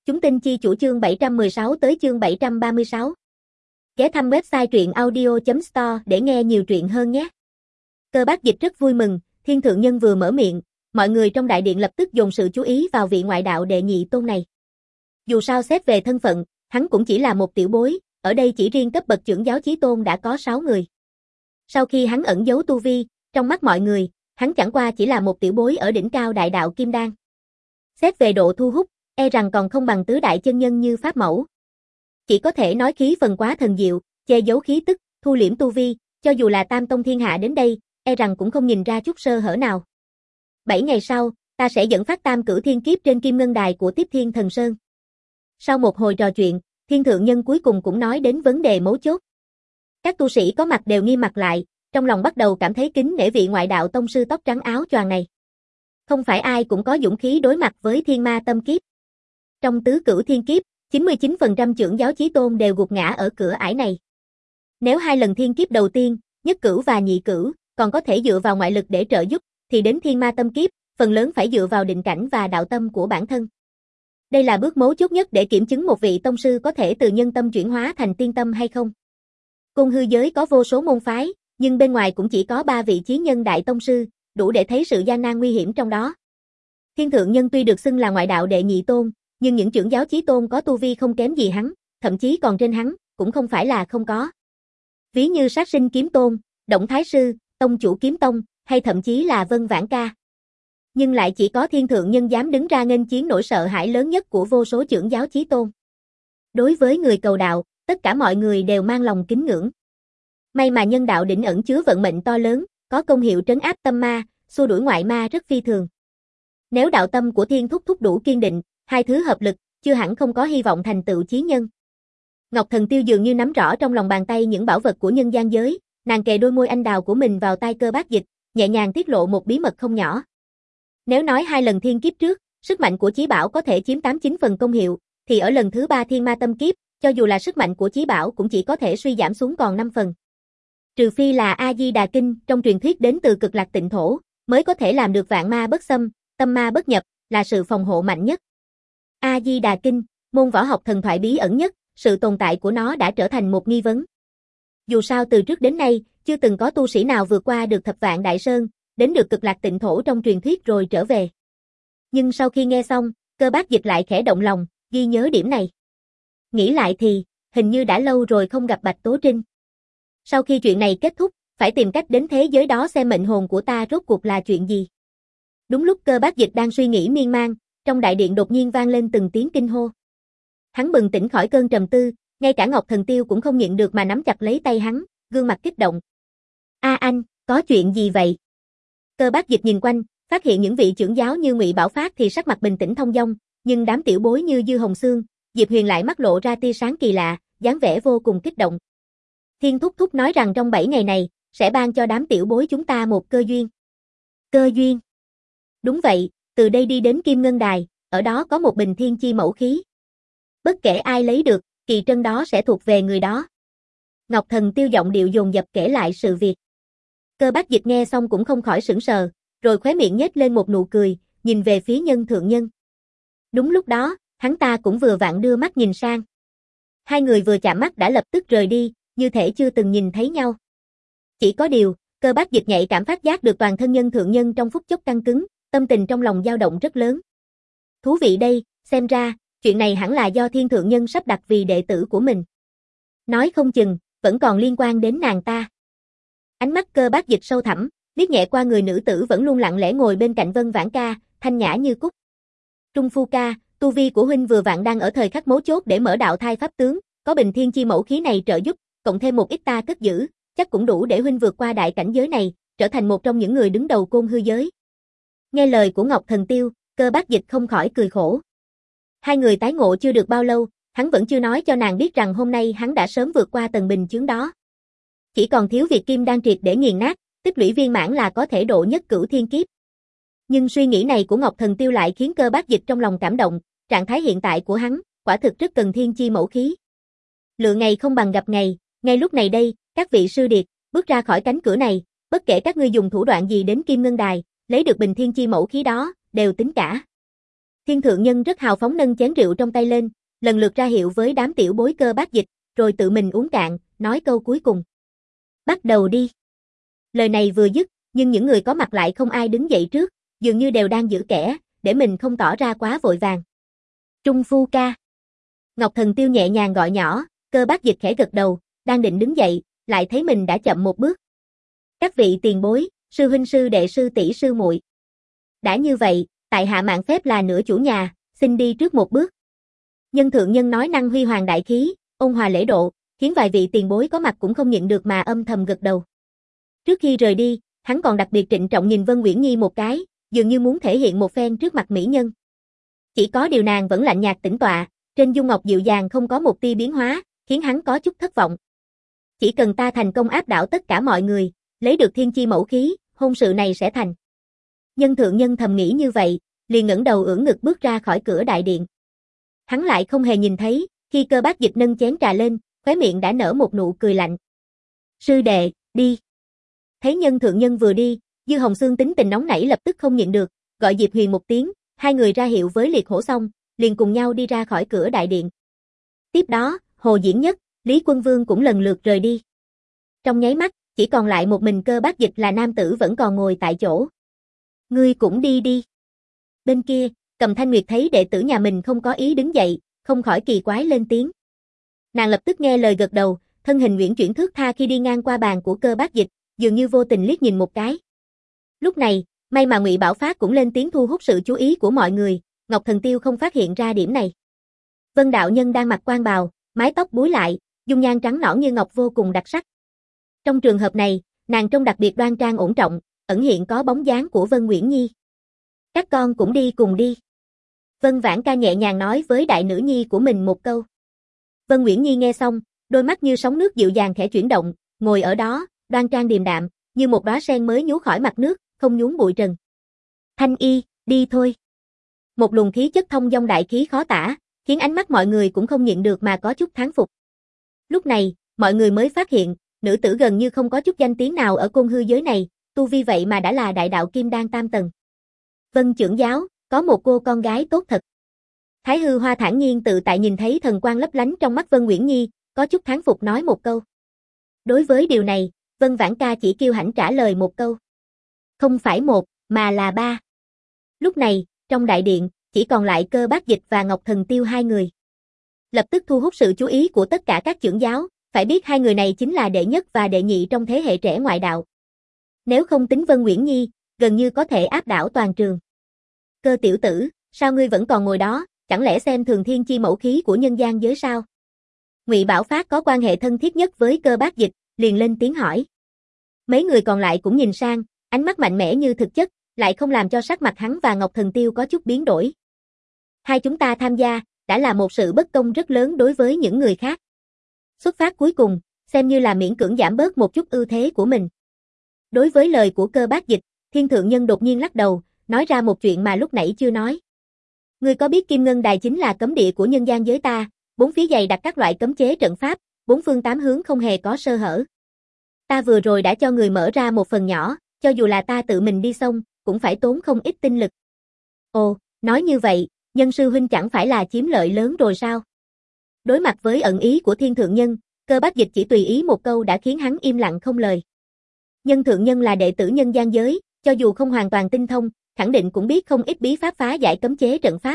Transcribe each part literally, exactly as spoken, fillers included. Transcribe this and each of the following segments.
Chúng tin chi chủ chương bảy trăm mười sáu tới chương bảy trăm ba mươi sáu. Ghé thăm website truyện audio chấm store để nghe nhiều truyện hơn nhé. Cơ Bác Dịch rất vui mừng, Thiên Thượng Nhân vừa mở miệng, mọi người trong đại điện lập tức dồn sự chú ý vào vị ngoại đạo đệ nhị tôn này. Dù sao xét về thân phận, hắn cũng chỉ là một tiểu bối, ở đây chỉ riêng cấp bậc trưởng giáo chí tôn đã có sáu người. Sau khi hắn ẩn giấu tu vi, trong mắt mọi người, hắn chẳng qua chỉ là một tiểu bối ở đỉnh cao đại đạo Kim Đan. Xét về độ thu hút, e rằng còn không bằng tứ đại chân nhân như Pháp Mẫu. Chỉ có thể nói khí phần quá thần diệu, che giấu khí tức, thu liễm tu vi, cho dù là Tam Tông Thiên Hạ đến đây, e rằng cũng không nhìn ra chút sơ hở nào. Bảy ngày sau, ta sẽ dẫn phát tam cửu thiên kiếp trên Kim Ngân Đài của Tiếp Thiên Thần Sơn. Sau một hồi trò chuyện, Thiên Thượng Nhân cuối cùng cũng nói đến vấn đề mấu chốt. Các tu sĩ có mặt đều nghiêm mặt lại, trong lòng bắt đầu cảm thấy kính nể vị ngoại đạo tông sư tóc trắng áo choàng này. Không phải ai cũng có dũng khí đối mặt với thiên ma tâm kiếp. Trong tứ cửu thiên kiếp, chín mươi chín phần trăm trưởng giáo chí tôn đều gục ngã ở cửa ải này. Nếu hai lần thiên kiếp đầu tiên, nhất cửu và nhị cửu, còn có thể dựa vào ngoại lực để trợ giúp, thì đến thiên ma tâm kiếp, phần lớn phải dựa vào định cảnh và đạo tâm của bản thân. Đây là bước mấu chốt nhất để kiểm chứng một vị tông sư có thể từ nhân tâm chuyển hóa thành tiên tâm hay không. Côn hư giới có vô số môn phái, nhưng bên ngoài cũng chỉ có ba vị chí nhân đại tông sư, đủ để thấy sự gian nan nguy hiểm trong đó. Thiên Thượng Nhân tuy được xưng là ngoại đạo đệ nhị tôn, nhưng những trưởng giáo chí tôn có tu vi không kém gì hắn, thậm chí còn trên hắn, cũng không phải là không có. Ví như Sát Sinh Kiếm Tôn, Động Thái Sư, Tông Chủ Kiếm Tông, hay thậm chí là Vân Vãn Ca. Nhưng lại chỉ có Thiên Thượng Nhân dám đứng ra nghênh chiến nỗi sợ hãi lớn nhất của vô số trưởng giáo chí tôn. Đối với người cầu đạo, tất cả mọi người đều mang lòng kính ngưỡng. May mà nhân đạo đỉnh ẩn chứa vận mệnh to lớn, có công hiệu trấn áp tâm ma, xua đuổi ngoại ma rất phi thường. Nếu đạo tâm của Thiên Thúc Thúc đủ kiên định, hai thứ hợp lực, chưa hẳn không có hy vọng thành tựu chí nhân. Ngọc Thần Tiêu dường như nắm rõ trong lòng bàn tay những bảo vật của nhân gian giới, nàng kề đôi môi anh đào của mình vào tai Cơ Bác Dịch, nhẹ nhàng tiết lộ một bí mật không nhỏ. Nếu nói hai lần thiên kiếp trước, sức mạnh của chí bảo có thể chiếm tám chín phần công hiệu, thì ở lần thứ ba thiên ma tâm kiếp, cho dù là sức mạnh của chí bảo cũng chỉ có thể suy giảm xuống còn năm phần. Trừ phi là A Di Đà Kinh trong truyền thuyết đến từ Cực Lạc Tịnh Thổ, mới có thể làm được vạn ma bất xâm, tâm ma bất nhập, là sự phòng hộ mạnh nhất. A Di Đà Kinh, môn võ học thần thoại bí ẩn nhất, sự tồn tại của nó đã trở thành một nghi vấn. Dù sao từ trước đến nay, chưa từng có tu sĩ nào vượt qua được Thập Vạn Đại Sơn, đến được Cực Lạc Tịnh Thổ trong truyền thuyết rồi trở về. Nhưng sau khi nghe xong, Cơ Bác Dịch lại khẽ động lòng, ghi nhớ điểm này. Nghĩ lại thì, hình như đã lâu rồi không gặp Bạch Tố Trinh. Sau khi chuyện này kết thúc, phải tìm cách đến thế giới đó xem mệnh hồn của ta rốt cuộc là chuyện gì. Đúng lúc Cơ Bác Dịch đang suy nghĩ miên man, trong đại điện đột nhiên vang lên từng tiếng kinh hô. Hắn bừng tỉnh khỏi cơn trầm tư, ngay cả Ngọc Thần Tiêu cũng không nhịn được mà nắm chặt lấy tay hắn, gương mặt kích động. A anh, có chuyện gì vậy? Cơ Bác Dịch nhìn quanh, phát hiện những vị trưởng giáo như Ngụy Bảo Phát thì sắc mặt bình tĩnh thông dong, nhưng đám tiểu bối như Dư Hồng Xương, Diệp Huyền lại mắt lộ ra tia sáng kỳ lạ, dáng vẻ vô cùng kích động. Thiên Thúc Thúc nói rằng trong bảy ngày này, sẽ ban cho đám tiểu bối chúng ta một cơ duyên. Cơ duyên? Đúng vậy, từ đây đi đến Kim Ngân Đài, ở đó có một bình thiên chi mẫu khí. Bất kể ai lấy được, kỳ trân đó sẽ thuộc về người đó. Ngọc Thần Tiêu giọng điệu dồn dập kể lại sự việc. Cơ Bác Dịch nghe xong cũng không khỏi sững sờ, rồi khóe miệng nhếch lên một nụ cười, nhìn về phía Nhân Thượng Nhân. Đúng lúc đó, hắn ta cũng vừa vặn đưa mắt nhìn sang. Hai người vừa chạm mắt đã lập tức rời đi, như thể chưa từng nhìn thấy nhau. Chỉ có điều, Cơ Bác Dịch nhạy cảm phát giác được toàn thân Nhân Thượng Nhân trong phút chốc căng cứng, tâm tình trong lòng dao động rất lớn. Thú vị đây, xem ra, chuyện này hẳn là do Thiên Thượng Nhân sắp đặt vì đệ tử của mình. Nói không chừng, vẫn còn liên quan đến nàng ta. Ánh mắt Cơ Bác Dịch sâu thẳm, liếc nhẹ qua người nữ tử vẫn luôn lặng lẽ ngồi bên cạnh Vân Vãn Ca, thanh nhã như cúc. Trung Phu ca, tu vi của huynh vừa vặn đang ở thời khắc mấu chốt để mở đạo thai pháp tướng, có bình thiên chi mẫu khí này trợ giúp, cộng thêm một ít ta cất giữ, chắc cũng đủ để huynh vượt qua đại cảnh giới này, trở thành một trong những người đứng đầu Côn hư giới. Nghe lời của Ngọc Thần Tiêu, Cơ Bác Dịch không khỏi cười khổ. Hai người tái ngộ chưa được bao lâu, hắn vẫn chưa nói cho nàng biết rằng hôm nay hắn đã sớm vượt qua tầng bình chướng đó. Chỉ còn thiếu việc kim đan triệt để nghiền nát, tích lũy viên mãn là có thể độ nhất cửu thiên kiếp. Nhưng suy nghĩ này của Ngọc Thần Tiêu lại khiến Cơ Bác Dịch trong lòng cảm động, trạng thái hiện tại của hắn, quả thực rất cần thiên chi mẫu khí. Lựa ngày không bằng gặp ngày, ngay lúc này đây, các vị sư điệt, bước ra khỏi cánh cửa này, bất kể các ngươi dùng thủ đoạn gì đến Kim Ngân Đài, lấy được bình thiên chi mẫu khí đó, đều tính cả. Thiên thượng nhân rất hào phóng nâng chén rượu trong tay lên, lần lượt ra hiệu với đám tiểu bối Cơ Bác Dịch, rồi tự mình uống cạn, nói câu cuối cùng. Bắt đầu đi. Lời này vừa dứt, nhưng những người có mặt lại không ai đứng dậy trước, dường như đều đang giữ kẻ, để mình không tỏ ra quá vội vàng. Trung phu ca. Ngọc Thần Tiêu nhẹ nhàng gọi nhỏ, Cơ Bác Dịch khẽ gật đầu, đang định đứng dậy, lại thấy mình đã chậm một bước. Các vị tiền bối, sư huynh sư đệ sư tỷ sư muội. Đã như vậy, tại hạ mạn phép là nửa chủ nhà, xin đi trước một bước. Nhân thượng nhân nói năng huy hoàng đại khí, ôn hòa lễ độ, khiến vài vị tiền bối có mặt cũng không nhịn được mà âm thầm gật đầu. Trước khi rời đi, hắn còn đặc biệt trịnh trọng nhìn Vân Uyển Nhi một cái, dường như muốn thể hiện một phen trước mặt mỹ nhân. Chỉ có điều nàng vẫn lạnh nhạt tĩnh tọa, trên dung ngọc dịu dàng không có một tia biến hóa, khiến hắn có chút thất vọng. Chỉ cần ta thành công áp đảo tất cả mọi người, lấy được thiên chi mẫu khí, hôn sự này sẽ thành. Nhân thượng nhân thầm nghĩ như vậy, liền ngẩng đầu ưỡn ngực bước ra khỏi cửa đại điện. Hắn lại không hề nhìn thấy, khi Cơ Bác Dịch nâng chén trà lên, khóe miệng đã nở một nụ cười lạnh. Sư đệ, đi. Thấy nhân thượng nhân vừa đi, Dư Hồng Xương tính tình nóng nảy lập tức không nhịn được, gọi Diệp Huyền một tiếng, hai người ra hiệu với Liệt Hổ xong, liền cùng nhau đi ra khỏi cửa đại điện. Tiếp đó, Hồ Diễn Nhất, Lý Quân Vương cũng lần lượt rời đi. Trong nháy mắt, chỉ còn lại một mình Cơ Bác Dịch là nam tử vẫn còn ngồi tại chỗ. Ngươi cũng đi đi. Bên kia, Cầm Thanh Nguyệt thấy đệ tử nhà mình không có ý đứng dậy, không khỏi kỳ quái lên tiếng. Nàng lập tức nghe lời gật đầu, thân hình uyển chuyển thướt tha khi đi ngang qua bàn của Cơ Bác Dịch, dường như vô tình liếc nhìn một cái. Lúc này, may mà Ngụy Bảo Phát cũng lên tiếng thu hút sự chú ý của mọi người, Ngọc Thần Tiêu không phát hiện ra điểm này. Vân đạo nhân đang mặc quan bào, mái tóc búi lại, dung nhan trắng nõn như ngọc vô cùng đặc sắc. Trong trường hợp này, nàng trông đặc biệt đoan trang ổn trọng, ẩn hiện có bóng dáng của Vân Uyển Nhi. Các con cũng đi cùng đi. Vân Vãn Ca nhẹ nhàng nói với đại nữ nhi của mình một câu. Vân Uyển Nhi nghe xong, đôi mắt như sóng nước dịu dàng khẽ chuyển động, ngồi ở đó, đoan trang điềm đạm, như một đóa sen mới nhú khỏi mặt nước, không nhúng bụi trần. Thanh Y, đi thôi. Một luồng khí chất thông dong đại khí khó tả, khiến ánh mắt mọi người cũng không nhịn được mà có chút thán phục. Lúc này, mọi người mới phát hiện, nữ tử gần như không có chút danh tiếng nào ở côn hư giới này, tu vi vậy mà đã là đại đạo kim đan tam tầng. Vân trưởng giáo, có một cô con gái tốt thật. Thái Hư Hoa thản nhiên tự tại nhìn thấy thần quang lấp lánh trong mắt Vân Uyển Nhi, có chút thán phục nói một câu. Đối với điều này, Vân Vãn Ca chỉ kiêu hãnh trả lời một câu. Không phải một, mà là ba. Lúc này, trong đại điện, chỉ còn lại Cơ Bác Dịch và Ngọc Thần Tiêu hai người. Lập tức thu hút sự chú ý của tất cả các trưởng giáo, phải biết hai người này chính là đệ nhất và đệ nhị trong thế hệ trẻ ngoại đạo. Nếu không tính Vân Uyển Nhi, gần như có thể áp đảo toàn trường. Cơ tiểu tử, sao ngươi vẫn còn ngồi đó, chẳng lẽ xem thường thiên chi mẫu khí của nhân gian giới sao? Ngụy Bảo Phát có quan hệ thân thiết nhất với Cơ Bác Dịch, liền lên tiếng hỏi. Mấy người còn lại cũng nhìn sang, ánh mắt mạnh mẽ như thực chất, lại không làm cho sắc mặt hắn và Ngọc Thần Tiêu có chút biến đổi. Hai chúng ta tham gia, đã là một sự bất công rất lớn đối với những người khác. Xuất phát cuối cùng, xem như là miễn cưỡng giảm bớt một chút ưu thế của mình. Đối với lời của Cơ Bác Dịch, Thiên Thượng Nhân đột nhiên lắc đầu, nói ra một chuyện mà lúc nãy chưa nói. Ngươi có biết Kim Ngân Đài chính là cấm địa của nhân gian giới ta, bốn phía dày đặt các loại cấm chế trận pháp, bốn phương tám hướng không hề có sơ hở. Ta vừa rồi đã cho người mở ra một phần nhỏ, cho dù là ta tự mình đi xong, cũng phải tốn không ít tinh lực. Ồ, nói như vậy, Nhân sư huynh chẳng phải là chiếm lợi lớn rồi sao? Đối mặt với ẩn ý của Thiên Thượng Nhân, Cơ Bác Dịch chỉ tùy ý một câu đã khiến hắn im lặng không lời. Nhân Thượng Nhân là đệ tử nhân gian giới, cho dù không hoàn toàn tinh thông, khẳng định cũng biết không ít bí pháp phá giải cấm chế trận pháp.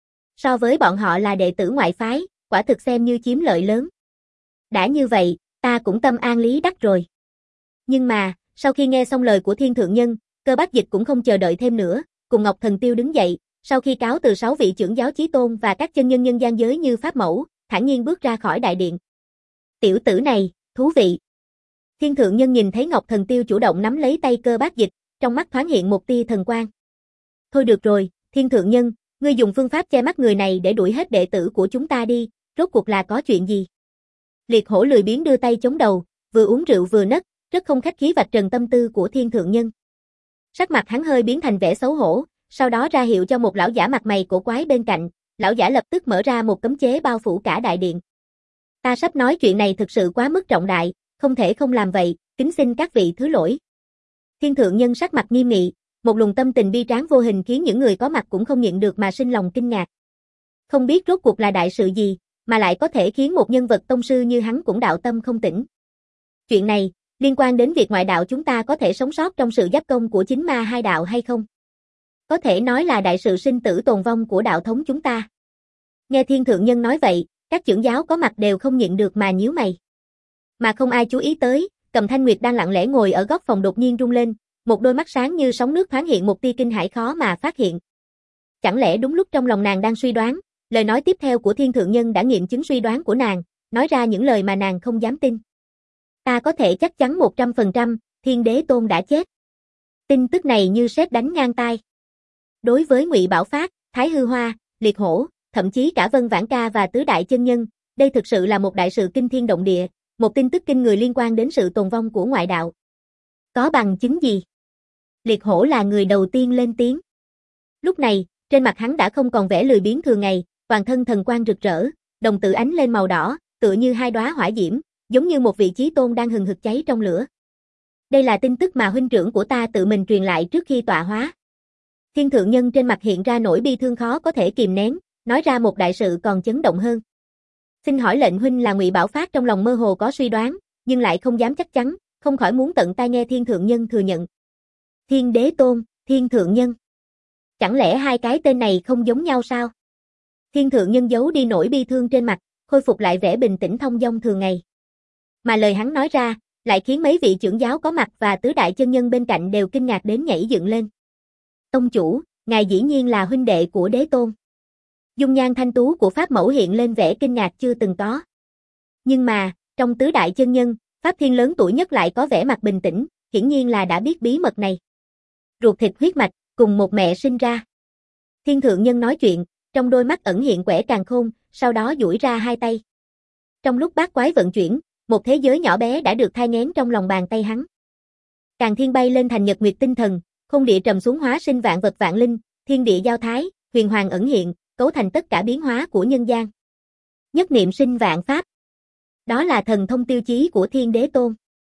So với bọn họ là đệ tử ngoại phái, quả thực xem như chiếm lợi lớn. Đã như vậy, ta cũng tâm an lý đắc rồi. Nhưng mà, sau khi nghe xong lời của Thiên Thượng Nhân, Cơ Bác Dịch cũng không chờ đợi thêm nữa, cùng Ngọc Thần Tiêu đứng dậy, sau khi cáo từ sáu vị trưởng giáo chí tôn và các chân nhân nhân gian giới như pháp mẫu, thản nhiên bước ra khỏi đại điện. Tiểu tử này, thú vị. Thiên Thượng Nhân nhìn thấy Ngọc Thần Tiêu chủ động nắm lấy tay Cơ Bác Dịch, trong mắt thoáng hiện một tia thần quang. Thôi được rồi, Thiên Thượng Nhân, ngươi dùng phương pháp che mắt người này để đuổi hết đệ tử của chúng ta đi, rốt cuộc là có chuyện gì? Liệt Hổ lười biếng đưa tay chống đầu, vừa uống rượu vừa nấc, rất không khách khí vạch trần tâm tư của Thiên Thượng Nhân. Sắc mặt hắn hơi biến thành vẻ xấu hổ, sau đó ra hiệu cho một lão giả mặt mày cổ quái bên cạnh, lão giả lập tức mở ra một cấm chế bao phủ cả đại điện. Ta sắp nói chuyện này thực sự quá mức trọng đại, không thể không làm vậy, kính xin các vị thứ lỗi. Thiên Thượng Nhân sắc mặt nghiêm nghị, một luồng tâm tình bi tráng vô hình khiến những người có mặt cũng không nhịn được mà sinh lòng kinh ngạc. Không biết rốt cuộc là đại sự gì, mà lại có thể khiến một nhân vật tông sư như hắn cũng đạo tâm không tĩnh. Chuyện này, liên quan đến việc ngoại đạo chúng ta có thể sống sót trong sự giáp công của chính ma hai đạo hay không? Có thể nói là đại sự sinh tử tồn vong của đạo thống chúng ta. Nghe Thiên Thượng Nhân nói vậy, các trưởng giáo có mặt đều không nhịn được mà nhíu mày. Mà không ai chú ý tới, Cầm Thanh Nguyệt đang lặng lẽ ngồi ở góc phòng đột nhiên rung lên, một đôi mắt sáng như sóng nước thoáng hiện một tia kinh hãi khó mà phát hiện. Chẳng lẽ đúng lúc trong lòng nàng đang suy đoán, lời nói tiếp theo của Thiên Thượng Nhân đã nghiệm chứng suy đoán của nàng, nói ra những lời mà nàng không dám tin. Ta có thể chắc chắn một trăm phần trăm, Thiên Đế Tôn đã chết. Tin tức này như sét đánh ngang tai. Đối với Ngụy Bảo Phát, Thái Hư Hoa, Liệt Hổ, thậm chí cả Vân Vãn Ca và Tứ Đại Chân Nhân, đây thực sự là một đại sự kinh thiên động địa, một tin tức kinh người liên quan đến sự tồn vong của ngoại đạo. Có bằng chứng gì? Liệt Hổ là người đầu tiên lên tiếng. Lúc này, trên mặt hắn đã không còn vẻ lười biếng thường ngày, toàn thân thần quang rực rỡ, đồng tử ánh lên màu đỏ, tựa như hai đóa hỏa diễm, giống như một vị chí tôn đang hừng hực cháy trong lửa. Đây là tin tức mà huynh trưởng của ta tự mình truyền lại trước khi tọa hóa. Thiên Thượng Nhân trên mặt hiện ra nỗi bi thương khó có thể kìm nén, nói ra một đại sự còn chấn động hơn. Xin hỏi lệnh huynh là Ngụy Bảo Phát trong lòng mơ hồ có suy đoán, nhưng lại không dám chắc chắn, không khỏi muốn tận tai nghe Thiên Thượng Nhân thừa nhận. Thiên Đế Tôn, Thiên Thượng Nhân. Chẳng lẽ hai cái tên này không giống nhau sao? Thiên Thượng Nhân giấu đi nỗi bi thương trên mặt, khôi phục lại vẻ bình tĩnh thông dong thường ngày. Mà lời hắn nói ra, lại khiến mấy vị trưởng giáo có mặt và tứ đại chân nhân bên cạnh đều kinh ngạc đến nhảy dựng lên. Tông chủ, ngài dĩ nhiên là huynh đệ của Đế Tôn. Dung nhan thanh tú của Pháp Mẫu hiện lên vẻ kinh ngạc chưa từng có. Nhưng mà, trong tứ đại chân nhân, Pháp Thiên lớn tuổi nhất lại có vẻ mặt bình tĩnh, hiển nhiên là đã biết bí mật này. Ruột thịt huyết mạch, cùng một mẹ sinh ra. Thiên Thượng Nhân nói chuyện, trong đôi mắt ẩn hiện quẻ càn khôn, sau đó duỗi ra hai tay. Trong lúc bát quái vận chuyển, một thế giới nhỏ bé đã được thai nghén trong lòng bàn tay hắn. Càn thiên bay lên thành nhật nguyệt tinh thần, không địa trầm xuống hóa sinh vạn vật vạn linh, thiên địa giao thái, huyền hoàng ẩn hiện, cấu thành tất cả biến hóa của nhân gian. Nhất niệm sinh vạn pháp. Đó là thần thông tiêu chí của Thiên Đế Tôn.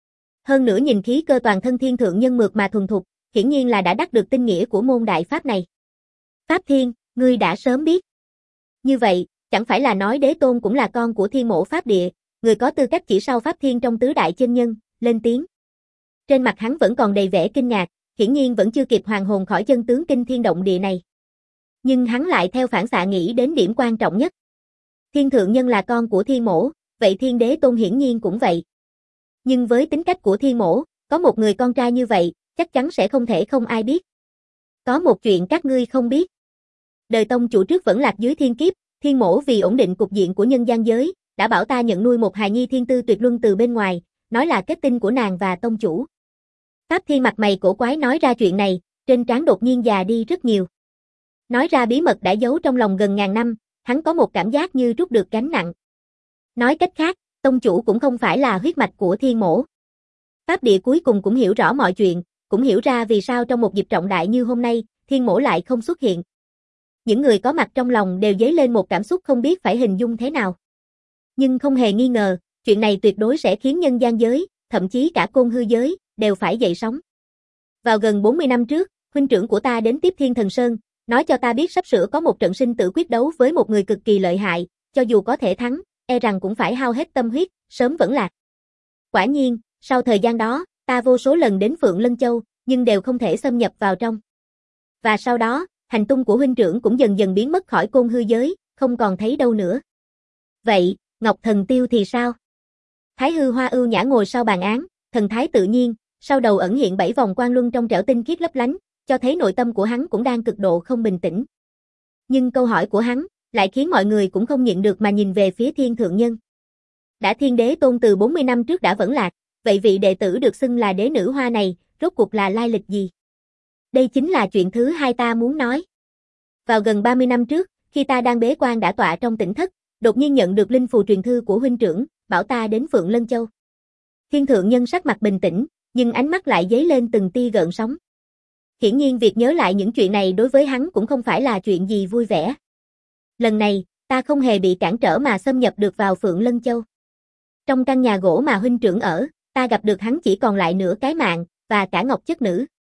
Hơn nữa nhìn khí cơ toàn thân Thiên Thượng Nhân mượt mà thuần thục, hiển nhiên là đã đắc được tinh nghĩa của môn đại pháp này. Pháp Thiên, ngươi đã sớm biết. Như vậy, chẳng phải là nói Đế Tôn cũng là con của Thiên Mẫu Pháp Địa, người có tư cách chỉ sau Pháp Thiên trong tứ đại chân nhân, lên tiếng. Trên mặt hắn vẫn còn đầy vẻ kinh ngạc, hiển nhiên vẫn chưa kịp hoàn hồn khỏi chân tướng kinh thiên động địa này. Nhưng hắn lại theo phản xạ nghĩ đến điểm quan trọng nhất. Thiên Thượng Nhân là con của Thiên Mẫu, vậy Thiên Đế Tôn hiển nhiên cũng vậy. Nhưng với tính cách của Thiên Mẫu, có một người con trai như vậy, chắc chắn sẽ không thể không ai biết. Có một chuyện các ngươi không biết. Đời tông chủ trước vẫn lạc dưới thiên kiếp, Thiên Mẫu vì ổn định cục diện của nhân gian giới, đã bảo ta nhận nuôi một hài nhi thiên tư tuyệt luân từ bên ngoài, nói là kết tinh của nàng và tông chủ. Pháp Thiên mặt mày cổ quái nói ra chuyện này, trên trán đột nhiên già đi rất nhiều. Nói ra bí mật đã giấu trong lòng gần ngàn năm, hắn có một cảm giác như trút được gánh nặng. Nói cách khác, tông chủ cũng không phải là huyết mạch của Thiên Mẫu. Pháp Địa cuối cùng cũng hiểu rõ mọi chuyện, cũng hiểu ra vì sao trong một dịp trọng đại như hôm nay, Thiên Mẫu lại không xuất hiện. Những người có mặt trong lòng đều dấy lên một cảm xúc không biết phải hình dung thế nào. Nhưng không hề nghi ngờ, chuyện này tuyệt đối sẽ khiến nhân gian giới, thậm chí cả côn hư giới, đều phải dậy sóng. Vào gần bốn mươi năm trước, huynh trưởng của ta đến tiếp Thiên Thần Sơn, nói cho ta biết sắp sửa có một trận sinh tử quyết đấu với một người cực kỳ lợi hại, cho dù có thể thắng, e rằng cũng phải hao hết tâm huyết, sớm vẫn lạc. Quả nhiên, sau thời gian đó, ta vô số lần đến Phượng Lân Châu, nhưng đều không thể xâm nhập vào trong. Và sau đó, hành tung của huynh trưởng cũng dần dần biến mất khỏi côn hư giới, không còn thấy đâu nữa. Vậy, Ngọc Thần Tiêu thì sao? Thái Hư Hoa ưu nhã ngồi sau bàn án, thần thái tự nhiên, sau đầu ẩn hiện bảy vòng quang luân trong trẻo tinh khiết lấp lánh, cho thấy nội tâm của hắn cũng đang cực độ không bình tĩnh. Nhưng câu hỏi của hắn lại khiến mọi người cũng không nhịn được mà nhìn về phía Thiên Thượng Nhân. Đã Thiên Đế Tôn từ bốn mươi năm trước đã vẫn lạc, vậy vị đệ tử được xưng là đế nữ hoa này, rốt cuộc là lai lịch gì? Đây chính là chuyện thứ hai ta muốn nói. Vào gần ba mươi năm trước, khi ta đang bế quan đã tọa trong tỉnh thất, đột nhiên nhận được linh phù truyền thư của huynh trưởng, bảo ta đến Phượng Lân Châu. Thiên Thượng Nhân sắc mặt bình tĩnh, nhưng ánh mắt lại dấy lên từng tia gợn sóng. Hiển nhiên việc nhớ lại những chuyện này đối với hắn cũng không phải là chuyện gì vui vẻ. Lần này, ta không hề bị cản trở mà xâm nhập được vào Phượng Lân Châu. Trong căn nhà gỗ mà huynh trưởng ở, ta gặp được hắn chỉ còn lại nửa cái mạng, và cả ngọc chất nữ.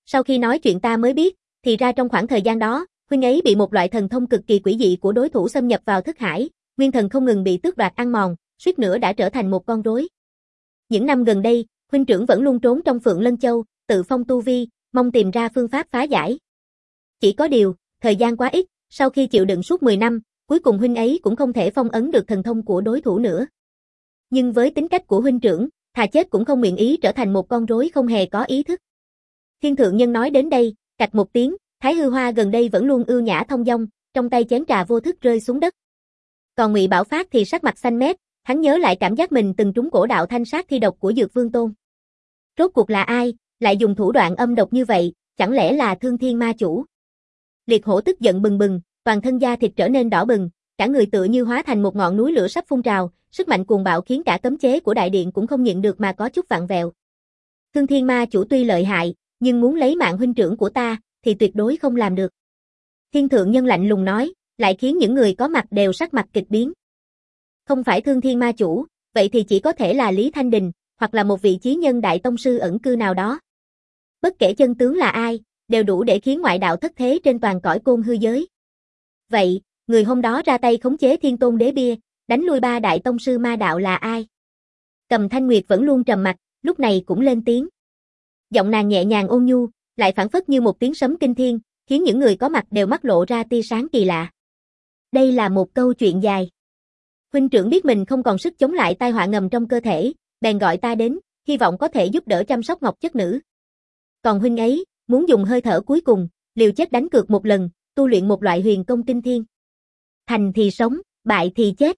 Sau khi nói chuyện ta mới biết, thì ra trong khoảng thời gian đó, huynh ấy bị một loại thần thông cực kỳ quỷ dị của đối thủ xâm nhập vào thức hải, nguyên thần không ngừng bị tước đoạt ăn mòn, suýt nữa đã trở thành một con rối. Những năm gần đây, huynh trưởng vẫn luôn trốn trong Phượng Lân Châu, tự phong tu vi, mong tìm ra phương pháp phá giải. Chỉ có điều, thời gian quá ít, sau khi chịu đựng suốt mười năm, cuối cùng huynh ấy cũng không thể phong ấn được thần thông của đối thủ nữa. Nhưng với tính cách của huynh trưởng, thà chết cũng không nguyện ý trở thành một con rối không hề có ý thức. Thiên thượng nhân nói đến đây, cạch một tiếng, Thái Hư Hoa gần đây vẫn luôn ưu nhã thông dong, trong tay chén trà vô thức rơi xuống đất. Còn Ngụy Bảo Phát thì sắc mặt xanh mét, hắn nhớ lại cảm giác mình từng trúng cổ đạo thanh sát thi độc của Dược Vương Tôn. Rốt cuộc là ai, lại dùng thủ đoạn âm độc như vậy, chẳng lẽ là Thương Thiên Ma Chủ? Liệt Hổ tức giận bừng bừng, toàn thân da thịt trở nên đỏ bừng, cả người tựa như hóa thành một ngọn núi lửa sắp phun trào, sức mạnh cuồng bạo khiến cả cấm chế của đại điện cũng không nhịn được mà có chút vặn vẹo. Thương Thiên Ma Chủ tuy lợi hại, nhưng muốn lấy mạng huynh trưởng của ta, thì tuyệt đối không làm được. Thiên thượng nhân lạnh lùng nói, lại khiến những người có mặt đều sắc mặt kịch biến. Không phải Thương Thiên Ma Chủ, vậy thì chỉ có thể là Lý Thanh Đình, hoặc là một vị chí nhân đại tông sư ẩn cư nào đó. Bất kể chân tướng là ai, đều đủ để khiến ngoại đạo thất thế trên toàn cõi côn hư giới. Vậy, người hôm đó ra tay khống chế Thiên Tôn Đế Bia, đánh lui ba đại tông sư ma đạo là ai? Cầm Thanh Nguyệt vẫn luôn trầm mặc, lúc này cũng lên tiếng. Giọng nàng nhẹ nhàng ôn nhu, lại phảng phất như một tiếng sấm kinh thiên, khiến những người có mặt đều mắt lộ ra tia sáng kỳ lạ. Đây là một câu chuyện dài. Huynh trưởng biết mình không còn sức chống lại tai họa ngầm trong cơ thể, bèn gọi ta đến, hy vọng có thể giúp đỡ chăm sóc Ngọc chất nữ. Còn huynh ấy, muốn dùng hơi thở cuối cùng, liều chết đánh cược một lần, tu luyện một loại huyền công kinh thiên. Thành thì sống, bại thì chết.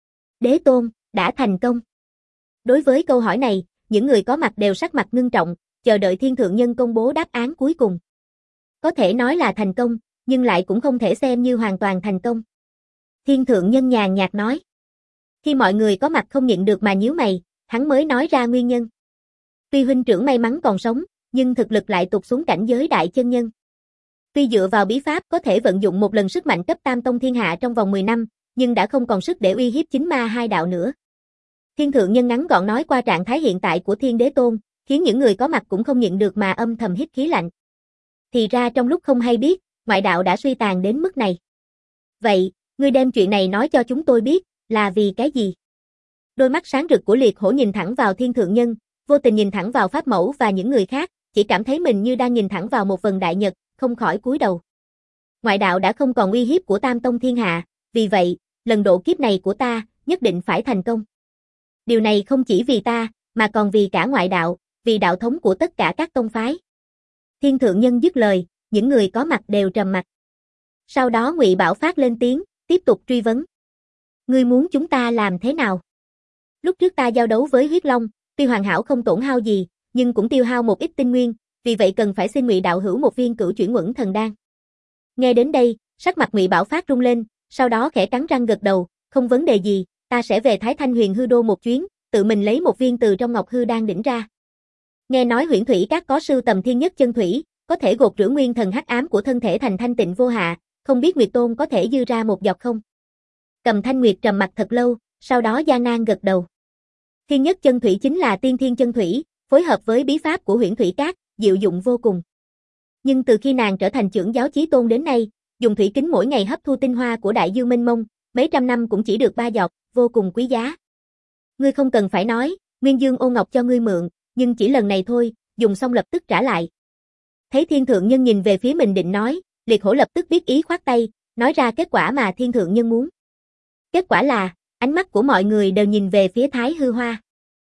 Đế Tôn, đã thành công. Đối với câu hỏi này, những người có mặt đều sắc mặt ngưng trọng, chờ đợi Thiên Thượng Nhân công bố đáp án cuối cùng. Có thể nói là thành công, nhưng lại cũng không thể xem như hoàn toàn thành công. Thiên Thượng Nhân nhàn nhạt nói. Khi mọi người có mặt không nhịn được mà nhíu mày, hắn mới nói ra nguyên nhân. Tuy huynh trưởng may mắn còn sống, nhưng thực lực lại tụt xuống cảnh giới đại chân nhân. Tuy dựa vào bí pháp có thể vận dụng một lần sức mạnh cấp tam tông thiên hạ trong vòng mười năm, nhưng đã không còn sức để uy hiếp chính ma hai đạo nữa. Thiên Thượng Nhân ngắn gọn nói qua trạng thái hiện tại của Thiên Đế Tôn, khiến những người có mặt cũng không nhịn được mà âm thầm hít khí lạnh. Thì ra trong lúc không hay biết, ngoại đạo đã suy tàn đến mức này. Vậy, ngươi đem chuyện này nói cho chúng tôi biết, là vì cái gì? Đôi mắt sáng rực của Liệt Hổ nhìn thẳng vào Thiên Thượng Nhân, vô tình nhìn thẳng vào Pháp Mẫu và những người khác, chỉ cảm thấy mình như đang nhìn thẳng vào một vầng đại nhật, không khỏi cúi đầu. Ngoại đạo đã không còn uy hiếp của Tam Tông Thiên Hạ, vì vậy, lần độ kiếp này của ta, nhất định phải thành công. Điều này không chỉ vì ta, mà còn vì cả ngoại đạo, vì đạo thống của tất cả các tông phái. Thiên Thượng Nhân dứt lời, những người có mặt đều trầm mặc. Sau đó Ngụy Bảo Phát lên tiếng, tiếp tục truy vấn. Ngươi muốn chúng ta làm thế nào? Lúc trước ta giao đấu với huyết long, tuy hoàn hảo không tổn hao gì, nhưng cũng tiêu hao một ít tinh nguyên, vì vậy cần phải xin Ngụy đạo hữu một viên cửu chuyển uẩn thần đan. Nghe đến đây, sắc mặt Ngụy Bảo Phát rung lên, sau đó khẽ cắn răng gật đầu, không vấn đề gì, ta sẽ về Thái Thanh Huyền Hư Đô một chuyến, tự mình lấy một viên từ trong Ngọc Hư Đan đỉnh ra. Nghe nói Huyễn Thủy Các có sưu tầm thiên nhất chân thủy, có thể gột rửa nguyên thần hắc ám của thân thể thành thanh tịnh vô hạ, không biết Nguyệt Tôn có thể dư ra một giọt không? Cầm Thanh Nguyệt trầm mặt thật lâu, sau đó gian nan gật đầu. Thiên nhất chân thủy chính là tiên thiên chân thủy, phối hợp với bí pháp của Huyễn Thủy Các, diệu dụng vô cùng. Nhưng từ khi nàng trở thành trưởng giáo chí tôn đến nay, dùng thủy kính mỗi ngày hấp thu tinh hoa của đại dương mênh mông, mấy trăm năm cũng chỉ được ba giọt, vô cùng quý giá. Ngươi không cần phải nói, Nguyên Dương Ô Ngọc cho ngươi mượn, nhưng chỉ lần này thôi, dùng xong lập tức trả lại. Thấy Thiên Thượng Nhân nhìn về phía mình định nói, Liệt Hổ lập tức biết ý khoát tay, nói ra kết quả mà Thiên Thượng Nhân muốn. Kết quả là, ánh mắt của mọi người đều nhìn về phía Thái Hư Hoa.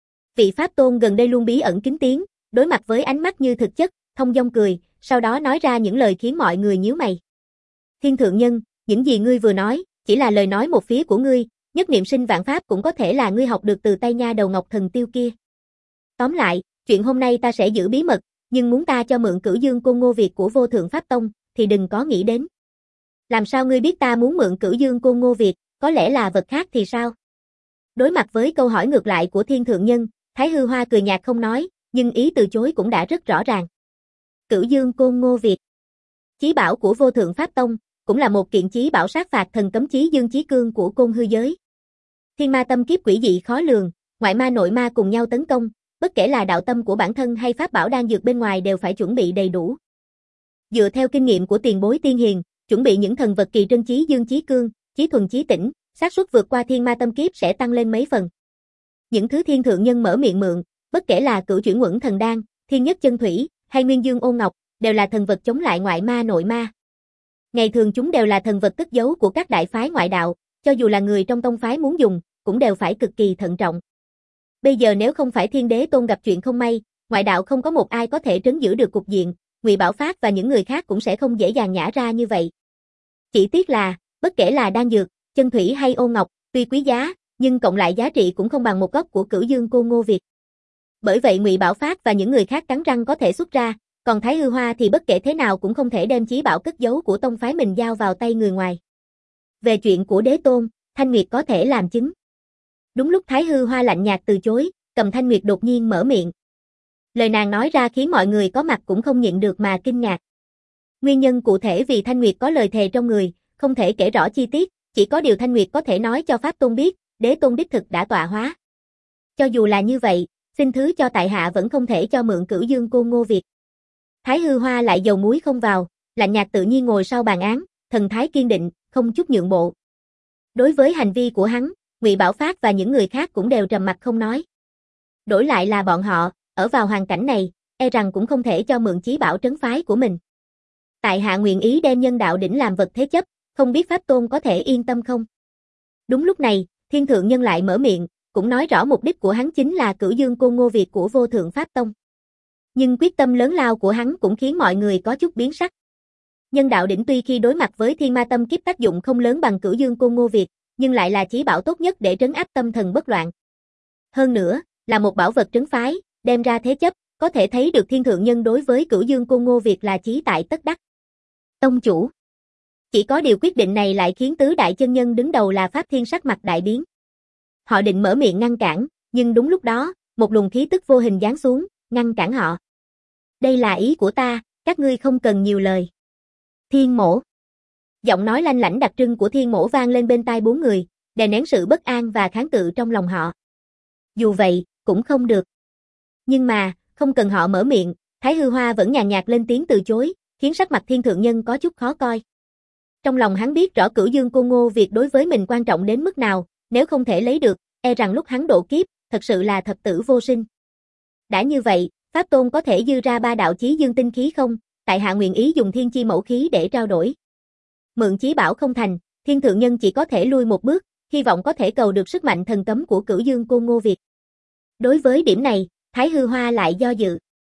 Vị Pháp Tôn gần đây luôn bí ẩn kín tiếng, đối mặt với ánh mắt như thực chất, thông dong cười, sau đó nói ra những lời khiến mọi người nhíu mày. Thiên Thượng Nhân, những gì ngươi vừa nói, chỉ là lời nói một phía của ngươi, nhất niệm sinh vạn pháp cũng có thể là ngươi học được từ tay nha đầu Ngọc Thần Tiêu kia. Tóm lại, chuyện hôm nay ta sẽ giữ bí mật, nhưng muốn ta cho mượn Cửu Dương Côn Ngô Việt của Vô Thượng Pháp Tông, thì đừng có nghĩ đến. Làm sao ngươi biết ta muốn mượn Cửu Dương Côn Ngô Việt, có lẽ là vật khác thì sao? Đối mặt với câu hỏi ngược lại của Thiên Thượng Nhân, Thái Hư Hoa cười nhạt không nói, nhưng ý từ chối cũng đã rất rõ ràng. Cửu Dương Côn Ngô Việt, chí bảo của Vô Thượng Pháp Tông, cũng là một kiện chí bảo sát phạt thần cấm chí Dương Chí Cương của côn hư giới. Thiên ma tâm kiếp quỷ dị khó lường, ngoại ma nội ma cùng nhau tấn công, bất kể là đạo tâm của bản thân hay pháp bảo đang dược bên ngoài đều phải chuẩn bị đầy đủ, Dựa theo kinh nghiệm của tiền bối tiên hiền, chuẩn bị những thần vật kỳ trân chí dương chí cương, chí thuần chí tĩnh, xác suất vượt qua thiên ma tâm kiếp sẽ tăng lên mấy phần. Những thứ thiên thượng nhân mở miệng mượn, bất kể là cửu chuyển uẩn thần đan, thiên nhất chân thủy, hay nguyên dương ôn ngọc, đều là thần vật chống lại ngoại ma nội ma. Ngày thường chúng đều là thần vật cất giấu của các đại phái ngoại đạo, cho dù là người trong tông phái muốn dùng, cũng đều phải cực kỳ thận trọng. Bây giờ nếu không phải Thiên Đế Tôn gặp chuyện không may, ngoại đạo không có một ai có thể trấn giữ được cục diện, Ngụy Bảo Phát và những người khác cũng sẽ không dễ dàng nhả ra như vậy. Chỉ tiếc là, bất kể là đan dược, chân thủy hay ôn ngọc, tuy quý giá, nhưng cộng lại giá trị cũng không bằng một gốc của Cửu Dương Cô Ngô Việt. Bởi vậy Ngụy Bảo Phát và những người khác cắn răng có thể xuất ra, còn Thái Hư Hoa thì bất kể thế nào cũng không thể đem chí bảo cất giấu của tông phái mình giao vào tay người ngoài. Về chuyện của Đế Tôn, Thanh Nguyệt có thể làm chứng. Đúng lúc Thái Hư Hoa lạnh nhạt từ chối, Cầm Thanh Nguyệt đột nhiên mở miệng. Lời nàng nói ra khiến mọi người có mặt cũng không nhịn được mà kinh ngạc. Nguyên nhân cụ thể vì Thanh Nguyệt có lời thề trong người, không thể kể rõ chi tiết, chỉ có điều Thanh Nguyệt có thể nói cho Pháp Tôn biết, Đế Tôn đích thực đã tọa hóa. Cho dù là như vậy, xin thứ cho tại hạ vẫn không thể cho mượn Cửu Dương Cô Ngô Việt. Thái Hư Hoa lại dầu muối không vào, lạnh nhạt tự nhiên ngồi sau bàn án, thần thái kiên định, không chút nhượng bộ. Đối với hành vi của hắn, Ngụy Bảo Phát và những người khác cũng đều trầm mặc không nói. Đổi lại là bọn họ, ở vào hoàn cảnh này, e rằng cũng không thể cho mượn chí bảo trấn phái của mình. Tại hạ nguyện ý đem nhân đạo đỉnh làm vật thế chấp, không biết Pháp Tôn có thể yên tâm không? Đúng lúc này, Thiên Thượng Nhân lại mở miệng, cũng nói rõ mục đích của hắn chính là Cửu Dương Cô Ngô Việt của Vô Thượng Pháp Tông. Nhưng quyết tâm lớn lao của hắn cũng khiến mọi người có chút biến sắc. Nhân đạo đỉnh tuy khi đối mặt với thiên ma tâm kiếp tác dụng không lớn bằng Cửu Dương Cô Ngô Việt, nhưng lại là chí bảo tốt nhất để trấn áp tâm thần bất loạn. Hơn nữa, là một bảo vật trấn phái, đem ra thế chấp, có thể thấy được Thiên Thượng Nhân đối với Cửu Dương Cô Ngô Việt là chí tại tất đắc. Tông chủ. Chỉ có điều quyết định này lại khiến tứ đại chân nhân đứng đầu là Pháp Thiên sắc mặt đại biến. Họ định mở miệng ngăn cản, nhưng đúng lúc đó, một luồng khí tức vô hình giáng xuống, ngăn cản họ. Đây là ý của ta, các ngươi không cần nhiều lời. Thiên Mỗ. Giọng nói lanh lảnh đặc trưng của Thiên Mỗ vang lên bên tai bốn người, đè nén sự bất an và kháng cự trong lòng họ. Dù vậy, cũng không được. Nhưng mà, không cần họ mở miệng, Thái Hư Hoa vẫn nhàn nhạt lên tiếng từ chối, khiến sắc mặt Thiên Thượng Nhân có chút khó coi. Trong lòng hắn biết rõ Cửu Dương Cô Ngô Việt đối với mình quan trọng đến mức nào, nếu không thể lấy được, e rằng lúc hắn độ kiếp, thật sự là thập tử vô sinh. Đã như vậy, Pháp Tôn có thể dư ra ba đạo chí dương tinh khí không? Tại hạ nguyện ý dùng thiên chi mẫu khí để trao đổi. Mượn chí bảo không thành, Thiên Thượng Nhân chỉ có thể lui một bước, hy vọng có thể cầu được sức mạnh thần cấm của Cửu Dương Cô Ngô Việt. Đối với điểm này, Thái Hư Hoa lại do dự.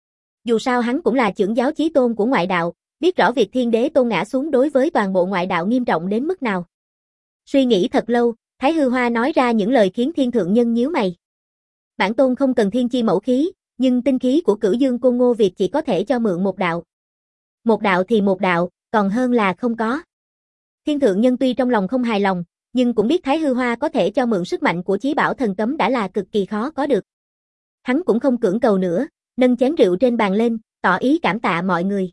Dù sao hắn cũng là trưởng giáo chí tôn của ngoại đạo, biết rõ việc Thiên Đế Tôn ngã xuống đối với toàn bộ ngoại đạo nghiêm trọng đến mức nào. Suy nghĩ thật lâu, Thái Hư Hoa nói ra những lời khiến Thiên Thượng Nhân nhíu mày. Bản tôn không cần thiên chi mẫu khí, nhưng tinh khí của Cửu Dương Cô Ngô Việt chỉ có thể cho mượn một đạo. Một đạo thì một đạo, còn hơn là không có. Thiên Thượng Nhân tuy trong lòng không hài lòng, nhưng cũng biết Thái Hư Hoa có thể cho mượn sức mạnh của chí bảo thần cấm đã là cực kỳ khó có được. Hắn cũng không cưỡng cầu nữa, nâng chén rượu trên bàn lên, tỏ ý cảm tạ mọi người.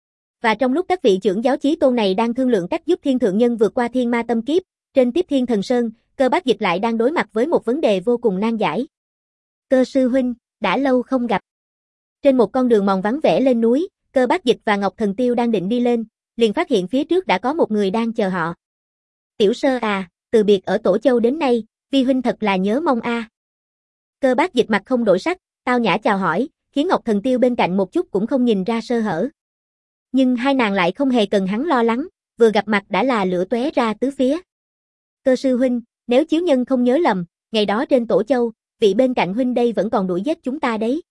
Và trong lúc các vị trưởng giáo chí tôn này đang thương lượng cách giúp Thiên Thượng Nhân vượt qua thiên ma tâm kiếp, trên Tiếp Thiên Thần Sơn, Cơ Bác Dịch lại đang đối mặt với một vấn đề vô cùng nan giải. Cơ sư huynh, đã lâu không gặp. Trên một con đường mòn vắng vẻ lên núi, Cơ Bác Dịch và Ngọc Thần Tiêu đang định đi lên, liền phát hiện phía trước đã có một người đang chờ họ. Tiểu Sơ à, từ biệt ở Tổ Châu đến nay, vi huynh thật là nhớ mong a. À. Cơ Bác Dịch mặt không đổi sắc, tao nhã chào hỏi, khiến Ngọc Thần Tiêu bên cạnh một chút cũng không nhìn ra sơ hở. Nhưng hai nàng lại không hề cần hắn lo lắng, vừa gặp mặt đã là lửa tóe ra tứ phía. Cơ sư huynh, nếu chiếu nhân không nhớ lầm, ngày đó trên Tổ Châu, vị bên cạnh huynh đây vẫn còn đuổi giết chúng ta đấy.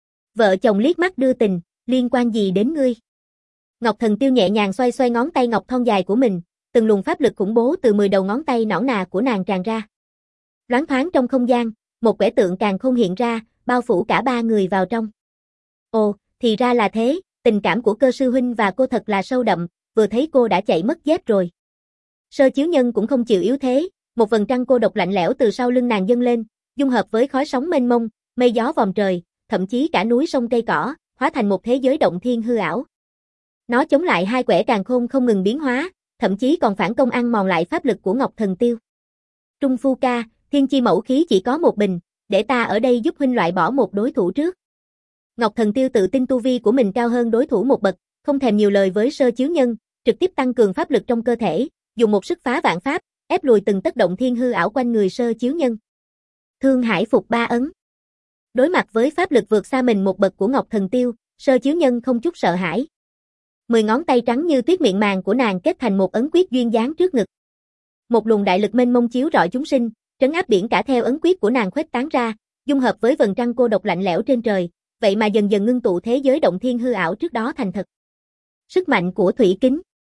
Vợ chồng liếc mắt đưa tình, liên quan gì đến ngươi? Ngọc Thần Tiêu nhẹ nhàng xoay xoay ngón tay ngọc thon dài của mình, từng luồng pháp lực khủng bố từ mười đầu ngón tay nõn nà của nàng tràn ra. Loáng thoáng trong không gian, một quẻ tượng càn khôn hiện ra, bao phủ cả ba người vào trong. Ồ, thì ra là thế, tình cảm của Cơ sư huynh và cô thật là sâu đậm, vừa thấy cô đã chạy mất dép rồi. Sơ Chiếu Nhân cũng không chịu yếu thế, một vầng trăng cô độc lạnh lẽo từ sau lưng nàng dâng lên, dung hợp với khói sóng mênh mông, mây gió vòm trời, thậm chí cả núi sông cây cỏ, hóa thành một thế giới động thiên hư ảo. Nó chống lại hai quẻ càn khôn không ngừng biến hóa, thậm chí còn phản công ăn mòn lại pháp lực của Ngọc Thần Tiêu. Trung Phu ca, thiên chi mẫu khí chỉ có một bình, để ta ở đây giúp huynh loại bỏ một đối thủ trước. Ngọc Thần Tiêu tự tin tu vi của mình cao hơn đối thủ một bậc, không thèm nhiều lời với Sơ Chiếu Nhân, trực tiếp tăng cường pháp lực trong cơ thể, dùng một sức phá vạn pháp, ép lùi từng tất động thiên hư ảo quanh người Sơ Chiếu Nhân. Thương Hải phục ba ấn. Đối mặt với pháp lực vượt xa mình một bậc của Ngọc Thần Tiêu, Sơ Chiếu Nhân không chút sợ hãi. Mười ngón tay trắng như tuyết miệng màng của nàng kết thành một ấn quyết duyên dáng trước ngực. Một luồng đại lực mênh mông chiếu rọi chúng sinh, trấn áp biển cả theo ấn quyết của nàng khuếch tán ra, dung hợp với vầng trăng cô độc lạnh lẽo trên trời, vậy mà dần dần ngưng tụ thế giới động thiên hư ảo trước đó thành thật. Sức mạnh của thủy kính.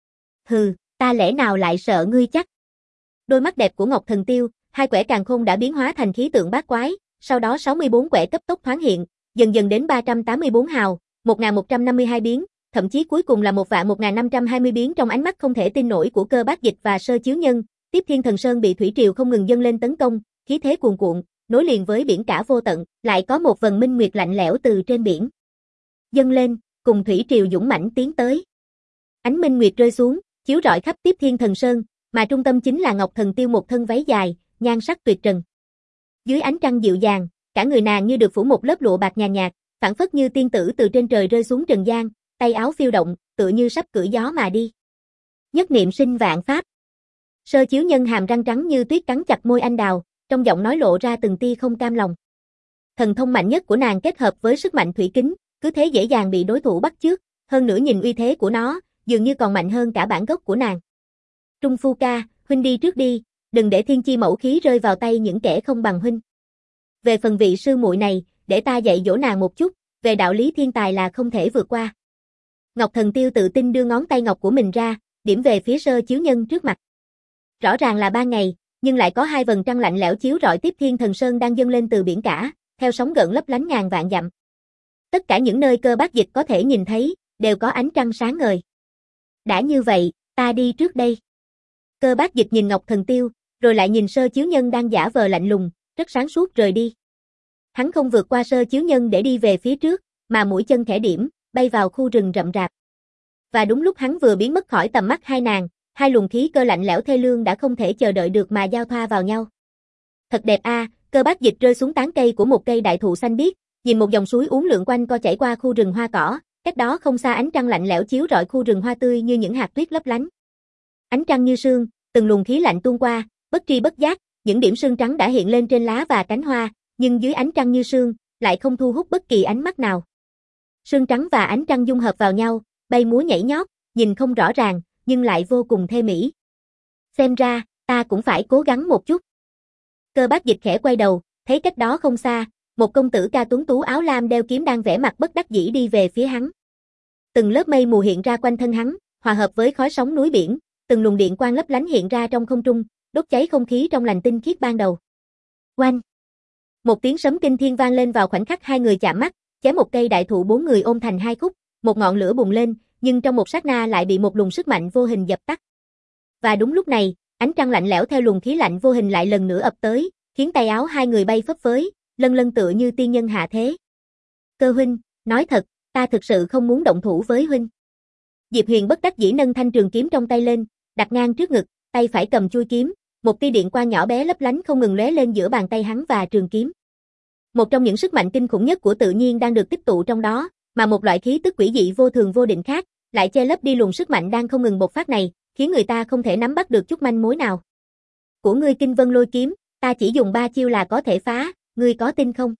Hừ, ta lẽ nào lại sợ ngươi chắc? Đôi mắt đẹp của Ngọc Thần Tiêu, hai quẻ càn khôn đã biến hóa thành khí tượng bát quái, sau đó sáu mươi bốn quẻ cấp tốc thoáng hiện, dần dần đến ba trăm tám mươi bốn hào, một nghìn một trăm năm mươi hai biến, thậm chí cuối cùng là một vạn một nghìn năm trăm hai mươi biến trong ánh mắt không thể tin nổi của Cơ Bác Dịch và Sơ Chiếu Nhân. Tiếp Thiên Thần Sơn bị thủy triều không ngừng dâng lên tấn công, khí thế cuồn cuộn, nối liền với biển cả vô tận, lại có một vầng minh nguyệt lạnh lẽo từ trên biển dâng lên, cùng thủy triều dũng mãnh tiến tới. Ánh minh nguyệt rơi xuống, chiếu rọi khắp Tiếp Thiên Thần Sơn, mà trung tâm chính là Ngọc Thần Tiêu một thân váy dài, nhan sắc tuyệt trần. Dưới ánh trăng dịu dàng, cả người nàng như được phủ một lớp lụa bạc nhàn nhạt, phảng phất như tiên tử từ trên trời rơi xuống trần gian, tay áo phiêu động, tựa như sắp cưỡi gió mà đi. Nhất niệm sinh vạn pháp. Sơ Chiếu Nhân hàm răng trắng như tuyết cắn chặt môi anh đào, trong giọng nói lộ ra từng tia không cam lòng. Thần thông mạnh nhất của nàng kết hợp với sức mạnh thủy kính, cứ thế dễ dàng bị đối thủ bắt chước, hơn nữa nhìn uy thế của nó, dường như còn mạnh hơn cả bản gốc của nàng. Trung Phu ca, huynh đi trước đi, đừng để thiên chi mẫu khí rơi vào tay những kẻ không bằng huynh. Về phần vị sư muội này, để ta dạy dỗ nàng một chút, về đạo lý thiên tài là không thể vượt qua. Ngọc Thần Tiêu tự tin đưa ngón tay ngọc của mình ra, điểm về phía Sơ Chiếu Nhân trước mặt. Rõ ràng là ban ngày, nhưng lại có hai vầng trăng lạnh lẽo chiếu rọi Tiếp Thiên Thần Sơn đang dâng lên từ biển cả, theo sóng gợn lấp lánh ngàn vạn dặm. Tất cả những nơi Cơ Bác Dịch có thể nhìn thấy, đều có ánh trăng sáng ngời. Đã như vậy, ta đi trước đây. Cơ Bác Dịch nhìn Ngọc Thần Tiêu, rồi lại nhìn Sơ Chiếu Nhân đang giả vờ lạnh lùng, rất sáng suốt rời đi. Hắn không vượt qua Sơ Chiếu Nhân để đi về phía trước, mà mũi chân khẽ điểm, bay vào khu rừng rậm rạp. Và đúng lúc hắn vừa biến mất khỏi tầm mắt hai nàng, hai luồng khí cơ lạnh lẽo thê lương đã không thể chờ đợi được mà giao thoa vào nhau. Thật đẹp a, à, Cơ Bác Dịch rơi xuống tán cây của một cây đại thụ xanh biếc, nhìn một dòng suối uốn lượn quanh co chảy qua khu rừng hoa cỏ, cách đó không xa ánh trăng lạnh lẽo chiếu rọi khu rừng hoa tươi như những hạt tuyết lấp lánh. Ánh trăng như sương, từng luồng khí lạnh tuôn qua, bất tri bất giác, những điểm sương trắng đã hiện lên trên lá và cánh hoa, nhưng dưới ánh trăng như sương, lại không thu hút bất kỳ ánh mắt nào. Sương trắng và ánh trăng dung hợp vào nhau, bay múa nhảy nhót, nhìn không rõ ràng, nhưng lại vô cùng thê mỹ. Xem ra, ta cũng phải cố gắng một chút. Cơ Bác Dịch khẽ quay đầu, thấy cách đó không xa, một công tử ca tuấn tú áo lam đeo kiếm đang vẽ mặt bất đắc dĩ đi về phía hắn. Từng lớp mây mù hiện ra quanh thân hắn, hòa hợp với khói sóng núi biển, từng luồng điện quang lấp lánh hiện ra trong không trung, đốt cháy không khí trong lành tinh khiết ban đầu. Oanh! Một tiếng sấm kinh thiên vang lên vào khoảnh khắc hai người chạm mắt, chém một cây đại thụ bốn người ôm thành hai khúc, một ngọn lửa bùng lên, nhưng trong một sát na lại bị một luồng sức mạnh vô hình dập tắt. Và đúng lúc này, ánh trăng lạnh lẽo theo luồng khí lạnh vô hình lại lần nữa ập tới, khiến tay áo hai người bay phấp phới, lân lân tựa như tiên nhân hạ thế. Cơ huynh, nói thật, ta thực sự không muốn động thủ với huynh. Diệp Huyền bất đắc dĩ nâng thanh trường kiếm trong tay lên, đặt ngang trước ngực, tay phải cầm chuôi kiếm, một tia điện quang nhỏ bé lấp lánh không ngừng lóe lên giữa bàn tay hắn và trường kiếm. Một trong những sức mạnh kinh khủng nhất của tự nhiên đang được tích tụ trong đó, mà một loại khí tức quỷ dị vô thường vô định khác, lại che lấp đi luồng sức mạnh đang không ngừng bộc phát này, khiến người ta không thể nắm bắt được chút manh mối nào. Của ngươi Kinh Vân Lôi kiếm, ta chỉ dùng ba chiêu là có thể phá, ngươi có tin không?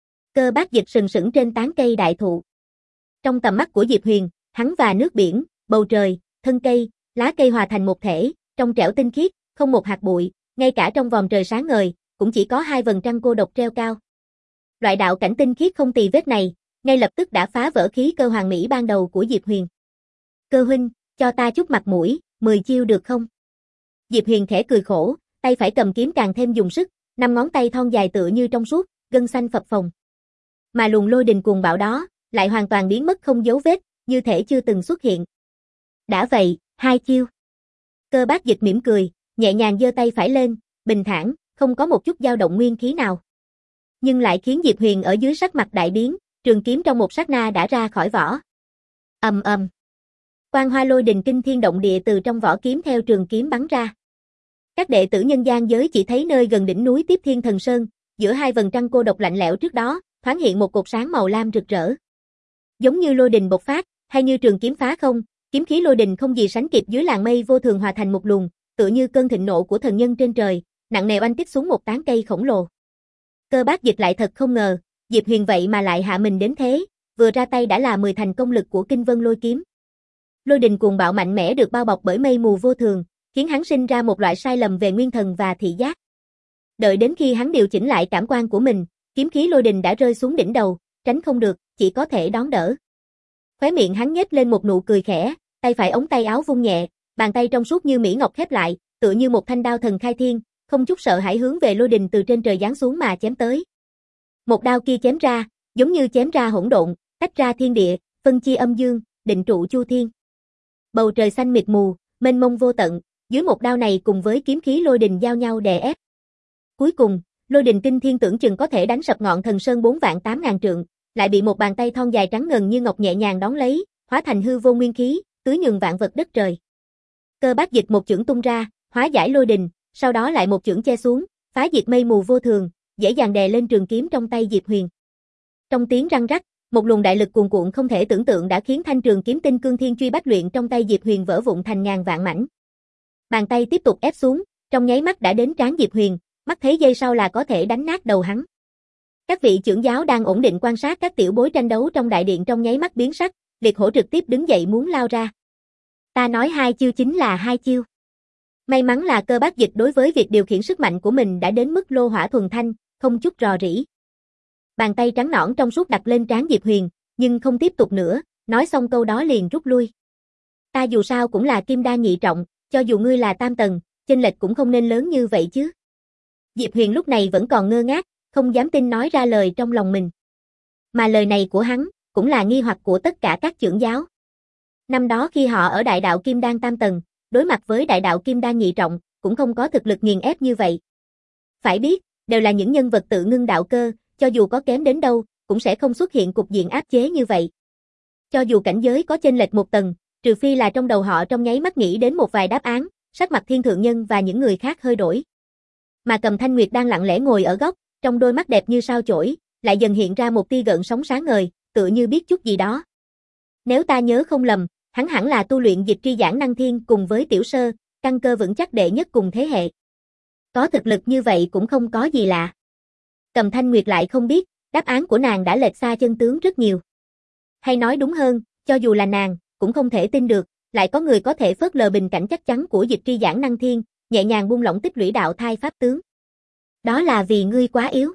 Cơ Bác Dịch sừng sững trên tán cây đại thụ. Trong tầm mắt của Diệp Huyền, hắn và nước biển, bầu trời, thân cây, lá cây hòa thành một thể, trong trẻo tinh khiết, không một hạt bụi, ngay cả trong vòm trời sáng ngời, cũng chỉ có hai vầng trăng cô độc treo cao. Loại đạo cảnh tinh khiết không tì vết này, ngay lập tức đã phá vỡ khí cơ hoàn mỹ ban đầu của Diệp Huyền. Cơ huynh, cho ta chút mặt mũi, mười chiêu được không? Diệp Huyền khẽ cười khổ, tay phải cầm kiếm càng thêm dùng sức, năm ngón tay thon dài tựa như trong suốt, gân xanh phập phồng. Mà luồng lôi đình cuồng bạo đó, lại hoàn toàn biến mất không dấu vết, như thể chưa từng xuất hiện. Đã vậy, hai chiêu. Cơ Bác Dịch mỉm cười, nhẹ nhàng giơ tay phải lên, bình thản, không có một chút dao động nguyên khí nào. Nhưng lại khiến Diệp Huyền ở dưới sắc mặt đại biến, trường kiếm trong một sát na đã ra khỏi vỏ. Ầm ầm. Quang hoa lôi đình kinh thiên động địa từ trong vỏ kiếm theo trường kiếm bắn ra. Các đệ tử nhân gian giới chỉ thấy nơi gần đỉnh núi Tiếp Thiên Thần Sơn, giữa hai vầng trăng cô độc lạnh lẽo trước đó, thoáng hiện một cột sáng màu lam rực rỡ. Giống như lôi đình bộc phát, hay như trường kiếm phá không, kiếm khí lôi đình không gì sánh kịp dưới làn mây vô thường hòa thành một luồng, tựa như cơn thịnh nộ của thần nhân trên trời, nặng nề oanh kích xuống một tán cây khổng lồ. Cơ Bác Dịch lại thật không ngờ, Diệp Huyền vậy mà lại hạ mình đến thế, vừa ra tay đã là mười thành công lực của Kinh Vân Lôi kiếm. Lôi đình cuồng bạo mạnh mẽ được bao bọc bởi mây mù vô thường, khiến hắn sinh ra một loại sai lầm về nguyên thần và thị giác. Đợi đến khi hắn điều chỉnh lại cảm quan của mình, kiếm khí lôi đình đã rơi xuống đỉnh đầu, tránh không được, chỉ có thể đón đỡ. Khóe miệng hắn nhếch lên một nụ cười khẽ, tay phải ống tay áo vung nhẹ, bàn tay trong suốt như mỹ ngọc khép lại, tựa như một thanh đao thần khai thiên, không chút sợ hãi hướng về lôi đình từ trên trời giáng xuống mà chém tới. Một đao kia chém ra, giống như chém ra hỗn độn, tách ra thiên địa, phân chia âm dương, định trụ chu thiên. Bầu trời xanh mịt mù, mênh mông vô tận, dưới một đao này cùng với kiếm khí lôi đình giao nhau đè ép. Cuối cùng, lôi đình kinh thiên tưởng chừng có thể đánh sập ngọn thần sơn bốn vạn tám ngàn trượng, lại bị một bàn tay thon dài trắng ngần như ngọc nhẹ nhàng đón lấy, hóa thành hư vô nguyên khí, tưới nhường vạn vật đất trời. Cơ Bác Dịch một chưởng tung ra, hóa giải lôi đình, sau đó lại một chưởng che xuống, phá diệt mây mù vô thường, dễ dàng đè lên trường kiếm trong tay Diệp Huyền. Trong tiếng răng rắc, một luồng đại lực cuồn cuộn không thể tưởng tượng đã khiến thanh trường kiếm tinh cương thiên truy bách luyện trong tay Diệp Huyền vỡ vụn thành ngàn vạn mảnh. Bàn tay tiếp tục ép xuống, trong nháy mắt đã đến trán Diệp Huyền, mắt thấy giây sau là có thể đánh nát đầu hắn. Các vị trưởng giáo đang ổn định quan sát các tiểu bối tranh đấu trong đại điện trong nháy mắt biến sắc, liệt hổ trực tiếp đứng dậy muốn lao ra. Ta nói hai chiêu chính là hai chiêu. May mắn là Cơ Bác Dịch đối với việc điều khiển sức mạnh của mình đã đến mức lô hỏa thuần thanh, không chút rò rỉ. Bàn tay trắng nõn trong suốt đặt lên trán Diệp Huyền, nhưng không tiếp tục nữa, nói xong câu đó liền rút lui. Ta dù sao cũng là kim đan nhị trọng, cho dù ngươi là tam tầng, chênh lệch cũng không nên lớn như vậy chứ. Diệp Huyền lúc này vẫn còn ngơ ngác, không dám tin nói ra lời trong lòng mình. Mà lời này của hắn, cũng là nghi hoặc của tất cả các trưởng giáo. Năm đó khi họ ở đại đạo kim đan tam tầng, đối mặt với đại đạo kim đan nhị trọng, cũng không có thực lực nghiền ép như vậy. Phải biết, đều là những nhân vật tự ngưng đạo cơ, cho dù có kém đến đâu, cũng sẽ không xuất hiện cục diện áp chế như vậy. Cho dù cảnh giới có chênh lệch một tầng, trừ phi là trong đầu họ trong nháy mắt nghĩ đến một vài đáp án, sắc mặt Thiên Thượng Nhân và những người khác hơi đổi. Mà Cầm Thanh Nguyệt đang lặng lẽ ngồi ở góc, trong đôi mắt đẹp như sao chổi, lại dần hiện ra một tia gợn sóng sáng ngời, tựa như biết chút gì đó. Nếu ta nhớ không lầm, hắn hẳn là tu luyện dịch tri giảng năng thiên cùng với Tiểu Sơ, căn cơ vững chắc đệ nhất cùng thế hệ. Có thực lực như vậy cũng không có gì lạ. Cầm Thanh Nguyệt lại không biết, đáp án của nàng đã lệch xa chân tướng rất nhiều. Hay nói đúng hơn, cho dù là nàng, cũng không thể tin được, lại có người có thể phớt lờ bình cảnh chắc chắn của dịch tri giảng năng thiên, nhẹ nhàng buông lỏng tích lũy đạo thai pháp tướng. Đó là vì ngươi quá yếu.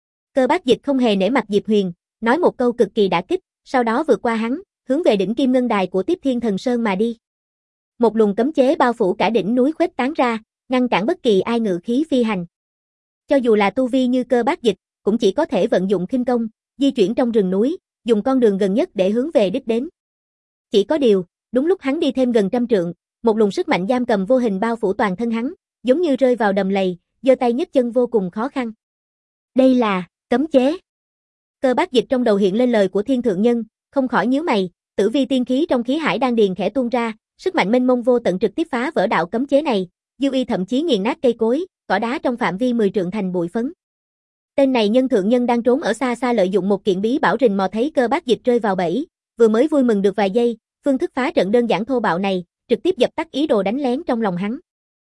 Cơ Bác Dịch không hề nể mặt Diệp Huyền, nói một câu cực kỳ đả kích, sau đó vượt qua hắn, hướng về đỉnh Kim Ngân Đài của Tiếp Thiên Thần Sơn mà đi. Một luồng cấm chế bao phủ cả đỉnh núi khuếch tán ra, ngăn cản bất kỳ ai ngự khí phi hành. Cho dù là tu vi như Cơ Bác Dịch, cũng chỉ có thể vận dụng khinh công, di chuyển trong rừng núi, dùng con đường gần nhất để hướng về đích đến. Chỉ có điều, đúng lúc hắn đi thêm gần trăm trượng, một luồng sức mạnh giam cầm vô hình bao phủ toàn thân hắn, giống như rơi vào đầm lầy, giơ tay nhấc chân vô cùng khó khăn. Đây là cấm chế. Cơ Bác Dịch trong đầu hiện lên lời của Thiên Thượng Nhân, không khỏi nhíu mày, tử vi tiên khí trong khí hải đan điền khẽ tuôn ra, sức mạnh mênh mông vô tận trực tiếp phá vỡ đạo cấm chế này, dư uy thậm chí nghiền nát cây cối, cỏ đá trong phạm vi mười trượng thành bụi phấn. Tên này Nhân Thượng Nhân đang trốn ở xa xa lợi dụng một kiện bí bảo rình mò thấy Cơ Bác Dịch rơi vào bẫy, vừa mới vui mừng được vài giây, phương thức phá trận đơn giản thô bạo này, trực tiếp dập tắt ý đồ đánh lén trong lòng hắn.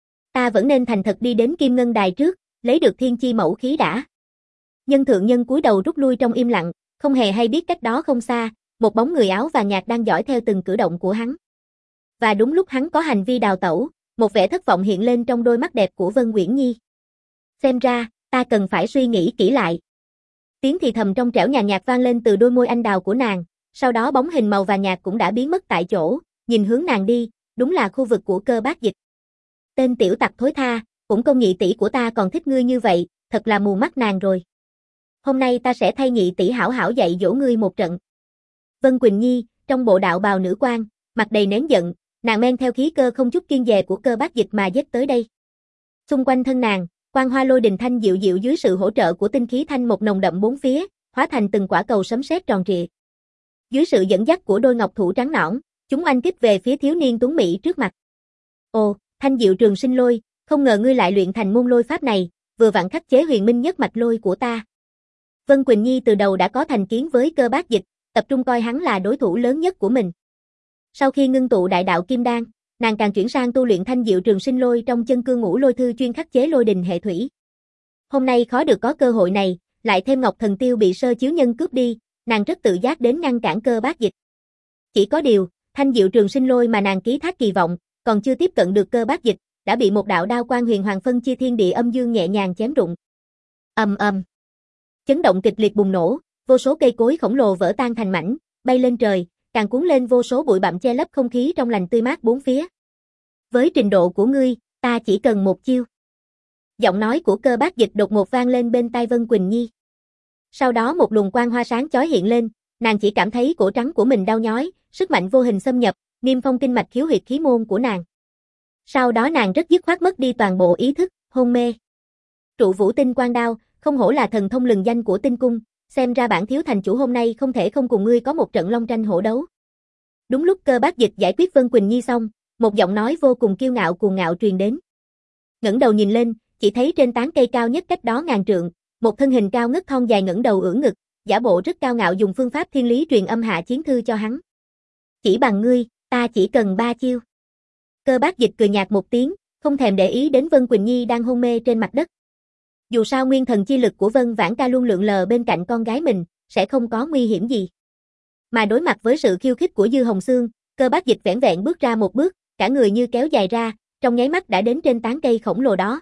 Ta vẫn nên thành thật đi đến Kim Ngân Đài trước, lấy được thiên chi mẫu khí đã. Nhân Thượng Nhân cúi đầu rút lui trong im lặng, không hề hay biết cách đó không xa, một bóng người áo vàng nhạt đang dõi theo từng cử động của hắn. Và đúng lúc hắn có hành vi đào tẩu, một vẻ thất vọng hiện lên trong đôi mắt đẹp của Vân Uyển Nhi. Xem ra, ta cần phải suy nghĩ kỹ lại. Tiếng thì thầm trong trẻo nhàn nhạt vang lên từ đôi môi anh đào của nàng, sau đó bóng hình màu vàng nhạt cũng đã biến mất tại chỗ, nhìn hướng nàng đi, đúng là khu vực của Cơ Bác Dịch. Tên tiểu tặc thối tha, cũng công nhị tỷ của ta còn thích ngươi như vậy, thật là mù mắt nàng rồi. Hôm nay ta sẽ thay nhị tỷ hảo hảo dạy dỗ ngươi một trận. Vân Quỳnh Nhi, trong bộ đạo bào nữ quan, mặt đầy nén giận, nàng men theo khí cơ không chút kiêng dè của Cơ Bác Dịch mà giết tới đây. Xung quanh thân nàng, quang hoa lôi đình thanh dịu dịu dưới sự hỗ trợ của tinh khí thanh một nồng đậm bốn phía, hóa thành từng quả cầu sấm sét tròn trịa. Dưới sự dẫn dắt của đôi ngọc thủ trắng nõn, chúng oanh kích về phía thiếu niên tuấn mỹ trước mặt. Ồ, Thanh Diệu Trường Sinh Lôi, không ngờ ngươi lại luyện thành môn lôi pháp này, vừa vặn khắc chế huyền minh nhất mạch lôi của ta. Vân Quỳnh Nhi từ đầu đã có thành kiến với Cơ Bác Dịch, tập trung coi hắn là đối thủ lớn nhất của mình. Sau khi ngưng tụ đại đạo kim đan, nàng càng chuyển sang tu luyện thanh diệu trường sinh lôi trong chân cương ngũ lôi thư chuyên khắc chế lôi đình hệ thủy. Hôm nay khó được có cơ hội này, lại thêm Ngọc Thần Tiêu bị Sơ Chiếu Nhân cướp đi, nàng rất tự giác đến ngăn cản Cơ Bác Dịch. Chỉ có điều, thanh diệu trường sinh lôi mà nàng ký thác kỳ vọng, còn chưa tiếp cận được Cơ Bác Dịch, đã bị một đạo đao quang huyền hoàng phân chia thiên địa âm dương nhẹ nhàng chém rụng. Ầm ầm. Chấn động kịch liệt bùng nổ, vô số cây cối khổng lồ vỡ tan thành mảnh, bay lên trời, càng cuốn lên vô số bụi bặm che lấp không khí trong lành tươi mát bốn phía. Với trình độ của ngươi, ta chỉ cần một chiêu. Giọng nói của Cơ Bác Dịch đột ngột vang lên bên tai Vân Quỳnh Nhi. Sau đó một luồng quang hoa sáng chói hiện lên, nàng chỉ cảm thấy cổ trắng của mình đau nhói, sức mạnh vô hình xâm nhập, niêm phong kinh mạch khiếu huyệt khí môn của nàng. Sau đó nàng rất dứt khoát mất đi toàn bộ ý thức, hôn mê. Trụ Vũ Tinh Quang Đao, không hổ là thần thông lừng danh của Tinh Cung, xem ra bản thiếu thành chủ hôm nay không thể không cùng ngươi có một trận long tranh hổ đấu. Đúng lúc Cơ Bác Dịch giải quyết Vân Quỳnh Nhi xong, một giọng nói vô cùng kiêu ngạo cuồng ngạo truyền đến. Ngẩng đầu nhìn lên, chỉ thấy trên tán cây cao nhất cách đó ngàn trượng, một thân hình cao ngất thon dài ngẩng đầu ưỡn ngực, giả bộ rất cao ngạo dùng phương pháp thiên lý truyền âm hạ chiến thư cho hắn. Chỉ bằng ngươi, ta chỉ cần ba chiêu. Cơ Bác Dịch cười nhạt một tiếng, không thèm để ý đến Vân Quỳnh Nhi đang hôn mê trên mặt đất. Dù sao nguyên thần chi lực của Vân Vãn Ca luôn lượn lờ bên cạnh con gái mình, sẽ không có nguy hiểm gì. Mà đối mặt với sự khiêu khích của Dư Hồng Xương, Cơ Bác Dịch vẻn vẹn bước ra một bước, cả người như kéo dài ra, trong nháy mắt đã đến trên tán cây khổng lồ đó.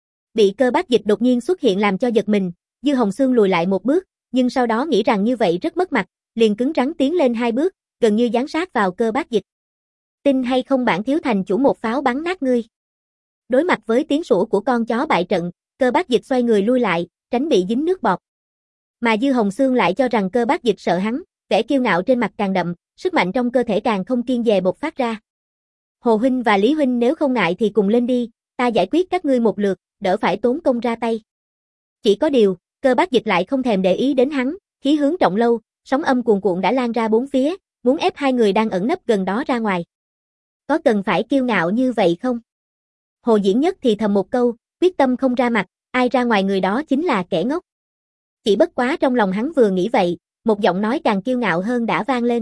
Bị Cơ Bác Dịch đột nhiên xuất hiện làm cho giật mình, Dư Hồng Xương lùi lại một bước, nhưng sau đó nghĩ rằng như vậy rất mất mặt, liền cứng rắn tiến lên hai bước, gần như dán sát vào Cơ Bác Dịch. Tin hay không bản thiếu thành chủ một pháo bắn nát ngươi. Đối mặt với tiếng sủa của con chó bại trận, Cơ Bác Dịch xoay người lui lại, tránh bị dính nước bọt. Mà Dư Hồng Xương lại cho rằng Cơ Bác Dịch sợ hắn, vẻ kiêu ngạo trên mặt càng đậm, sức mạnh trong cơ thể càng không kiêng dè bộc phát ra. Hồ huynh và Lý huynh nếu không ngại thì cùng lên đi, ta giải quyết các ngươi một lượt, đỡ phải tốn công ra tay. Chỉ có điều, Cơ Bác Dịch lại không thèm để ý đến hắn, khí hướng trọng lâu, sóng âm cuồn cuộn đã lan ra bốn phía, muốn ép hai người đang ẩn nấp gần đó ra ngoài. Có cần phải kiêu ngạo như vậy không? Hồ Diễn Nhất thì thầm một câu, quyết tâm không ra mặt, ai ra ngoài người đó chính là kẻ ngốc. Chỉ bất quá trong lòng hắn vừa nghĩ vậy, một giọng nói càng kiêu ngạo hơn đã vang lên.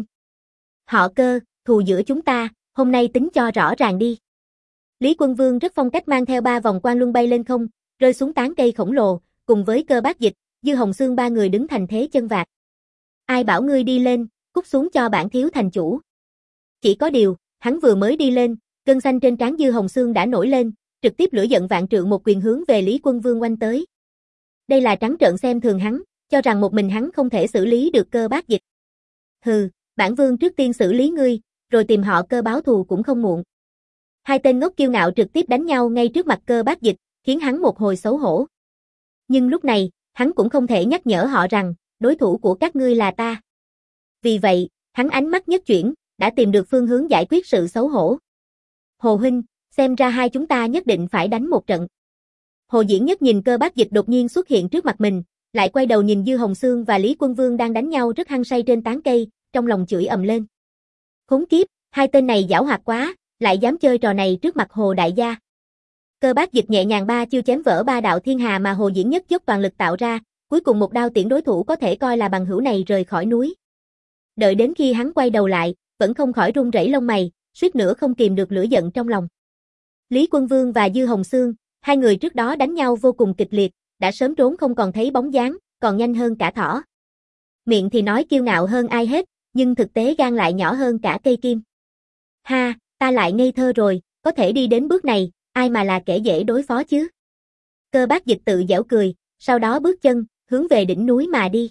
Họ Cơ, thù giữa chúng ta, hôm nay tính cho rõ ràng đi. Lý Quân Vương rất phong cách mang theo ba vòng quang luân bay lên không, rơi xuống tán cây khổng lồ, cùng với Cơ Bác Dịch, Dư Hồng Xương ba người đứng thành thế chân vạc. Ai bảo ngươi đi lên, cút xuống cho bản thiếu thành chủ. Chỉ có điều, hắn vừa mới đi lên, gân xanh trên trán Dư Hồng Xương đã nổi lên, trực tiếp lửa giận vạn trượng một quyền hướng về Lý Quân Vương oanh tới. Đây là trắng trợn xem thường hắn, cho rằng một mình hắn không thể xử lý được Cơ Bác Dịch. Hừ, bản vương trước tiên xử lý ngươi, rồi tìm họ Cơ báo thù cũng không muộn. Hai tên ngốc kiêu ngạo trực tiếp đánh nhau ngay trước mặt Cơ Bác Dịch, khiến hắn một hồi xấu hổ. Nhưng lúc này, hắn cũng không thể nhắc nhở họ rằng, đối thủ của các ngươi là ta. Vì vậy, hắn ánh mắt nhất chuyển, đã tìm được phương hướng giải quyết sự xấu hổ. Hồ huynh, xem ra hai chúng ta nhất định phải đánh một trận. Hồ Diễn Nhất nhìn Cơ Bác Dịch đột nhiên xuất hiện trước mặt mình, lại quay đầu nhìn Dư Hồng Xương và Lý Quân Vương đang đánh nhau rất hăng say trên tán cây, trong lòng chửi ầm lên. Khốn kiếp, hai tên này giảo hoạt quá, lại dám chơi trò này trước mặt Hồ đại gia. Cơ Bác Dịch nhẹ nhàng ba chiêu chém vỡ ba đạo thiên hà mà Hồ Diễn Nhất dốc toàn lực tạo ra, cuối cùng một đao tiễn đối thủ có thể coi là bằng hữu này rời khỏi núi. Đợi đến khi hắn quay đầu lại, vẫn không khỏi run rẩy lông mày, suýt nữa không kìm được lửa giận trong lòng. Lý Quân Vương và Dư Hồng Xương, hai người trước đó đánh nhau vô cùng kịch liệt, đã sớm trốn không còn thấy bóng dáng, còn nhanh hơn cả thỏ. Miệng thì nói kiêu ngạo hơn ai hết, nhưng thực tế gan lại nhỏ hơn cả cây kim. Ha, ta lại ngây thơ rồi, có thể đi đến bước này, ai mà là kẻ dễ đối phó chứ? Cơ Bác Dịch tự giễu cười, sau đó bước chân, hướng về đỉnh núi mà đi.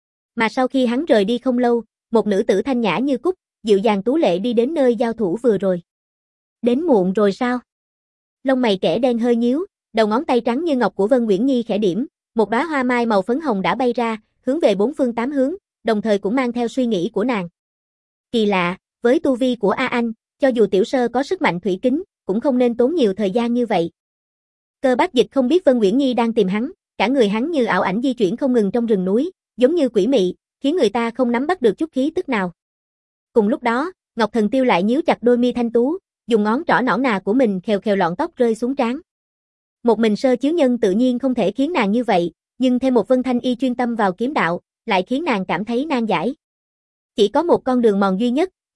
Mà sau khi hắn rời đi không lâu, một nữ tử thanh nhã như cúc, dịu dàng tú lệ đi đến nơi giao thủ vừa rồi. Đến muộn rồi sao? Lông mày kẻ đen hơi nhíu, đầu ngón tay trắng như ngọc của Vân Nguyễn Nhi khẽ điểm, một đóa hoa mai màu phấn hồng đã bay ra, hướng về bốn phương tám hướng, đồng thời cũng mang theo suy nghĩ của nàng. Kỳ lạ, với tu vi của A Anh, cho dù tiểu sơ có sức mạnh thủy kính, cũng không nên tốn nhiều thời gian như vậy. Cơ Bác Dịch không biết Vân Nguyễn Nhi đang tìm hắn, cả người hắn như ảo ảnh di chuyển không ngừng trong rừng núi, giống như quỷ mị, khiến người ta không nắm bắt được chút khí tức nào. Cùng lúc đó, Ngọc Thần Tiêu lại nhíu chặt đôi mi thanh tú, dùng ngón trỏ nõn nà của mình khều khều lọn tóc rơi xuống trán. Một mình Sơ Chiếu Nhân tự nhiên không thể khiến nàng như vậy, nhưng thêm một Vân Thanh Y chuyên tâm vào kiếm đạo, lại khiến nàng cảm thấy nan giải. Chỉ có một con đường mòn duy nhất,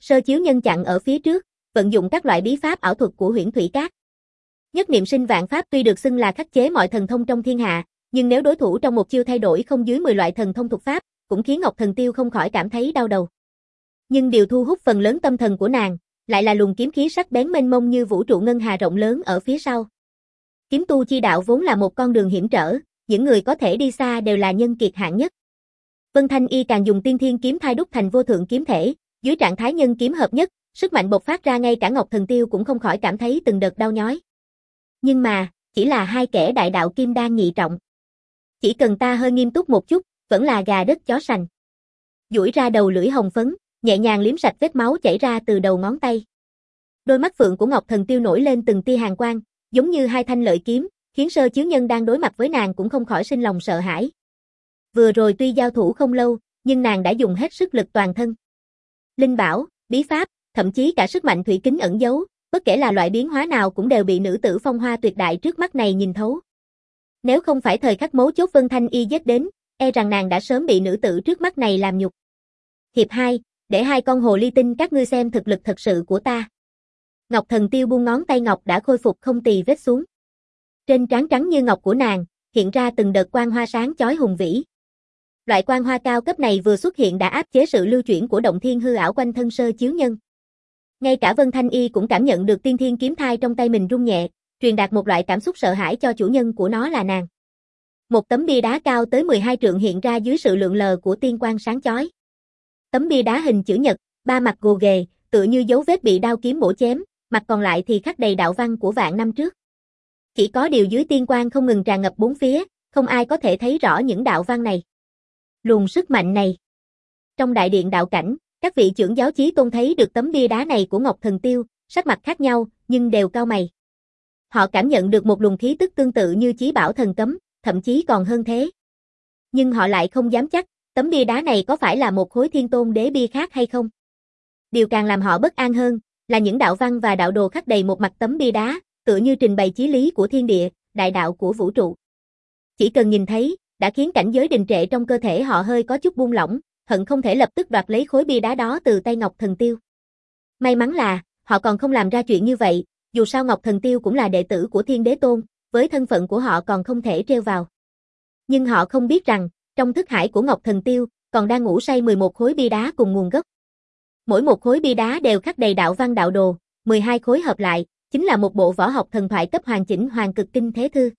Sơ Chiếu Nhân chặn ở phía trước, vận dụng các loại bí pháp ảo thuật của Huyễn Thủy Các. Nhất niệm sinh vạn pháp tuy được xưng là khắc chế mọi thần thông trong thiên hạ, nhưng nếu đối thủ trong một chiêu thay đổi không dưới mười loại thần thông thuật pháp, cũng khiến Ngọc Thần Tiêu không khỏi cảm thấy đau đầu. Nhưng điều thu hút phần lớn tâm thần của nàng, lại là luồng kiếm khí sắc bén mênh mông như vũ trụ ngân hà rộng lớn ở phía sau. Kiếm tu chi đạo vốn là một con đường hiểm trở, những người có thể đi xa đều là nhân kiệt hạng nhất. Vân Thanh Y càng dùng tiên thiên kiếm thai đúc thành vô thượng kiếm thể, dưới trạng thái nhân kiếm hợp nhất, sức mạnh bộc phát ra ngay cả Ngọc Thần Tiêu cũng không khỏi cảm thấy từng đợt đau nhói. Nhưng mà, chỉ là hai kẻ đại đạo kim đan nhị trọng. Chỉ cần ta hơi nghiêm túc một chút, vẫn là gà đất chó sành. Duỗi ra đầu lưỡi hồng phấn, nhẹ nhàng liếm sạch vết máu chảy ra từ đầu ngón tay. Đôi mắt phượng của Ngọc Thần Tiêu nổi lên từng tia hàn quang, giống như hai thanh lợi kiếm, khiến Sơ Chiếu Nhân đang đối mặt với nàng cũng không khỏi sinh lòng sợ hãi. Vừa rồi tuy giao thủ không lâu, nhưng nàng đã dùng hết sức lực toàn thân. Linh bảo, bí pháp, thậm chí cả sức mạnh thủy kính ẩn giấu, bất kể là loại biến hóa nào cũng đều bị nữ tử phong hoa tuyệt đại trước mắt này nhìn thấu. Nếu không phải thời khắc mấu chốt Vân Thanh Y giết đến, e rằng nàng đã sớm bị nữ tử trước mắt này làm nhục. Hiệp hai, để hai con hồ ly tinh các ngươi xem thực lực thật sự của ta. Ngọc Thần Tiêu buông ngón tay ngọc đã khôi phục không tì vết xuống. Trên trán trắng như ngọc của nàng, hiện ra từng đợt quang hoa sáng chói hùng vĩ. Loại quang hoa cao cấp này vừa xuất hiện đã áp chế sự lưu chuyển của động thiên hư ảo quanh thân Sơ Chiếu Nhân. Ngay cả Vân Thanh Y cũng cảm nhận được tiên thiên kiếm thai trong tay mình rung nhẹ, truyền đạt một loại cảm xúc sợ hãi cho chủ nhân của nó là nàng. Một tấm bia đá cao tới mười hai trượng hiện ra dưới sự lượn lờ của tiên quang sáng chói. Tấm bia đá hình chữ nhật, ba mặt gồ ghề, tựa như dấu vết bị đao kiếm bổ chém, mặt còn lại thì khắc đầy đạo văn của vạn năm trước. Chỉ có điều dưới tiên quang không ngừng tràn ngập bốn phía, không ai có thể thấy rõ những đạo văn này. Luồng sức mạnh này. Trong đại điện đạo cảnh, các vị trưởng giáo chí tôn thấy được tấm bia đá này của Ngọc Thần Tiêu, sắc mặt khác nhau, nhưng đều cau mày. Họ cảm nhận được một luồng khí tức tương tự như chí bảo thần cấm, thậm chí còn hơn thế. Nhưng họ lại không dám chắc, tấm bia đá này có phải là một khối thiên tôn đế bia khác hay không. Điều càng làm họ bất an hơn, là những đạo văn và đạo đồ khắc đầy một mặt tấm bia đá, tựa như trình bày chí lý của thiên địa, đại đạo của vũ trụ. Chỉ cần nhìn thấy, đã khiến cảnh giới đình trệ trong cơ thể họ hơi có chút buông lỏng, hận không thể lập tức đoạt lấy khối bia đá đó từ tay Ngọc Thần Tiêu. May mắn là, họ còn không làm ra chuyện như vậy, dù sao Ngọc Thần Tiêu cũng là đệ tử của Thiên Đế Tôn, với thân phận của họ còn không thể trêu vào. Nhưng họ không biết rằng, trong thức hải của Ngọc Thần Tiêu, còn đang ngủ say mười một khối bia đá cùng nguồn gốc. Mỗi một khối bia đá đều khắc đầy đạo văn đạo đồ, mười hai khối hợp lại, chính là một bộ võ học thần thoại cấp hoàn chỉnh Hoàng Cực Kinh Thế Thư.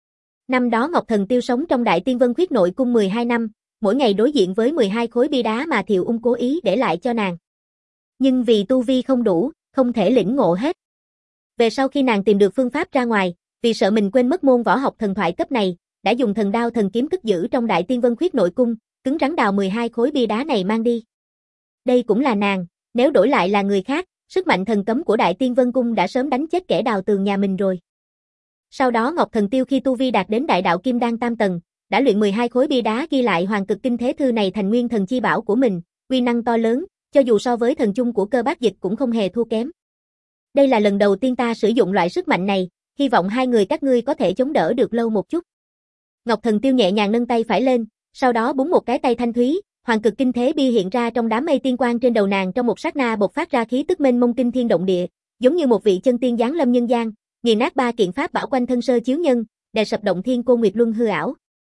Năm đó Ngọc Thần Tiêu sống trong Đại Tiên Vân Khuyết nội cung mười hai năm, mỗi ngày đối diện với mười hai khối bia đá mà Thiệu Ung cố ý để lại cho nàng. Nhưng vì tu vi không đủ, không thể lĩnh ngộ hết. Về sau khi nàng tìm được phương pháp ra ngoài, vì sợ mình quên mất môn võ học thần thoại cấp này, đã dùng thần đao thần kiếm cất giữ trong Đại Tiên Vân Khuyết nội cung, cứng rắn đào mười hai khối bia đá này mang đi. Đây cũng là nàng, nếu đổi lại là người khác, sức mạnh thần cấm của Đại Tiên Vân Cung đã sớm đánh chết kẻ đào tường nhà mình rồi. Sau đó Ngọc Thần Tiêu khi tu vi đạt đến đại đạo kim đan tam tầng, đã luyện mười hai khối bia đá ghi lại Hoàng Cực Kinh Thế Thư này thành nguyên thần chi bảo của mình, uy năng to lớn, cho dù so với thần chung của Cơ Bác Dịch cũng không hề thua kém. Đây là lần đầu tiên ta sử dụng loại sức mạnh này, hy vọng hai người các ngươi có thể chống đỡ được lâu một chút. Ngọc Thần Tiêu nhẹ nhàng nâng tay phải lên, sau đó búng một cái tay thanh thúy, Hoàng Cực Kinh Thế bia hiện ra trong đám mây tiên quang trên đầu nàng, trong một sát na bộc phát ra khí tức mênh mông kinh thiên động địa, giống như một vị chân tiên giáng lâm nhân gian, nghiền nát ba kiện pháp bảo quanh thân Sơ Chiếu Nhân, đè sập động thiên Cô Nguyệt Luân hư ảo.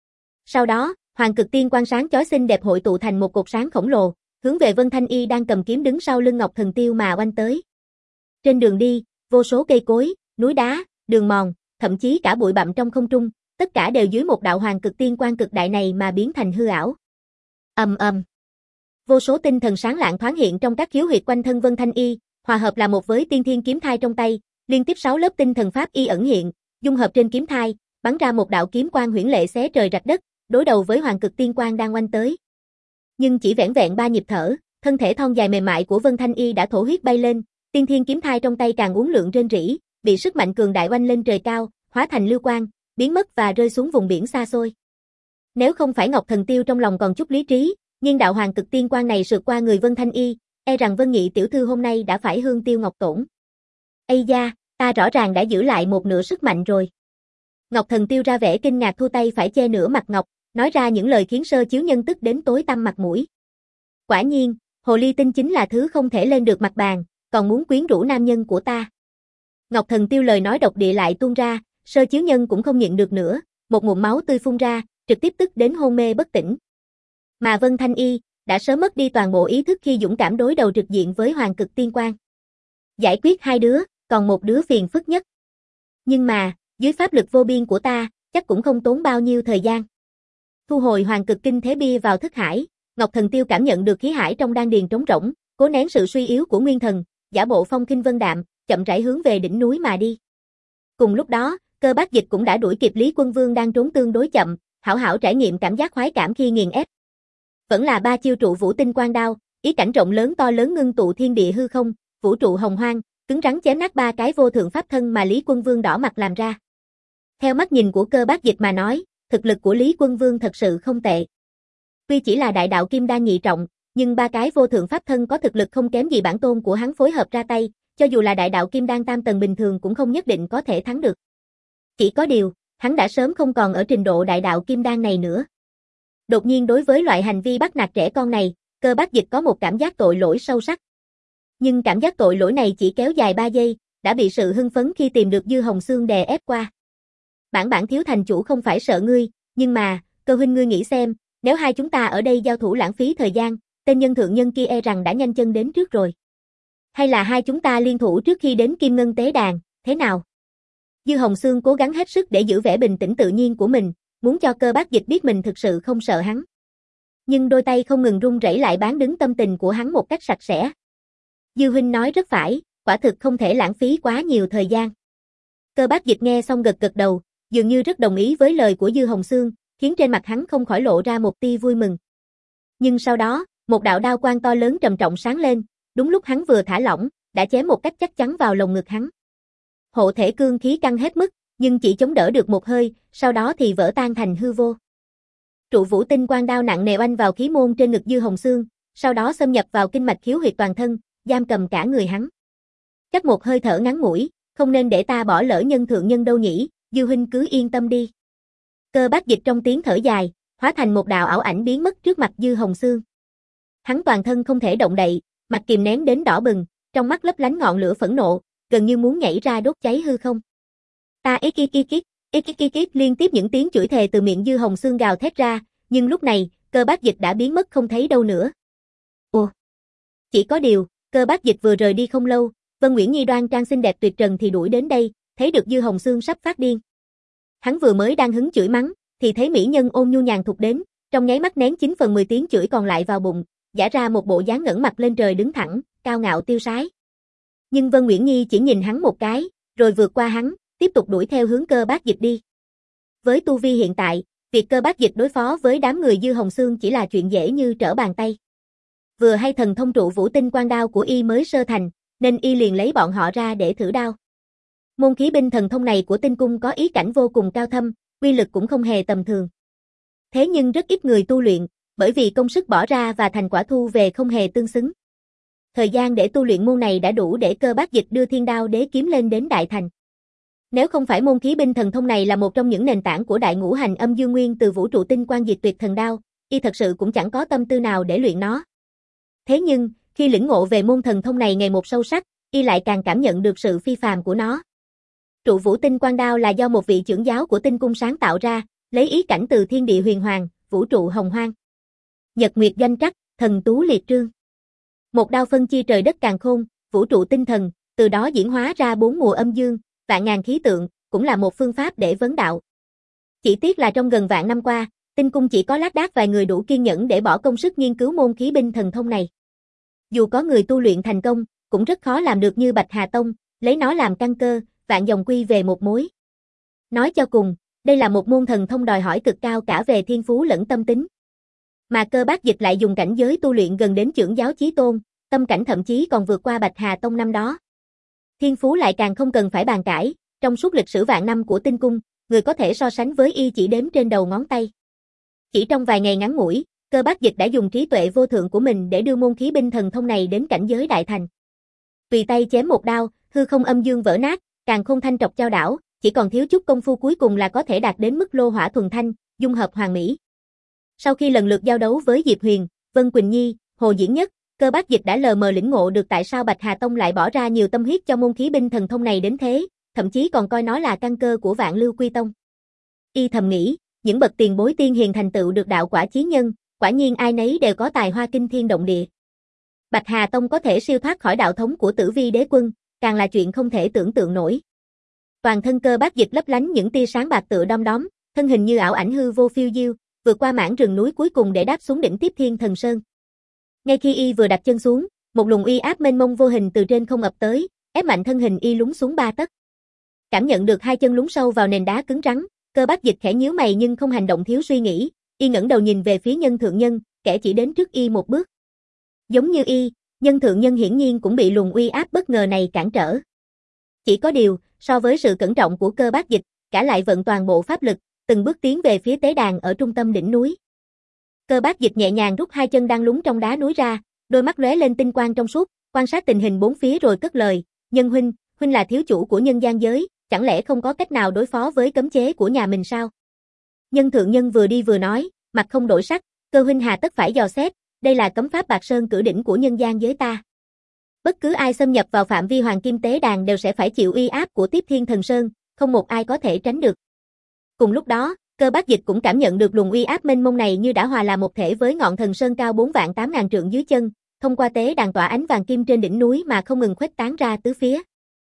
Sau đó, Hoàng Cực tiên quang sáng chói xinh đẹp hội tụ thành một cột sáng khổng lồ, hướng về Vân Thanh Y đang cầm kiếm đứng sau lưng Ngọc Thần Tiêu mà oanh tới. Trên đường đi, vô số cây cối, núi đá, đường mòn, thậm chí cả bụi bặm trong không trung, tất cả đều dưới một đạo Hoàng Cực tiên quang cực đại này mà biến thành hư ảo. Ầm ầm. Vô số tinh thần sáng lạng thoáng hiện trong các khiếu huyệt quanh thân Vân Thanh Y, hòa hợp là một với tiên thiên kiếm thai trong tay, liên tiếp sáu lớp tinh thần pháp y ẩn hiện, dung hợp trên kiếm thai, bắn ra một đạo kiếm quang huyễn lệ xé trời rạch đất, đối đầu với Hoàng Cực tiên quang đang oanh tới. Nhưng chỉ vẻn vẹn ba nhịp thở, thân thể thon dài mềm mại của Vân Thanh Y đã thổ huyết bay lên, tiên thiên kiếm thai trong tay càng uốn lượn rên rỉ, bị sức mạnh cường đại oanh lên trời cao, hóa thành lưu quang, biến mất và rơi xuống vùng biển xa xôi. Nếu không phải Ngọc Thần Tiêu trong lòng còn chút lý trí, nhưng đạo Hoàng Cực tiên quang này sượt qua người Vân Thanh Y, e rằng Vân Nhị tiểu thư hôm nay đã phải hương tiêu ngọc tổn. Ây da, ta rõ ràng đã giữ lại một nửa sức mạnh rồi. Ngọc Thần Tiêu ra vẻ kinh ngạc thu tay phải che nửa mặt ngọc, nói ra những lời khiến Sơ Chiếu Nhân tức đến tối tăm mặt mũi. Quả nhiên, Hồ ly tinh chính là thứ không thể lên được mặt bàn, còn muốn quyến rũ nam nhân của ta. Ngọc Thần Tiêu lời nói độc địa lại tuôn ra, Sơ Chiếu Nhân cũng không nhịn được nữa, một ngụm máu tươi phun ra, trực tiếp tức đến hôn mê bất tỉnh. Mà Vân Thanh Y đã sớm mất đi toàn bộ ý thức khi dũng cảm đối đầu trực diện với Hoàng Cực Tiên Quang. Giải quyết hai đứa, còn một đứa phiền phức nhất. Nhưng mà, dưới pháp lực vô biên của ta, chắc cũng không tốn bao nhiêu thời gian. Thu hồi Hoàng Cực Kinh Thế Bia vào thức hải, Ngọc Thần Tiêu cảm nhận được khí hải trong đan điền trống rỗng, cố nén sự suy yếu của nguyên thần, giả bộ phong khinh vân đạm, chậm rãi hướng về đỉnh núi mà đi. Cùng lúc đó, Cơ Bác Dịch cũng đã đuổi kịp Lý Quân Vương đang trốn tương đối chậm, hảo hảo trải nghiệm cảm giác khoái cảm khi nghiền ép. Vẫn là ba chiêu trụ vũ tinh quang đao, ý cảnh rộng lớn to lớn ngưng tụ thiên địa hư không, vũ trụ hồng hoang, cứng rắn chém nát ba cái vô thượng pháp thân mà Lý Quân Vương đỏ mặt làm ra. Theo mắt nhìn của Cơ Bác Dịch mà nói, thực lực của Lý Quân Vương thật sự không tệ. Tuy chỉ là đại đạo kim đan nhị trọng, nhưng ba cái vô thượng pháp thân có thực lực không kém gì bản tôn của hắn phối hợp ra tay, cho dù là đại đạo kim đan tam tầng bình thường cũng không nhất định có thể thắng được. Chỉ có điều, hắn đã sớm không còn ở trình độ đại đạo kim đan này nữa. Đột nhiên đối với loại hành vi bắt nạt trẻ con này, Cơ Bác Dịch có một cảm giác tội lỗi sâu sắc. Nhưng cảm giác tội lỗi này chỉ kéo dài ba giây, đã bị sự hưng phấn khi tìm được Dư Hồng Xương đè ép qua. Bản bản thiếu thành chủ không phải sợ ngươi, nhưng mà, Cơ huynh ngươi nghĩ xem, nếu hai chúng ta ở đây giao thủ lãng phí thời gian, tên nhân thượng nhân kia e rằng đã nhanh chân đến trước rồi. Hay là hai chúng ta liên thủ trước khi đến Kim Ngân Tế Đàn, thế nào? Dư Hồng Xương cố gắng hết sức để giữ vẻ bình tĩnh tự nhiên của mình, muốn cho Cơ Bác Dịch biết mình thực sự không sợ hắn. Nhưng đôi tay không ngừng run rẩy lại bán đứng tâm tình của hắn một cách sạch sẽ. Dư huynh nói rất phải, quả thực không thể lãng phí quá nhiều thời gian. Cơ Bác Dịch nghe xong gật gật đầu, dường như rất đồng ý với lời của Dư Hồng Xương, khiến trên mặt hắn không khỏi lộ ra một tia vui mừng. Nhưng sau đó, một đạo đao quang to lớn trầm trọng sáng lên, đúng lúc hắn vừa thả lỏng, đã chém một cách chắc chắn vào lồng ngực hắn. Hộ thể cương khí căng hết mức, nhưng chỉ chống đỡ được một hơi, sau đó thì vỡ tan thành hư vô. Trụ vũ tinh quang đao nặng nề oanh vào khí môn trên ngực Dư Hồng Xương, sau đó xâm nhập vào kinh mạch khiếu huyệt toàn thân, giam cầm cả người hắn. Chắc một hơi thở ngắn ngủi, không nên để ta bỏ lỡ nhân thượng nhân đâu nhỉ, Dư huynh cứ yên tâm đi. Cơ Bác Dịch trong tiếng thở dài, hóa thành một đạo ảo ảnh biến mất trước mặt Dư Hồng Xương. Hắn toàn thân không thể động đậy, mặt kìm nén đến đỏ bừng, trong mắt lấp lánh ngọn lửa phẫn nộ, gần như muốn nhảy ra đốt cháy hư không. Ta ích ích ích ích, ích ích ích ích liên tiếp những tiếng chửi thề từ miệng Dư Hồng Xương gào thét ra, nhưng lúc này, Cơ Bác Dịch đã biến mất không thấy đâu nữa. Ồ! Chỉ có điều, Cơ Bác Dịch vừa rời đi không lâu, Vân Nguyễn Nhi đoan trang xinh đẹp tuyệt trần thì đuổi đến đây, thấy được Dư Hồng Xương sắp phát điên. Hắn vừa mới đang hứng chửi mắng, thì thấy mỹ nhân ôn nhu nhàn thục đến, trong nháy mắt nén chín phần mười tiếng chửi còn lại vào bụng, giả ra một bộ dáng ngẩng mặt lên trời đứng thẳng, cao ngạo tiêu sái. Nhưng Vân Nguyễn Nhi chỉ nhìn hắn một cái, rồi vượt qua hắn, tiếp tục đuổi theo hướng Cơ Bác Dịch đi. Với tu vi hiện tại, việc Cơ Bác Dịch đối phó với đám người Dư Hồng Xương chỉ là chuyện dễ như trở bàn tay. Vừa hay thần thông trụ vũ tinh quang đao của y mới sơ thành, nên y liền lấy bọn họ ra để thử đao. Môn khí binh thần thông này của tinh cung có ý cảnh vô cùng cao thâm, uy lực cũng không hề tầm thường. Thế nhưng rất ít người tu luyện, bởi vì công sức bỏ ra và thành quả thu về không hề tương xứng. Thời gian để tu luyện môn này đã đủ để Cơ Bác Dịch đưa Thiên Đao Đế kiếm lên đến đại thành. Nếu không phải môn khí binh thần thông này là một trong những nền tảng của đại ngũ hành âm dương nguyên từ vũ trụ tinh quang diệt tuyệt thần đao, y thật sự cũng chẳng có tâm tư nào để luyện nó. Thế nhưng, khi lĩnh ngộ về môn thần thông này ngày một sâu sắc, y lại càng cảm nhận được sự phi phàm của nó. Trụ vũ tinh quang đao là do một vị trưởng giáo của tinh cung sáng tạo ra, lấy ý cảnh từ thiên địa huyền hoàng, vũ trụ hồng hoang. Nhật nguyệt doanh trắc, thần tú liệt trương. Một đao phân chia trời đất càn khôn, vũ trụ tinh thần, từ đó diễn hóa ra bốn mùa âm dương, vạn ngàn khí tượng, cũng là một phương pháp để vấn đạo. Chỉ tiếc là trong gần vạn năm qua, tinh cung chỉ có lác đác vài người đủ kiên nhẫn để bỏ công sức nghiên cứu môn khí binh thần thông này. Dù có người tu luyện thành công, cũng rất khó làm được như Bạch Hà Tông, lấy nó làm căn cơ, vạn dòng quy về một mối. Nói cho cùng, đây là một môn thần thông đòi hỏi cực cao cả về thiên phú lẫn tâm tính. Mà Cơ Bác Dịch lại dùng cảnh giới tu luyện gần đến trưởng giáo chí tôn, tâm cảnh thậm chí còn vượt qua Bạch Hà Tông năm đó. Thiên phú lại càng không cần phải bàn cãi, trong suốt lịch sử vạn năm của tinh cung, người có thể so sánh với y chỉ đếm trên đầu ngón tay. Chỉ trong vài ngày ngắn ngủi, Cơ Bác Dịch đã dùng trí tuệ vô thượng của mình để đưa môn khí binh thần thông này đến cảnh giới đại thành. Tùy tay chém một đao, hư không âm dương vỡ nát, càng không thanh trọc chao đảo, chỉ còn thiếu chút công phu cuối cùng là có thể đạt đến mức lô hỏa thuần thanh, dung hợp hoàn mỹ. Sau khi lần lượt giao đấu với Diệp Huyền, Vân Quỳnh Nhi, Hồ Diễn Nhất, Cơ Bác Dịch đã lờ mờ lĩnh ngộ được tại sao Bạch Hà Tông lại bỏ ra nhiều tâm huyết cho môn khí binh thần thông này đến thế, thậm chí còn coi nó là căn cơ của Vạn Lưu Quy Tông. Y thầm nghĩ, những bậc tiền bối tiên hiền thành tựu được đạo quả chí nhân, quả nhiên ai nấy đều có tài hoa kinh thiên động địa. Bạch Hà Tông có thể siêu thoát khỏi đạo thống của Tử Vi Đế Quân, càng là chuyện không thể tưởng tượng nổi. Toàn thân Cơ Bác Dịch lấp lánh những tia sáng bạc tựa đom đóm, thân hình như ảo ảnh hư vô phiêu diêu, vượt qua mảng rừng núi cuối cùng để đáp xuống đỉnh Tiếp Thiên Thần Sơn. Ngay khi y vừa đặt chân xuống, một luồng uy áp mênh mông vô hình từ trên không ập tới, ép mạnh thân hình y lún xuống ba tấc. Cảm nhận được hai chân lún sâu vào nền đá cứng rắn, Cơ Bác Dịch khẽ nhíu mày nhưng không hành động thiếu suy nghĩ, y ngẩng đầu nhìn về phía Nhân Thượng Nhân, kẻ chỉ đến trước y một bước. Giống như y, Nhân Thượng Nhân hiển nhiên cũng bị luồng uy áp bất ngờ này cản trở. Chỉ có điều, so với sự cẩn trọng của Cơ Bác Dịch, cả lại vận toàn bộ pháp lực, từng bước tiến về phía tế đàn ở trung tâm đỉnh núi. Cơ Bác Dịch nhẹ nhàng rút hai chân đang lún trong đá núi ra, đôi mắt lóe lên tinh quang trong suốt, quan sát tình hình bốn phía rồi cất lời, "Nhân huynh, huynh là thiếu chủ của nhân gian giới, chẳng lẽ không có cách nào đối phó với cấm chế của nhà mình sao?" Nhân Thượng Nhân vừa đi vừa nói, mặt không đổi sắc, "Cơ huynh hà tất phải dò xét, đây là cấm pháp Bạc Sơn cử đỉnh của nhân gian giới ta. Bất cứ ai xâm nhập vào phạm vi Hoàng Kim Tế Đàn đều sẽ phải chịu uy áp của Tiếp Thiên Thần Sơn, không một ai có thể tránh được." Cùng lúc đó, Cơ Bác Dịch cũng cảm nhận được luồng uy áp mênh mông này như đã hòa làm một thể với ngọn thần sơn cao bốn vạn tám ngàn trượng dưới chân, thông qua tế đàn tỏa ánh vàng kim trên đỉnh núi mà không ngừng khuếch tán ra tứ phía.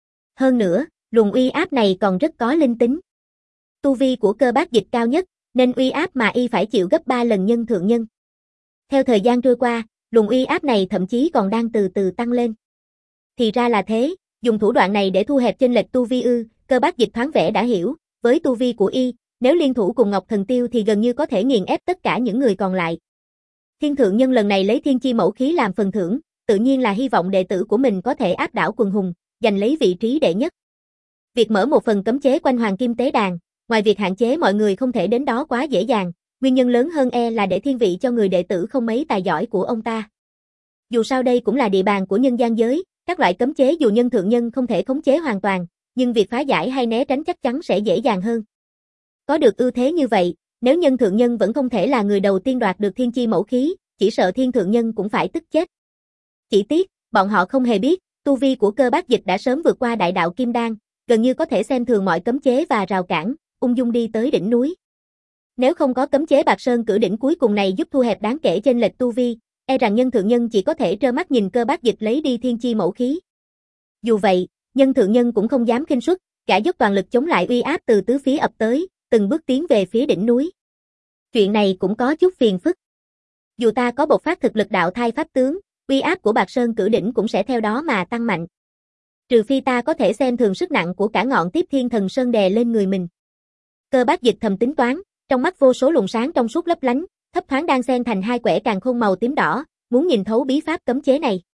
Hơn nữa, luồng uy áp này còn rất có linh tính. Tu vi của Cơ Bác Dịch cao nhất, nên uy áp mà y phải chịu gấp ba lần Nhân Thượng Nhân. Theo thời gian trôi qua, luồng uy áp này thậm chí còn đang từ từ tăng lên. Thì ra là thế, dùng thủ đoạn này để thu hẹp chênh lệch tu vi ư? Cơ Bác Dịch thoáng vẻ đã hiểu, với tu vi của y, nếu liên thủ cùng Ngọc Thần Tiêu thì gần như có thể nghiền ép tất cả những người còn lại. Thiên Thượng Nhân lần này lấy thiên chi mẫu khí làm phần thưởng, tự nhiên là hy vọng đệ tử của mình có thể áp đảo quần hùng, giành lấy vị trí đệ nhất. Việc mở một phần cấm chế quanh Hoàng Kim Tế Đàn, ngoài việc hạn chế mọi người không thể đến đó quá dễ dàng, nguyên nhân lớn hơn e là để thiên vị cho người đệ tử không mấy tài giỏi của ông ta. Dù sao đây cũng là địa bàn của nhân gian giới, các loại cấm chế dù Nhân Thượng Nhân không thể khống chế hoàn toàn, nhưng việc phá giải hay né tránh chắc chắn sẽ dễ dàng hơn. Có được ưu thế như vậy, nếu Nhân Thượng Nhân vẫn không thể là người đầu tiên đoạt được thiên chi mẫu khí, chỉ sợ Thiên Thượng Nhân cũng phải tức chết. Chỉ tiếc, bọn họ không hề biết, tu vi của Cơ Bác Dịch đã sớm vượt qua đại đạo Kim Đan, gần như có thể xem thường mọi cấm chế và rào cản, ung dung đi tới đỉnh núi. Nếu không có cấm chế Bạc Sơn cử đỉnh cuối cùng này giúp thu hẹp đáng kể chênh lệch tu vi, e rằng Nhân Thượng Nhân chỉ có thể trơ mắt nhìn Cơ Bác Dịch lấy đi thiên chi mẫu khí. Dù vậy, Nhân Thượng Nhân cũng không dám khinh suất, cả dốc toàn lực chống lại uy áp từ tứ phía ập tới, từng bước tiến về phía đỉnh núi. Chuyện này cũng có chút phiền phức. Dù ta có bộc phát thực lực đạo thai pháp tướng, uy áp của Bạc Sơn cử đỉnh cũng sẽ theo đó mà tăng mạnh. Trừ phi ta có thể xem thường sức nặng của cả ngọn Tiếp Thiên Thần Sơn đè lên người mình. Cơ Bác Dịch thầm tính toán, trong mắt vô số luồng sáng trong suốt lấp lánh, thấp thoáng đang xen thành hai quẻ càn khôn màu tím đỏ, muốn nhìn thấu bí pháp cấm chế này.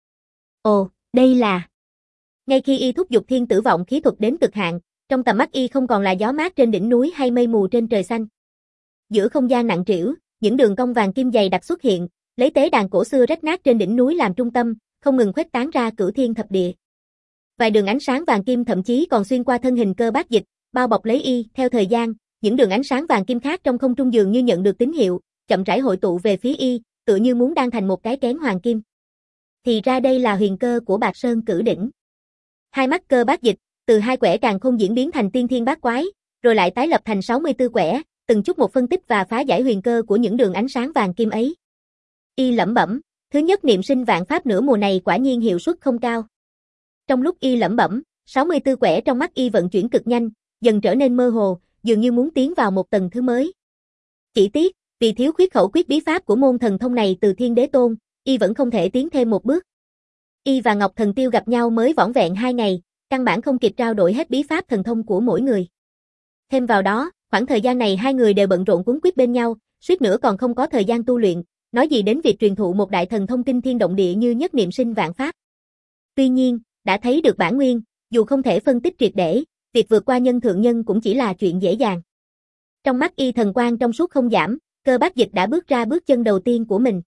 Ồ, đây là... Ngay khi y thúc giục thiên tử vọng khí thuật đến cực hạn, trong tầm mắt y không còn là gió mát trên đỉnh núi hay mây mù trên trời xanh. Giữa không gian nặng trĩu, những đường cong vàng kim dày đặc xuất hiện, lấy tế đàn cổ xưa rách nát trên đỉnh núi làm trung tâm, không ngừng khuếch tán ra cửu thiên thập địa. Vài đường ánh sáng vàng kim thậm chí còn xuyên qua thân hình Cơ Bác Dịch, bao bọc lấy y. Theo thời gian, những đường ánh sáng vàng kim khác trong không trung dường như nhận được tín hiệu, chậm rãi hội tụ về phía y, tựa như muốn đan thành một cái kén hoàng kim. Thì ra đây là huyền cơ của Bạc Sơn cử đỉnh. Hai mắt Cơ Bác Dịch, từ hai quẻ càng không diễn biến thành tiên thiên bát quái, rồi lại tái lập thành sáu mươi tư quẻ, từng chút một phân tích và phá giải huyền cơ của những đường ánh sáng vàng kim ấy. Y lẩm bẩm, thứ nhất niệm sinh vạn pháp nửa mùa này quả nhiên hiệu suất không cao. Trong lúc y lẩm bẩm, sáu mươi tư quẻ trong mắt y vận chuyển cực nhanh, dần trở nên mơ hồ, dường như muốn tiến vào một tầng thứ mới. Chỉ tiếc, vì thiếu khuyết khẩu quyết bí pháp của môn thần thông này từ Thiên Đế Tôn, y vẫn không thể tiến thêm một bước. Y và Ngọc Thần Tiêu gặp nhau mới vỏn vẹn hai ngày, căn bản không kịp trao đổi hết bí pháp thần thông của mỗi người. Thêm vào đó, khoảng thời gian này hai người đều bận rộn cuốn quýt bên nhau, suýt nữa còn không có thời gian tu luyện, nói gì đến việc truyền thụ một đại thần thông kinh thiên động địa như nhất niệm sinh vạn pháp. Tuy nhiên, đã thấy được bản nguyên, dù không thể phân tích triệt để, việc vượt qua Nhân Thượng Nhân cũng chỉ là chuyện dễ dàng. Trong mắt y thần quang trong suốt không giảm, Cơ Bác Dịch đã bước ra bước chân đầu tiên của mình.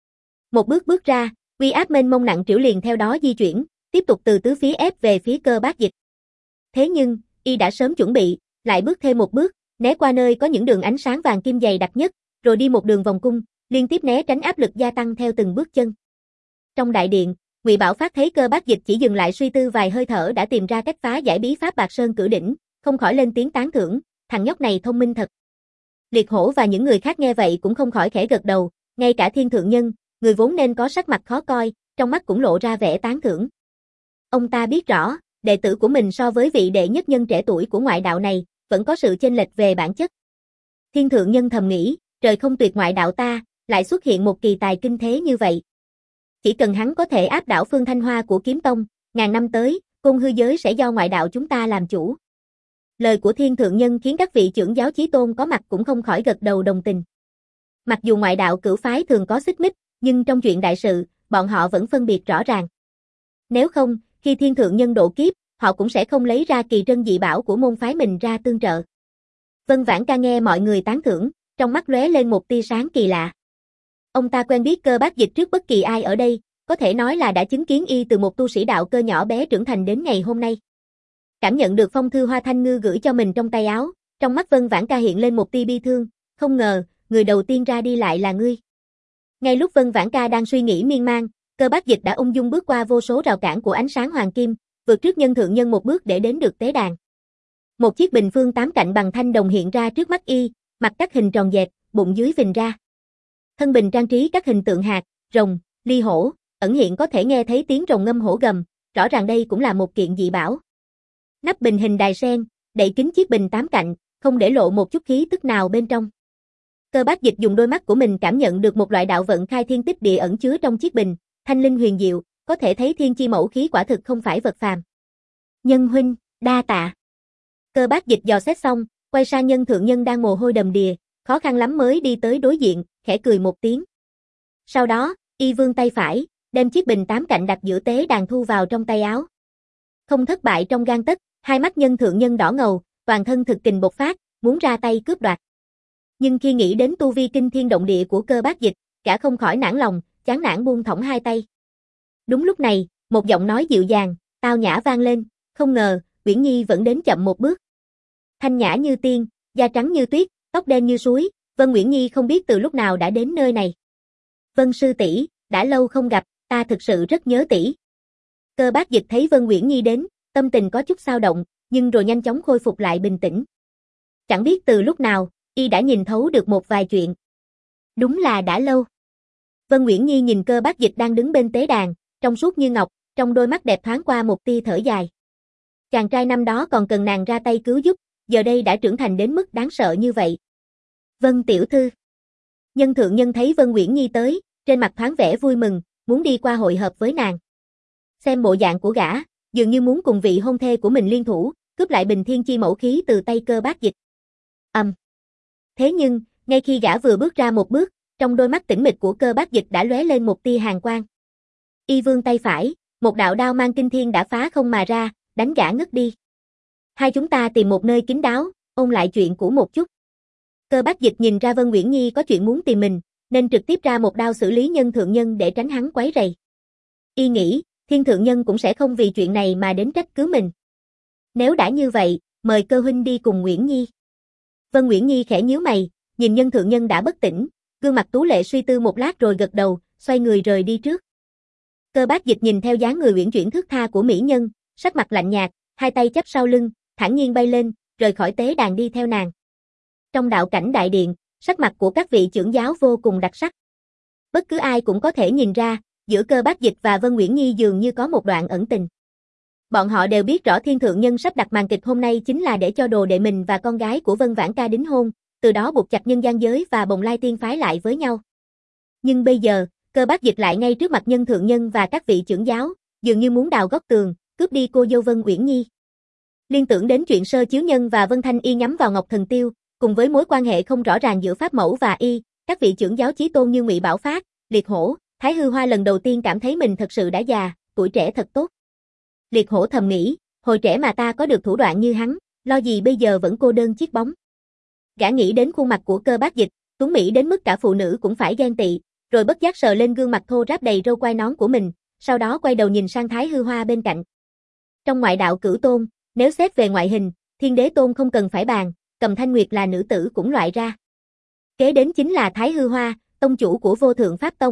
Một bước bước ra, uy áp mênh mông nặng trĩu liền theo đó di chuyển, tiếp tục từ tứ phía ép về phía Cơ Bác Dịch. Thế nhưng, y đã sớm chuẩn bị, lại bước thêm một bước, né qua nơi có những đường ánh sáng vàng kim dày đặc nhất, rồi đi một đường vòng cung, liên tiếp né tránh áp lực gia tăng theo từng bước chân. Trong đại điện, Ngụy Bảo Phát thấy Cơ Bác Dịch chỉ dừng lại suy tư vài hơi thở đã tìm ra cách phá giải bí pháp Bạc Sơn Cửu Đỉnh, không khỏi lên tiếng tán thưởng, thằng nhóc này thông minh thật. Liệt Hổ và những người khác nghe vậy cũng không khỏi khẽ gật đầu, ngay cả Thiên Thượng Nhân, người vốn nên có sắc mặt khó coi, trong mắt cũng lộ ra vẻ tán thưởng. Ông ta biết rõ, đệ tử của mình so với vị đệ nhất nhân trẻ tuổi của ngoại đạo này, vẫn có sự chênh lệch về bản chất. Thiên Thượng Nhân thầm nghĩ, trời không tuyệt ngoại đạo ta, lại xuất hiện một kỳ tài kinh thế như vậy. Chỉ cần hắn có thể áp đảo Phương Thanh Hoa của Kiếm Tông, ngàn năm tới, côn hư giới sẽ do ngoại đạo chúng ta làm chủ. Lời của Thiên Thượng Nhân khiến các vị trưởng giáo chí tôn có mặt cũng không khỏi gật đầu đồng tình. Mặc dù ngoại đạo cửu phái thường có xích mích, nhưng trong chuyện đại sự, bọn họ vẫn phân biệt rõ ràng. Nếu không, khi Thiên Thượng Nhân độ kiếp, họ cũng sẽ không lấy ra kỳ trân dị bảo của môn phái mình ra tương trợ. Vân Vãn Ca nghe mọi người tán thưởng, trong mắt lóe lên một tia sáng kỳ lạ. Ông ta quen biết Cơ Bác Dịch trước bất kỳ ai ở đây, có thể nói là đã chứng kiến y từ một tu sĩ đạo cơ nhỏ bé trưởng thành đến ngày hôm nay. Cảm nhận được phong thư Hoa Thanh Ngư gửi cho mình trong tay áo, trong mắt Vân Vãn Ca hiện lên một tia bi thương, không ngờ, người đầu tiên ra đi lại là ngươi. Ngay lúc Vân Vãn Ca đang suy nghĩ miên man, Cơ Bác Dịch đã ung dung bước qua vô số rào cản của ánh sáng hoàng kim, vượt trước Nhân Thượng Nhân một bước để đến được tế đàn. Một chiếc bình phương tám cạnh bằng thanh đồng hiện ra trước mắt y, mặt cắt hình tròn dẹt, bụng dưới phình ra. Thân bình trang trí các hình tượng hạt, rồng, ly hổ, ẩn hiện có thể nghe thấy tiếng rồng ngâm hổ gầm, rõ ràng đây cũng là một kiện dị bảo. Nắp bình hình đài sen, đậy kín chiếc bình tám cạnh, không để lộ một chút khí tức nào bên trong. Cơ Bác Dịch dùng đôi mắt của mình cảm nhận được một loại đạo vận khai thiên tích địa ẩn chứa trong chiếc bình, thanh linh huyền diệu, có thể thấy thiên chi mẫu khí quả thực không phải vật phàm. Nhân huynh, đa tạ. Cơ Bác Dịch dò xét xong, quay sang Nhân Thượng Nhân đang mồ hôi đầm đìa, khó khăn lắm mới đi tới đối diện, khẽ cười một tiếng. Sau đó, y vươn tay phải, đem chiếc bình tám cạnh đặt giữa tế đàn thu vào trong tay áo. Không thất bại trong gang tấc, hai mắt Nhân Thượng Nhân đỏ ngầu, toàn thân thực kình bộc phát, muốn ra tay cướp đoạt. Nhưng khi nghĩ đến tu vi kinh thiên động địa của Cơ Bác Dịch, cả không khỏi nản lòng, chán nản buông thõng hai tay. Đúng lúc này, một giọng nói dịu dàng, tao nhã vang lên, không ngờ, Uyển Nhi vẫn đến chậm một bước. Thanh nhã như tiên, da trắng như tuyết, tóc đen như suối, Vân Uyển Nhi không biết từ lúc nào đã đến nơi này. Vân sư tỷ, đã lâu không gặp, ta thực sự rất nhớ tỷ. Cơ Bác Dịch thấy Vân Uyển Nhi đến, tâm tình có chút xao động, nhưng rồi nhanh chóng khôi phục lại bình tĩnh. Chẳng biết từ lúc nào, y đã nhìn thấu được một vài chuyện. Đúng là đã lâu. Vân Uyển Nhi nhìn Cơ Bác Dịch đang đứng bên tế đàn, trong suốt như ngọc, trong đôi mắt đẹp thoáng qua một tia thở dài. Chàng trai năm đó còn cần nàng ra tay cứu giúp, giờ đây đã trưởng thành đến mức đáng sợ như vậy. Vân tiểu thư. Nhân Thượng Nhân thấy Vân Uyển Nhi tới, trên mặt thoáng vẻ vui mừng, muốn đi qua hội hợp với nàng. Xem bộ dạng của gã, dường như muốn cùng vị hôn thê của mình liên thủ, cướp lại bình thiên chi mẫu khí từ tay Cơ Bác Dịch. Ầm. Um. Thế nhưng, ngay khi gã vừa bước ra một bước, trong đôi mắt tĩnh mịch của Cơ Bác Dịch đã lóe lên một tia hàn quang. Y vươn tay phải, một đạo đao mang kinh thiên đã phá không mà ra, đánh gã ngất đi. Hai chúng ta tìm một nơi kín đáo, ôn lại chuyện cũ một chút. Cơ Bác Dịch nhìn ra Vân Uyển Nhi có chuyện muốn tìm mình, nên trực tiếp ra một đao xử lý Nhân Thượng Nhân để tránh hắn quấy rầy. Y nghĩ, Thiên Thượng Nhân cũng sẽ không vì chuyện này mà đến trách cứ mình. Nếu đã như vậy, mời Cơ huynh đi cùng Uyển Nhi. Vân Uyển Nhi khẽ nhíu mày, nhìn Nhân Thượng Nhân đã bất tỉnh, gương mặt tú lệ suy tư một lát rồi gật đầu, xoay người rời đi trước. Cơ Bác Dịch nhìn theo dáng người uyển chuyển thướt tha của mỹ nhân, sắc mặt lạnh nhạt, hai tay chắp sau lưng, thản nhiên bay lên, rời khỏi tế đàn đi theo nàng. Trong đạo cảnh đại điện, sắc mặt của các vị trưởng giáo vô cùng đặc sắc. Bất cứ ai cũng có thể nhìn ra, giữa Cơ Bác Dịch và Vân Uyển Nhi dường như có một đoạn ẩn tình. Bọn họ đều biết rõ Thiên Thượng Nhân sắp đặt màn kịch hôm nay chính là để cho đồ đệ mình và con gái của Vân Vãn Ca đính hôn, từ đó buộc chặt nhân gian giới và Bồng Lai Tiên phái lại với nhau. Nhưng bây giờ, Cơ Bác Dịch lại ngay trước mặt Nhân Thượng Nhân và các vị trưởng giáo, dường như muốn đào góc tường, cướp đi cô dâu Vân Uyển Nhi. Liên tưởng đến chuyện Sơ Chiếu Nhân và Vân Thanh Y nhắm vào Ngọc Thần Tiêu, cùng với mối quan hệ không rõ ràng giữa Pháp Mẫu và Y, các vị trưởng giáo chí tôn như Ngụy Bảo Phát, Liệt Hổ, Thái Hư Hoa lần đầu tiên cảm thấy mình thật sự đã già, tuổi trẻ thật tốt. Liệt Hổ thầm nghĩ, hồi trẻ mà ta có được thủ đoạn như hắn, lo gì bây giờ vẫn cô đơn chiếc bóng. Gã nghĩ đến khuôn mặt của Cơ Bác Dịch, tuấn mỹ đến mức cả phụ nữ cũng phải ghen tị, rồi bất giác sờ lên gương mặt thô ráp đầy râu quai nón của mình, sau đó quay đầu nhìn sang Thái Hư Hoa bên cạnh. Trong ngoại đạo Cửu Tôn, nếu xét về ngoại hình, Thiên Đế Tôn không cần phải bàn, Cầm Thanh Nguyệt là nữ tử cũng loại ra. Kế đến chính là Thái Hư Hoa, tông chủ của Vô Thượng Pháp Tông,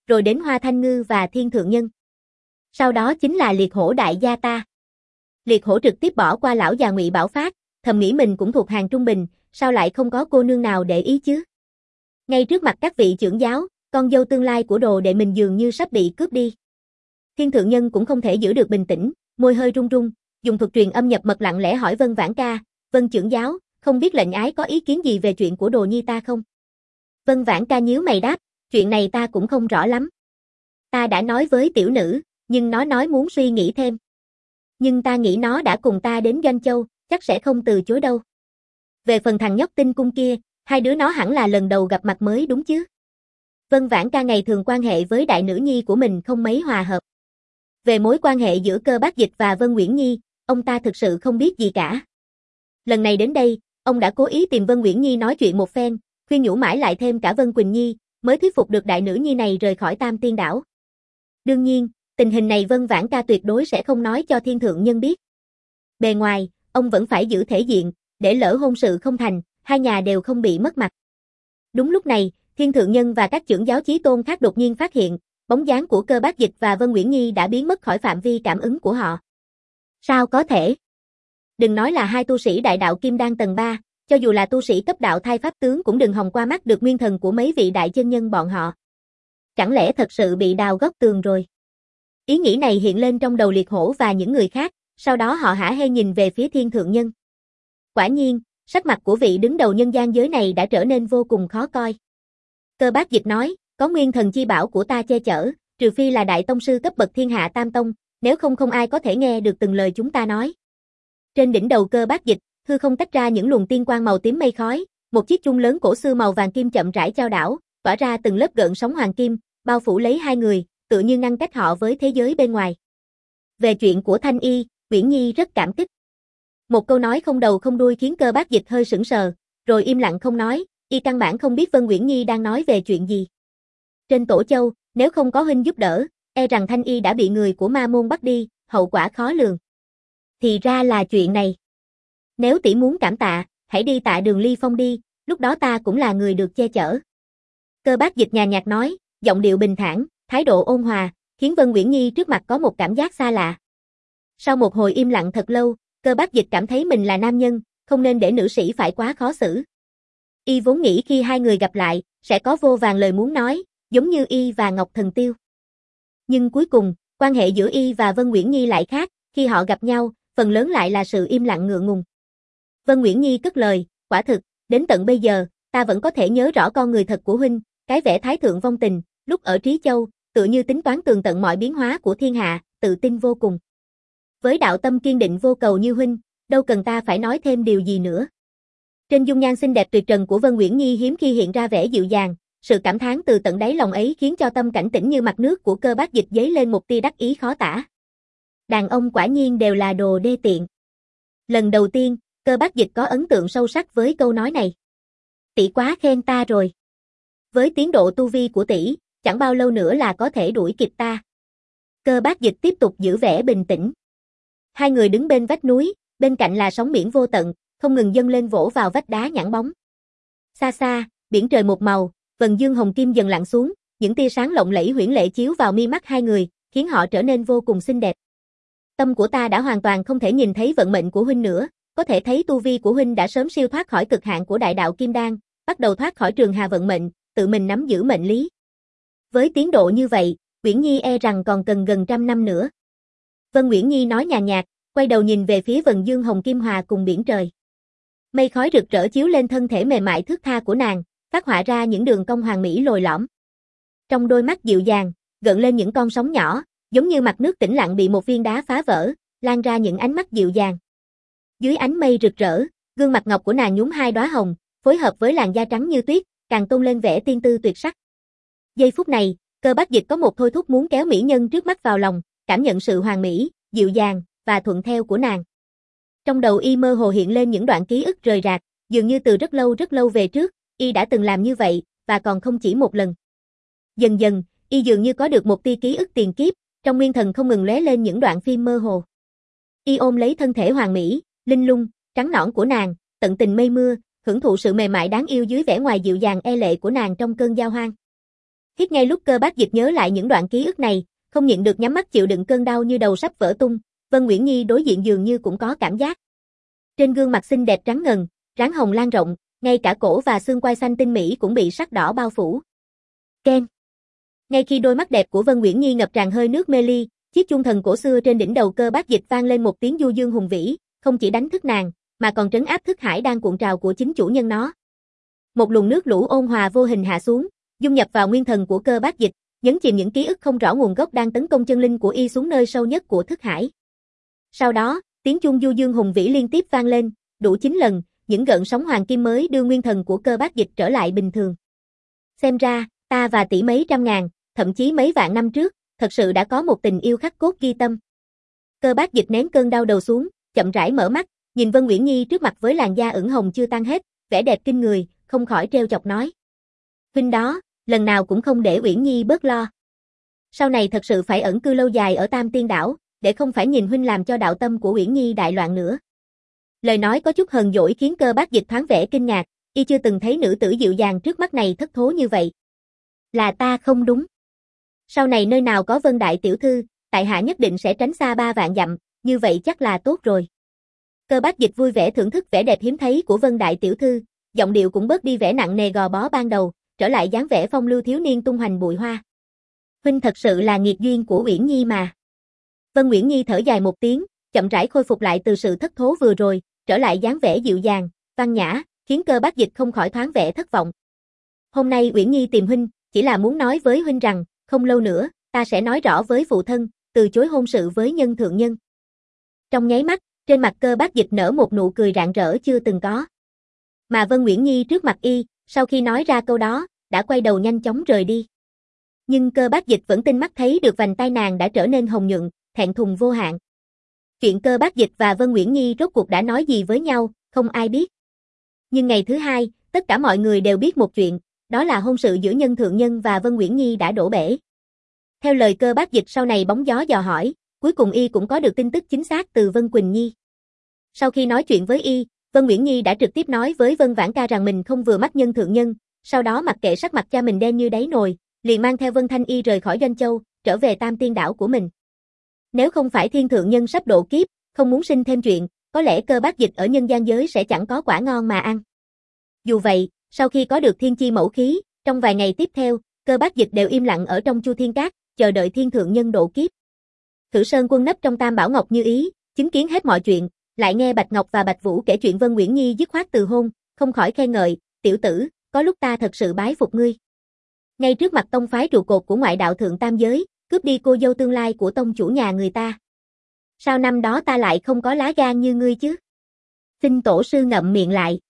rồi đến Hoa Thanh Ngư và Thiên Thượng Nhân. Sau đó chính là Liệt Hổ đại gia ta. Liệt Hổ trực tiếp bỏ qua lão già Ngụy Bảo Phát, thầm nghĩ mình cũng thuộc hàng trung bình, sao lại không có cô nương nào để ý chứ? Ngay trước mặt các vị trưởng giáo, con dâu tương lai của đồ đệ mình dường như sắp bị cướp đi. Thiên Thượng Nhân cũng không thể giữ được bình tĩnh, môi hơi run run, dùng thuật truyền âm nhập mật lặng lẽ hỏi Vân Vãn Ca, Vân trưởng giáo, không biết lệnh ái có ý kiến gì về chuyện của Đồ Nhi ta không? Vân Vãn Ca nhíu mày đáp, chuyện này ta cũng không rõ lắm. Ta đã nói với tiểu nữ, nhưng nó nói muốn suy nghĩ thêm. Nhưng ta nghĩ nó đã cùng ta đến Doanh Châu, chắc sẽ không từ chối đâu. Về phần thằng nhóc Tinh Cung kia, hai đứa nó hẳn là lần đầu gặp mặt mới đúng chứ? Vân Vãn Ca ngày thường quan hệ với đại nữ nhi của mình không mấy hòa hợp. Về mối quan hệ giữa Cơ Bác Dịch và Vân Uyển Nhi, ông ta thực sự không biết gì cả. Lần này đến đây, ông đã cố ý tìm Vân Uyển Nhi nói chuyện một phen, khuyên nhủ mãi lại thêm cả Vân Quỳnh Nhi, mới thuyết phục được đại nữ nhi này rời khỏi Tam Tiên Đảo. Đương nhiên, tình hình này Vân Vãn Ca tuyệt đối sẽ không nói cho Thiên Thượng Nhân biết. Bề ngoài, ông vẫn phải giữ thể diện, để lỡ hôn sự không thành, hai nhà đều không bị mất mặt. Đúng lúc này, Thiên Thượng Nhân và các trưởng giáo chí tôn khác đột nhiên phát hiện, bóng dáng của Cơ Bác Dịch và Vân Uyển Nhi đã biến mất khỏi phạm vi cảm ứng của họ. Sao có thể? Đừng nói là hai tu sĩ đại đạo kim đan tầng ba, cho dù là tu sĩ cấp đạo thai pháp tướng cũng đừng hòng qua mắt được nguyên thần của mấy vị đại chân nhân bọn họ. Chẳng lẽ thật sự bị đào góc tường rồi? Ý nghĩ này hiện lên trong đầu Liệt Hổ và những người khác, sau đó họ hả hê nhìn về phía Thiên Thượng Nhân. Quả nhiên, sắc mặt của vị đứng đầu nhân gian giới này đã trở nên vô cùng khó coi. Cơ Bác Dịch nói, có nguyên thần chi bảo của ta che chở, trừ phi là đại tông sư cấp bậc thiên hạ tam tông, nếu không không ai có thể nghe được từng lời chúng ta nói. Trên đỉnh đầu Cơ Bác Dịch, hư không tách ra những luồng tiên quang màu tím mây khói, một chiếc chung lớn cổ xưa màu vàng kim chậm rãi chao đảo, tỏa ra từng lớp gợn sóng hoàng kim, bao phủ lấy hai người, tự như ngăn cách họ với thế giới bên ngoài. Về chuyện của Thanh Y, Uyển Nhi rất cảm kích. Một câu nói không đầu không đuôi khiến Cơ Bác Dịch hơi sững sờ, rồi im lặng không nói, y căn bản không biết Vân Uyển Nhi đang nói về chuyện gì. Trên Tổ Châu, nếu không có huynh giúp đỡ, e rằng Thanh Y đã bị người của ma môn bắt đi, hậu quả khó lường. Thì ra là chuyện này. Nếu tỷ muốn cảm tạ, hãy đi tạ Đường Ly Phong đi, lúc đó ta cũng là người được che chở. Cơ Bác Dịch nhàn nhạt nói, giọng điệu bình thản, thái độ ôn hòa, khiến Vân Uyển Nhi trước mặt có một cảm giác xa lạ. Sau một hồi im lặng thật lâu, Cơ Bác Dịch cảm thấy mình là nam nhân, không nên để nữ sĩ phải quá khó xử. Y vốn nghĩ khi hai người gặp lại, sẽ có vô vàn lời muốn nói, giống như Y và Ngọc Thần Tiêu. Nhưng cuối cùng, quan hệ giữa Y và Vân Uyển Nhi lại khác, khi họ gặp nhau, phần lớn lại là sự im lặng ngượng ngùng. Vân Uyển Nhi cất lời, quả thực, đến tận bây giờ, ta vẫn có thể nhớ rõ con người thật của huynh, cái vẻ thái thượng vong tình, lúc ở Trí Châu, tựa như tính toán tường tận mọi biến hóa của thiên hạ, tự tin vô cùng. Với đạo tâm kiên định vô cầu như huynh, đâu cần ta phải nói thêm điều gì nữa. Trên dung nhan xinh đẹp tuyệt trần của Vân Uyển Nhi hiếm khi hiện ra vẻ dịu dàng, sự cảm thán từ tận đáy lòng ấy khiến cho tâm cảnh tĩnh như mặt nước của Cơ Bác Dịch dấy lên một tia đắc ý khó tả. Đàn ông quả nhiên đều là đồ đê tiện. Lần đầu tiên, Cơ Bác Dịch có ấn tượng sâu sắc với câu nói này. Tỷ quá khen ta rồi. Với tiến độ tu vi của tỷ, chẳng bao lâu nữa là có thể đuổi kịp ta. Cơ Bác Dịch tiếp tục giữ vẻ bình tĩnh. Hai người đứng bên vách núi, bên cạnh là sóng biển vô tận, không ngừng dâng lên vỗ vào vách đá nhẵn bóng. Xa xa, biển trời một màu, vầng dương hồng kim dần lặn xuống, những tia sáng lộng lẫy huyễn lệ chiếu vào mi mắt hai người, khiến họ trở nên vô cùng xinh đẹp. Tâm của ta đã hoàn toàn không thể nhìn thấy vận mệnh của huynh nữa, có thể thấy tu vi của huynh đã sớm siêu thoát khỏi cực hạn của đại đạo kim đan, bắt đầu thoát khỏi trường hà vận mệnh, tự mình nắm giữ mệnh lý. Với tiến độ như vậy, Uyển Nhi e rằng còn cần gần trăm năm nữa. Vân Uyển Nhi nói nhàn nhạt, quay đầu nhìn về phía vầng dương hồng kim hòa cùng biển trời. Mây khói rực rỡ chiếu lên thân thể mềm mại thướt tha của nàng, phát họa ra những đường cong hoàn mỹ lồi lõm. Trong đôi mắt dịu dàng, gợn lên những con sóng nhỏ, giống như mặt nước tĩnh lặng bị một viên đá phá vỡ, lan ra những ánh mắt dịu dàng. Dưới ánh mây rực rỡ, gương mặt ngọc của nàng nhúm hai đóa hồng, phối hợp với làn da trắng như tuyết, càng tôn lên vẻ tiên tư tuyệt sắc. Giây phút này, Cơ Bác Dịch có một thôi thúc muốn kéo mỹ nhân trước mắt vào lòng, cảm nhận sự hoàn mỹ, dịu dàng và thuận theo của nàng. Trong đầu y mơ hồ hiện lên những đoạn ký ức rời rạc, dường như từ rất lâu rất lâu về trước, y đã từng làm như vậy, và còn không chỉ một lần. Dần dần, y dường như có được một tia ký ức tiền kiếp, trong nguyên thần không ngừng lóe lên những đoạn phim mơ hồ. Y ôm lấy thân thể hoàn mỹ, linh lung, trắng nõn của nàng, tận tình mây mưa, hưởng thụ sự mềm mại đáng yêu dưới vẻ ngoài dịu dàng e lệ của nàng trong cơn giao hoan. Hít ngay lúc Cơ Bác Dịch nhớ lại những đoạn ký ức này, không nhịn được nhắm mắt chịu đựng cơn đau như đầu sắp vỡ tung, Vân Nguyễn Nhi đối diện dường như cũng có cảm giác. Trên gương mặt xinh đẹp trắng ngần, ráng hồng lan rộng, ngay cả cổ và xương quai xanh tinh mỹ cũng bị sắc đỏ bao phủ. Ken. Ngay khi đôi mắt đẹp của Vân Nguyễn Nhi ngập tràn hơi nước mê ly, chiếc chuông thần cổ xưa trên đỉnh đầu Cơ Bác Dịch vang lên một tiếng du dương hùng vĩ, không chỉ đánh thức nàng, mà còn trấn áp thức hải đang cuộn trào của chính chủ nhân nó. Một luồng nước lũ ôn hòa vô hình hạ xuống, dung nhập vào nguyên thần của Cơ Bác Dịch, nhấn chìm những ký ức không rõ nguồn gốc đang tấn công chân linh của y xuống nơi sâu nhất của thức hải. Sau đó, tiếng chuông du dương hùng vĩ liên tiếp vang lên, đủ chín lần, những gợn sóng hoàng kim mới đưa nguyên thần của Cơ Bác Dịch trở lại bình thường. Xem ra, ta và tỷ mấy trăm ngàn, thậm chí mấy vạn năm trước, thật sự đã có một tình yêu khắc cốt ghi tâm. Cơ Bác Dịch nén cơn đau đầu xuống, chậm rãi mở mắt, nhìn Vân Nguyễn Nhi trước mặt với làn da ửng hồng chưa tan hết, vẻ đẹp kinh người, không khỏi trêu chọc nói. Huynh đó, lần nào cũng không để Uyển Nhi bớt lo. Sau này thật sự phải ẩn cư lâu dài ở Tam Tiên Đảo, để không phải nhìn huynh làm cho đạo tâm của Uyển Nhi đại loạn nữa. Lời nói có chút hờn dỗi khiến Cơ Bác Dịch thoáng vẻ kinh ngạc, y chưa từng thấy nữ tử dịu dàng trước mắt này thất thố như vậy. Là ta không đúng. Sau này nơi nào có Vân đại tiểu thư, tại hạ nhất định sẽ tránh xa ba vạn dặm, như vậy chắc là tốt rồi. Cơ Bác Dịch vui vẻ thưởng thức vẻ đẹp hiếm thấy của Vân đại tiểu thư, giọng điệu cũng bớt đi vẻ nặng nề gò bó ban đầu, trở lại dáng vẻ phong lưu thiếu niên tung hoành bụi hoa. Huynh thật sự là nghiệt duyên của Uyển Nhi mà. Vân Nguyễn Nhi thở dài một tiếng, chậm rãi khôi phục lại từ sự thất thố vừa rồi, trở lại dáng vẻ dịu dàng, văn nhã, khiến Cơ Bác Dịch không khỏi thoáng vẻ thất vọng. Hôm nay Uyển Nhi tìm huynh, chỉ là muốn nói với huynh rằng, không lâu nữa, ta sẽ nói rõ với phụ thân, từ chối hôn sự với nhân thượng nhân. Trong nháy mắt, trên mặt Cơ Bác Dịch nở một nụ cười rạng rỡ chưa từng có. Mà Vân Nguyễn Nhi trước mặt y, sau khi nói ra câu đó, đã quay đầu nhanh chóng rời đi. Nhưng Cơ Bác Dịch vẫn tinh mắt thấy được vành tai nàng đã trở nên hồng nhuận, thẹn thùng vô hạn. Chuyện Cơ Bác Dịch và Vân Nguyễn Nhi rốt cuộc đã nói gì với nhau, không ai biết. Nhưng ngày thứ hai, tất cả mọi người đều biết một chuyện, đó là hôn sự giữa nhân thượng nhân và Vân Nguyễn Nhi đã đổ bể. Theo lời Cơ Bác Dịch sau này bóng gió dò hỏi, cuối cùng y cũng có được tin tức chính xác từ Vân Quỳnh Nhi. Sau khi nói chuyện với y, Vân Nguyễn Nhi đã trực tiếp nói với Vân Vãn Ca rằng mình không vừa mắt nhân thượng nhân, sau đó mặc kệ sắc mặt cha mình đen như đáy nồi, liền mang theo Vân Thanh Y rời khỏi Doanh Châu, trở về Tam Tiên Đảo của mình. Nếu không phải thiên thượng nhân sắp độ kiếp, không muốn sinh thêm chuyện, có lẽ Cơ Bác Dịch ở nhân gian giới sẽ chẳng có quả ngon mà ăn. Dù vậy, sau khi có được thiên chi mẫu khí, trong vài ngày tiếp theo, Cơ Bác Dịch đều im lặng ở trong Chu Thiên Cát, chờ đợi thiên thượng nhân độ kiếp. Thử Sơn Quân nấp trong Tam Bảo Ngọc Như Ý, chứng kiến hết mọi chuyện, lại nghe Bạch Ngọc và Bạch Vũ kể chuyện Vân Nguyễn Nhi dứt khoát từ hôn, không khỏi khen ngợi, tiểu tử, có lúc ta thật sự bái phục ngươi. Ngay trước mặt tông phái trụ cột của ngoại đạo thượng tam giới, cướp đi cô dâu tương lai của tông chủ nhà người ta. Sao năm đó ta lại không có lá gan như ngươi chứ? Xin tổ sư ngậm miệng lại.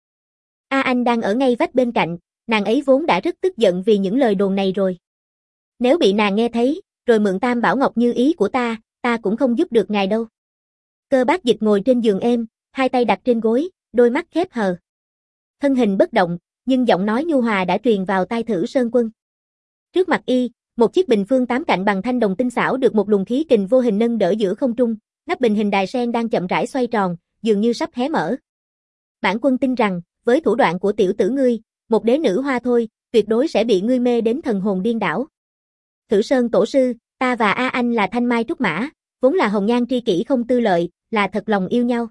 A Anh đang ở ngay vách bên cạnh, nàng ấy vốn đã rất tức giận vì những lời đồn này rồi. Nếu bị nàng nghe thấy, rồi mượn Tam Bảo Ngọc Như Ý của ta, ta cũng không giúp được ngài đâu. Cơ Bác Dịch ngồi trên giường êm, hai tay đặt trên gối, đôi mắt khép hờ. Thân hình bất động, nhưng giọng nói nhu hòa đã truyền vào tai Thử Sơn Quân. Trước mặt y, một chiếc bình phương tám cạnh bằng thanh đồng tinh xảo được một luồng khí kình vô hình nâng đỡ giữa không trung, nắp bình hình đài sen đang chậm rãi xoay tròn, dường như sắp hé mở. Bản quân tin rằng, với thủ đoạn của tiểu tử ngươi, một đế nữ hoa thôi, tuyệt đối sẽ bị ngươi mê đến thần hồn điên đảo. Thử Sơn tổ sư, ta và A Anh là thanh mai trúc mã, vốn là hồng nhan tri kỷ không tư lợi, là thật lòng yêu nhau.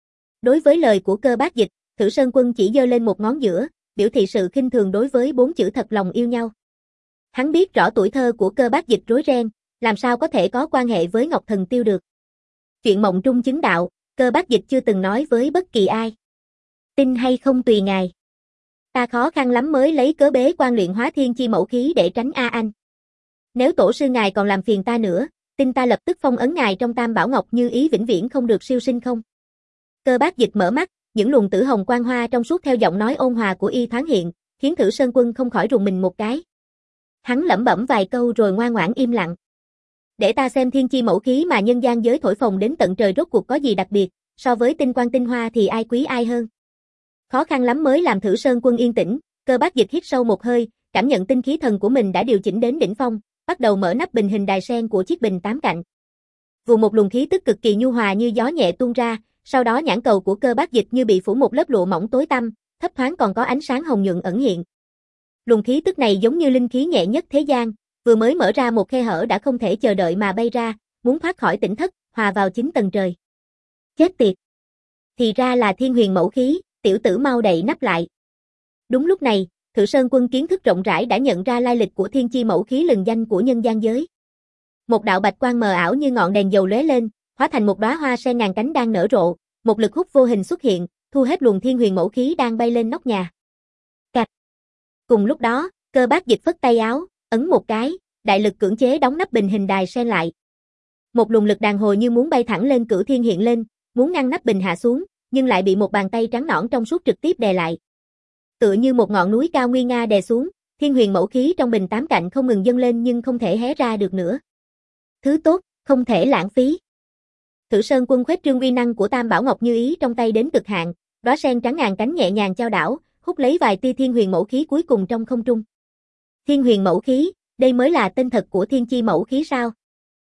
Đối với lời của Cơ Bác Dịch, Thử Sơn Quân chỉ giơ lên một ngón giữa, biểu thị sự khinh thường đối với bốn chữ thật lòng yêu nhau. Hắn biết rõ tuổi thơ của Cơ Bác Dịch rối ren, làm sao có thể có quan hệ với Ngọc Thần Tiêu được. Chuyện mộng trung chứng đạo, Cơ Bác Dịch chưa từng nói với bất kỳ ai. Tin hay không tùy ngài. Ta khó khăn lắm mới lấy cớ bế quan luyện hóa thiên chi mẫu khí để tránh A Anh. Nếu tổ sư ngài còn làm phiền ta nữa, tin ta lập tức phong ấn ngài trong Tam Bảo Ngọc Như Ý vĩnh viễn không được siêu sinh không. Cơ Bác Dịch mở mắt, những luồng tử hồng quang hoa trong suốt theo giọng nói ôn hòa của y thoáng hiện, khiến Thử Sơn Quân không khỏi rùng mình một cái. Hắn lẩm bẩm vài câu rồi ngoan ngoãn im lặng. Để ta xem thiên chi mẫu khí mà nhân gian giới thổi phồng đến tận trời rốt cuộc có gì đặc biệt, so với tinh quang tinh hoa thì ai quý ai hơn. Khó khăn lắm mới làm Thử Sơn Quân yên tĩnh, Cơ Bác Dịch hít sâu một hơi, cảm nhận tinh khí thần của mình đã điều chỉnh đến đỉnh phong, bắt đầu mở nắp bình hình đài sen của chiếc bình tám cạnh. Vù một luồng khí tức cực kỳ nhu hòa như gió nhẹ tuôn ra, sau đó nhãn cầu của Cơ Bác Dịch như bị phủ một lớp lụa mỏng tối tăm, thấp thoáng còn có ánh sáng hồng nhuận ẩn hiện. Luồng khí tức này giống như linh khí nhẹ nhất thế gian, vừa mới mở ra một khe hở đã không thể chờ đợi mà bay ra, muốn thoát khỏi tỉnh thất, hòa vào chín tầng trời. Chết tiệt! Thì ra là thiên huyền mẫu khí, tiểu tử mau đậy nắp lại. Đúng lúc này, Thử Sơn Quân kiến thức rộng rãi đã nhận ra lai lịch của thiên chi mẫu khí lừng danh của nhân gian giới. Một đạo bạch quang mờ ảo như ngọn đèn dầu lóe lên, hóa thành một đóa hoa sen ngàn cánh đang nở rộ, một lực hút vô hình xuất hiện, thu hết luồng thiên huyền mẫu khí đang bay lên nóc nhà. Cạch. Cùng lúc đó, Cơ Bác Dịch phất tay áo, ấn một cái, đại lực cưỡng chế đóng nắp bình hình đài sen lại. Một luồng lực đàn hồi như muốn bay thẳng lên cửu thiên hiện lên, muốn ngăn nắp bình hạ xuống, nhưng lại bị một bàn tay trắng nõn trong suốt trực tiếp đè lại. Tựa như một ngọn núi cao nguy nga đè xuống, thiên huyền mẫu khí trong bình tám cạnh không ngừng dâng lên nhưng không thể hé ra được nữa. Thứ tốt, không thể lãng phí. Thử Sơn Quân khuếch trương uy năng của Tam Bảo Ngọc Như Ý trong tay đến cực hạn, đóa sen trắng ngàn cánh nhẹ nhàng chao đảo, hút lấy vài tia thiên huyền mẫu khí cuối cùng trong không trung. Thiên huyền mẫu khí, đây mới là tên thật của thiên chi mẫu khí sao?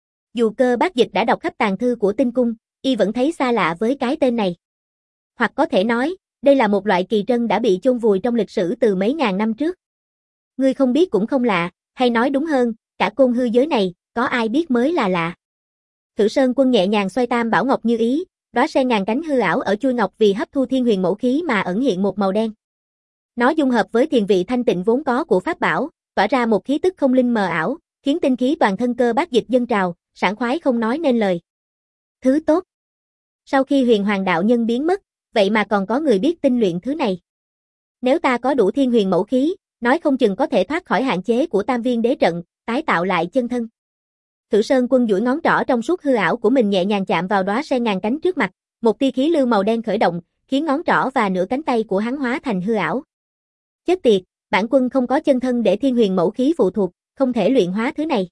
Dù Cơ Bác Dịch đã đọc khắp tàng thư của tinh cung, y vẫn thấy xa lạ với cái tên này. Hoặc có thể nói, đây là một loại kỳ trân đã bị chôn vùi trong lịch sử từ mấy ngàn năm trước. Ngươi không biết cũng không lạ, hay nói đúng hơn, cả côn hư giới này, có ai biết mới là lạ. Thử Sơn Quân nhẹ nhàng xoay Tam Bảo Ngọc Như Ý, đóa sen ngàn cánh hư ảo ở chuôi ngọc vì hấp thu thiên huyền mẫu khí mà ẩn hiện một màu đen. Nó dung hợp với thiền vị thanh tịnh vốn có của pháp bảo, tỏa ra một khí tức không linh mờ ảo, khiến tinh khí toàn thân Cơ Bác Dịch dâng trào, sảng khoái không nói nên lời. Thứ tốt. Sau khi huyền hoàng đạo nhân biến mất, vậy mà còn có người biết tinh luyện thứ này. Nếu ta có đủ thiên huyền mẫu khí, nói không chừng có thể thoát khỏi hạn chế của tam viên đế trận, tái tạo lại chân thân. Thử Sơn Quân duỗi ngón trỏ trong suốt hư ảo của mình nhẹ nhàng chạm vào đóa sen ngàn cánh trước mặt, một tia khí lưu màu đen khởi động, khiến ngón trỏ và nửa cánh tay của hắn hóa thành hư ảo. Chết tiệt, bản quân không có chân thân để thiên huyền mẫu khí phụ thuộc, không thể luyện hóa thứ này.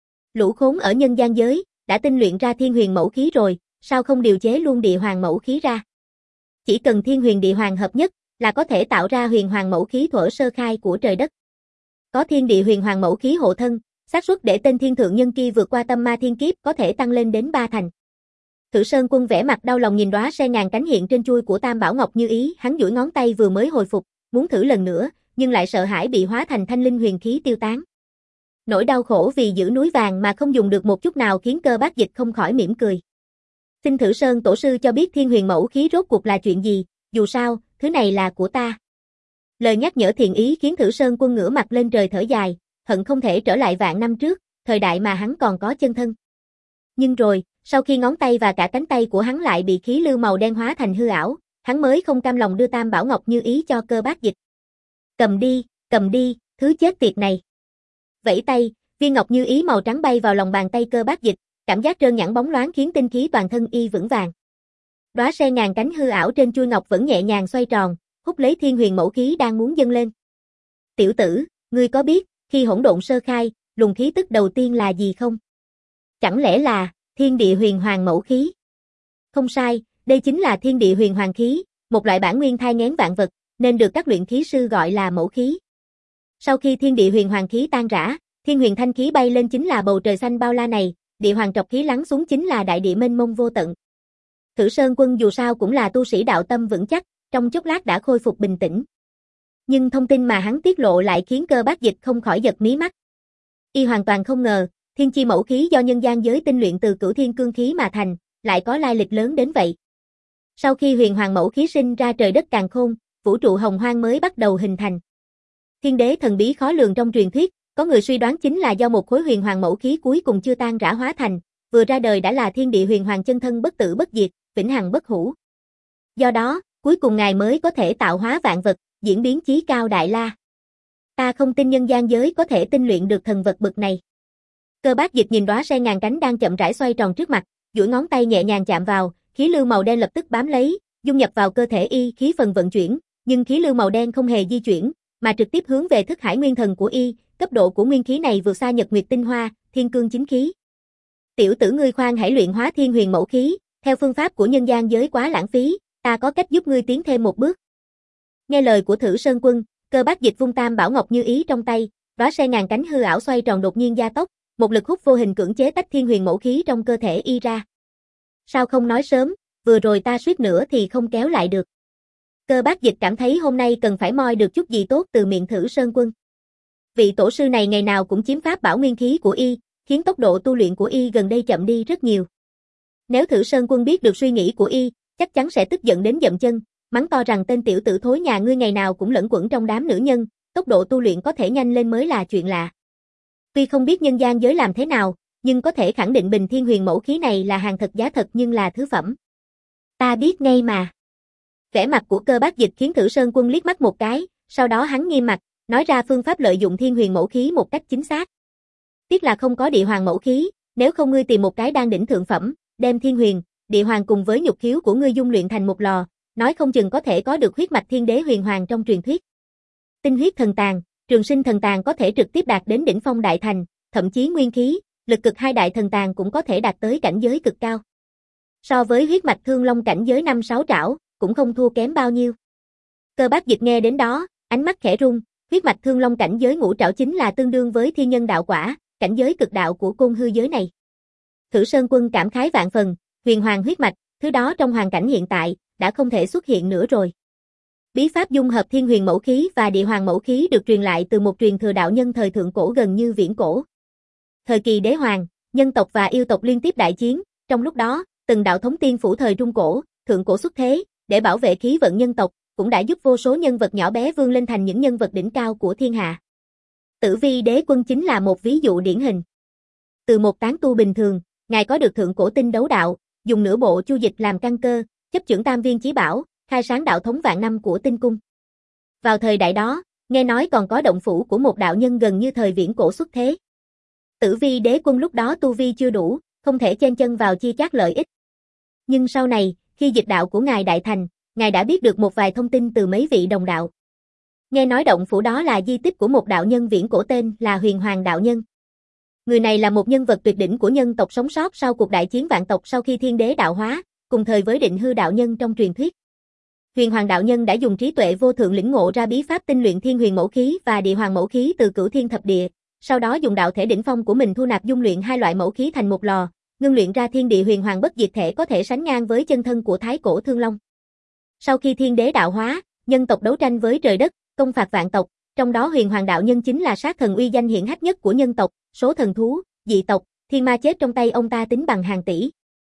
Lũ khốn ở nhân gian giới, đã tinh luyện ra thiên huyền mẫu khí rồi, sao không điều chế luôn địa hoàng mẫu khí ra? Chỉ cần thiên huyền địa hoàng hợp nhất, là có thể tạo ra huyền hoàng mẫu khí thuở sơ khai của trời đất. Có thiên địa huyền hoàng mẫu khí hộ thân, xác suất để tên thiên thượng nhân kia vượt qua tâm ma thiên kiếp có thể tăng lên đến ba thành. Thử Sơn Quân vẻ mặt đau lòng nhìn đóa sen ngàn cánh hiện trên chuôi của Tam Bảo Ngọc Như Ý, hắn duỗi ngón tay vừa mới hồi phục, muốn thử lần nữa, nhưng lại sợ hãi bị hóa thành thanh linh huyền khí tiêu tán. Nỗi đau khổ vì giữ núi vàng mà không dùng được một chút nào khiến Cơ Bác Dịch không khỏi mỉm cười. Xin Thử Sơn tổ sư cho biết thiên huyền mẫu khí rốt cuộc là chuyện gì, dù sao, thứ này là của ta. Lời nhắc nhở thiện ý khiến Thử Sơn Quân ngửa mặt lên trời thở dài, hận không thể trở lại vạn năm trước, thời đại mà hắn còn có chân thân. Nhưng rồi, sau khi ngón tay và cả cánh tay của hắn lại bị khí lưu màu đen hóa thành hư ảo, hắn mới không cam lòng đưa Tam Bảo Ngọc Như Ý cho Cơ Bác Dịch. Cầm đi, cầm đi, thứ chết tiệt này. Vẫy tay, viên ngọc như ý màu trắng bay vào lòng bàn tay Cơ Bác Dịch, cảm giác trơn nhẵn bóng loáng khiến tinh khí toàn thân y vững vàng. Đóa sen ngàn cánh hư ảo trên chuôi ngọc vẫn nhẹ nhàng xoay tròn, hút lấy thiên huyền mẫu khí đang muốn dâng lên. Tiểu tử, ngươi có biết, khi hỗn độn sơ khai, luồng khí tức đầu tiên là gì không? Chẳng lẽ là thiên địa huyền hoàng mẫu khí? Không sai, đây chính là thiên địa huyền hoàng khí, một loại bản nguyên thai nghén vạn vật, nên được các luyện khí sư gọi là mẫu khí. Sau khi thiên địa huyền hoàng khí tan rã, thiên huyền thanh khí bay lên chính là bầu trời xanh bao la này, địa hoàng trọc khí lắng xuống chính là đại địa mênh mông vô tận. Thử Sơn Quân dù sao cũng là tu sĩ đạo tâm vững chắc, trong chốc lát đã khôi phục bình tĩnh. Nhưng thông tin mà hắn tiết lộ lại khiến Cơ Bác Dịch không khỏi giật mí mắt. Y hoàn toàn không ngờ, thiên chi mẫu khí do nhân gian giới tinh luyện từ cửu thiên cương khí mà thành, lại có lai lịch lớn đến vậy. Sau khi huyền hoàng mẫu khí sinh ra trời đất càn khôn, vũ trụ hồng hoang mới bắt đầu hình thành. Thiên đế thần bí khó lường trong truyền thuyết, có người suy đoán chính là do một khối huyền hoàng mẫu khí cuối cùng chưa tan rã hóa thành, vừa ra đời đã là thiên địa huyền hoàng chân thân bất tử bất diệt, vĩnh hằng bất hủ. Do đó, cuối cùng ngài mới có thể tạo hóa vạn vật, diễn biến chí cao đại la. Ta không tin nhân gian giới có thể tinh luyện được thần vật bực này. Cơ Bác Dịch nhìn đóa sen ngàn cánh đang chậm rãi xoay tròn trước mặt, duỗi ngón tay nhẹ nhàng chạm vào, khí lưu màu đen lập tức bám lấy, dung nhập vào cơ thể y, khí phần vận chuyển, nhưng khí lưu màu đen không hề di chuyển, mà trực tiếp hướng về thức hải nguyên thần của y, cấp độ của nguyên khí này vượt xa nhật nguyệt tinh hoa, thiên cương chính khí. Tiểu tử ngươi khoan hãy luyện hóa thiên huyền mẫu khí, theo phương pháp của nhân gian giới quá lãng phí, ta có cách giúp ngươi tiến thêm một bước. Nghe lời của Thử Sơn Quân, Cơ Bác Dịch vung Tam Bảo Ngọc Như Ý trong tay, đóa sen ngàn cánh hư ảo xoay tròn đột nhiên gia tốc, một lực hút vô hình cưỡng chế tách thiên huyền mẫu khí trong cơ thể y ra. Sao không nói sớm, vừa rồi ta suýt nữa thì không kéo lại được. Cơ Bác Dịch cảm thấy hôm nay cần phải moi được chút gì tốt từ miệng Thử Sơn Quân. Vị tổ sư này ngày nào cũng chiếm pháp bảo nguyên khí của y, khiến tốc độ tu luyện của y gần đây chậm đi rất nhiều. Nếu Thử Sơn Quân biết được suy nghĩ của y, chắc chắn sẽ tức giận đến dậm chân, mắng to rằng tên tiểu tử thối nhà ngươi ngày nào cũng lẫn quẩn trong đám nữ nhân, tốc độ tu luyện có thể nhanh lên mới là chuyện lạ. Tuy không biết nhân gian giới làm thế nào, nhưng có thể khẳng định Bình Thiên Huyền mẫu khí này là hàng thật giá thật nhưng là thứ phẩm. Ta biết ngay mà. Vẻ mặt của Cơ Bác Dịch khiến Thử Sơn Quân liếc mắt một cái, sau đó hắn nghiêm mặt, nói ra phương pháp lợi dụng Thiên Huyền mẫu khí một cách chính xác. Tiếc là không có Địa Hoàng mẫu khí, nếu không ngươi tìm một cái đan đỉnh thượng phẩm, đem Thiên Huyền, Địa Hoàng cùng với nhục khiếu của ngươi dung luyện thành một lò, nói không chừng có thể có được huyết mạch Thiên Đế Huyền Hoàng trong truyền thuyết. Tinh huyết thần tàng, Trường sinh thần tàng có thể trực tiếp đạt đến đỉnh phong đại thành, thậm chí nguyên khí, lực cực hai đại thần tàng cũng có thể đạt tới cảnh giới cực cao. So với huyết mạch Thương Long cảnh giới năm sáu trảo, cũng không thua kém bao nhiêu. Cơ Bác Dịch nghe đến đó, ánh mắt khẽ rung, huyết mạch Thương Long cảnh giới ngũ trảo chính là tương đương với thiên nhân đạo quả, cảnh giới cực đạo của côn hư giới này. Thử Sơn Quân cảm khái vạn phần, huyền hoàng huyết mạch, thứ đó trong hoàn cảnh hiện tại, đã không thể xuất hiện nữa rồi. Bí pháp dung hợp Thiên Huyền mẫu khí và Địa Hoàng mẫu khí được truyền lại từ một truyền thừa đạo nhân thời thượng cổ gần như viễn cổ. Thời kỳ đế hoàng, nhân tộc và yêu tộc liên tiếp đại chiến, trong lúc đó, từng đạo thống tiên phủ thời trung cổ, thượng cổ xuất thế, để bảo vệ khí vận nhân tộc, cũng đã giúp vô số nhân vật nhỏ bé vươn lên thành những nhân vật đỉnh cao của thiên hạ. Tử Vi Đế Quân chính là một ví dụ điển hình. Từ một tán tu bình thường, ngài có được thượng cổ tinh đấu đạo, dùng nửa bộ chu dịch làm căn cơ, chấp chưởng tam viên chí bảo, khai sáng đạo thống vạn năm của tinh cung. Vào thời đại đó, nghe nói còn có động phủ của một đạo nhân gần như thời viễn cổ xuất thế. Tử Vi Đế Quân lúc đó tu vi chưa đủ, không thể chen chân vào chia chác lợi ích. Nhưng sau này, khi dịch đạo của ngài đại thành, ngài đã biết được một vài thông tin từ mấy vị đồng đạo. Nghe nói động phủ đó là di tích của một đạo nhân viễn cổ tên là Huyền Hoàng đạo nhân. Người này là một nhân vật tuyệt đỉnh của nhân tộc sống sót sau cuộc đại chiến vạn tộc sau khi thiên đế đạo hóa, cùng thời với Định Hư đạo nhân trong truyền thuyết. Huyền Hoàng đạo nhân đã dùng trí tuệ vô thượng lĩnh ngộ ra bí pháp tinh luyện Thiên Huyền mẫu khí và Địa Hoàng mẫu khí từ Cửu Thiên thập địa, sau đó dùng đạo thể đỉnh phong của mình thu nạp dung luyện hai loại mẫu khí thành một lò, ngưng luyện ra Thiên Địa Huyền Hoàng bất diệt thể có thể sánh ngang với chân thân của thái cổ Thương Long. Sau khi thiên đế đạo hóa, nhân tộc đấu tranh với trời đất, công phạt vạn tộc, trong đó Huyền Hoàng đạo nhân chính là sát thần uy danh hiển hách nhất của nhân tộc, số thần thú, dị tộc, thiên ma chết trong tay ông ta tính bằng hàng tỷ.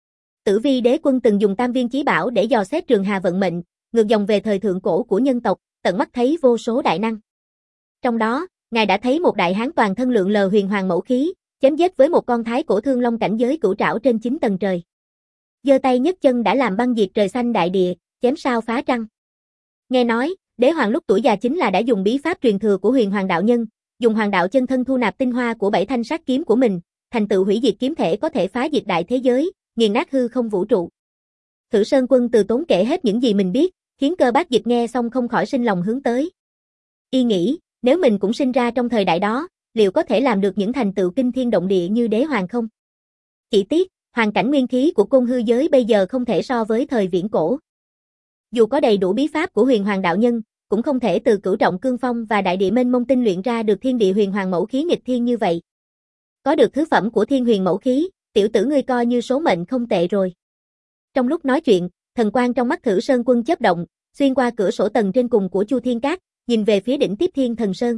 Tử Vi Đế Quân từng dùng tam viên chí bảo để dò xét trường hà vận mệnh, ngược dòng về thời thượng cổ của nhân tộc, tận mắt thấy vô số đại năng. Trong đó, ngài đã thấy một đại hán toàn thân lượng lờ huyền hoàng mẫu khí, chém giết với một con thái cổ thương long cảnh giới cửu trảo trên chín tầng trời. Giơ tay nhấc chân đã làm băng diệt trời xanh đại địa, chém sao phá trăng. Nghe nói, đế hoàng lúc tuổi già chính là đã dùng bí pháp truyền thừa của Huyền Hoàng đạo nhân, dùng hoàng đạo chân thân thu nạp tinh hoa của bảy thanh sát kiếm của mình, thành tựu hủy diệt kiếm thể có thể phá diệt đại thế giới, nghiền nát hư không vũ trụ. Thử Sơn Quân từ tốn kể hết những gì mình biết, khiến Cơ Bác Dịch nghe xong không khỏi sinh lòng hướng tới. Y nghĩ, nếu mình cũng sinh ra trong thời đại đó, liệu có thể làm được những thành tựu kinh thiên động địa như đế hoàng không? Chỉ tiếc, hoàn cảnh nguyên khí của côn hư giới bây giờ không thể so với thời viễn cổ. Dù có đầy đủ bí pháp của Huyền Hoàng đạo nhân, cũng không thể từ cửu trọng cương phong và đại địa mênh mông tinh luyện ra được Thiên Địa Huyền Hoàng mẫu khí nghịch thiên như vậy. Có được thứ phẩm của Thiên Huyền mẫu khí, tiểu tử ngươi coi như số mệnh không tệ rồi. Trong lúc nói chuyện, thần quang trong mắt Thử Sơn Quân chớp động, xuyên qua cửa sổ tầng trên cùng của Chu Thiên Cát, nhìn về phía đỉnh Tiếp Thiên Thần Sơn.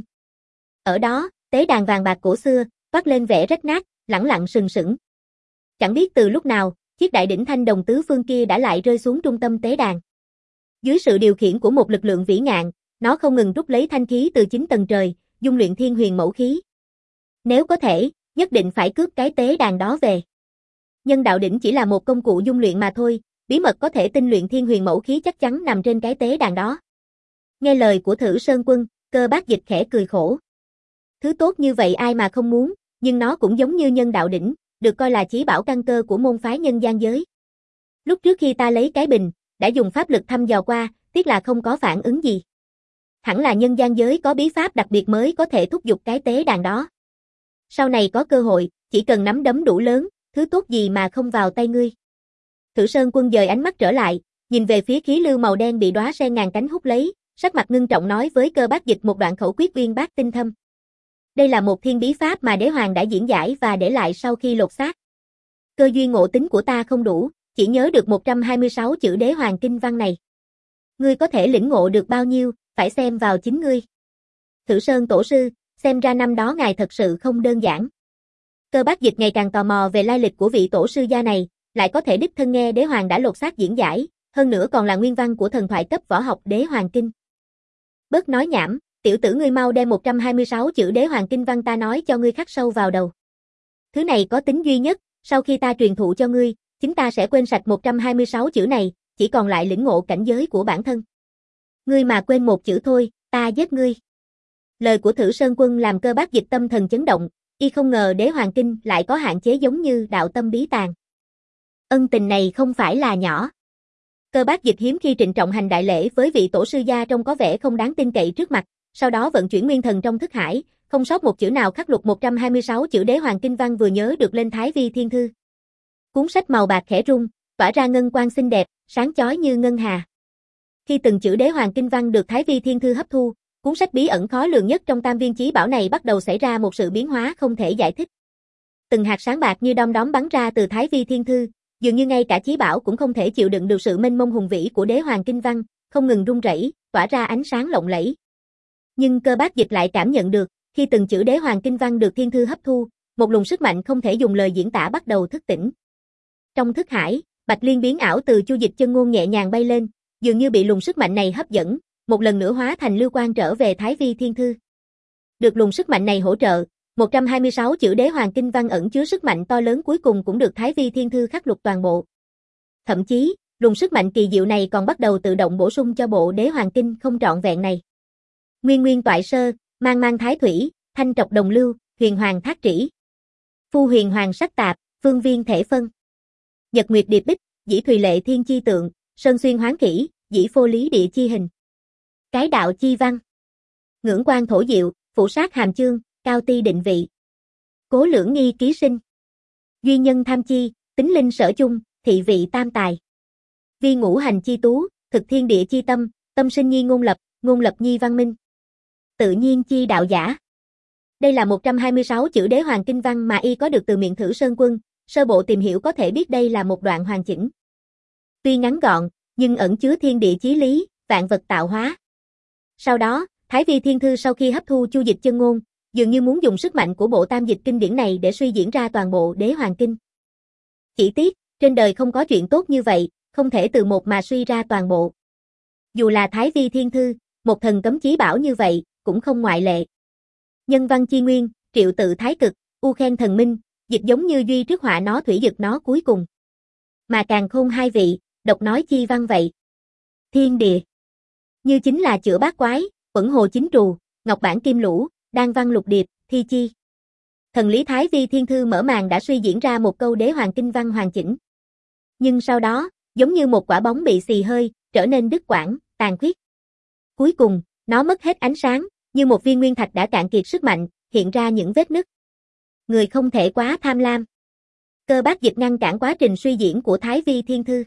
Ở đó, tế đàn vàng bạc cổ xưa, toát lên vẻ rách nát, lẳng lặng sừng sững. Chẳng biết từ lúc nào, chiếc đại đỉnh thanh đồng tứ phương kia đã lại rơi xuống trung tâm tế đàn. Dưới sự điều khiển của một lực lượng vĩ ngạn, nó không ngừng rút lấy thanh khí từ chín tầng trời, dung luyện Thiên Huyền mẫu khí. Nếu có thể, nhất định phải cướp cái tế đàn đó về. Nhân đạo đỉnh chỉ là một công cụ dung luyện mà thôi, bí mật có thể tinh luyện Thiên Huyền mẫu khí chắc chắn nằm trên cái tế đàn đó. Nghe lời của Thử Sơn Quân, Cơ Bác Dịch khẽ cười khổ. Thứ tốt như vậy ai mà không muốn, nhưng nó cũng giống như nhân đạo đỉnh, được coi là chí bảo căn cơ của môn phái nhân gian giới. Lúc trước khi ta lấy cái bình, đã dùng pháp lực thăm dò qua, tiếc là không có phản ứng gì. Hẳn là nhân gian giới có bí pháp đặc biệt mới có thể thúc giục cái tế đàn đó. Sau này có cơ hội, chỉ cần nắm đấm đủ lớn, thứ tốt gì mà không vào tay ngươi. Thử Sơn Quân dời ánh mắt trở lại, nhìn về phía khí lưu màu đen bị đóa sen ngàn cánh hút lấy, sắc mặt ngưng trọng nói với Cơ Bác Dịch một đoạn khẩu quyết uyên bác tinh thâm. Đây là một thiên bí pháp mà đế hoàng đã diễn giải và để lại sau khi lột xác. Cơ duyên ngộ tính của ta không đủ, chỉ nhớ được một trăm hai mươi sáu chữ đế hoàng kinh văn này. Ngươi có thể lĩnh ngộ được bao nhiêu, phải xem vào chính ngươi. Thử Sơn tổ sư, xem ra năm đó ngài thật sự không đơn giản. Cơ Bác Dịch ngày càng tò mò về lai lịch của vị tổ sư gia này, lại có thể đích thân nghe Đế Hoàng đã lột xác diễn giải, hơn nữa còn là nguyên văn của thần thoại cấp võ học Đế Hoàng Kinh. Bớt nói nhảm, tiểu tử ngươi mau đem một trăm hai mươi sáu chữ Đế Hoàng Kinh văn ta nói cho ngươi khắc sâu vào đầu. Thứ này có tính duy nhất, sau khi ta truyền thụ cho ngươi, chính ta sẽ quên sạch một trăm hai mươi sáu chữ này, chỉ còn lại lĩnh ngộ cảnh giới của bản thân. Ngươi mà quên một chữ thôi, ta giết ngươi. Lời của Thử Sơn Quân làm Cơ Bác Dịch tâm thần chấn động, y không ngờ Đế Hoàng Kinh lại có hạn chế giống như đạo tâm bí tàng. Ân tình này không phải là nhỏ. Cơ Bác Dịch hiếm khi trịnh trọng hành đại lễ với vị tổ sư gia trông có vẻ không đáng tin cậy trước mặt, sau đó vận chuyển nguyên thần trong thức hải, không sót một chữ nào khắc lục một trăm hai mươi sáu chữ Đế Hoàng Kinh văn vừa nhớ được lên Thái Vi Thiên Thư. Cuốn sách màu bạc khẽ rung, tỏa ra ngân quang xinh đẹp, sáng chói như ngân hà. Khi từng chữ Đế Hoàng Kinh văn được Thái Vi Thiên Thư hấp thu, cuốn sách bí ẩn khó lường nhất trong Tam Viên Chí Bảo này bắt đầu xảy ra một sự biến hóa không thể giải thích. Từng hạt sáng bạc như đom đóm bắn ra từ Thái Vi Thiên Thư, dường như ngay cả chí bảo cũng không thể chịu đựng được sự mênh mông hùng vĩ của Đế Hoàng Kinh văn, không ngừng rung rẩy, tỏa ra ánh sáng lộng lẫy. Nhưng Cơ Bác Dịch lại cảm nhận được, khi từng chữ Đế Hoàng Kinh văn được Thiên Thư hấp thu, một luồng sức mạnh không thể dùng lời diễn tả bắt đầu thức tỉnh. Trong thức hải, Bạch Liên biến ảo từ Chu Dịch chân ngôn nhẹ nhàng bay lên, dường như bị luồng sức mạnh này hấp dẫn, một lần nữa hóa thành lưu quang trở về Thái Vi Thiên Thư. Được luồng sức mạnh này hỗ trợ, một trăm hai mươi sáu chữ Đế Hoàng Kinh văn ẩn chứa sức mạnh to lớn cuối cùng cũng được Thái Vi Thiên Thư khắc lục toàn bộ. Thậm chí, luồng sức mạnh kỳ diệu này còn bắt đầu tự động bổ sung cho bộ Đế Hoàng Kinh không trọn vẹn này. Nguyên nguyên toại sơ, mang mang thái thủy, thanh trọc đồng lưu, huyền hoàng thác trĩ. Phu huyền hoàng sắc tạp, phương viên thể phân. Nhật nguyệt điệp bích, dĩ thùy lệ thiên chi tượng, sơn xuyên hoán kỷ, dĩ phô lý địa chi hình. Cái đạo chi văn. Ngưỡng quan thổ diệu, phủ sát hàm chương, cao ti định vị. Cố lưỡng nghi ký sinh. Duy nhân tham chi, tính linh sở chung, thị vị tam tài. Vi ngũ hành chi tú, thực thiên địa chi tâm, tâm sinh nhi ngôn lập, ngôn lập nhi văn minh. Tự nhiên chi đạo giả. Đây là một trăm hai mươi sáu chữ Đế Hoàng Kinh văn mà y có được từ miệng Thử Sơn Quân, sơ bộ tìm hiểu có thể biết đây là một đoạn hoàn chỉnh. Tuy ngắn gọn, nhưng ẩn chứa thiên địa chí lý, vạn vật tạo hóa. Sau đó, Thái Vi Thiên Thư sau khi hấp thu Chu Dịch chân ngôn, dường như muốn dùng sức mạnh của bộ Tam Dịch kinh điển này để suy diễn ra toàn bộ Đế Hoàng Kinh. Chỉ tiếc, trên đời không có chuyện tốt như vậy, không thể từ một mà suy ra toàn bộ. Dù là Thái Vi Thiên Thư, một thần cấm chí bảo như vậy, cũng không ngoại lệ. Nhân văn chi nguyên, triệu tự thái cực, u khen thần minh, dịch giống như duy trước họa nó thủy dực nó cuối cùng. Mà càng khôn hai vị, độc nói chi văn vậy. Thiên địa. Như chính là chữa bát quái, uẩn hồ chính trù, ngọc bản kim lũ, đan văn lục điệp, thi chi. Thần lý Thái Vi Thiên Thư mở màn đã suy diễn ra một câu Đế Hoàng Kinh văn hoàn chỉnh. Nhưng sau đó, giống như một quả bóng bị xì hơi, trở nên đứt quãng, tàn khuyết. Cuối cùng, nó mất hết ánh sáng, như một viên nguyên thạch đã cạn kiệt sức mạnh, hiện ra những vết nứt. Người không thể quá tham lam. Cơ Bác Dịch ngăn cản quá trình suy diễn của Thái Vi Thiên Thư.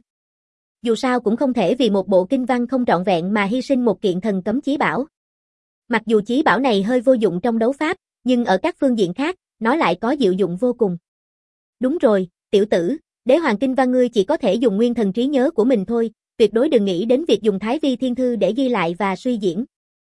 Dù sao cũng không thể vì một bộ kinh văn không trọn vẹn mà hy sinh một kiện thần cấm chí bảo. Mặc dù chí bảo này hơi vô dụng trong đấu pháp, nhưng ở các phương diện khác, nó lại có diệu dụng vô cùng. Đúng rồi, tiểu tử, Đế Hoàng Kinh văn ngươi chỉ có thể dùng nguyên thần trí nhớ của mình thôi, tuyệt đối đừng nghĩ đến việc dùng Thái Vi Thiên Thư để ghi lại và suy diễn.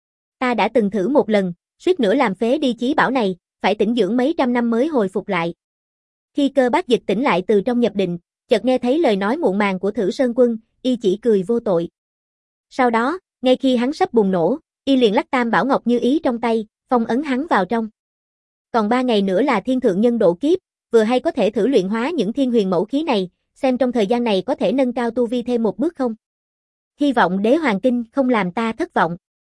Ta đã từng thử một lần, suýt nữa làm phế đi chí bảo này, phải tĩnh dưỡng mấy trăm năm mới hồi phục lại. Khi Cơ Bác Dịch tỉnh lại từ trong nhập định, chợt nghe thấy lời nói muộn màng của Thử Sơn Quân, y chỉ cười vô tội. Sau đó, ngay khi hắn sắp bùng nổ, y liền lắc Tam Bảo Ngọc Như Ý trong tay, phong ấn hắn vào trong. Còn ba ngày nữa là thiên thượng nhân độ kiếp, vừa hay có thể thử luyện hóa những thiên huyền mẫu khí này, xem trong thời gian này có thể nâng cao tu vi thêm một bước không. Hy vọng Đế Hoàng Kinh không làm ta thất vọng.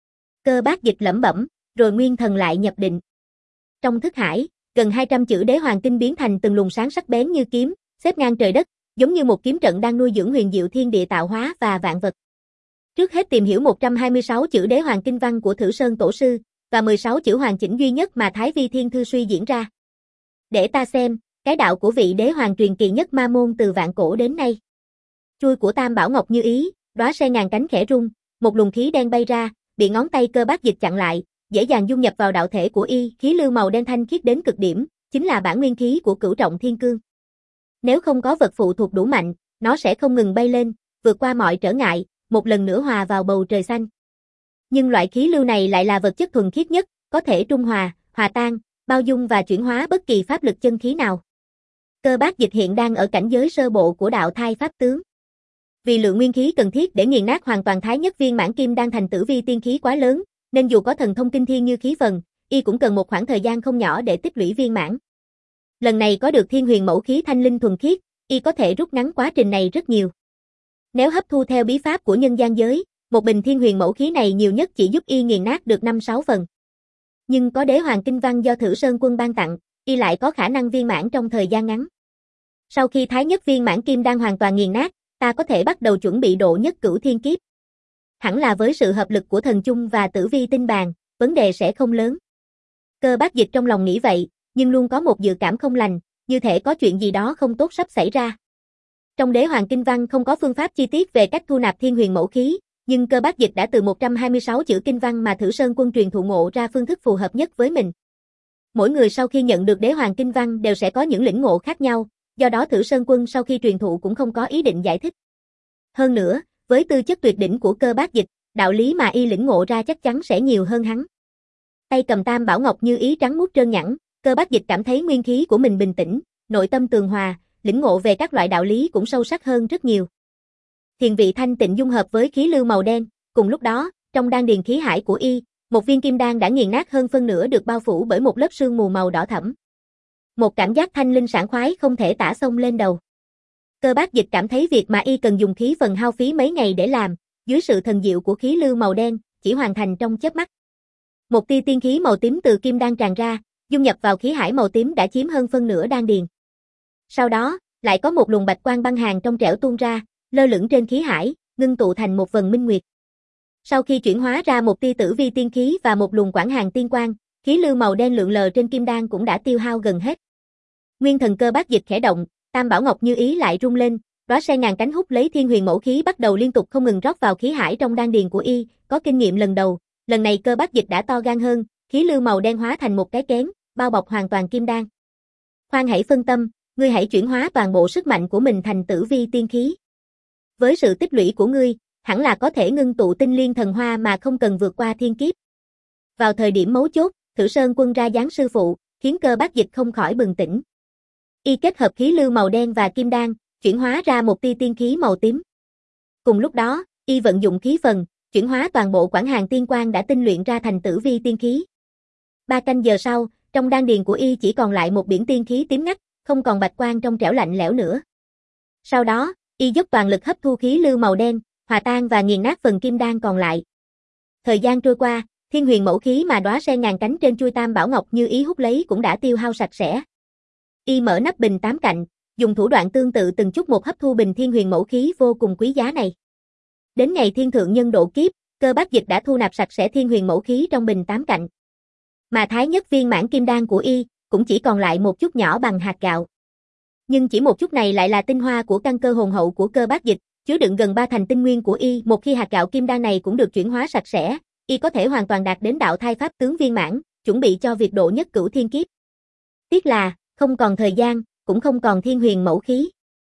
Cơ Bác Dịch lẩm bẩm, rồi nguyên thần lại nhập định. Trong thức hải, gần hai trăm chữ Đế Hoàng Kinh biến thành từng luồng sáng sắc bén như kiếm, xếp ngang trời đất, giống như một kiếm trận đang nuôi dưỡng huyền diệu thiên địa tạo hóa và vạn vật. Trước hết tìm hiểu một trăm hai mươi sáu chữ Đế Hoàng Kinh văn của Thử Sơn Tổ Sư, và mười sáu chữ hoàn chỉnh duy nhất mà Thái Vi Thiên Thư suy diễn ra. Để ta xem, cái đạo của vị Đế Hoàng truyền kỳ nhất ma môn từ vạn cổ đến nay. Chui của Tam Bảo Ngọc Như Ý, đóa sen ngàn cánh khẽ rung, một luồng khí đen bay ra, bị ngón tay Cơ Bác Dịch chặn lại, dễ dàng dung nhập vào đạo thể của y, khí lưu màu đen thanh khiết đến cực điểm, chính là bản nguyên khí của Cửu Trọng Thiên Cương. Nếu không có vật phụ thuộc đủ mạnh, nó sẽ không ngừng bay lên, vượt qua mọi trở ngại, một lần nữa hòa vào bầu trời xanh. Nhưng loại khí lưu này lại là vật chất thuần khiết nhất, có thể trung hòa, hòa tan, bao dung và chuyển hóa bất kỳ pháp lực chân khí nào. Cơ Bát Dịch hiện đang ở cảnh giới sơ bộ của đạo thai pháp tướng. Vì lượng nguyên khí cần thiết để nghiền nát hoàn toàn thái nhất viên mãn kim đan thành tử vi tiên khí quá lớn, nên dù có thần thông kinh thiên như khí phần, y cũng cần một khoảng thời gian không nhỏ để tích lũy viên mãn. Lần này có được thiên huyền mẫu khí thanh linh thuần khiết, y có thể rút ngắn quá trình này rất nhiều. Nếu hấp thu theo bí pháp của nhân gian giới, một bình thiên huyền mẫu khí này nhiều nhất chỉ giúp y nghiền nát được năm sáu phần. Nhưng có đế hoàng kinh văn do Thử Sơn Quân ban tặng, y lại có khả năng viên mãn trong thời gian ngắn. Sau khi thái nhất viên mãn kim đan hoàn toàn nghiền nát, ta có thể bắt đầu chuẩn bị độ nhất cửu thiên kiếp. Hẳn là với sự hợp lực của thần chung và tử vi tinh bàn, vấn đề sẽ không lớn. Cơ Bát Dịch trong lòng nghĩ vậy, nhưng luôn có một dự cảm không lành, như thể có chuyện gì đó không tốt sắp xảy ra. Trong đế hoàng kinh văn không có phương pháp chi tiết về cách thu nạp thiên huyền mẫu khí, nhưng Cơ Bát Dịch đã từ một trăm hai mươi sáu chữ kinh văn mà Thử Sơn Quân truyền thụ ngộ ra phương thức phù hợp nhất với mình. Mỗi người sau khi nhận được đế hoàng kinh văn đều sẽ có những lĩnh ngộ khác nhau, do đó Thử Sơn Quân sau khi truyền thụ cũng không có ý định giải thích. Hơn nữa, với tư chất tuyệt đỉnh của Cơ Bát Dịch, đạo lý mà y lĩnh ngộ ra chắc chắn sẽ nhiều hơn hắn. Tay cầm tam bảo ngọc như ý trắng muốt trơn nhẵn, Cơ Bát Dịch cảm thấy nguyên khí của mình bình tĩnh, nội tâm tường hòa, lĩnh ngộ về các loại đạo lý cũng sâu sắc hơn rất nhiều. Thiền vị thanh tịnh dung hợp với khí lưu màu đen, cùng lúc đó, trong đan điền khí hải của y, một viên kim đan đã nghiền nát hơn phân nửa được bao phủ bởi một lớp sương mù màu đỏ thẫm. Một cảm giác thanh linh sảng khoái không thể tả xông lên đầu. Cơ Bát Dịch cảm thấy việc mà y cần dùng khí phần hao phí mấy ngày để làm, dưới sự thần diệu của khí lưu màu đen, chỉ hoàn thành trong chớp mắt. Một tia tiên khí màu tím từ kim đan tràn ra, dung nhập vào khí hải màu tím đã chiếm hơn phân nửa đan điền. Sau đó, lại có một luồng bạch quang băng hàn trong trẻo tuôn ra, lơ lửng trên khí hải, ngưng tụ thành một vần minh nguyệt. Sau khi chuyển hóa ra một tia tử vi tiên khí và một luồng quảng hàn tiên quang, khí lưu màu đen lượn lờ trên kim đan cũng đã tiêu hao gần hết. Nguyên thần Cơ Bát Dịch khẽ động, tam bảo ngọc như ý lại rung lên, đóa sen ngàn cánh hút lấy thiên huyền mẫu khí bắt đầu liên tục không ngừng rót vào khí hải trong đan điền của y, có kinh nghiệm lần đầu, lần này Cơ Bát Dịch đã to gan hơn, khí lưu màu đen hóa thành một cái kén, bao bọc hoàn toàn kim đan. Khoan hãy phân tâm, ngươi hãy chuyển hóa toàn bộ sức mạnh của mình thành tử vi tiên khí. Với sự tích lũy của ngươi, hẳn là có thể ngưng tụ tinh liên thần hoa mà không cần vượt qua thiên kiếp. Vào thời điểm mấu chốt, Thử Sơn Quân ra dáng sư phụ, khiến Cơ Bát Dịch không khỏi bừng tỉnh. Y kết hợp khí lưu màu đen và kim đan, chuyển hóa ra một tia tiên khí màu tím. Cùng lúc đó, y vận dụng khí phần, chuyển hóa toàn bộ quảng hàn tiên quang đã tinh luyện ra thành tử vi tiên khí. Ba canh giờ sau, trong đan điền của y chỉ còn lại một biển tiên khí tím ngắt, không còn bạch quang trong trẻo lạnh lẽo nữa. Sau đó, y dốc toàn lực hấp thu khí lưu màu đen, hòa tan và nghiền nát phần kim đan còn lại. Thời gian trôi qua, thiên huyền mẫu khí mà đóa sen ngàn cánh trên chuôi tam bảo ngọc như ý hút lấy cũng đã tiêu hao sạch sẽ. Y mở nắp bình tám cạnh, dùng thủ đoạn tương tự từng chút một hấp thu bình thiên huyền mẫu khí vô cùng quý giá này. Đến ngày thiên thượng nhân độ kiếp, Cơ Bát Dịch đã thu nạp sạch sẽ thiên huyền mẫu khí trong bình tám cạnh. Mà thái nhất viên mãn kim đan của y cũng chỉ còn lại một chút nhỏ bằng hạt gạo. Nhưng chỉ một chút này lại là tinh hoa của căn cơ hồn hậu của Cơ Bát Dịch, chứa đựng gần ba thành tinh nguyên của y, một khi hạt gạo kim đan này cũng được chuyển hóa sạch sẽ, y có thể hoàn toàn đạt đến đạo thai pháp tướng viên mãn, chuẩn bị cho việc độ nhất cửu thiên kiếp. Tiếc là, không còn thời gian, cũng không còn thiên huyền mẫu khí.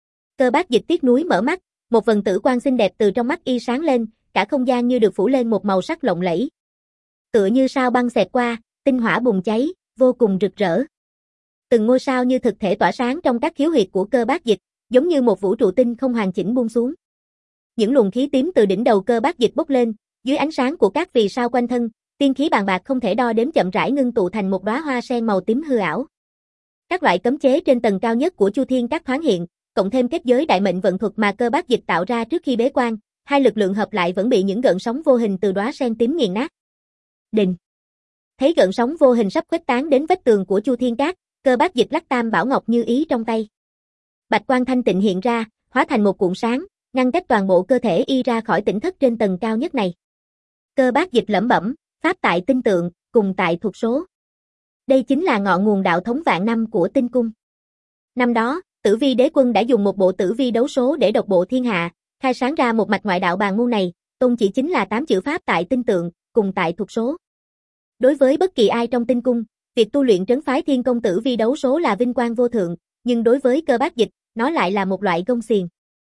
Cơ Bát Dịch tiếc nuối mở mắt, một vần tử quang xinh đẹp từ trong mắt y sáng lên, cả không gian như được phủ lên một màu sắc lộng lẫy. Tựa như sao băng xẹt qua, tinh hỏa bùng cháy, vô cùng rực rỡ. Từng ngôi sao như thực thể tỏa sáng trong các khiếu huyệt của Cơ Bát Dịch, giống như một vũ trụ tinh không hoàn chỉnh buông xuống. Những luồng khí tím từ đỉnh đầu Cơ Bát Dịch bốc lên, dưới ánh sáng của các vì sao quanh thân, tiên khí bàn bạc không thể đo đếm chậm rãi ngưng tụ thành một đóa hoa sen màu tím hư ảo. Các loại cấm chế trên tầng cao nhất của Chu Thiên Các thoáng hiện, cộng thêm kết giới đại mệnh vận thuật mà Cơ Bát Dịch tạo ra trước khi bế quan, hai lực lượng hợp lại vẫn bị những gợn sóng vô hình từ đóa sen tím nghiền nát. Đình. Thấy gợn sóng vô hình sắp khuếch tán đến vách tường của Chu Thiên Các, Cơ Bát Dịch lắc tam bảo ngọc như ý trong tay. Bạch quang thanh tịnh hiện ra, hóa thành một cuộn sáng, ngăn cách toàn bộ cơ thể y ra khỏi tỉnh thất trên tầng cao nhất này. Cơ Bát Dịch lẩm bẩm, pháp tại tinh tượng, cùng tại thuộc số. Đây chính là ngọn nguồn đạo thống vạn năm của tinh cung. Năm đó, Tử Vi Đế Quân đã dùng một bộ tử vi đấu số để độc bộ thiên hạ, khai sáng ra một mạch ngoại đạo bàn môn này, tôn chỉ chính là tám chữ pháp tại tinh tượng, cùng tại thuộc số. Đối với bất kỳ ai trong tinh cung, việc tu luyện trấn phái thiên công tử vi đấu số là vinh quang vô thượng, nhưng đối với Cơ Bát Dịch, nó lại là một loại gông xiềng.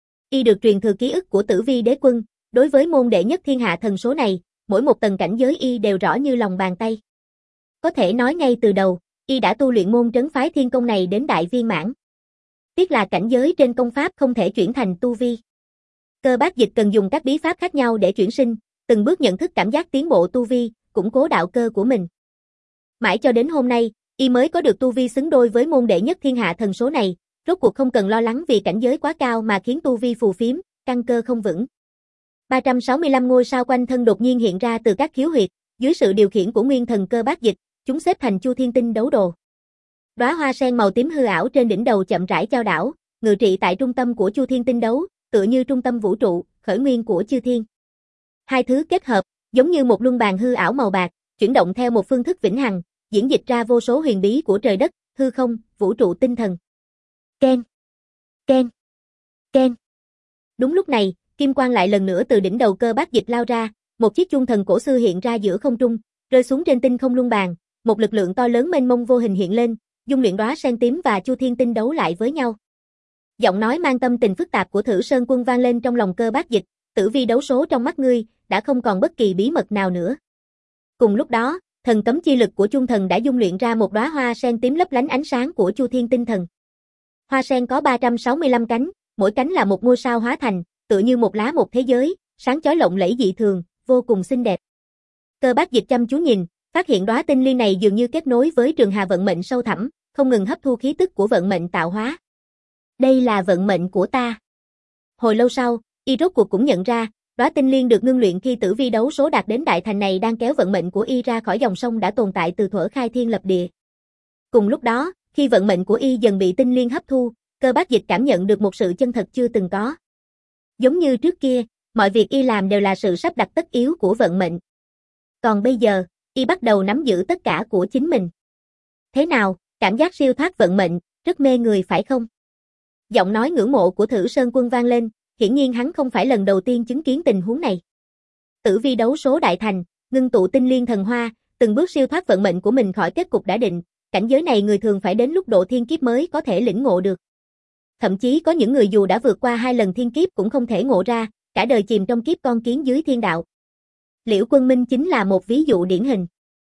Y được truyền thừa ký ức của Tử Vi Đế Quân, đối với môn đệ nhất thiên hạ thần số này, mỗi một tầng cảnh giới y đều rõ như lòng bàn tay. Có thể nói ngay từ đầu, y đã tu luyện môn trấn phái thiên công này đến đại viên mãn. Tiếc là cảnh giới trên công pháp không thể chuyển thành tu vi. Cơ Bác Dịch cần dùng các bí pháp khác nhau để chuyển sinh, từng bước nhận thức cảm giác tiến bộ tu vi, củng cố đạo cơ của mình. Mãi cho đến hôm nay, y mới có được tu vi xứng đôi với môn đệ nhất thiên hạ thần số này, rốt cuộc không cần lo lắng vì cảnh giới quá cao mà khiến tu vi phù phiếm, căn cơ không vững. ba trăm sáu mươi lăm ngôi sao quanh thân đột nhiên hiện ra từ các khiếu huyệt, dưới sự điều khiển của nguyên thần Cơ Bác Dịch, chúng xếp thành Chu Thiên Tinh đấu đồ. Đóa hoa sen màu tím hư ảo trên đỉnh đầu chậm rãi chao đảo, ngự trị tại trung tâm của Chu Thiên Tinh đấu, tựa như trung tâm vũ trụ, khởi nguyên của chư thiên. Hai thứ kết hợp, giống như một luân bàn hư ảo màu bạc, chuyển động theo một phương thức vĩnh hằng, diễn dịch ra vô số huyền bí của trời đất, hư không, vũ trụ tinh thần. Ken, ken, ken. Đúng lúc này, kim quang lại lần nữa từ đỉnh đầu Cơ Bác Dịch lao ra, một chiếc chuông thần cổ xưa hiện ra giữa không trung, rơi xuống trên tinh không luân bàn, một lực lượng to lớn mênh mông vô hình hiện lên, dung luyện đóa sen tím và Chu Thiên Tinh đấu lại với nhau. Giọng nói mang tâm tình phức tạp của Thử Sơn Quân vang lên trong lòng Cơ Bác Dịch, tử vi đấu số trong mắt ngươi, đã không còn bất kỳ bí mật nào nữa. Cùng lúc đó, thần cấm chi lực của Chung Thần đã dung luyện ra một đóa hoa sen tím lấp lánh ánh sáng của Chu Thiên Tinh Thần. Hoa sen có ba trăm sáu mươi lăm cánh, mỗi cánh là một ngôi sao hóa thành, tựa như một lá một thế giới, sáng chói lộng lẫy dị thường, vô cùng xinh đẹp. Cơ Bác Dịch chăm chú nhìn, phát hiện đóa tinh liên này dường như kết nối với trường hà vận mệnh sâu thẳm, không ngừng hấp thu khí tức của vận mệnh tạo hóa. Đây là vận mệnh của ta. Hồi lâu sau, y rốt cuộc cũng nhận ra, đóa tinh liên được ngưng luyện khi tử vi đấu số đạt đến đại thành này đang kéo vận mệnh của y ra khỏi dòng sông đã tồn tại từ thuở khai thiên lập địa. Cùng lúc đó, khi vận mệnh của y dần bị tinh liên hấp thu, Cơ Bác Dịch cảm nhận được một sự chân thật chưa từng có. Giống như trước kia, mọi việc y làm đều là sự sắp đặt tất yếu của vận mệnh. Còn bây giờ, y bắt đầu nắm giữ tất cả của chính mình. Thế nào, cảm giác siêu thoát vận mệnh, rất mê người phải không? Giọng nói ngưỡng mộ của Thử Sơn Quân vang lên, hiển nhiên hắn không phải lần đầu tiên chứng kiến tình huống này. Tử vi đấu số đại thành, ngưng tụ tinh liên thần hoa, từng bước siêu thoát vận mệnh của mình khỏi kết cục đã định, cảnh giới này người thường phải đến lúc độ thiên kiếp mới có thể lĩnh ngộ được. Thậm chí có những người dù đã vượt qua hai lần thiên kiếp cũng không thể ngộ ra, cả đời chìm trong kiếp con kiến dưới thiên đạo. Liễu Quân Minh chính là một ví dụ điển hình.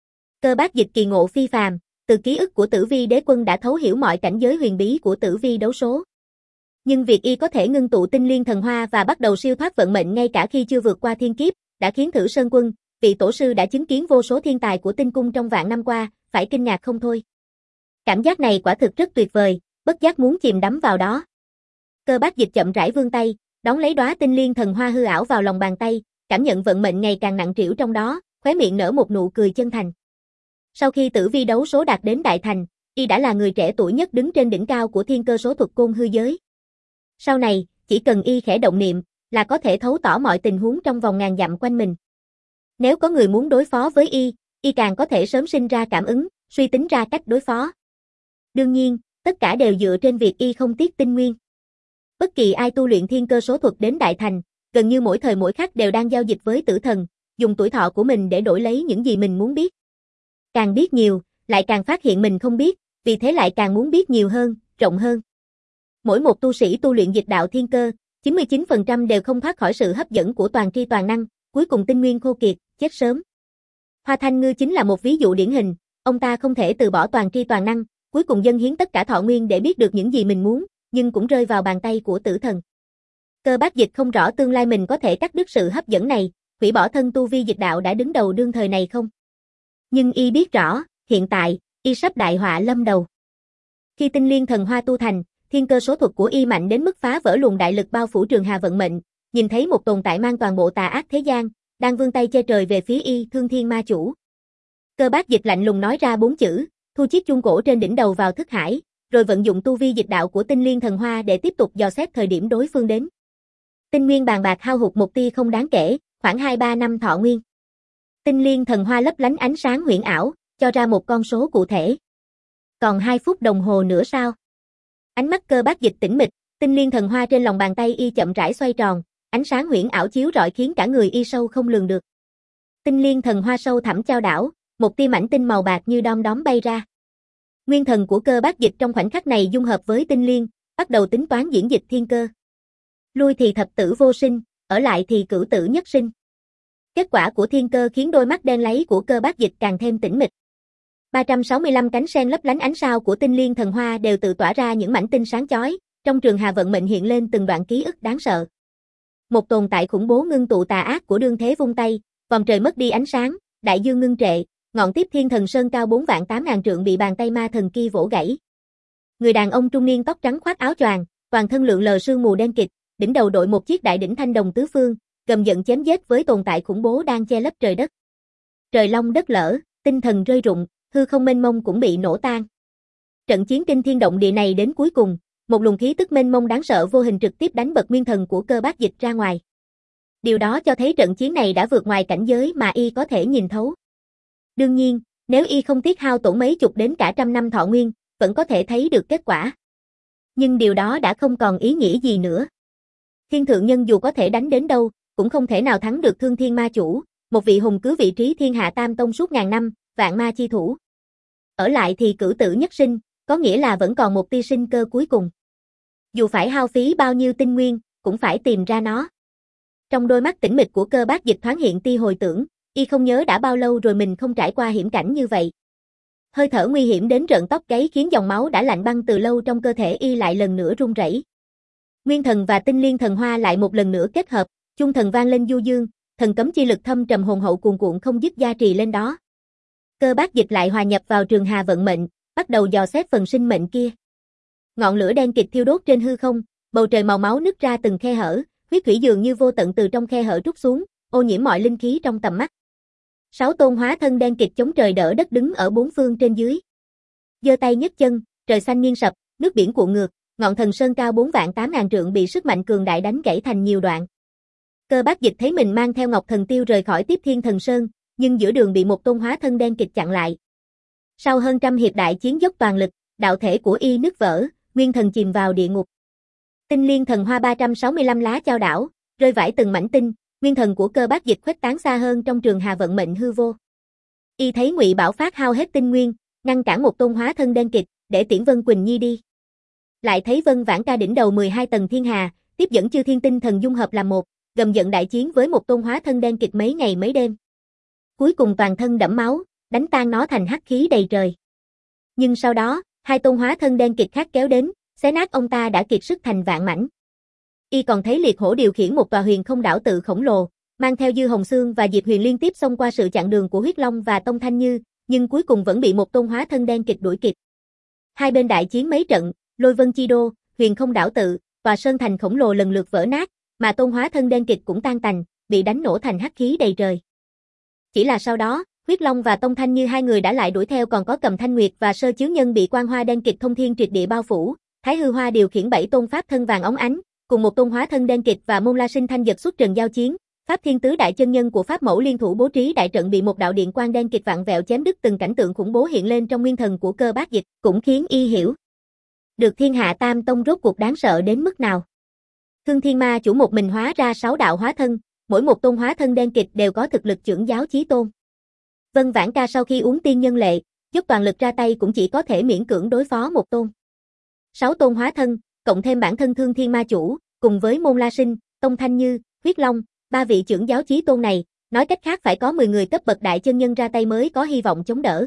Cơ Bác Dịch kỳ ngộ phi phàm, từ ký ức của Tử Vi Đế Quân đã thấu hiểu mọi cảnh giới huyền bí của tử vi đấu số. Nhưng việc y có thể ngưng tụ tinh liên thần hoa và bắt đầu siêu thoát vận mệnh ngay cả khi chưa vượt qua thiên kiếp, đã khiến Thử Sơn Quân, vị tổ sư đã chứng kiến vô số thiên tài của tinh cung trong vạn năm qua, phải kinh ngạc không thôi. Cảm giác này quả thực rất tuyệt vời, bất giác muốn chìm đắm vào đó. Cơ Bác Dịch chậm rãi vươn tay, đón lấy đóa tinh liên thần hoa hư ảo vào lòng bàn tay, cảm nhận vận mệnh ngày càng nặng trĩu trong đó, khóe miệng nở một nụ cười chân thành. Sau khi tử vi đấu số đạt đến đại thành, y đã là người trẻ tuổi nhất đứng trên đỉnh cao của thiên cơ số thuật côn hư giới. Sau này, chỉ cần y khẽ động niệm, là có thể thấu tỏ mọi tình huống trong vòng ngàn dặm quanh mình. Nếu có người muốn đối phó với y, y càng có thể sớm sinh ra cảm ứng, suy tính ra cách đối phó. Đương nhiên, tất cả đều dựa trên việc y không tiếc tinh nguyên. Bất kỳ ai tu luyện thiên cơ số thuật đến đại thành, gần như mỗi thời mỗi khắc đều đang giao dịch với tử thần, dùng tuổi thọ của mình để đổi lấy những gì mình muốn biết. Càng biết nhiều, lại càng phát hiện mình không biết, vì thế lại càng muốn biết nhiều hơn, rộng hơn. Mỗi một tu sĩ tu luyện dịch đạo thiên cơ, chín mươi chín phần trăm đều không thoát khỏi sự hấp dẫn của toàn tri toàn năng, cuối cùng tinh nguyên khô kiệt, chết sớm. Hoa Thanh Ngư chính là một ví dụ điển hình, ông ta không thể từ bỏ toàn tri toàn năng, cuối cùng dâng hiến tất cả thọ nguyên để biết được những gì mình muốn, nhưng cũng rơi vào bàn tay của tử thần. Cơ Bác Dịch không rõ tương lai mình có thể cắt đứt sự hấp dẫn này, hủy bỏ thân tu vi dịch đạo đã đứng đầu đương thời này không. Nhưng y biết rõ, hiện tại, y sắp đại họa lâm đầu. Khi tinh liên thần hoa tu thành, thiên cơ số thuật của y mạnh đến mức phá vỡ luồng đại lực bao phủ trường hà vận mệnh, nhìn thấy một tồn tại mang toàn bộ tà ác thế gian, đang vươn tay che trời về phía y, Thương Thiên Ma Chủ. Cơ Bác Dịch lạnh lùng nói ra bốn chữ, thu chiếc chuông cổ trên đỉnh đầu vào thức hải, rồi vận dụng tu vi dịch đạo của tinh liên thần hoa để tiếp tục dò xét thời điểm đối phương đến. Tinh nguyên bàn bạc hao hụt một tia không đáng kể, khoảng hai ba năm thọ nguyên. Tinh liên thần hoa lấp lánh ánh sáng huyễn ảo, cho ra một con số cụ thể. Còn hai phút đồng hồ nữa sao? Ánh mắt Cơ Bác Dịch tĩnh mịch, tinh liên thần hoa trên lòng bàn tay y chậm rãi xoay tròn, ánh sáng huyễn ảo chiếu rọi khiến cả người y sâu không lường được. Tinh liên thần hoa sâu thẳm chao đảo, một tia mảnh tinh màu bạc như đom đóm bay ra. Nguyên thần của Cơ Bác Dịch trong khoảnh khắc này dung hợp với tinh liên, bắt đầu tính toán diễn dịch thiên cơ. Lui thì thập tử vô sinh, ở lại thì cửu tử nhất sinh. Kết quả của thiên cơ khiến đôi mắt đen láy của Cơ Bác Dịch càng thêm tĩnh mịch. ba trăm sáu mươi lăm cánh sen lấp lánh ánh sao của tinh liên thần hoa đều tự tỏa ra những mảnh tinh sáng chói, trong trường hà vận mệnh hiện lên từng đoạn ký ức đáng sợ. Một tồn tại khủng bố ngưng tụ tà ác của đương thế vung tay, vòng trời mất đi ánh sáng, đại dương ngưng trệ, ngọn tiếp thiên thần sơn cao bốn vạn tám ngàn trượng bị bàn tay ma thần kia vỗ gãy. Người đàn ông trung niên tóc trắng khoác áo choàng, toàn thân lượn lờ sương mù đen kịt, đỉnh đầu đội một chiếc đại đỉnh thanh đồng tứ phương, gầm giận chém giết với tồn tại khủng bố đang che lấp trời đất. Trời long đất lở, tinh thần rơi rụng, hư không mênh mông cũng bị nổ tan. Trận chiến kinh thiên động địa này đến cuối cùng, một luồng khí tức mênh mông đáng sợ vô hình trực tiếp đánh bật nguyên thần của Cơ Bác Dịch ra ngoài. Điều đó cho thấy trận chiến này đã vượt ngoài cảnh giới mà y có thể nhìn thấu. Đương nhiên, nếu y không tiếc hao tổn mấy chục đến cả trăm năm thọ nguyên, vẫn có thể thấy được kết quả. Nhưng điều đó đã không còn ý nghĩa gì nữa. Thiên thượng nhân dù có thể đánh đến đâu, cũng không thể nào thắng được Thương Thiên Ma Chủ, một vị hùng cứ vị trí thiên hạ tam tông suốt ngàn năm, vạn ma chi thủ. Ở lại thì cửu tử nhất sinh, có nghĩa là vẫn còn một tia sinh cơ cuối cùng. Dù phải hao phí bao nhiêu tinh nguyên, cũng phải tìm ra nó. Trong đôi mắt tĩnh mịch của Cơ Bác Dịch thoáng hiện tia hồi tưởng, y không nhớ đã bao lâu rồi mình không trải qua hiểm cảnh như vậy. Hơi thở nguy hiểm đến rợn tóc gáy khiến dòng máu đã lạnh băng từ lâu trong cơ thể y lại lần nữa run rẩy. Nguyên thần và tinh liên thần hoa lại một lần nữa kết hợp, chung thần vang lên du dương, thần cấm chi lực thâm trầm hồn hậu cuồn cuộn không dứt gia trì lên đó. Cơ Bác Dịch lại hòa nhập vào trường hà vận mệnh, bắt đầu dò xét phần sinh mệnh kia. Ngọn lửa đen kịt thiêu đốt trên hư không, bầu trời màu máu nứt ra từng khe hở, huyết thủy dường như vô tận từ trong khe hở trút xuống, ô nhiễm mọi linh khí trong tầm mắt. Sáu tôn hóa thân đen kịt chống trời đỡ đất đứng ở bốn phương trên dưới. Giơ tay nhấc chân, trời xanh nghiêng sập, nước biển cuộn ngược, ngọn thần sơn cao bốn vạn tám ngàn trượng bị sức mạnh cường đại đánh gãy thành nhiều đoạn. Cơ Bác Dịch thấy mình mang theo Ngọc Thần Tiêu rời khỏi Tiếp Thiên Thần Sơn, nhưng giữa đường bị một tôn hóa thân đen kịt chặn lại. Sau hơn trăm hiệp đại chiến dốc toàn lực, đạo thể của y nứt vỡ, nguyên thần chìm vào địa ngục. Tinh liên thần hoa ba trăm sáu mươi lăm lá chao đảo, rơi vãi từng mảnh tinh, nguyên thần của Cơ Bác Dịch khuếch tán xa hơn trong trường hà vận mệnh hư vô. Y thấy Ngụy Bảo Phát hao hết tinh nguyên, ngăn cản một tôn hóa thân đen kịt, để tiễn Vân Quỳnh Nhi đi. Lại thấy Vân Vãn Ca đỉnh đầu mười hai tầng thiên hà, tiếp dẫn chư thiên tinh thần dung hợp làm một, gầm giận đại chiến với một tôn hóa thân đen kịt mấy ngày mấy đêm. Cuối cùng toàn thân đẫm máu, đánh tan nó thành hắc khí đầy trời. Nhưng sau đó, hai tôn hóa thân đen kịt khác kéo đến, xé nát ông ta đã kiệt sức thành vạn mảnh. Y còn thấy Liệt Hổ điều khiển một tòa huyền không đảo tự khổng lồ, mang theo Dư Hồng Xương và Diệp Huyền liên tiếp xông qua sự chặn đường của Huyết Long và Tông Thanh Như, nhưng cuối cùng vẫn bị một tôn hóa thân đen kịt đuổi kịp. Hai bên đại chiến mấy trận, Lôi Vân Chi Đô, huyền không đảo tự, tòa sơn thành khổng lồ lần lượt vỡ nát, mà tôn hóa thân đen kịt cũng tan tành, bị đánh nổ thành hắc khí đầy trời. Chỉ là sau đó, Huyết Long và Tông Thanh Như hai người đã lại đuổi theo, còn có Cầm Thanh Nguyệt và Sơ Chiếu Nhân bị quang hoa đen kịt thông thiên triệt địa bao phủ, Thái Hư Hoa điều khiển bảy tôn pháp thân vàng óng ánh, cùng một tôn hóa thân đen kịt và Môn La Sinh Thanh giật xuất trần giao chiến, Pháp Thiên Tứ đại chân nhân của Pháp Mẫu liên thủ bố trí đại trận bị một đạo điện quang đen kịt vạn vẹo chém đứt, từng cảnh tượng khủng bố hiện lên trong nguyên thần của Cơ Bác Dịch, cũng khiến y hiểu được thiên hạ tam tông rốt cuộc đáng sợ đến mức nào. Thương Thiên Ma Chủ một mình hóa ra sáu đạo hóa thân, mỗi một tôn hóa thân đen kịt đều có thực lực chưởng giáo chí tôn. Vân Vãn Ca sau khi uống tiên nhân lệ, dốc toàn lực ra tay cũng chỉ có thể miễn cưỡng đối phó một tôn. Sáu tôn hóa thân, cộng thêm bản thân Thương Thiên Ma Chủ, cùng với Môn La Sinh, Tông Thanh Như, Huyết Long, ba vị chưởng giáo chí tôn này, nói cách khác phải có mười người cấp bậc đại chân nhân ra tay mới có hy vọng chống đỡ.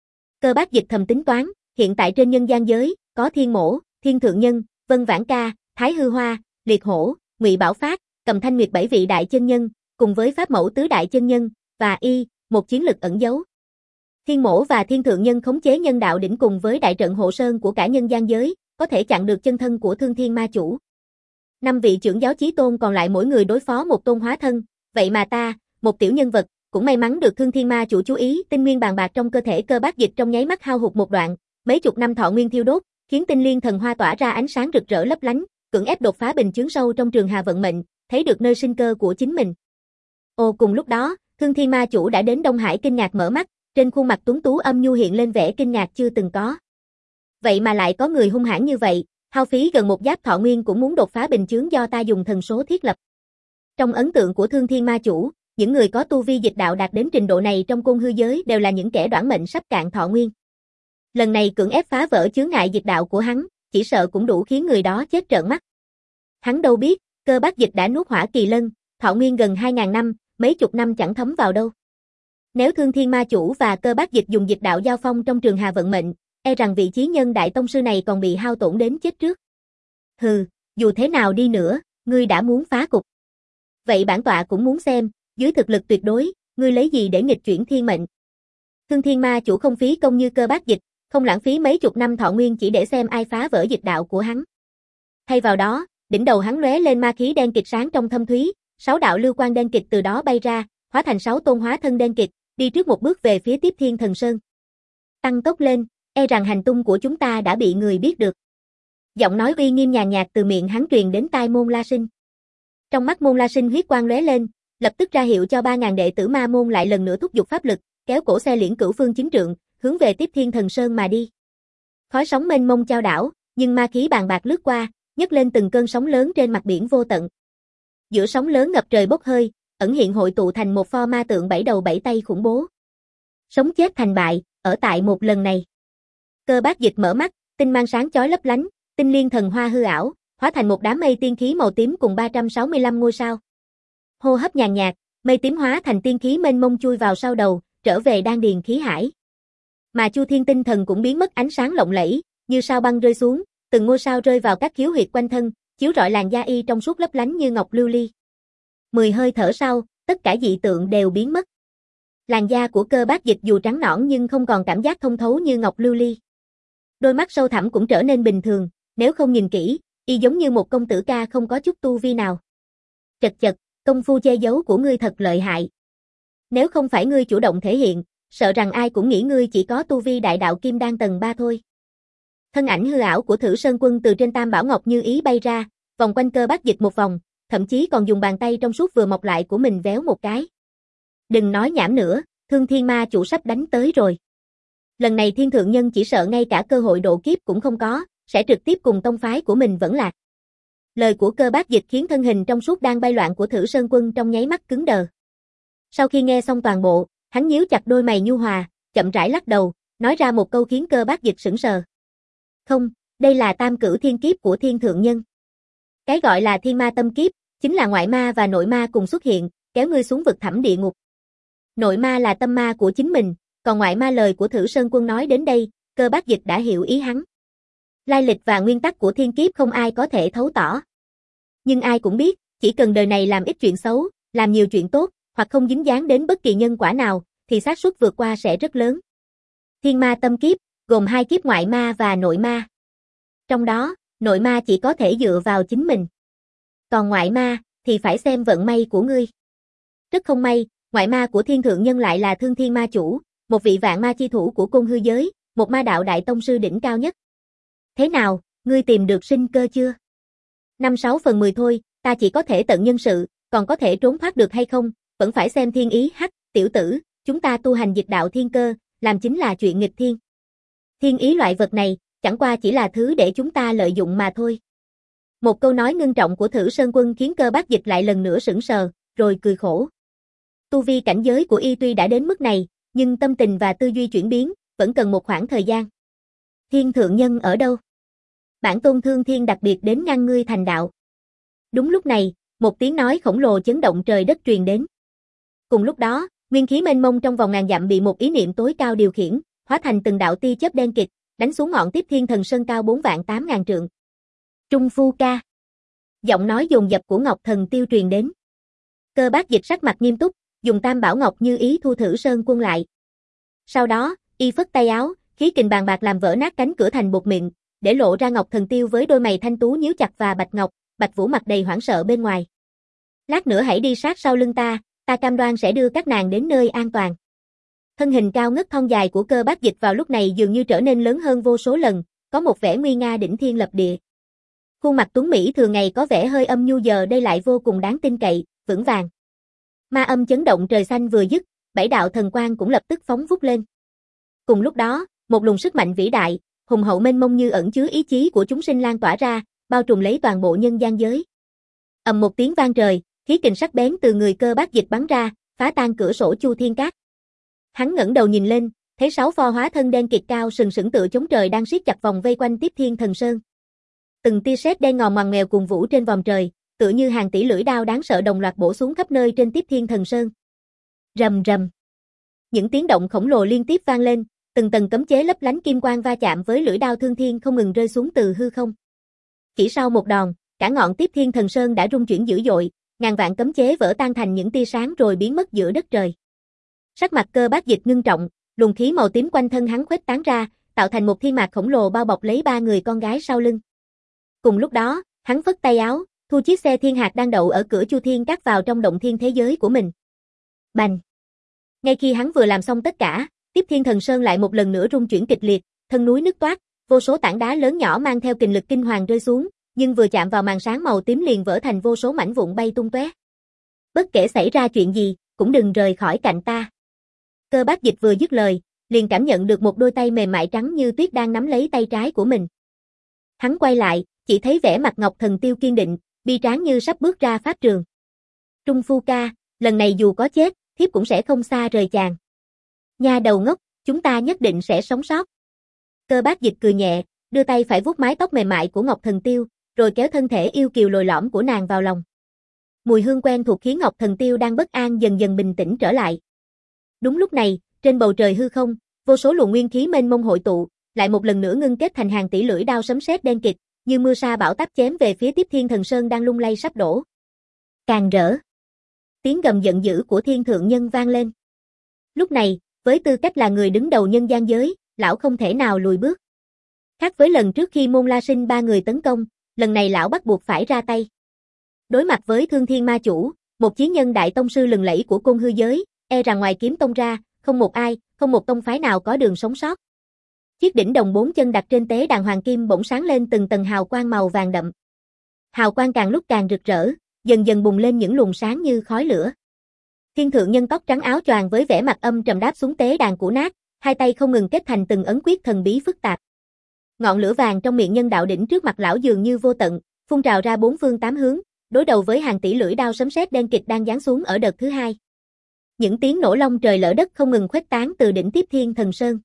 Cơ Bác Dịch thầm tính toán, hiện tại trên nhân gian giới, có Thiên Mổ, Thiên Thượng Nhân, Vân Vãn Ca, Thái Hư Hoa, Liệt Hổ, Ngụy Bảo Phát, Cầm Thanh Nguyệt bảy vị đại chân nhân, cùng với Pháp Mẫu tứ đại chân nhân, và y, một chiến lực ẩn giấu. Thiên Mổ và Thiên Thượng Nhân khống chế nhân đạo đỉnh cùng với đại trận hộ sơn của cả nhân gian giới, có thể chặn được chân thân của Thương Thiên Ma Chủ. Năm vị trưởng giáo chí tôn còn lại mỗi người đối phó một tôn hóa thân, vậy mà ta, một tiểu nhân vật, cũng may mắn được Thương Thiên Ma Chủ chú ý, tinh nguyên bàn bạc trong cơ thể Cơ Bác Dịch trong nháy mắt hao hụt một đoạn, mấy chục năm thọ nguyên thiêu đốt, khiến tinh liên thần hoa tỏa ra ánh sáng rực rỡ lấp lánh, cưỡng ép đột phá bình chướng sâu trong trường hà vận mệnh, thấy được nơi sinh cơ của chính mình. Ồ, cùng lúc đó, Thương Thiên Ma Chủ đã đến Đông Hải kinh ngạc mở mắt, trên khuôn mặt tuấn tú âm nhu hiện lên vẻ kinh ngạc chưa từng có. Vậy mà lại có người hung hãn như vậy, hao phí gần một giáp thọ nguyên cũng muốn đột phá bình chướng do ta dùng thần số thiết lập. Trong ấn tượng của Thương Thiên Ma Chủ, những người có tu vi dịch đạo đạt đến trình độ này trong côn hư giới đều là những kẻ đoản mệnh sắp cạn thọ nguyên. Lần này cưỡng ép phá vỡ chướng ngại dịch đạo của hắn, chỉ sợ cũng đủ khiến người đó chết trợn mắt. Hắn đâu biết, Cơ Bác Dịch đã nuốt hỏa kỳ lân, thọ nguyên gần hai ngàn năm, mấy chục năm chẳng thấm vào đâu. Nếu Thương Thiên Ma Chủ và Cơ Bác Dịch dùng dịch đạo giao phong trong trường Hà vận mệnh, e rằng vị chí nhân đại tông sư này còn bị hao tổn đến chết trước. Hừ, dù thế nào đi nữa, ngươi đã muốn phá cục. Vậy bản tọa cũng muốn xem, dưới thực lực tuyệt đối, ngươi lấy gì để nghịch chuyển thiên mệnh. Thương Thiên Ma Chủ không phí công như Cơ Bác Dịch, không lãng phí mấy chục năm thọ nguyên chỉ để xem ai phá vỡ dịch đạo của hắn. Thay vào đó, đỉnh đầu hắn lóe lên ma khí đen kịt sáng trong thâm thúy, sáu đạo lưu quang đen kịt từ đó bay ra, hóa thành sáu tôn hóa thân đen kịt, đi trước một bước về phía Tiếp Thiên Thần Sơn. Tăng tốc lên, e rằng hành tung của chúng ta đã bị người biết được. Giọng nói uy nghiêm nhàn nhạt từ miệng hắn truyền đến tai Môn La Sinh. Trong mắt Môn La Sinh huyết quang lóe lên, lập tức ra hiệu cho ba ngàn đệ tử Ma môn lại lần nữa thúc giục pháp lực, kéo cổ xe liễn cửu phương chính trượng, hướng về Tiếp Thiên Thần Sơn mà đi. Khói sóng mênh mông chao đảo, nhưng ma khí bàn bạc lướt qua, nhấc lên từng cơn sóng lớn trên mặt biển vô tận. Giữa sóng lớn ngập trời bốc hơi, ẩn hiện hội tụ thành một pho ma tượng bảy đầu bảy tay khủng bố. Sống chết thành bại, ở tại một lần này. Cơ Bác Dịch mở mắt, tinh mang sáng chói lấp lánh, tinh liên thần hoa hư ảo, hóa thành một đám mây tiên khí màu tím cùng ba trăm sáu mươi lăm ngôi sao. Hô hấp nhàn nhạt, mây tím hóa thành tiên khí mênh mông chui vào sau đầu, trở về đan điền khí hải. Mà Chu Thiên tinh thần cũng biến mất ánh sáng lộng lẫy, như sao băng rơi xuống, từng ngôi sao rơi vào các khiếu huyệt quanh thân, chiếu rọi làn da y trong suốt lấp lánh như ngọc lưu ly. Mười hơi thở sau, tất cả dị tượng đều biến mất. Làn da của Cơ Bác Dịch dù trắng nõn nhưng không còn cảm giác thông thấu như ngọc lưu ly. Đôi mắt sâu thẳm cũng trở nên bình thường, nếu không nhìn kỹ, y giống như một công tử ca không có chút tu vi nào. Chật chật, công phu che giấu của ngươi thật lợi hại. Nếu không phải ngươi chủ động thể hiện, sợ rằng ai cũng nghĩ ngươi chỉ có tu vi đại đạo kim đan tầng ba thôi. Thân ảnh hư ảo của Thử Sơn Quân từ trên Tam Bảo Ngọc như ý bay ra, vòng quanh Cơ Bác Dịch một vòng, thậm chí còn dùng bàn tay trong suốt vừa mọc lại của mình véo một cái. Đừng nói nhảm nữa, Thương Thiên Ma Chủ sắp đánh tới rồi. Lần này Thiên Thượng Nhân chỉ sợ ngay cả cơ hội độ kiếp cũng không có, sẽ trực tiếp cùng tông phái của mình vẫn lạc. Lời của Cơ Bác Dịch khiến thân hình trong suốt đang bay loạn của Thử Sơn Quân trong nháy mắt cứng đờ. Sau khi nghe xong toàn bộ, hắn nhíu chặt đôi mày nhu hòa, chậm rãi lắc đầu, nói ra một câu khiến Cơ Bác Dịch sững sờ. Không, đây là tam cửu thiên kiếp của Thiên Thượng Nhân. Cái gọi là thiên ma tâm kiếp, chính là ngoại ma và nội ma cùng xuất hiện, kéo ngươi xuống vực thẳm địa ngục. Nội ma là tâm ma của chính mình, còn ngoại ma lời của Thử Sơn Quân nói đến đây, Cơ Bác Dịch đã hiểu ý hắn. Lai lịch và nguyên tắc của thiên kiếp không ai có thể thấu tỏ. Nhưng ai cũng biết, chỉ cần đời này làm ít chuyện xấu, làm nhiều chuyện tốt, hoặc không dính dáng đến bất kỳ nhân quả nào, thì xác suất vượt qua sẽ rất lớn. Thiên ma tâm kiếp, gồm hai kiếp ngoại ma và nội ma. Trong đó, nội ma chỉ có thể dựa vào chính mình. Còn ngoại ma, thì phải xem vận may của ngươi. Rất không may, ngoại ma của Thiên Thượng Nhân lại là Thương Thiên Ma Chủ, một vị vạn ma chi thủ của Côn Hư Giới, một ma đạo đại tông sư đỉnh cao nhất. Thế nào, ngươi tìm được sinh cơ chưa? Năm sáu phần mười thôi, ta chỉ có thể tận nhân sự, còn có thể trốn thoát được hay không, vẫn phải xem thiên ý. Hắc, tiểu tử, chúng ta tu hành dịch đạo thiên cơ, làm chính là chuyện nghịch thiên. Thiên ý loại vật này, chẳng qua chỉ là thứ để chúng ta lợi dụng mà thôi. Một câu nói ngưng trọng của Thử Sơn Quân khiến Cơ Bác Dịch lại lần nữa sững sờ, rồi cười khổ. Tu vi cảnh giới của y tuy đã đến mức này, nhưng tâm tình và tư duy chuyển biến, vẫn cần một khoảng thời gian. Thiên Thượng Nhân ở đâu? Bản tôn Thương Thiên đặc biệt đến ngăn ngươi thành đạo. Đúng lúc này, một tiếng nói khổng lồ chấn động trời đất truyền đến. Cùng lúc đó, nguyên khí mênh mông trong vòng ngàn dặm bị một ý niệm tối cao điều khiển, hóa thành từng đạo tia chớp đen kịt, đánh xuống ngọn Tiếp Thiên Thần Sơn cao bốn vạn tám ngàn trượng. Trung Phu ca. Giọng nói dồn dập của Ngọc Thần Tiêu truyền đến. Cơ Bác Dịch sắc mặt nghiêm túc, dùng Tam Bảo Ngọc như ý thu Thử Sơn Quân lại. Sau đó, y phất tay áo, khí kình bàn bạc làm vỡ nát cánh cửa thành bột mịn, để lộ ra Ngọc Thần Tiêu với đôi mày thanh tú nhíu chặt và Bạch Ngọc, Bạch Vũ mặt đầy hoảng sợ bên ngoài. Lát nữa hãy đi sát sau lưng ta, ta cam đoan sẽ đưa các nàng đến nơi an toàn. Thân hình cao ngất thon dài của Cơ Bác Dịch vào lúc này dường như trở nên lớn hơn vô số lần, có một vẻ nguy nga đỉnh thiên lập địa. Khuôn mặt tuấn mỹ thường ngày có vẻ hơi âm nhu giờ đây lại vô cùng đáng tin cậy, vững vàng. Ma âm chấn động trời xanh vừa dứt, bảy đạo thần quang cũng lập tức phóng vút lên. Cùng lúc đó, một luồng sức mạnh vĩ đại, hùng hậu mênh mông như ẩn chứa ý chí của chúng sinh lan tỏa ra, bao trùm lấy toàn bộ nhân gian giới. Ầm một tiếng vang trời, khí kình sắc bén từ người Cơ Bác Dịch bắn ra, phá tan cửa sổ Chu Thiên Cát. Hắn ngẩng đầu nhìn lên, thấy sáu pho hóa thân đen kịt cao sừng sững tựa chống trời đang siết chặt vòng vây quanh Tiếp Thiên Thần Sơn. Từng tia sét đen ngòm ngoằn nghèo cùng vũ trên vòm trời, tựa như hàng tỷ lưỡi đao đáng sợ đồng loạt bổ xuống khắp nơi trên Tiếp Thiên Thần Sơn. Rầm rầm. Những tiếng động khổng lồ liên tiếp vang lên, từng tầng cấm chế lấp lánh kim quang va chạm với lưỡi đao thương thiên không ngừng rơi xuống từ hư không. Chỉ sau một đòn, cả ngọn Tiếp Thiên Thần Sơn đã rung chuyển dữ dội, ngàn vạn cấm chế vỡ tan thành những tia sáng rồi biến mất giữa đất trời. Sắc mặt Cơ Bác Dịch ngưng trọng, luồng khí màu tím quanh thân hắn khuếch tán ra, tạo thành một thiên mạc khổng lồ bao bọc lấy ba người con gái sau lưng. Cùng lúc đó, hắn phất tay áo, thu chiếc xe thiên hạt đang đậu ở cửa Chu Thiên Các vào trong động thiên thế giới của mình. Bành! Ngay khi hắn vừa làm xong tất cả, Tiếp Thiên Thần Sơn lại một lần nữa rung chuyển kịch liệt, thân núi nứt toác, vô số tảng đá lớn nhỏ mang theo kình lực kinh hoàng rơi xuống, nhưng vừa chạm vào màn sáng màu tím liền vỡ thành vô số mảnh vụn bay tung tóe. Bất kể xảy ra chuyện gì, cũng đừng rời khỏi cạnh ta. Cơ Bác Dịch vừa dứt lời, liền cảm nhận được một đôi tay mềm mại trắng như tuyết đang nắm lấy tay trái của mình. Hắn quay lại, chỉ thấy vẻ mặt Ngọc Thần Tiêu kiên định, bi tráng như sắp bước ra pháp trường. Trung Phu ca, lần này dù có chết, thiếp cũng sẽ không xa rời chàng. Nha đầu ngốc, chúng ta nhất định sẽ sống sót. Cơ Bác Dịch cười nhẹ, đưa tay phải vuốt mái tóc mềm mại của Ngọc Thần Tiêu, rồi kéo thân thể yêu kiều lồi lõm của nàng vào lòng. Mùi hương quen thuộc khiến Ngọc Thần Tiêu đang bất an dần dần bình tĩnh trở lại. Đúng lúc này, trên bầu trời hư không, vô số luồng nguyên khí mênh mông hội tụ, lại một lần nữa ngưng kết thành hàng tỷ lưỡi đao sấm sét đen kịt, như mưa sa bão táp chém về phía Tiếp Thiên Thần Sơn đang lung lay sắp đổ. Càng rỡ. Tiếng gầm giận dữ của Thiên Thượng Nhân vang lên. Lúc này, với tư cách là người đứng đầu nhân gian giới, lão không thể nào lùi bước. Khác với lần trước khi Môn La Sinh ba người tấn công, lần này lão bắt buộc phải ra tay. Đối mặt với Thương Thiên Ma Chủ, một chiến nhân đại tông sư lừng lẫy của Côn Hư giới, e rằng ngoài Kiếm Tông ra, không một ai, không một tông phái nào có đường sống sót. Chiếc đỉnh đồng bốn chân đặt trên tế đàn hoàng kim bỗng sáng lên từng tầng hào quang màu vàng đậm. Hào quang càng lúc càng rực rỡ, dần dần bùng lên những luồng sáng như khói lửa. Thiên Thượng Nhân tóc trắng áo choàng với vẻ mặt âm trầm đáp xuống tế đàn cũ nát, hai tay không ngừng kết thành từng ấn quyết thần bí phức tạp. Ngọn lửa vàng trong miệng nhân đạo đỉnh trước mặt lão dường như vô tận, phun trào ra bốn phương tám hướng, đối đầu với hàng tỷ lưỡi đao sấm sét đen kịt đang giáng xuống ở đợt thứ hai. Những tiếng nổ long trời lở đất không ngừng khuếch tán từ đỉnh Tiếp Thiên Thần Sơn.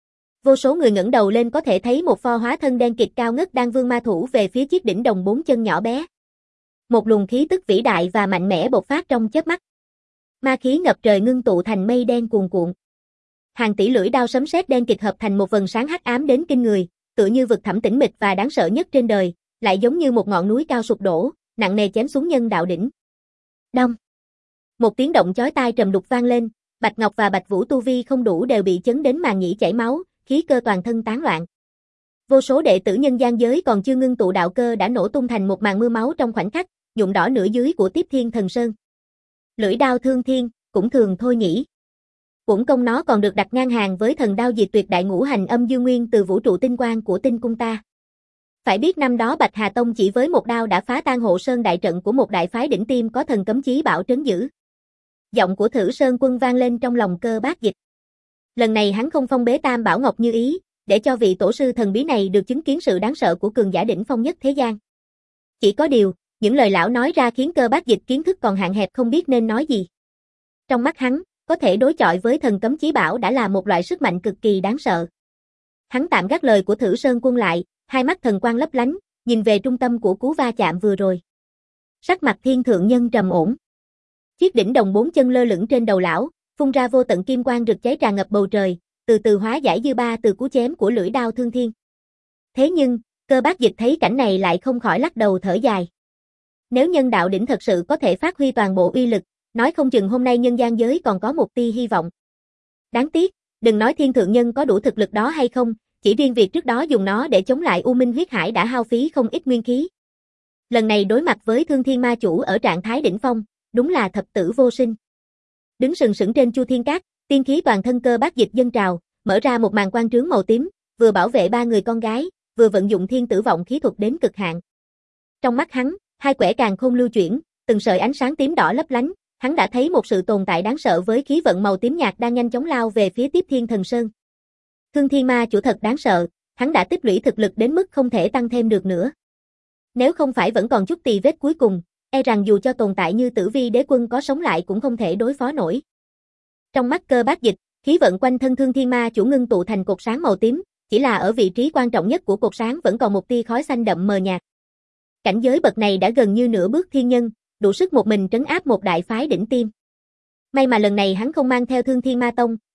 Vô số người ngẩng đầu lên có thể thấy một pho hóa thân đen kịt cao ngất đang vươn ma thủ về phía chiếc đỉnh đồng bốn chân nhỏ bé. Một luồng khí tức vĩ đại và mạnh mẽ bộc phát trong chớp mắt. Ma khí ngập trời ngưng tụ thành mây đen cuồn cuộn. Hàng tỷ lưỡi đao sấm sét đen kịt hợp thành một vầng sáng hắc ám đến kinh người, tựa như vực thẳm tĩnh mịch và đáng sợ nhất trên đời, lại giống như một ngọn núi cao sụp đổ, nặng nề chém xuống nhân đạo đỉnh. Đông. Một tiếng động chói tai trầm đục vang lên, Bạch Ngọc và Bạch Vũ tu vi không đủ đều bị chấn đến màng nhĩ chảy máu, khí cơ toàn thân tán loạn. Vô số đệ tử nhân gian giới còn chưa ngưng tụ đạo cơ đã nổ tung thành một màn mưa máu trong khoảnh khắc, nhuộm đỏ nửa dưới của Tiếp Thiên Thần Sơn. Lưỡi đao thương thiên, cũng thường thôi nhỉ. Uổng công nó còn được đặt ngang hàng với thần đao diệt tuyệt đại ngũ hành âm dương nguyên từ vũ trụ tinh quang của tinh cung ta. Phải biết năm đó Bạch Hà Tông chỉ với một đao đã phá tan hộ sơn đại trận của một đại phái đỉnh tiêm có thần cấm chí bảo trấn giữ. Giọng của Thử Sơn Quân vang lên trong lòng Cơ Bác Dịch. Lần này hắn không phong bế Tam Bảo Ngọc như ý, để cho vị tổ sư thần bí này được chứng kiến sự đáng sợ của cường giả đỉnh phong nhất thế gian. Chỉ có điều, những lời lão nói ra khiến Cơ Bác Dịch kiến thức còn hạn hẹp không biết nên nói gì. Trong mắt hắn, có thể đối chọi với thần cấm chí bảo đã là một loại sức mạnh cực kỳ đáng sợ. Hắn tạm gác lời của Thử Sơn Quân lại, hai mắt thần quang lấp lánh, nhìn về trung tâm của cú va chạm vừa rồi. Sắc mặt Thiên Thượng Nhân trầm ổn. Chiếc đỉnh đồng bốn chân lơ lửng trên đầu lão, phun ra vô tận kim quang rực cháy tràn ngập bầu trời, từ từ hóa giải dư ba từ cú chém của lưỡi đao thương thiên. Thế nhưng, Cơ Bác Dịch thấy cảnh này lại không khỏi lắc đầu thở dài. Nếu nhân đạo đỉnh thật sự có thể phát huy toàn bộ uy lực, nói không chừng hôm nay nhân gian giới còn có một tia hy vọng. Đáng tiếc, đừng nói Thiên Thượng Nhân có đủ thực lực đó hay không, chỉ riêng việc trước đó dùng nó để chống lại U Minh huyết hải đã hao phí không ít nguyên khí. Lần này đối mặt với Thương Thiên Ma Chủ ở trạng thái đỉnh phong, đúng là thập tử vô sinh. Đứng sừng sững trên Chu Thiên Cát, tiên khí toàn thân Cơ Bác Dịch dâng trào, mở ra một màn quang trướng màu tím, vừa bảo vệ ba người con gái, vừa vận dụng thiên tử vọng khí thuật đến cực hạn. Trong mắt hắn, hai quẻ càn khôn lưu chuyển, từng sợi ánh sáng tím đỏ lấp lánh, hắn đã thấy một sự tồn tại đáng sợ với khí vận màu tím nhạt đang nhanh chóng lao về phía Tiếp Thiên Thần Sơn. Thương Thiên Ma Chủ thật đáng sợ, hắn đã tích lũy thực lực đến mức không thể tăng thêm được nữa. Nếu không phải vẫn còn chút tì vết cuối cùng, e rằng dù cho tồn tại như Tử Vi Đế Quân có sống lại cũng không thể đối phó nổi. Trong mắt Cơ Bác Dịch, khí vận quanh thân Thương Thiên Ma Chủ ngưng tụ thành cột sáng màu tím, chỉ là ở vị trí quan trọng nhất của cột sáng vẫn còn một tia khói xanh đậm mờ nhạt. Cảnh giới bậc này đã gần như nửa bước thiên nhân, đủ sức một mình trấn áp một đại phái đỉnh tiêm. May mà lần này hắn không mang theo Thương Thiên Ma Tông,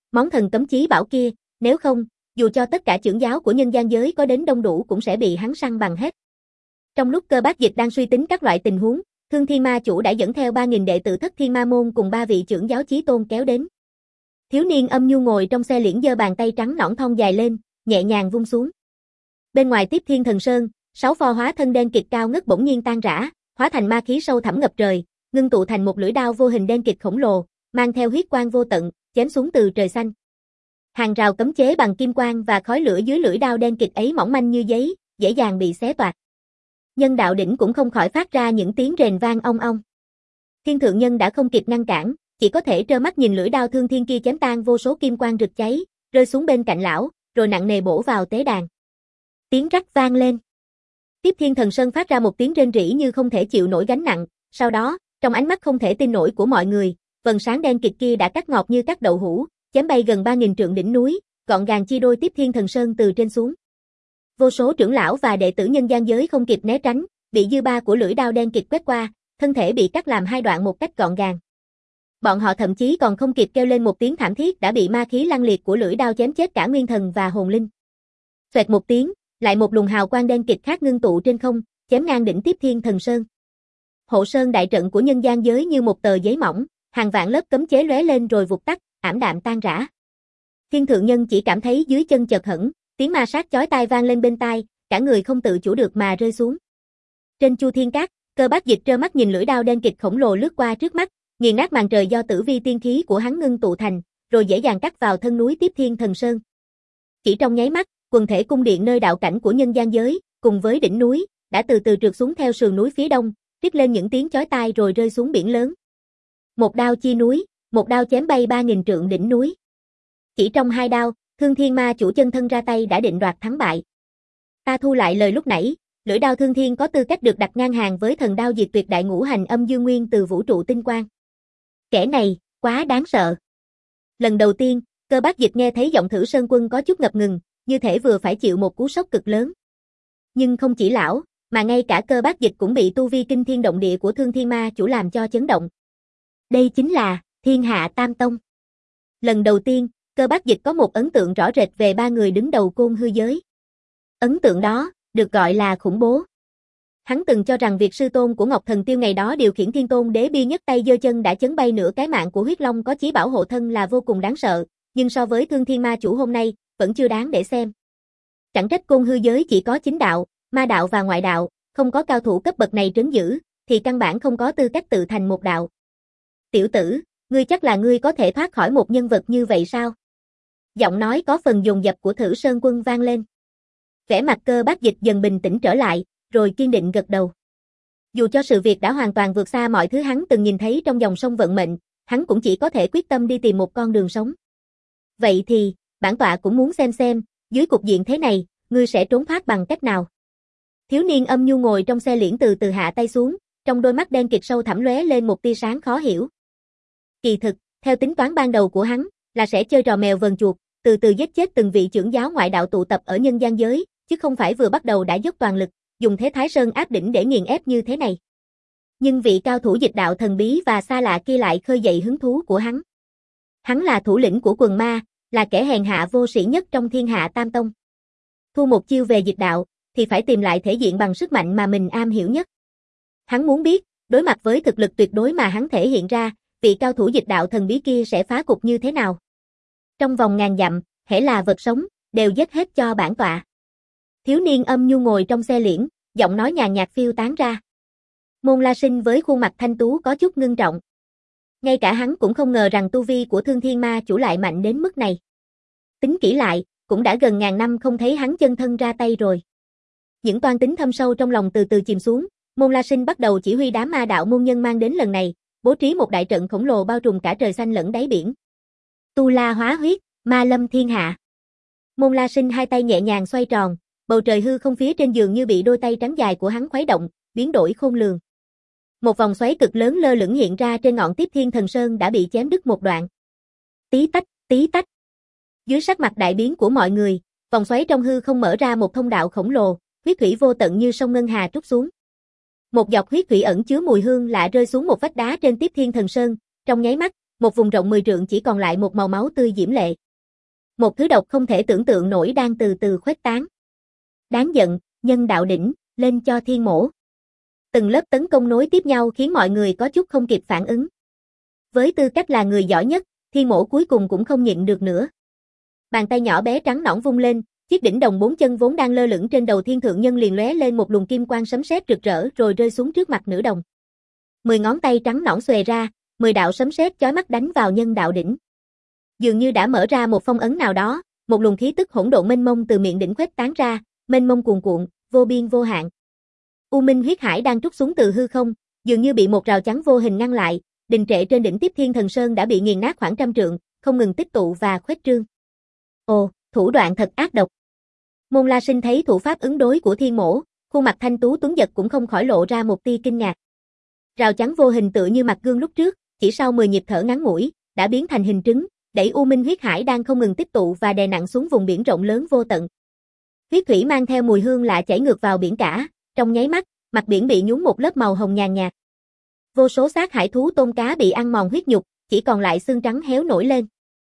Món thần cấm chí bảo kia, nếu không, dù cho tất cả chưởng giáo của nhân gian giới có đến đông đủ cũng sẽ bị hắn săn bằng hết. Trong lúc Cơ Bác Dịch đang suy tính các loại tình huống, Thương Thiên Ma Chủ đã dẫn theo ba nghìn đệ tử Thất Thiên Ma Môn cùng ba vị chưởng giáo chí tôn kéo đến. Thiếu niên Âm Nhu ngồi trong xe liễn giơ bàn tay trắng nõn thon dài lên, nhẹ nhàng vung xuống. Bên ngoài Tiếp Thiên Thần Sơn, sáu pho hóa thân đen kịt cao ngất bỗng nhiên tan rã, hóa thành ma khí sâu thẳm ngập trời, ngưng tụ thành một lưỡi đao vô hình đen kịt khổng lồ, mang theo huyết quang vô tận, chém xuống từ trời xanh. Hàng rào cấm chế bằng kim quang và khói lửa dưới lưỡi đao đen kịt ấy mỏng manh như giấy, dễ dàng bị xé toạc. Nhân đạo đỉnh cũng không khỏi phát ra những tiếng rền vang ong ong. Thiên thượng nhân đã không kịp ngăn cản, chỉ có thể trơ mắt nhìn lưỡi đao thương thiên kia chém tan vô số kim quang rực cháy, rơi xuống bên cạnh lão, rồi nặng nề bổ vào tế đàn. Tiếng rắc vang lên. Tiếp Thiên Thần Sơn phát ra một tiếng rên rỉ như không thể chịu nổi gánh nặng, sau đó, trong ánh mắt không thể tin nổi của mọi người, vầng sáng đen kịt kia đã cắt ngọt như cắt đậu hũ, chém bay gần ba nghìn trượng đỉnh núi, gọn gàng chia đôi Tiếp Thiên Thần Sơn từ trên xuống. Vô số trưởng lão và đệ tử nhân gian giới không kịp né tránh, bị dư ba của lưỡi đao đen kịt quét qua, thân thể bị cắt làm hai đoạn một cách gọn gàng. Bọn họ thậm chí còn không kịp kêu lên một tiếng thảm thiết đã bị ma khí lăng liệt của lưỡi đao chém chết cả nguyên thần và hồn linh. Xoẹt một tiếng, lại một luồng hào quang đen kịt khác ngưng tụ trên không, chém ngang đỉnh Tiếp Thiên Thần Sơn. Hộ sơn đại trận của nhân gian giới như một tờ giấy mỏng, hàng vạn lớp cấm chế lóe lên rồi vụt tắt, ảm đạm tan rã. Thiên thượng nhân chỉ cảm thấy dưới chân chợt hẫng, tiếng ma sát chói tai vang lên bên tai, cả người không tự chủ được mà rơi xuống. Trên Chu Thiên Cát, Cơ Bác Dịch trơ mắt nhìn lưỡi đao đen kịt khổng lồ lướt qua trước mắt, nghiền nát màn trời do tử vi tiên khí của hắn ngưng tụ thành, rồi dễ dàng cắt vào thân núi Tiếp Thiên Thần Sơn. Chỉ trong nháy mắt, quần thể cung điện nơi đạo cảnh của nhân gian giới, cùng với đỉnh núi, đã từ từ trượt xuống theo sườn núi phía đông, rít lên những tiếng chói tai rồi rơi xuống biển lớn. Một đao chia núi, một đao chém bay ba nghìn trượng đỉnh núi. Chỉ trong hai đao, Thương Thiên Ma Chủ chân thân ra tay đã định đoạt thắng bại. Ta thu lại lời lúc nãy, lưỡi đao Thương Thiên có tư cách được đặt ngang hàng với thần đao diệt tuyệt đại ngũ hành âm dương nguyên từ vũ trụ tinh quang. Kẻ này, quá đáng sợ. Lần đầu tiên, Cơ Bác Dịch nghe thấy giọng Thử Sơn Quân có chút ngập ngừng, như thể vừa phải chịu một cú sốc cực lớn. Nhưng không chỉ lão, mà ngay cả Cơ Bác Dịch cũng bị tu vi kinh thiên động địa của Thương Thiên Ma Chủ làm cho chấn động. Đây chính là Thiên Hạ Tam Tông. Lần đầu tiên, Cơ Bác Dịch có một ấn tượng rõ rệt về ba người đứng đầu côn hư giới. Ấn tượng đó, được gọi là khủng bố. Hắn từng cho rằng việc sư tôn của Ngọc Thần Tiêu ngày đó điều khiển Thiên Tôn Đế Bi nhất tay giơ chân đã chấn bay nửa cái mạng của huyết long có chí bảo hộ thân là vô cùng đáng sợ, nhưng so với Thương Thiên Ma Chủ hôm nay, vẫn chưa đáng để xem. Chẳng trách côn hư giới chỉ có chính đạo, ma đạo và ngoại đạo, không có cao thủ cấp bậc này trấn giữ, thì căn bản không có tư cách tự thành một đạo. Tiểu tử, ngươi chắc là ngươi có thể thoát khỏi một nhân vật như vậy sao? Giọng nói có phần dồn dập của Thử Sơn Quân vang lên. Vẻ mặt Cơ Bác Dịch dần bình tĩnh trở lại, rồi kiên định gật đầu. Dù cho sự việc đã hoàn toàn vượt xa mọi thứ hắn từng nhìn thấy trong dòng sông vận mệnh, hắn cũng chỉ có thể quyết tâm đi tìm một con đường sống. Vậy thì, bản tọa cũng muốn xem xem, dưới cục diện thế này, ngươi sẽ trốn thoát bằng cách nào? Thiếu niên Âm Nhu ngồi trong xe liễn từ từ hạ tay xuống, trong đôi mắt đen kịt sâu thẳm lóe lên một tia sáng khó hiểu. Kỳ thực, theo tính toán ban đầu của hắn, là sẽ chơi trò mèo vờn chuột, từ từ giết chết từng vị trưởng giáo ngoại đạo tụ tập ở nhân gian giới, chứ không phải vừa bắt đầu đã dốc toàn lực, dùng thế Thái Sơn áp đỉnh để nghiền ép như thế này. Nhưng vị cao thủ dịch đạo thần bí và xa lạ kia lại khơi dậy hứng thú của hắn. Hắn là thủ lĩnh của quần ma, là kẻ hèn hạ vô sĩ nhất trong Thiên Hạ Tam Tông. Thu một chiêu về dịch đạo, thì phải tìm lại thể diện bằng sức mạnh mà mình am hiểu nhất. Hắn muốn biết, đối mặt với thực lực tuyệt đối mà hắn thể hiện ra, vị cao thủ dịch đạo thần bí kia sẽ phá cục như thế nào. Trong vòng ngàn dặm, hễ là vật sống, đều giết hết cho bản tọa. Thiếu niên Âm Nhu ngồi trong xe liễn, giọng nói nhàn nhạt phiêu tán ra. Môn La Sinh với khuôn mặt thanh tú có chút ngưng trọng. Ngay cả hắn cũng không ngờ rằng tu vi của Thương Thiên Ma Chủ lại mạnh đến mức này. Tính kỹ lại, cũng đã gần ngàn năm không thấy hắn chân thân ra tay rồi. Những toan tính thâm sâu trong lòng từ từ chìm xuống, Môn La Sinh bắt đầu chỉ huy đám ma đạo môn nhân mang đến lần này, bố trí một đại trận khổng lồ bao trùm cả trời xanh lẫn đáy biển. Tu La hóa huyết, ma lâm thiên hạ. Môn La Sinh hai tay nhẹ nhàng xoay tròn, bầu trời hư không phía trên giường như bị đôi tay trắng dài của hắn khuấy động, biến đổi khôn lường. Một vòng xoáy cực lớn lơ lửng hiện ra trên ngọn Tiếp Thiên Thần Sơn đã bị chém đứt một đoạn. Tí tách, tí tách. Dưới sắc mặt đại biến của mọi người, vòng xoáy trong hư không mở ra một thông đạo khổng lồ, huyết thủy vô tận như sông ngân hà trút xuống. Một giọt huyết thủy ẩn chứa mùi hương lạ rơi xuống một vách đá trên Tiếp Thiên Thần Sơn, trong nháy mắt, một vùng rộng mười trượng chỉ còn lại một màu máu tươi diễm lệ. Một thứ độc không thể tưởng tượng nổi đang từ từ khuếch tán. Đáng giận, nhân đạo đỉnh, lên cho thiên mổ. Từng lớp tấn công nối tiếp nhau khiến mọi người có chút không kịp phản ứng. Với tư cách là người giỏi nhất, thiên mổ cuối cùng cũng không nhịn được nữa. Bàn tay nhỏ bé trắng nõn vung lên, chiếc đỉnh đồng bốn chân vốn đang lơ lửng trên đầu thiên thượng nhân liền lóe lên một luồng kim quang sấm sét rực rỡ rồi rơi xuống trước mặt nữ đồng. Mười ngón tay trắng nõn xòe ra, mười đạo sấm sét chói mắt đánh vào nhân đạo đỉnh. Dường như đã mở ra một phong ấn nào đó, một luồng khí tức hỗn độn mênh mông từ miệng đỉnh khuếch tán ra, mênh mông cuồn cuộn, vô biên vô hạn. U Minh huyết hải đang trút xuống từ hư không, dường như bị một rào chắn vô hình ngăn lại, đình trệ trên đỉnh Tiếp Thiên Thần Sơn đã bị nghiền nát khoảng trăm trượng, không ngừng tích tụ và khuếch trương. Ồ, thủ đoạn thật ác độc. Môn La Sinh thấy thủ pháp ứng đối của thiên mổ, khuôn mặt thanh tú tuấn giật cũng không khỏi lộ ra một tia kinh ngạc. Rào chắn vô hình tựa như mặt gương lúc trước, chỉ sau mười nhịp thở ngắn ngủi, đã biến thành hình trứng, đẩy U Minh huyết hải đang không ngừng tích tụ và đè nặng xuống vùng biển rộng lớn vô tận. Huyết thủy mang theo mùi hương lạ chảy ngược vào biển cả, trong nháy mắt, mặt biển bị nhúng một lớp màu hồng nhàn nhạt. Vô số xác hải thú tôm cá bị ăn mòn huyết nhục, chỉ còn lại xương trắng héo nổi lên.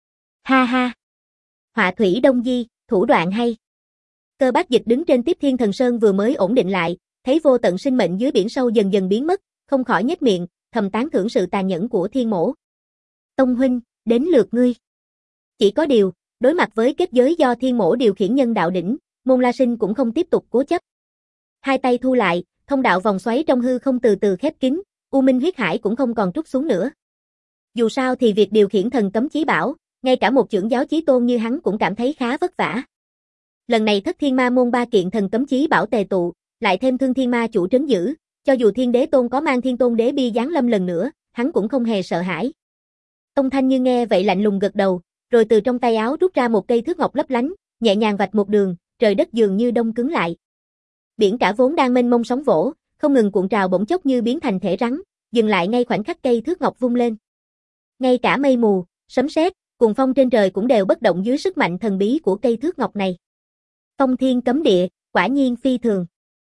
Ha ha! Họa thủy Đông Di, thủ đoạn hay. Cơ Bác Dịch đứng trên Tiếp Thiên Thần Sơn vừa mới ổn định lại, thấy vô tận sinh mệnh dưới biển sâu dần dần biến mất, không khỏi nhếch miệng, thầm tán thưởng sự tàn nhẫn của thiên mổ. Tông huynh, đến lượt ngươi. Chỉ có điều, đối mặt với kết giới do thiên mổ điều khiển nhân đạo đỉnh, Môn La Sinh cũng không tiếp tục cố chấp. Hai tay thu lại, thông đạo vòng xoáy trong hư không từ từ khép kín, U Minh huyết hải cũng không còn trút xuống nữa. Dù sao thì việc điều khiển thần cấm chí bảo, ngay cả một chưởng giáo chí tôn như hắn cũng cảm thấy khá vất vả. Lần này Thất Thiên Ma môn ba kiện thần cấm chí bảo tề tụ, lại thêm Thương Thiên Ma chủ trấn giữ, cho dù Thiên Đế Tôn có mang Thiên Tôn Đế bi giáng lâm lần nữa, hắn cũng không hề sợ hãi. Tông Thanh Như nghe vậy lạnh lùng gật đầu, rồi từ trong tay áo rút ra một cây thước ngọc lấp lánh, nhẹ nhàng vạch một đường, trời đất dường như đông cứng lại. Biển cả vốn đang mênh mông sóng vỗ, không ngừng cuộn trào bỗng chốc như biến thành thể rắn, dừng lại ngay khoảnh khắc cây thước ngọc vung lên. Ngay cả mây mù, sấm sét, cuồng phong trên trời cũng đều bất động dưới sức mạnh thần bí của cây thước ngọc này. Phong Thiên Cấm Địa, quả nhiên phi thường.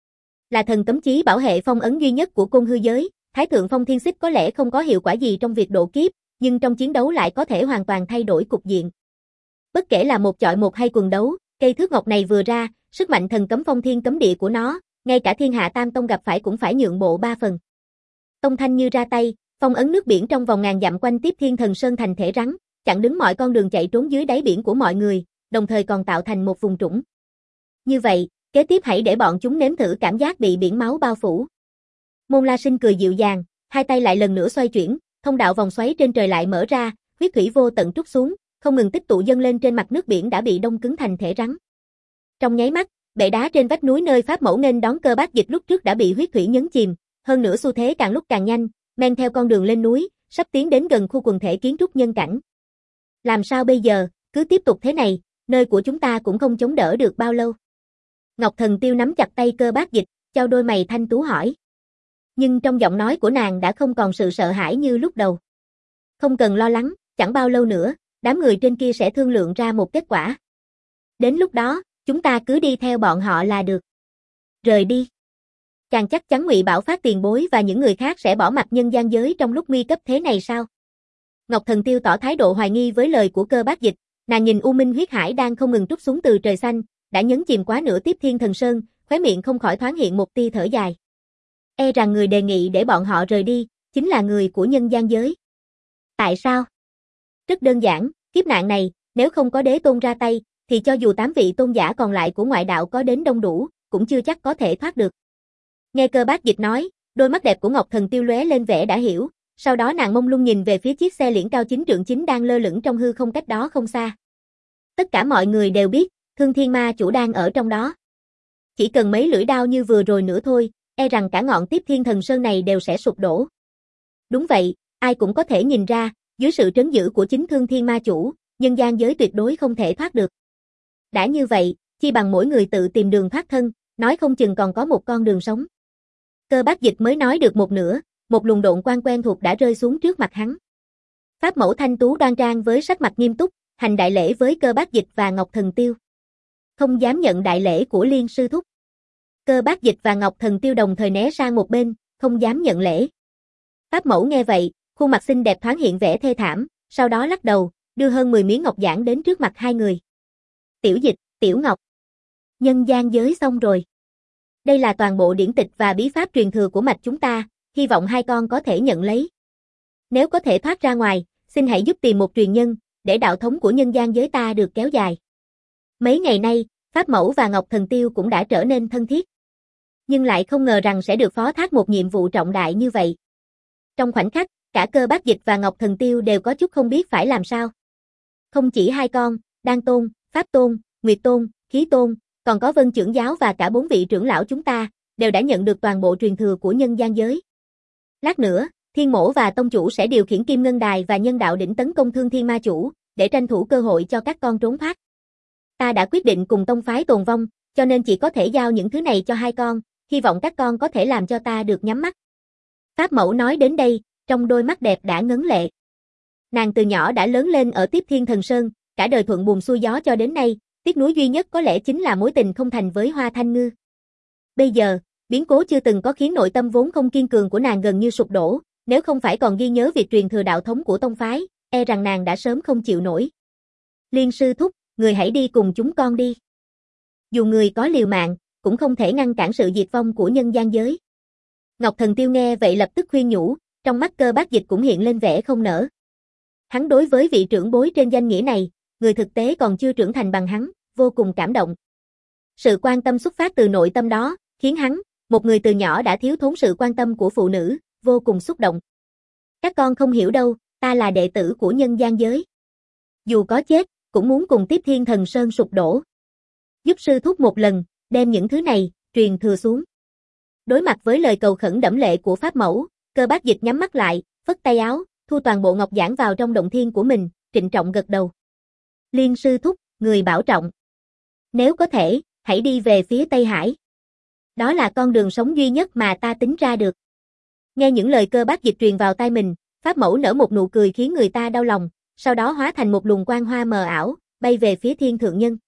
Là thần cấm chí bảo hệ phong ấn duy nhất của Côn Hư giới, Thái thượng Phong Thiên Xích có lẽ không có hiệu quả gì trong việc độ kiếp, nhưng trong chiến đấu lại có thể hoàn toàn thay đổi cục diện. Bất kể là một chọi một hay quần đấu, cây thước ngọc này vừa ra, sức mạnh thần cấm Phong Thiên Cấm Địa của nó, ngay cả Thiên Hạ Tam Tông gặp phải cũng phải nhượng bộ ba phần. Tông Thanh Như ra tay, phong ấn nước biển trong vòng ngàn dặm quanh Tiếp Thiên Thần Sơn thành thể rắn, chặn đứng mọi con đường chạy trốn dưới đáy biển của mọi người, đồng thời còn tạo thành một vùng trũng. Như vậy, kế tiếp hãy để bọn chúng nếm thử cảm giác bị biển máu bao phủ. Môn La Sinh cười dịu dàng, hai tay lại lần nữa xoay chuyển, thông đạo vòng xoáy trên trời lại mở ra, huyết thủy vô tận trút xuống, không ngừng tích tụ dâng lên trên mặt nước biển đã bị đông cứng thành thể rắn. Trong nháy mắt, bệ đá trên vách núi nơi Pháp Mẫu nghênh đón Cơ Bác Dịch lúc trước đã bị huyết thủy nhấn chìm, hơn nữa xu thế càng lúc càng nhanh, men theo con đường lên núi, sắp tiến đến gần khu quần thể kiến trúc nhân cảnh. Làm sao bây giờ, cứ tiếp tục thế này, nơi của chúng ta cũng không chống đỡ được bao lâu. Ngọc Thần Tiêu nắm chặt tay Cơ Bác Dịch, chau đôi mày thanh tú hỏi. Nhưng trong giọng nói của nàng đã không còn sự sợ hãi như lúc đầu. Không cần lo lắng, chẳng bao lâu nữa, đám người trên kia sẽ thương lượng ra một kết quả. Đến lúc đó, chúng ta cứ đi theo bọn họ là được. Rời đi. Chàng chắc chắn Ngụy Bảo Phát tiền bối và những người khác sẽ bỏ mặc nhân gian giới trong lúc nguy cấp thế này sao? Ngọc Thần Tiêu tỏ thái độ hoài nghi với lời của Cơ Bác Dịch, nàng nhìn U Minh huyết hải đang không ngừng trút xuống từ trời xanh, đã nhấn chìm quá nửa Tiếp Thiên Thần Sơn, khóe miệng không khỏi thoáng hiện một tia thở dài. E rằng người đề nghị để bọn họ rời đi, chính là người của nhân gian giới. Tại sao? Rất đơn giản, kiếp nạn này, nếu không có đế tôn ra tay, thì cho dù tám vị tôn giả còn lại của ngoại đạo có đến đông đủ, cũng chưa chắc có thể thoát được. Nghe Cơ Bác Dịch nói, đôi mắt đẹp của Ngọc Thần Tiêu lóe lên vẻ đã hiểu, sau đó nàng mông lung nhìn về phía chiếc xe liễn cao chín trượng chính đang lơ lửng trong hư không cách đó không xa. Tất cả mọi người đều biết, Thương Thiên Ma chủ đang ở trong đó. Chỉ cần mấy lưỡi đao như vừa rồi nữa thôi, e rằng cả ngọn Tiếp Thiên Thần Sơn này đều sẽ sụp đổ. Đúng vậy, ai cũng có thể nhìn ra, dưới sự trấn giữ của chính Thương Thiên Ma chủ, nhân gian giới tuyệt đối không thể thoát được. Đã như vậy, chi bằng mỗi người tự tìm đường thoát thân, nói không chừng còn có một con đường sống. Cơ Bác Dịch mới nói được một nửa, một luồng độn quang quen thuộc đã rơi xuống trước mặt hắn. Pháp Mẫu thanh tú đoan trang với sắc mặt nghiêm túc, hành đại lễ với Cơ Bác Dịch và Ngọc Thần Tiêu. Không dám nhận đại lễ của Liên sư thúc. Cơ Bác Dịch và Ngọc Thần Tiêu đồng thời né sang một bên, không dám nhận lễ. Pháp Mẫu nghe vậy, khuôn mặt xinh đẹp thoáng hiện vẻ thê thảm, sau đó lắc đầu, đưa hơn mười miếng ngọc giản đến trước mặt hai người. Tiểu Dịch, Tiểu Ngọc. Nhân gian giới xong rồi. Đây là toàn bộ điển tịch và bí pháp truyền thừa của mạch chúng ta, hy vọng hai con có thể nhận lấy. Nếu có thể thoát ra ngoài, xin hãy giúp tìm một truyền nhân, để đạo thống của nhân gian giới ta được kéo dài. Mấy ngày nay, Pháp Mẫu và Ngọc Thần Tiêu cũng đã trở nên thân thiết. Nhưng lại không ngờ rằng sẽ được phó thác một nhiệm vụ trọng đại như vậy. Trong khoảnh khắc, cả Cơ Bác Dịch và Ngọc Thần Tiêu đều có chút không biết phải làm sao. Không chỉ hai con, Đan Tôn, Pháp Tôn, Nguyệt Tôn, Khí Tôn, còn có Vân Trưởng Giáo và cả bốn vị trưởng lão chúng ta, đều đã nhận được toàn bộ truyền thừa của nhân gian giới. Lát nữa, Thiên Mỗ và Tông Chủ sẽ điều khiển Kim Ngân Đài và Nhân Đạo Đỉnh tấn công Thương Thiên Ma Chủ, để tranh thủ cơ hội cho các con trốn thoát. Ta đã quyết định cùng tông phái tồn vong, cho nên chỉ có thể giao những thứ này cho hai con, hy vọng các con có thể làm cho ta được nhắm mắt. Pháp Mẫu nói đến đây, trong đôi mắt đẹp đã ngấn lệ. Nàng từ nhỏ đã lớn lên ở Tiếp Thiên Thần Sơn, cả đời thuận buồm xuôi gió cho đến nay, tiếc nuối duy nhất có lẽ chính là mối tình không thành với Hoa Thanh Ngư. Bây giờ, biến cố chưa từng có khiến nội tâm vốn không kiên cường của nàng gần như sụp đổ, nếu không phải còn ghi nhớ việc truyền thừa đạo thống của tông phái, e rằng nàng đã sớm không chịu nổi. Liên sư thúc, người hãy đi cùng chúng con đi. Dù người có liều mạng, cũng không thể ngăn cản sự diệt vong của nhân gian giới. Ngọc Thần Tiêu nghe vậy lập tức khuyên nhủ, trong mắt Cơ Bác Dịch cũng hiện lên vẻ không nỡ. Hắn đối với vị trưởng bối trên danh nghĩa này, người thực tế còn chưa trưởng thành bằng hắn, vô cùng cảm động. Sự quan tâm xuất phát từ nội tâm đó, khiến hắn, một người từ nhỏ đã thiếu thốn sự quan tâm của phụ nữ, vô cùng xúc động. Các con không hiểu đâu, ta là đệ tử của nhân gian giới. Dù có chết, cũng muốn cùng Tiếp Thiên Thần Sơn sụp đổ. Giúp sư thúc một lần, đem những thứ này, truyền thừa xuống. Đối mặt với lời cầu khẩn đẫm lệ của Pháp Mẫu, Cơ Bác Dịch nhắm mắt lại, phất tay áo, thu toàn bộ ngọc giản vào trong động thiên của mình, trịnh trọng gật đầu. Liên sư thúc, người bảo trọng. Nếu có thể, hãy đi về phía Tây Hải. Đó là con đường sống duy nhất mà ta tính ra được. Nghe những lời Cơ Bác Dịch truyền vào tai mình, Pháp Mẫu nở một nụ cười khiến người ta đau lòng, sau đó hóa thành một luồng quang hoa mờ ảo, bay về phía Thiên Thượng Nhân.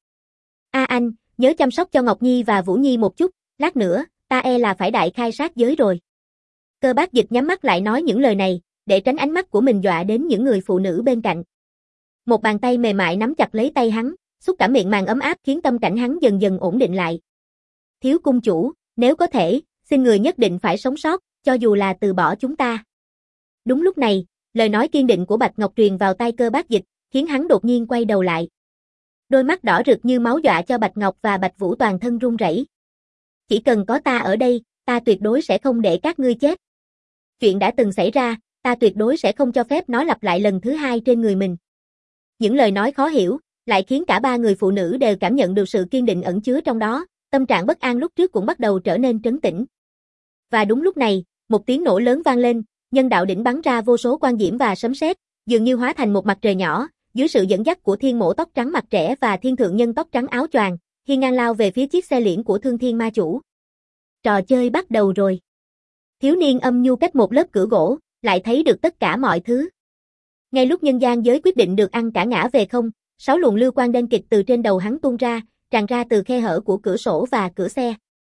A anh, nhớ chăm sóc cho Ngọc Nhi và Vũ Nhi một chút, lát nữa, ta e là phải đại khai sát giới rồi. Cơ Bác Dịch nhắm mắt lại nói những lời này, để tránh ánh mắt của mình dọa đến những người phụ nữ bên cạnh. Một bàn tay mềm mại nắm chặt lấy tay hắn, xúc cảm miệng màng ấm áp khiến tâm cảnh hắn dần dần ổn định lại. Thiếu cung chủ, nếu có thể, xin người nhất định phải sống sót, cho dù là từ bỏ chúng ta. Đúng lúc này, lời nói kiên định của Bạch Ngọc truyền vào tai Cơ Bác Dịch, khiến hắn đột nhiên quay đầu lại. Đôi mắt đỏ rực như máu dọa cho Bạch Ngọc và Bạch Vũ toàn thân run rẩy. Chỉ cần có ta ở đây, ta tuyệt đối sẽ không để các ngươi chết. Chuyện đã từng xảy ra, ta tuyệt đối sẽ không cho phép nó lặp lại lần thứ hai trên người mình. Những lời nói khó hiểu, lại khiến cả ba người phụ nữ đều cảm nhận được sự kiên định ẩn chứa trong đó, tâm trạng bất an lúc trước cũng bắt đầu trở nên trấn tĩnh. Và đúng lúc này, một tiếng nổ lớn vang lên, nhân đạo đỉnh bắn ra vô số quang diễm và sấm sét, dường như hóa thành một mặt trời nhỏ, dưới sự dẫn dắt của Thiên Mỗ tóc trắng mặt trẻ và Thiên Thượng Nhân tóc trắng áo choàng, hiên ngang lao về phía chiếc xe liễn của Thương Thiên Ma Chủ. Trò chơi bắt đầu rồi. Thiếu niên âm nhu cách một lớp cửa gỗ, lại thấy được tất cả mọi thứ. Ngay lúc nhân gian giới quyết định được ăn cả ngã về không, sáu luồng lưu quang đen kịt từ trên đầu hắn tuôn ra, tràn ra từ khe hở của cửa sổ và cửa xe.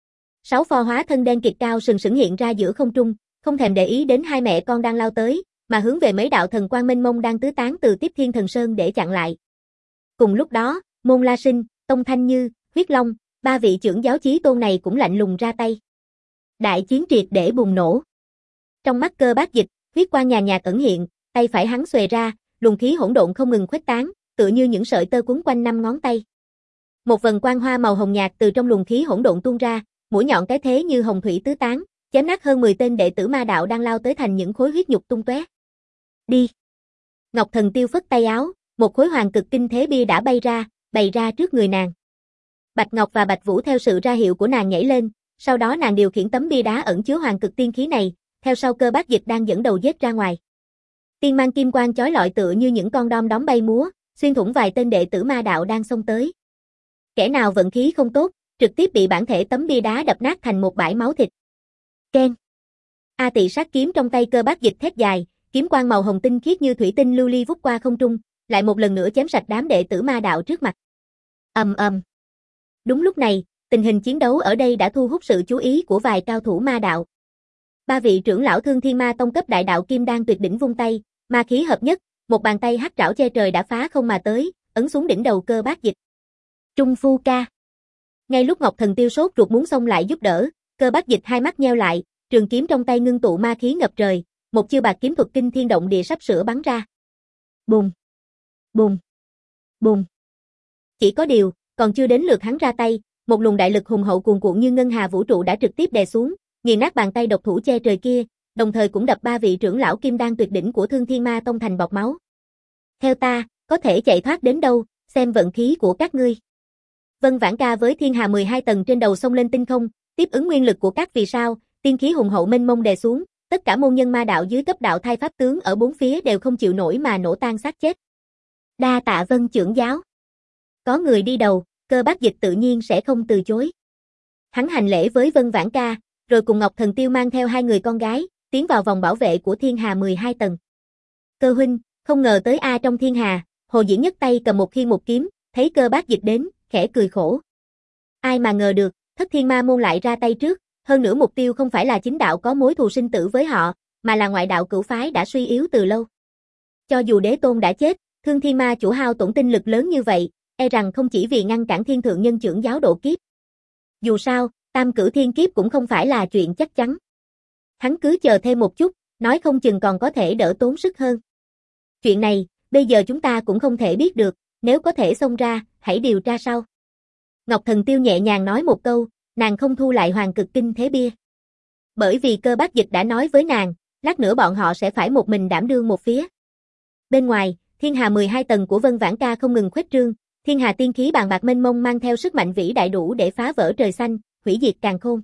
Sáu pho hóa thân đen kịt cao sừng sững hiện ra giữa không trung, không thèm để ý đến hai mẹ con đang lao tới, mà hướng về mấy đạo thần quang mênh mông đang tứ tán từ Tiếp Thiên Thần Sơn để chặn lại. Cùng lúc đó, Môn La Sinh, Tông Thanh Như, Huyết Long, ba vị trưởng giáo chí tôn này cũng lạnh lùng ra tay. Đại chiến triệt để bùng nổ. Trong mắt Cơ Bác Dịch, huyết quang nhàn nhạt ẩn hiện, tay phải hắn xuề ra, luồng khí hỗn độn không ngừng khuếch tán, tựa như những sợi tơ quấn quanh năm ngón tay. Một vần quang hoa màu hồng nhạt từ trong luồng khí hỗn độn tuôn ra, mũi nhọn cái thế như hồng thủy tứ tán, chém nát hơn mười tên đệ tử ma đạo đang lao tới thành những khối huyết nhục tung tóe. Đi. Ngọc Thần Tiêu phất tay áo, một khối hoàng cực kinh thế bia đã bay ra, bày ra trước người nàng. Bạch Ngọc và Bạch Vũ theo sự ra hiệu của nàng nhảy lên, sau đó nàng điều khiển tấm bia đá ẩn chứa hoàng cực tiên khí này, theo sau Cơ Bác Dịch đang dẫn đầu giết ra ngoài. Tiên mang kim quang chói lọi tựa như những con đom đóm bay múa, xuyên thủng vài tên đệ tử ma đạo đang xông tới. Kẻ nào vận khí không tốt, trực tiếp bị bản thể tấm bia đá đập nát thành một bãi máu thịt. Keng. A Tị sát kiếm trong tay Cơ Bác Dịch thét dài, kiếm quang màu hồng tinh khiết như thủy tinh lưu ly vút qua không trung, lại một lần nữa chém sạch đám đệ tử ma đạo trước mặt. Ầm ầm. Đúng lúc này, tình hình chiến đấu ở đây đã thu hút sự chú ý của vài cao thủ ma đạo. Ba vị trưởng lão Thương Thiên Ma Tông cấp đại đạo kim đan tuyệt đỉnh vung tay, ma khí hợp nhất, một bàn tay hắc trảo che trời đã phá không mà tới, ấn xuống đỉnh đầu Cơ Bác Dịch. Trung Phu ca. Ngay lúc Ngọc Thần Tiêu sốt ruột muốn xông lại giúp đỡ, Cơ Bác Dịch hai mắt nheo lại, trường kiếm trong tay ngưng tụ ma khí ngập trời, một chiêu bạc kiếm thuật kinh thiên động địa sắp sửa bắn ra. Bùng, bùng, bùng. Chỉ có điều, còn chưa đến lượt hắn ra tay, một luồng đại lực hùng hậu cuồn cuộn như ngân hà vũ trụ đã trực tiếp đè xuống, nghiền nát bàn tay độc thủ che trời kia, đồng thời cũng đập ba vị trưởng lão kim đan tuyệt đỉnh của Thương Thiên Ma Tông thành bọt máu. Theo ta, có thể chạy thoát đến đâu, xem vận khí của các ngươi. Vân Vãn Ca với thiên hà mười hai tầng trên đầu xông lên tinh không, tiếp ứng nguyên lực của các vì sao, tiên khí hùng hậu mênh mông đè xuống, tất cả môn nhân ma đạo dưới cấp đạo thai pháp tướng ở bốn phía đều không chịu nổi mà nổ tan xác chết. Đa tạ Vân trưởng giáo. Có người đi đầu, Cơ Bác Dịch tự nhiên sẽ không từ chối. Hắn hành lễ với Vân Vãn Ca, rồi cùng Ngọc Thần Tiêu mang theo hai người con gái, tiến vào vòng bảo vệ của thiên hà mười hai tầng. Cơ huynh, không ngờ tới a trong thiên hà, Hồ Diễn nhất tay cầm một khiên một kiếm, thấy Cơ Bác Dịch đến, khẽ cười khổ. Ai mà ngờ được, Thất Thiên Ma môn lại ra tay trước, hơn nữa mục tiêu không phải là chính đạo có mối thù sinh tử với họ, mà là ngoại đạo cửu phái đã suy yếu từ lâu. Cho dù đế tôn đã chết, Thương Thiên Ma chủ hao tổn tinh lực lớn như vậy, e rằng không chỉ vì ngăn cản thiên thượng nhân trưởng giáo độ kiếp. Dù sao, tam cửu thiên kiếp cũng không phải là chuyện chắc chắn. Hắn cứ chờ thêm một chút, nói không chừng còn có thể đỡ tốn sức hơn. Chuyện này, bây giờ chúng ta cũng không thể biết được, nếu có thể xông ra, hãy điều tra sau. Ngọc Thần Tiêu nhẹ nhàng nói một câu, nàng không thu lại Hoàng Cực Kinh Thế Bia. Bởi vì Cơ Bác Dịch đã nói với nàng, lát nữa bọn họ sẽ phải một mình đảm đương một phía. Bên ngoài, thiên hà mười hai tầng của Vân Vãn Ca không ngừng khuếch trương, thiên hà tiên khí bàn bạc mênh mông mang theo sức mạnh vĩ đại đủ để phá vỡ trời xanh, hủy diệt càn khôn.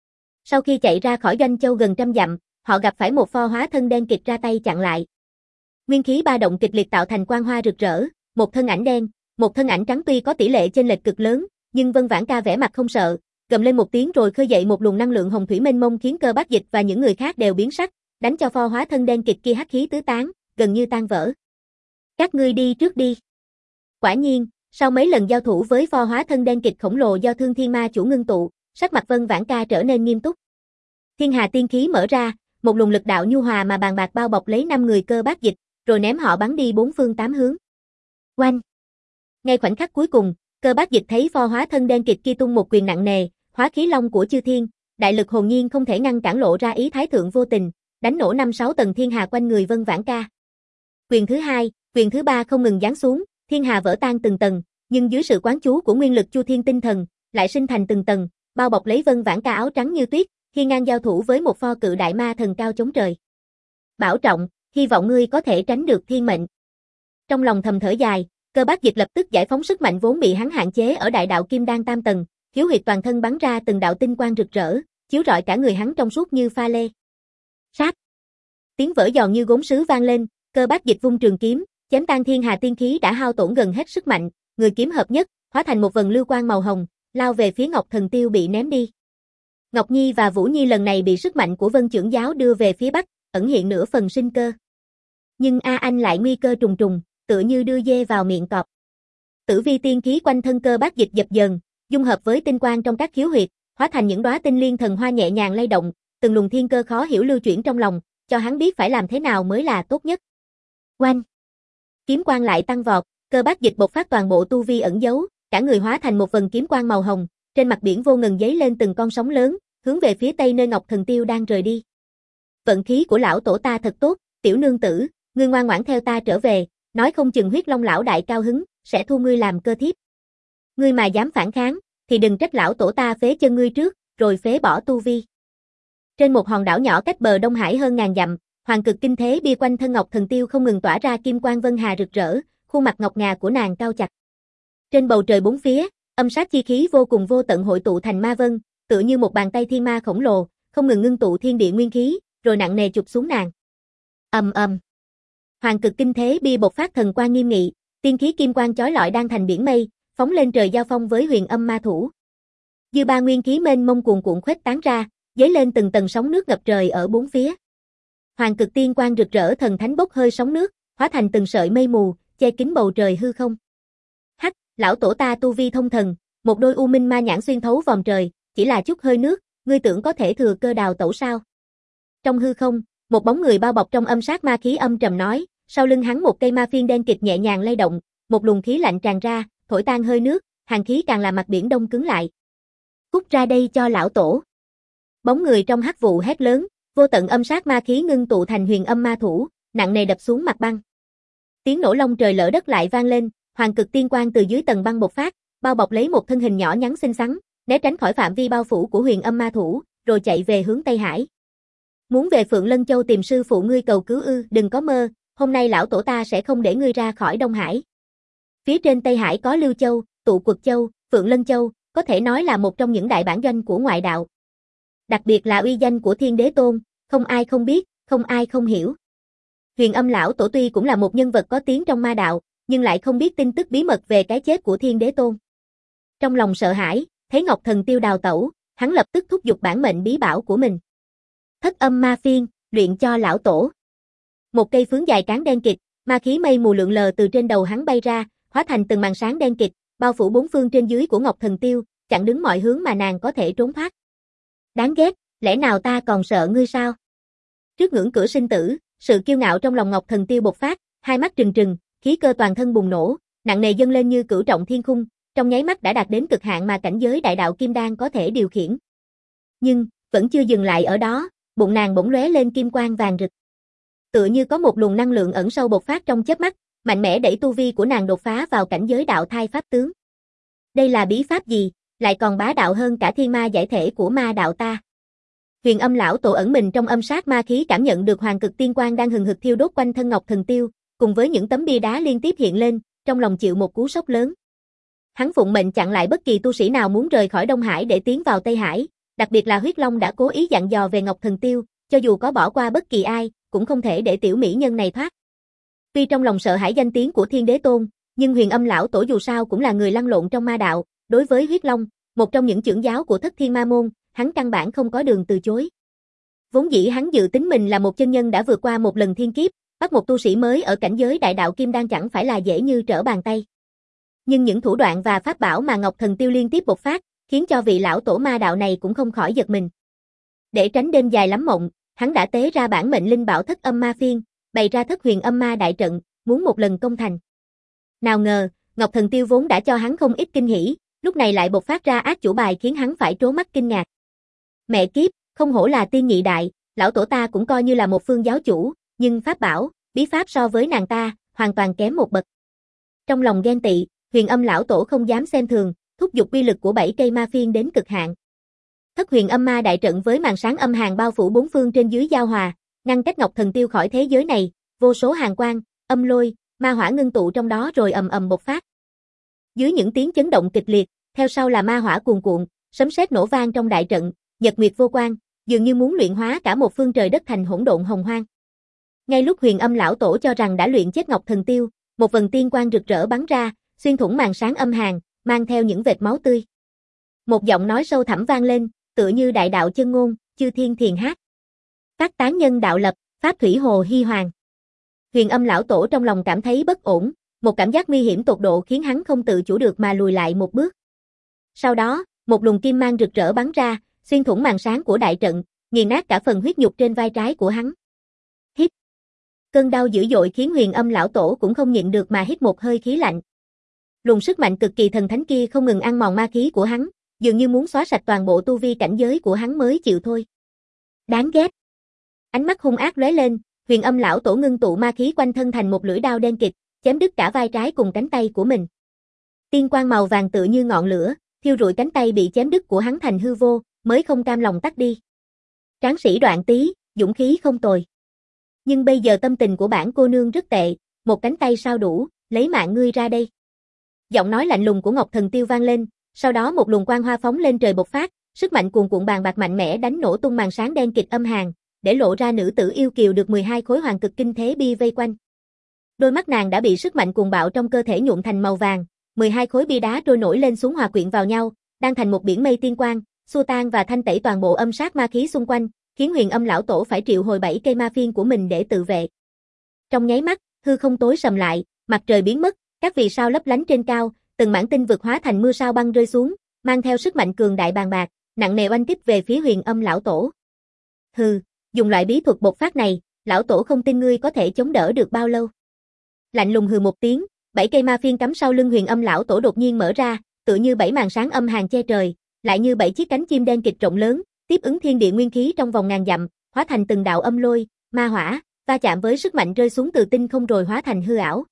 Sau khi chạy ra khỏi doanh châu gần trăm dặm, họ gặp phải một pho hóa thân đen kịt ra tay chặn lại. Nguyên khí ba động kịch liệt tạo thành quang hoa rực rỡ, một thân ảnh đen, một thân ảnh trắng tuy có tỷ lệ chênh lệch cực lớn, nhưng Vân Vãn Ca vẻ mặt không sợ, gầm lên một tiếng rồi khơi dậy một luồng năng lượng hồng thủy mênh mông khiến Cơ Bác Dịch và những người khác đều biến sắc, đánh cho pho hóa thân đen kịt kia hắc khí tứ tán, gần như tan vỡ. Các ngươi đi trước đi. Quả nhiên, sau mấy lần giao thủ với pho hóa thân đen kịt khổng lồ do Thương Thiên Ma chủ ngưng tụ, sắc mặt Vân Vãn Ca trở nên nghiêm túc. Thiên hà tiên khí mở ra, một luồng lực đạo nhu hòa mà bàn bạc bao bọc lấy năm người Cơ Bác Dịch, rồi ném họ bắn đi bốn phương tám hướng. Oanh! Ngay khoảnh khắc cuối cùng, Cơ Bác Dịch thấy pho hóa thân đen kịt kia tung một quyền nặng nề, hóa khí long của chư thiên, đại lực hồn nhiên không thể ngăn cản lộ ra ý thái thượng vô tình, đánh nổ năm sáu tầng thiên hà quanh người Vân Vãn Ca. Quyền thứ hai, quyền thứ ba không ngừng giáng xuống, thiên hà vỡ tan từng tầng, nhưng dưới sự quán chú của nguyên lực chu thiên tinh thần, lại sinh thành từng tầng, bao bọc lấy Vân Vãn Ca áo trắng như tuyết, khi ngang giao thủ với một pho cự đại ma thần cao chống trời. Bảo trọng, hy vọng ngươi có thể tránh được thiên mệnh. Trong lòng thầm thở dài, Cơ Bác Dịch lập tức giải phóng sức mạnh vốn bị hắn hạn chế ở đại đạo kim đan tam tầng, khiếu huyệt toàn thân bắn ra từng đạo tinh quang rực rỡ, chiếu rọi cả người hắn trong suốt như pha lê. Sát! Tiếng vỡ giòn như gốm sứ vang lên, Cơ Bác Dịch vung trường kiếm, chém tan thiên hà tiên khí đã hao tổn gần hết sức mạnh, người kiếm hợp nhất, hóa thành một vần lưu quang màu hồng, lao về phía Ngọc Thần Tiêu bị ném đi. Ngọc Nhi và Vũ Nhi lần này bị sức mạnh của Vân trưởng giáo đưa về phía bắc, ẩn hiện nửa phần sinh cơ. Nhưng A Anh lại nguy cơ trùng trùng, tựa như đưa dê vào miệng cọp. Tử vi tiên khí quanh thân Cơ Bác Dịch dập dờn, dung hợp với tinh quang trong các khiếu huyệt, hóa thành những đóa tinh liên thần hoa nhẹ nhàng lay động, từng luồng thiên cơ khó hiểu lưu chuyển trong lòng, cho hắn biết phải làm thế nào mới là tốt nhất. Oanh! Kiếm quang lại tăng vọt, Cơ Bác Dịch bộc phát toàn bộ tu vi ẩn giấu, cả người hóa thành một vần kiếm quang màu hồng, trên mặt biển vô ngần giấy lên từng con sóng lớn, hướng về phía tây nơi Ngọc Thần Tiêu đang rời đi. Vận khí của lão tổ ta thật tốt, tiểu nương tử, ngươi ngoan ngoãn theo ta trở về, nói không chừng Huyết Long lão đại cao hứng, sẽ thu ngươi làm cơ thiếp. Ngươi mà dám phản kháng, thì đừng trách lão tổ ta phế chân ngươi trước, rồi phế bỏ tu vi. Trên một hòn đảo nhỏ cách bờ Đông Hải hơn ngàn dặm, Hoàng Cực Kinh Thế Bia quanh thân Ngọc Thần Tiêu không ngừng tỏa ra kim quang vân hà rực rỡ, khuôn mặt ngọc ngà của nàng cao chặt. Trên bầu trời bốn phía, âm sát chi khí vô cùng vô tận hội tụ thành ma vân, tựa như một bàn tay thiên ma khổng lồ, không ngừng ngưng tụ thiên địa nguyên khí, rồi nặng nề chụp xuống nàng. Ầm ầm. Hoàng Cực Kinh Thế Bia bộc phát thần quang nghiêm nghị, tiên khí kim quang chói lọi đang thành biển mây, phóng lên trời giao phong với Huyền Âm Ma Thủ. Dư ba nguyên khí mênh mông cuồn cuộn khuếch tán ra, dấy lên từng tầng sóng nước ngập trời ở bốn phía. Hoàng Cực Tiên quang rực rỡ thần thánh bốc hơi sóng nước, hóa thành từng sợi mây mù, che kín bầu trời hư không. Hắc, lão tổ ta tu vi thông thần, một đôi u minh ma nhãn xuyên thấu vòm trời, chỉ là chút hơi nước, ngươi tưởng có thể thừa cơ đào tẩu sao? Trong hư không, một bóng người bao bọc trong âm sát ma khí âm trầm nói, Sau lưng hắn một cây ma phiên đen kịt nhẹ nhàng lay động, một luồng khí lạnh tràn ra, thổi tan hơi nước, hàn khí càng làm mặt biển đông cứng lại. Cút ra đây cho lão tổ. Bóng người trong hắc vụ hét lớn, vô tận âm sát ma khí ngưng tụ thành huyền âm ma thủ, nặng nề đập xuống mặt băng. Tiếng nổ long trời lở đất lại vang lên, hoàng cực tiên quang từ dưới tầng băng bộc phát, bao bọc lấy một thân hình nhỏ nhắn xinh xắn, né tránh khỏi phạm vi bao phủ của huyền âm ma thủ, rồi chạy về hướng Tây Hải. Muốn về Phượng Lân Châu tìm sư phụ ngươi cầu cứu ư? Đừng có mơ, hôm nay lão tổ ta sẽ không để ngươi ra khỏi Đông Hải. Phía trên Tây Hải có Lưu Châu, Tụ Quật Châu, Phượng Lân Châu, có thể nói là một trong những đại bản doanh của ngoại đạo. Đặc biệt là uy danh của Thiên Đế Tôn, không ai không biết, không ai không hiểu. Huyền Âm lão tổ tuy cũng là một nhân vật có tiếng trong ma đạo, nhưng lại không biết tin tức bí mật về cái chết của Thiên Đế Tôn. Trong lòng sợ hãi, thấy Ngọc Thần Tiêu đào tẩu, hắn lập tức thúc giục bản mệnh bí bảo của mình. Thất âm ma phiên, luyện cho lão tổ. Một cây phướng dài cán đen kịt, ma khí mây mù lượn lờ từ trên đầu hắn bay ra, hóa thành từng màn sáng đen kịt, bao phủ bốn phương trên dưới của Ngọc Thần Tiêu, chặn đứng mọi hướng mà nàng có thể trốn thoát. Đáng ghét, lẽ nào ta còn sợ ngươi sao? Trước ngưỡng cửa sinh tử, sự kiêu ngạo trong lòng Ngọc Thần Tiêu bộc phát, hai mắt trừng trừng, khí cơ toàn thân bùng nổ, nặng nề dâng lên như cửu trọng thiên khung, trong nháy mắt đã đạt đến cực hạn mà cảnh giới đại đạo kim đan có thể điều khiển. Nhưng, vẫn chưa dừng lại ở đó, bụng nàng bỗng lóe lên kim quang vàng rực. Tựa như có một luồng năng lượng ẩn sâu bộc phát trong chớp mắt, mạnh mẽ đẩy tu vi của nàng đột phá vào cảnh giới đạo thai pháp tướng. Đây là bí pháp gì, lại còn bá đạo hơn cả thiên ma giải thể của ma đạo ta. Huyền Âm lão tổ ẩn mình trong âm sát ma khí cảm nhận được hoàng cực tiên quang đang hừng hực thiêu đốt quanh thân Ngọc Thần Tiêu, cùng với những tấm bia đá liên tiếp hiện lên, trong lòng chịu một cú sốc lớn. Hắn phụng mệnh chặn lại bất kỳ tu sĩ nào muốn rời khỏi Đông Hải để tiến vào Tây Hải, đặc biệt là Huyết Long đã cố ý dặn dò về Ngọc Thần Tiêu, cho dù có bỏ qua bất kỳ ai, cũng không thể để tiểu mỹ nhân này thoát. Tuy trong lòng sợ hãi danh tiếng của Thiên Đế Tôn, nhưng Huyền Âm lão tổ dù sao cũng là người lăn lộn trong ma đạo, đối với Huyết Long, một trong những trưởng giáo của Thất Thiên Ma môn, hắn căn bản không có đường từ chối. Vốn dĩ hắn dự tính mình là một chân nhân đã vượt qua một lần thiên kiếp, bắt một tu sĩ mới ở cảnh giới đại đạo kim đan chẳng phải là dễ như trở bàn tay. Nhưng những thủ đoạn và pháp bảo mà Ngọc Thần Tiêu liên tiếp bộc phát, khiến cho vị lão tổ ma đạo này cũng không khỏi giật mình. Để tránh đêm dài lắm mộng, hắn đã tế ra bản mệnh linh bảo Thất Âm Ma Phiên, bày ra Thất Huyền Âm Ma đại trận, muốn một lần công thành. Nào ngờ, Ngọc Thần Tiêu vốn đã cho hắn không ít kinh hỉ, lúc này lại bộc phát ra ác chủ bài khiến hắn phải trố mắt kinh ngạc. Mẹ kiếp, không hổ là tiên nhị đại, lão tổ ta cũng coi như là một phương giáo chủ, nhưng pháp bảo, bí pháp so với nàng ta, hoàn toàn kém một bậc. Trong lòng ghen tị, Huyền Âm lão tổ không dám xem thường, thúc giục uy lực của bảy cây ma phiên đến cực hạn. Thất Huyền Âm Ma đại trận với màn sáng âm hàn bao phủ bốn phương trên dưới giao hòa, ngăn cách Ngọc Thần Tiêu khỏi thế giới này, vô số hàn quang, âm lôi, ma hỏa ngưng tụ trong đó rồi ầm ầm bộc phát. Dưới những tiếng chấn động kịch liệt, theo sau là ma hỏa cuồn cuộn, sấm sét nổ vang trong đại trận, nhật nguyệt vô quang, dường như muốn luyện hóa cả một phương trời đất thành hỗn độn hồng hoang. Ngay lúc Huyền Âm lão tổ cho rằng đã luyện chết Ngọc Thần Tiêu, một vầng tiên quang rực rỡ bắn ra, xuyên thủng màn sáng âm hàn, mang theo những vệt máu tươi. Một giọng nói sâu thẳm vang lên, tựa như đại đạo chân ngôn, chư thiên thiền hát. Phát tán nhân đạo lập, pháp thủy hồ hy hoàng. Huyền Âm lão tổ trong lòng cảm thấy bất ổn, một cảm giác nguy hiểm tột độ khiến hắn không tự chủ được mà lùi lại một bước. Sau đó, một luồng kim mang rực rỡ bắn ra, xuyên thủng màn sáng của đại trận, nghiền nát cả phần huyết nhục trên vai trái của hắn. Hít. Cơn đau dữ dội khiến Huyền Âm lão tổ cũng không nhịn được mà hít một hơi khí lạnh. Luồng sức mạnh cực kỳ thần thánh kia không ngừng ăn mòn ma khí của hắn, dường như muốn xóa sạch toàn bộ tu vi cảnh giới của hắn mới chịu thôi. Đáng ghét. Ánh mắt hung ác lóe lên, Huyền Âm lão tổ ngưng tụ ma khí quanh thân thành một lưỡi đao đen kịt, chém đứt cả vai trái cùng cánh tay của mình. Tiên quang màu vàng tựa như ngọn lửa, thiêu rụi cánh tay bị chém đứt của hắn thành hư vô, mới không cam lòng tắt đi. Tráng sĩ Đoạn Tý, dũng khí không tồi. Nhưng bây giờ tâm tình của bản cô nương rất tệ, một cánh tay sao đủ, lấy mạng ngươi ra đây. Giọng nói lạnh lùng của Ngọc Thần Tiêu vang lên, sau đó một luồng quang hoa phóng lên trời bộc phát, sức mạnh cuồn cuộn bàn bạc mạnh mẽ đánh nổ tung màn sáng đen kịt âm hàn, để lộ ra nữ tử yêu kiều được mười hai khối hoàng cực kinh thế bi vây quanh. Đôi mắt nàng đã bị sức mạnh cuồng bạo trong cơ thể nhuộm thành màu vàng, mười hai khối bia đá trôi nổi lên xuống hòa quyện vào nhau, đang thành một biển mây tiên quang, xua tan và thanh tẩy toàn bộ âm sát ma khí xung quanh, khiến Huyền Âm lão tổ phải triệu hồi bảy cây ma phiên của mình để tự vệ. Trong nháy mắt, hư không tối sầm lại, mặt trời biến mất, các vì sao lấp lánh trên cao, từng mảng tinh vực hóa thành mưa sao băng rơi xuống, mang theo sức mạnh cường đại bàn bạc, nặng nề oanh kích về phía Huyền Âm lão tổ. Hừ, dùng loại bí thuật bộc phát này, lão tổ không tin ngươi có thể chống đỡ được bao lâu. Lạnh lùng hừ một tiếng, bảy cây ma phiên cắm sau lưng Huyền Âm lão tổ đột nhiên mở ra, tựa như bảy màn sáng âm hàn che trời, lại như bảy chiếc cánh chim đen kịch rộng lớn, tiếp ứng thiên địa nguyên khí trong vòng ngàn dặm, hóa thành từng đạo âm lôi, ma hỏa, va chạm với sức mạnh rơi xuống từ tinh không rồi hóa thành hư ảo.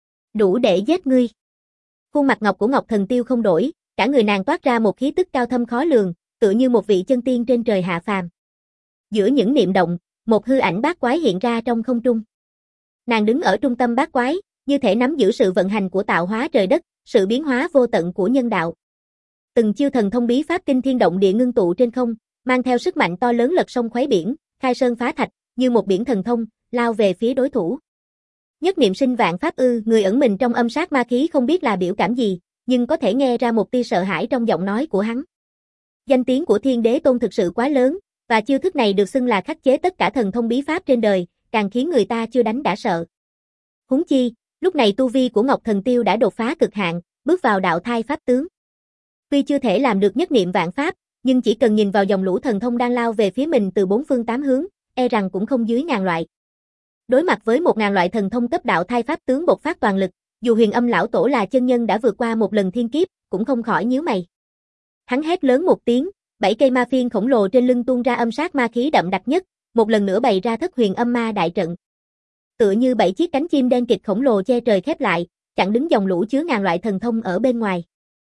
Đủ để giết ngươi. Khuôn mặt ngọc của Ngọc Thần Tiêu không đổi, cả người nàng toát ra một khí tức cao thâm khó lường, tựa như một vị chân tiên trên trời hạ phàm. Giữa những niệm động, một hư ảnh bát quái hiện ra trong không trung. Nàng đứng ở trung tâm bát quái, như thể nắm giữ sự vận hành của tạo hóa trời đất, sự biến hóa vô tận của nhân đạo. Từng chiêu thần thông bí pháp kinh thiên động địa ngưng tụ trên không, mang theo sức mạnh to lớn lật sông khuấy biển, khai sơn phá thạch, như một biển thần thông, lao về phía đối thủ. Nhất niệm sinh vạn pháp ư, người ẩn mình trong âm sát ma khí không biết là biểu cảm gì, nhưng có thể nghe ra một tia sợ hãi trong giọng nói của hắn. Danh tiếng của Thiên Đế Tôn thực sự quá lớn, và chiêu thức này được xưng là khắc chế tất cả thần thông bí pháp trên đời, càng khiến người ta chưa đánh đã sợ. Huống chi, lúc này tu vi của Ngọc Thần Tiêu đã đột phá cực hạn, bước vào đạo thai pháp tướng. Tuy chưa thể làm được nhất niệm vạn pháp, nhưng chỉ cần nhìn vào dòng lũ thần thông đang lao về phía mình từ bốn phương tám hướng, e rằng cũng không dưới ngàn loại. Đối mặt với một ngàn loại thần thông cấp đạo thai pháp tướng bộc phát toàn lực, dù Huyền Âm lão tổ là chân nhân đã vượt qua một lần thiên kiếp, cũng không khỏi nhíu mày. Hắn hét lớn một tiếng, bảy cây ma phiên khổng lồ trên lưng tuôn ra âm sát ma khí đậm đặc nhất, một lần nữa bày ra thất huyền âm ma đại trận. Tựa như bảy chiếc cánh chim đen kịch khổng lồ che trời khép lại, chặn đứng dòng lũ chứa ngàn loại thần thông ở bên ngoài.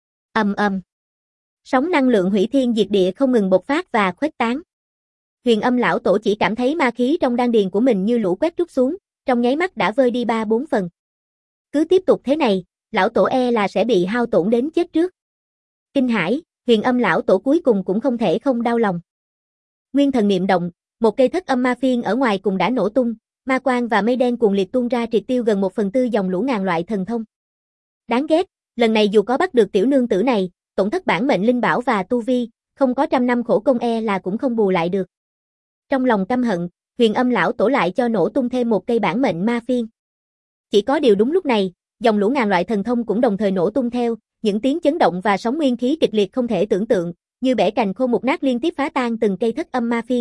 Ầm ầm. Sóng năng lượng hủy thiên diệt địa không ngừng bộc phát và khuếch tán. Huyền Âm lão tổ chỉ cảm thấy ma khí trong đan điền của mình như lũ quét trút xuống, trong nháy mắt đã vơi đi ba bốn phần. Cứ tiếp tục thế này, lão tổ e là sẽ bị hao tổn đến chết trước. Kinh hãi, Huyền Âm lão tổ cuối cùng cũng không thể không đau lòng. Nguyên thần niệm động, một cây thất âm ma phiên ở ngoài cùng đã nổ tung, ma quang và mây đen cuồng liệt tuôn ra triệt tiêu gần một phần tư dòng lũ ngàn loại thần thông. Đáng ghét, lần này dù có bắt được tiểu nương tử này, tổn thất bản mệnh linh bảo và tu vi, không có trăm năm khổ công e là cũng không bù lại được. Trong lòng căm hận, Huyền Âm lão tổ lại cho nổ tung thêm một cây bản mệnh ma phiên. Chỉ có điều đúng lúc này, dòng lũ ngàn loại thần thông cũng đồng thời nổ tung theo, những tiếng chấn động và sóng nguyên khí kịch liệt không thể tưởng tượng, như bẻ cành khô mục nát liên tiếp phá tan từng cây thất âm ma phiên.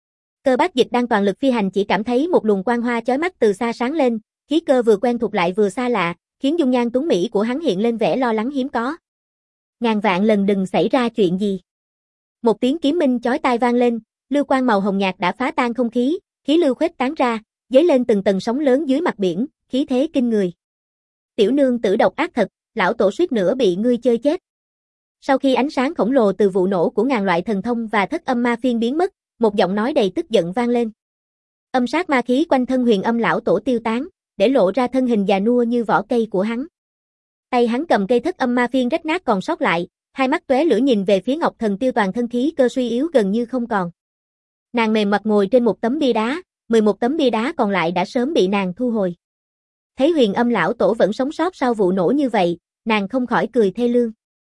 Cơ Bác Dịch đang toàn lực phi hành chỉ cảm thấy một luồng quang hoa chói mắt từ xa sáng lên, khí cơ vừa quen thuộc lại vừa xa lạ, khiến dung nhan tuấn mỹ của hắn hiện lên vẻ lo lắng hiếm có. Ngàn vạn lần đừng xảy ra chuyện gì. Một tiếng kiếm minh chói tai vang lên, lưu quang màu hồng nhạt đã phá tan không khí, khí lưu khuếch tán ra, dấy lên từng tầng sóng lớn dưới mặt biển, khí thế kinh người. Tiểu nương tử độc ác thật, lão tổ suýt nữa bị ngươi chơi chết. Sau khi ánh sáng khổng lồ từ vụ nổ của ngàn loại thần thông và thất âm ma phiên biến mất, một giọng nói đầy tức giận vang lên. Âm sát ma khí quanh thân Huyền Âm lão tổ tiêu tán, để lộ ra thân hình già nua như vỏ cây của hắn. Tay hắn cầm cây thất âm ma phiên rách nát còn sót lại, hai mắt tóe lửa nhìn về phía Ngọc Thần Tiêu toàn thân khí cơ suy yếu gần như không còn. Nàng mềm mặt ngồi trên một tấm bia đá, mười một tấm bia đá còn lại đã sớm bị nàng thu hồi. Thấy Huyền Âm lão tổ vẫn sống sót sau vụ nổ như vậy, nàng không khỏi cười thê lương.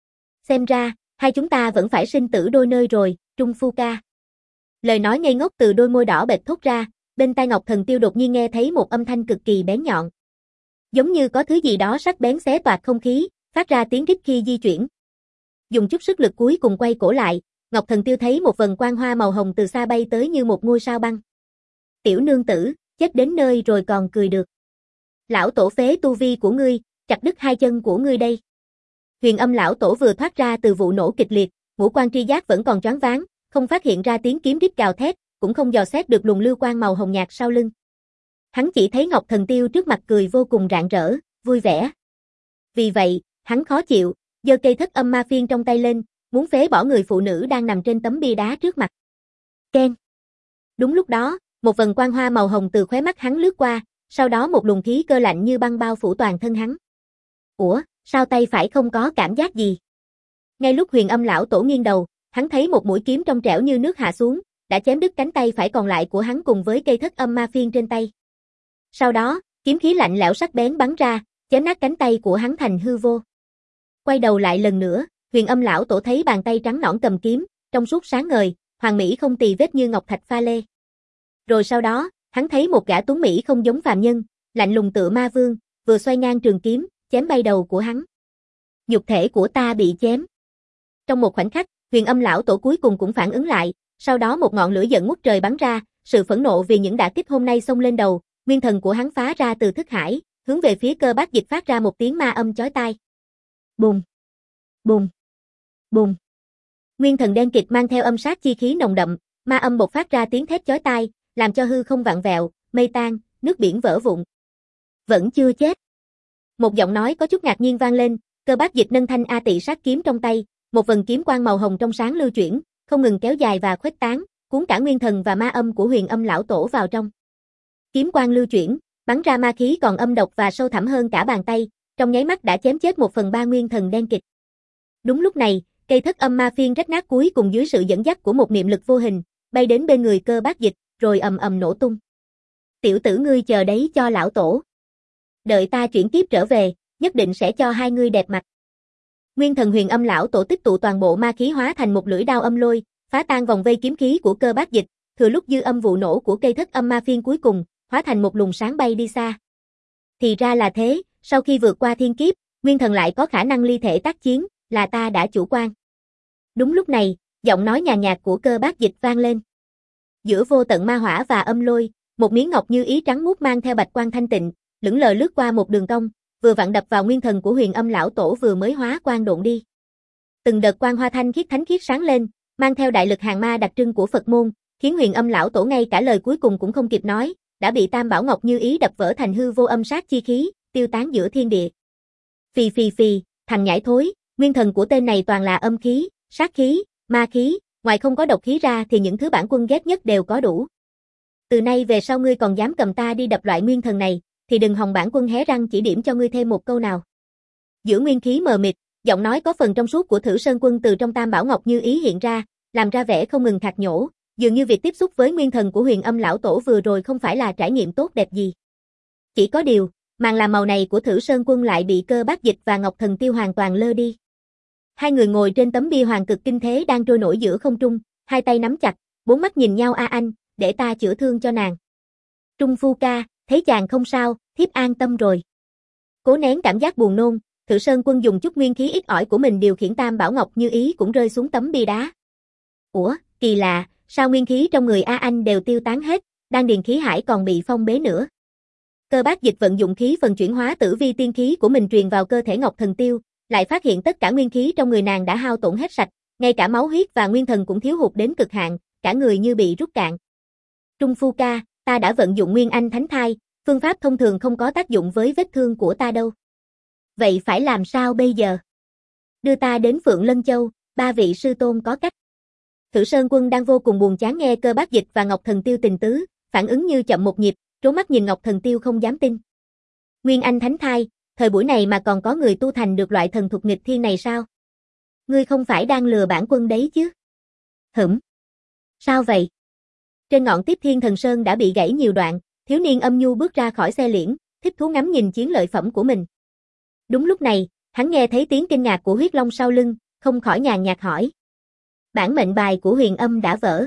Xem ra, hai chúng ta vẫn phải sinh tử đôi nơi rồi, Trung Phu ca. Lời nói ngây ngốc từ đôi môi đỏ bệt thốt ra, bên tai Ngọc Thần Tiêu đột nhiên nghe thấy một âm thanh cực kỳ bén nhọn. Giống như có thứ gì đó sắc bén xé toạc không khí, phát ra tiếng rít khi di chuyển. Dùng chút sức lực cuối cùng quay cổ lại, Ngọc Thần Tiêu thấy một vần quang hoa màu hồng từ xa bay tới như một ngôi sao băng. Tiểu nương tử, chết đến nơi rồi còn cười được. Lão tổ phế tu vi của ngươi, chặt đứt hai chân của ngươi đây. Huyền Âm lão tổ vừa thoát ra từ vụ nổ kịch liệt, ngũ quan tri giác vẫn còn choáng váng, không phát hiện ra tiếng kiếm rít gào thét, cũng không dò xét được luồng lưu quang màu hồng nhạt sau lưng. Hắn chỉ thấy Ngọc Thần Tiêu trước mặt cười vô cùng rạng rỡ, vui vẻ. Vì vậy, hắn khó chịu, giơ cây thất âm ma phiên trong tay lên, muốn phế bỏ người phụ nữ đang nằm trên tấm bia đá trước mặt. Keng. Đúng lúc đó, một vần quang hoa màu hồng từ khóe mắt hắn lướt qua, sau đó một luồng khí cơ lạnh như băng bao phủ toàn thân hắn. Ủa, sao tay phải không có cảm giác gì? Ngay lúc Huyền Âm lão tổ nghiêng đầu, hắn thấy một mũi kiếm trong trẻo như nước hạ xuống, đã chém đứt cánh tay phải còn lại của hắn cùng với cây thất âm ma phiên trên tay. Sau đó, kiếm khí lạnh lẽo sắc bén bắn ra, chém nát cánh tay của hắn thành hư vô. Quay đầu lại lần nữa, Huyền Âm lão tổ thấy bàn tay trắng nõn cầm kiếm, trong suốt sáng ngời, hoàn mỹ không tì vết như ngọc thạch pha lê. Rồi sau đó, hắn thấy một gã tuấn mỹ không giống phàm nhân, lạnh lùng tựa ma vương, vừa xoay ngang trường kiếm, chém bay đầu của hắn. Nhục thể của ta bị chém. Trong một khoảnh khắc, Huyền Âm lão tổ cuối cùng cũng phản ứng lại, sau đó một ngọn lửa giận ngút trời bắn ra, sự phẫn nộ vì những đả kích hôm nay xông lên đầu, nguyên thần của hắn phá ra từ thức hải, hướng về phía Cơ Bác Dịch phát ra một tiếng ma âm chói tai. Bùng, bùng, bùng. Nguyên thần đen kịt mang theo âm sát chi khí nồng đậm, ma âm bộc phát ra tiếng thét chói tai, làm cho hư không vặn vẹo, mây tan, nước biển vỡ vụn. Vẫn chưa chết. Một giọng nói có chút ngạc nhiên vang lên, Cơ Bác Dịch nâng thanh A Tị sát kiếm trong tay, một vần kiếm quang màu hồng trong sáng lưu chuyển, không ngừng kéo dài và khuếch tán, cuốn cả nguyên thần và ma âm của Huyền Âm lão tổ vào trong. Kiếm quang lưu chuyển, bắn ra ma khí còn âm độc và sâu thẳm hơn cả bàn tay, trong nháy mắt đã chém chết một phần ba nguyên thần đen kịt. Đúng lúc này, cây thất âm ma phiên rách nát cuối cùng dưới sự dẫn dắt của một niệm lực vô hình, bay đến bên người Cơ Bác Dịch, rồi ầm ầm nổ tung. Tiểu tử ngươi chờ đấy cho lão tổ. Đợi ta chuyển kiếp trở về, nhất định sẽ cho hai ngươi đẹp mặt. Nguyên thần Huyền Âm lão tổ tích tụ toàn bộ ma khí hóa thành một lưỡi đao âm lôi, phá tan vòng vây kiếm khí của Cơ Bác Dịch, thừa lúc dư âm vụ nổ của cây thất âm ma phiên cuối cùng, hóa thành một luồng sáng bay đi xa. Thì ra là thế, sau khi vượt qua thiên kiếp, nguyên thần lại có khả năng ly thể tác chiến, là ta đã chủ quan. Đúng lúc này, giọng nói nhàn nhạt của Cơ Bác Dịch vang lên. Giữa vô tận ma hỏa và âm lôi, một miếng ngọc như ý trắng muốt mang theo bạch quang thanh tịnh, lững lờ lướt qua một đường cong, vừa vặn đập vào nguyên thần của Huyền Âm lão tổ vừa mới hóa quang độn đi. Từng đợt quang hoa thanh khiết thánh khiết sáng lên, mang theo đại lực hàng ma đặc trưng của Phật môn, khiến Huyền Âm lão tổ ngay cả lời cuối cùng cũng không kịp nói, đã bị Tam Bảo Ngọc như ý đập vỡ thành hư vô âm sát chi khí, tiêu tán giữa thiên địa. Phì phì phì, thằng nhãi thối, nguyên thần của tên này toàn là âm khí, sát khí, ma khí, ngoài không có độc khí ra thì những thứ bản quân ghét nhất đều có đủ. Từ nay về sau ngươi còn dám cầm ta đi đập loại nguyên thần này, thì đừng hòng bản quân hé răng chỉ điểm cho ngươi thêm một câu nào. Giữa nguyên khí mờ mịt, giọng nói có phần trong suốt của Thử Sơn Quân từ trong Tam Bảo Ngọc như ý hiện ra, làm ra vẻ không ngừng khạc nhổ, dường như việc tiếp xúc với nguyên thần của Huyền Âm lão tổ vừa rồi không phải là trải nghiệm tốt đẹp gì. Chỉ có điều, màn làm màu này của Thử Sơn Quân lại bị Cơ Bác Dịch và Ngọc Thần Tiêu hoàn toàn lơ đi. Hai người ngồi trên tấm bia hoàng cực kinh thế đang trôi nổi giữa không trung, hai tay nắm chặt, bốn mắt nhìn nhau. A anh, để ta chữa thương cho nàng. Trung phu ca, thấy chàng không sao, thiếp an tâm rồi. Cố nén cảm giác buồn nôn, Thử Sơn Quân dùng chút nguyên khí ít ỏi của mình điều khiển Tam Bảo Ngọc như ý cũng rơi xuống tấm bia đá. Ủa, kỳ lạ, sao nguyên khí trong người A anh đều tiêu tán hết, đan điền khí hải còn bị phong bế nữa. Cơ Bác Dịch vận dụng khí phần chuyển hóa tử vi tiên khí của mình truyền vào cơ thể Ngọc Thần Tiêu, lại phát hiện tất cả nguyên khí trong người nàng đã hao tổn hết sạch, ngay cả máu huyết và nguyên thần cũng thiếu hụt đến cực hạn, cả người như bị rút cạn. Trung phu ca, ta đã vận dụng Nguyên Anh Thánh Thai, phương pháp thông thường không có tác dụng với vết thương của ta đâu. Vậy phải làm sao bây giờ? Đưa ta đến Phượng Lân Châu, ba vị sư tôn có cách. Thử Sơn Quân đang vô cùng buồn chán nghe Cơ Bác Dịch và Ngọc Thần Tiêu tình tứ, phản ứng như chậm một nhịp, trố mắt nhìn Ngọc Thần Tiêu không dám tin. Nguyên Anh Thánh Thai, thời buổi này mà còn có người tu thành được loại thần thuật nghịch thiên này sao? Ngươi không phải đang lừa bản quân đấy chứ? Hửm. Sao vậy? Trên ngọn Tiếp Thiên Thần Sơn đã bị gãy nhiều đoạn, thiếu niên âm nhu bước ra khỏi xe liễn, thích thú ngắm nhìn chiến lợi phẩm của mình. Đúng lúc này, hắn nghe thấy tiếng kinh ngạc của huyết long sau lưng, không khỏi nhàn nhạt hỏi. Bản mệnh bài của Huyền Âm đã vỡ.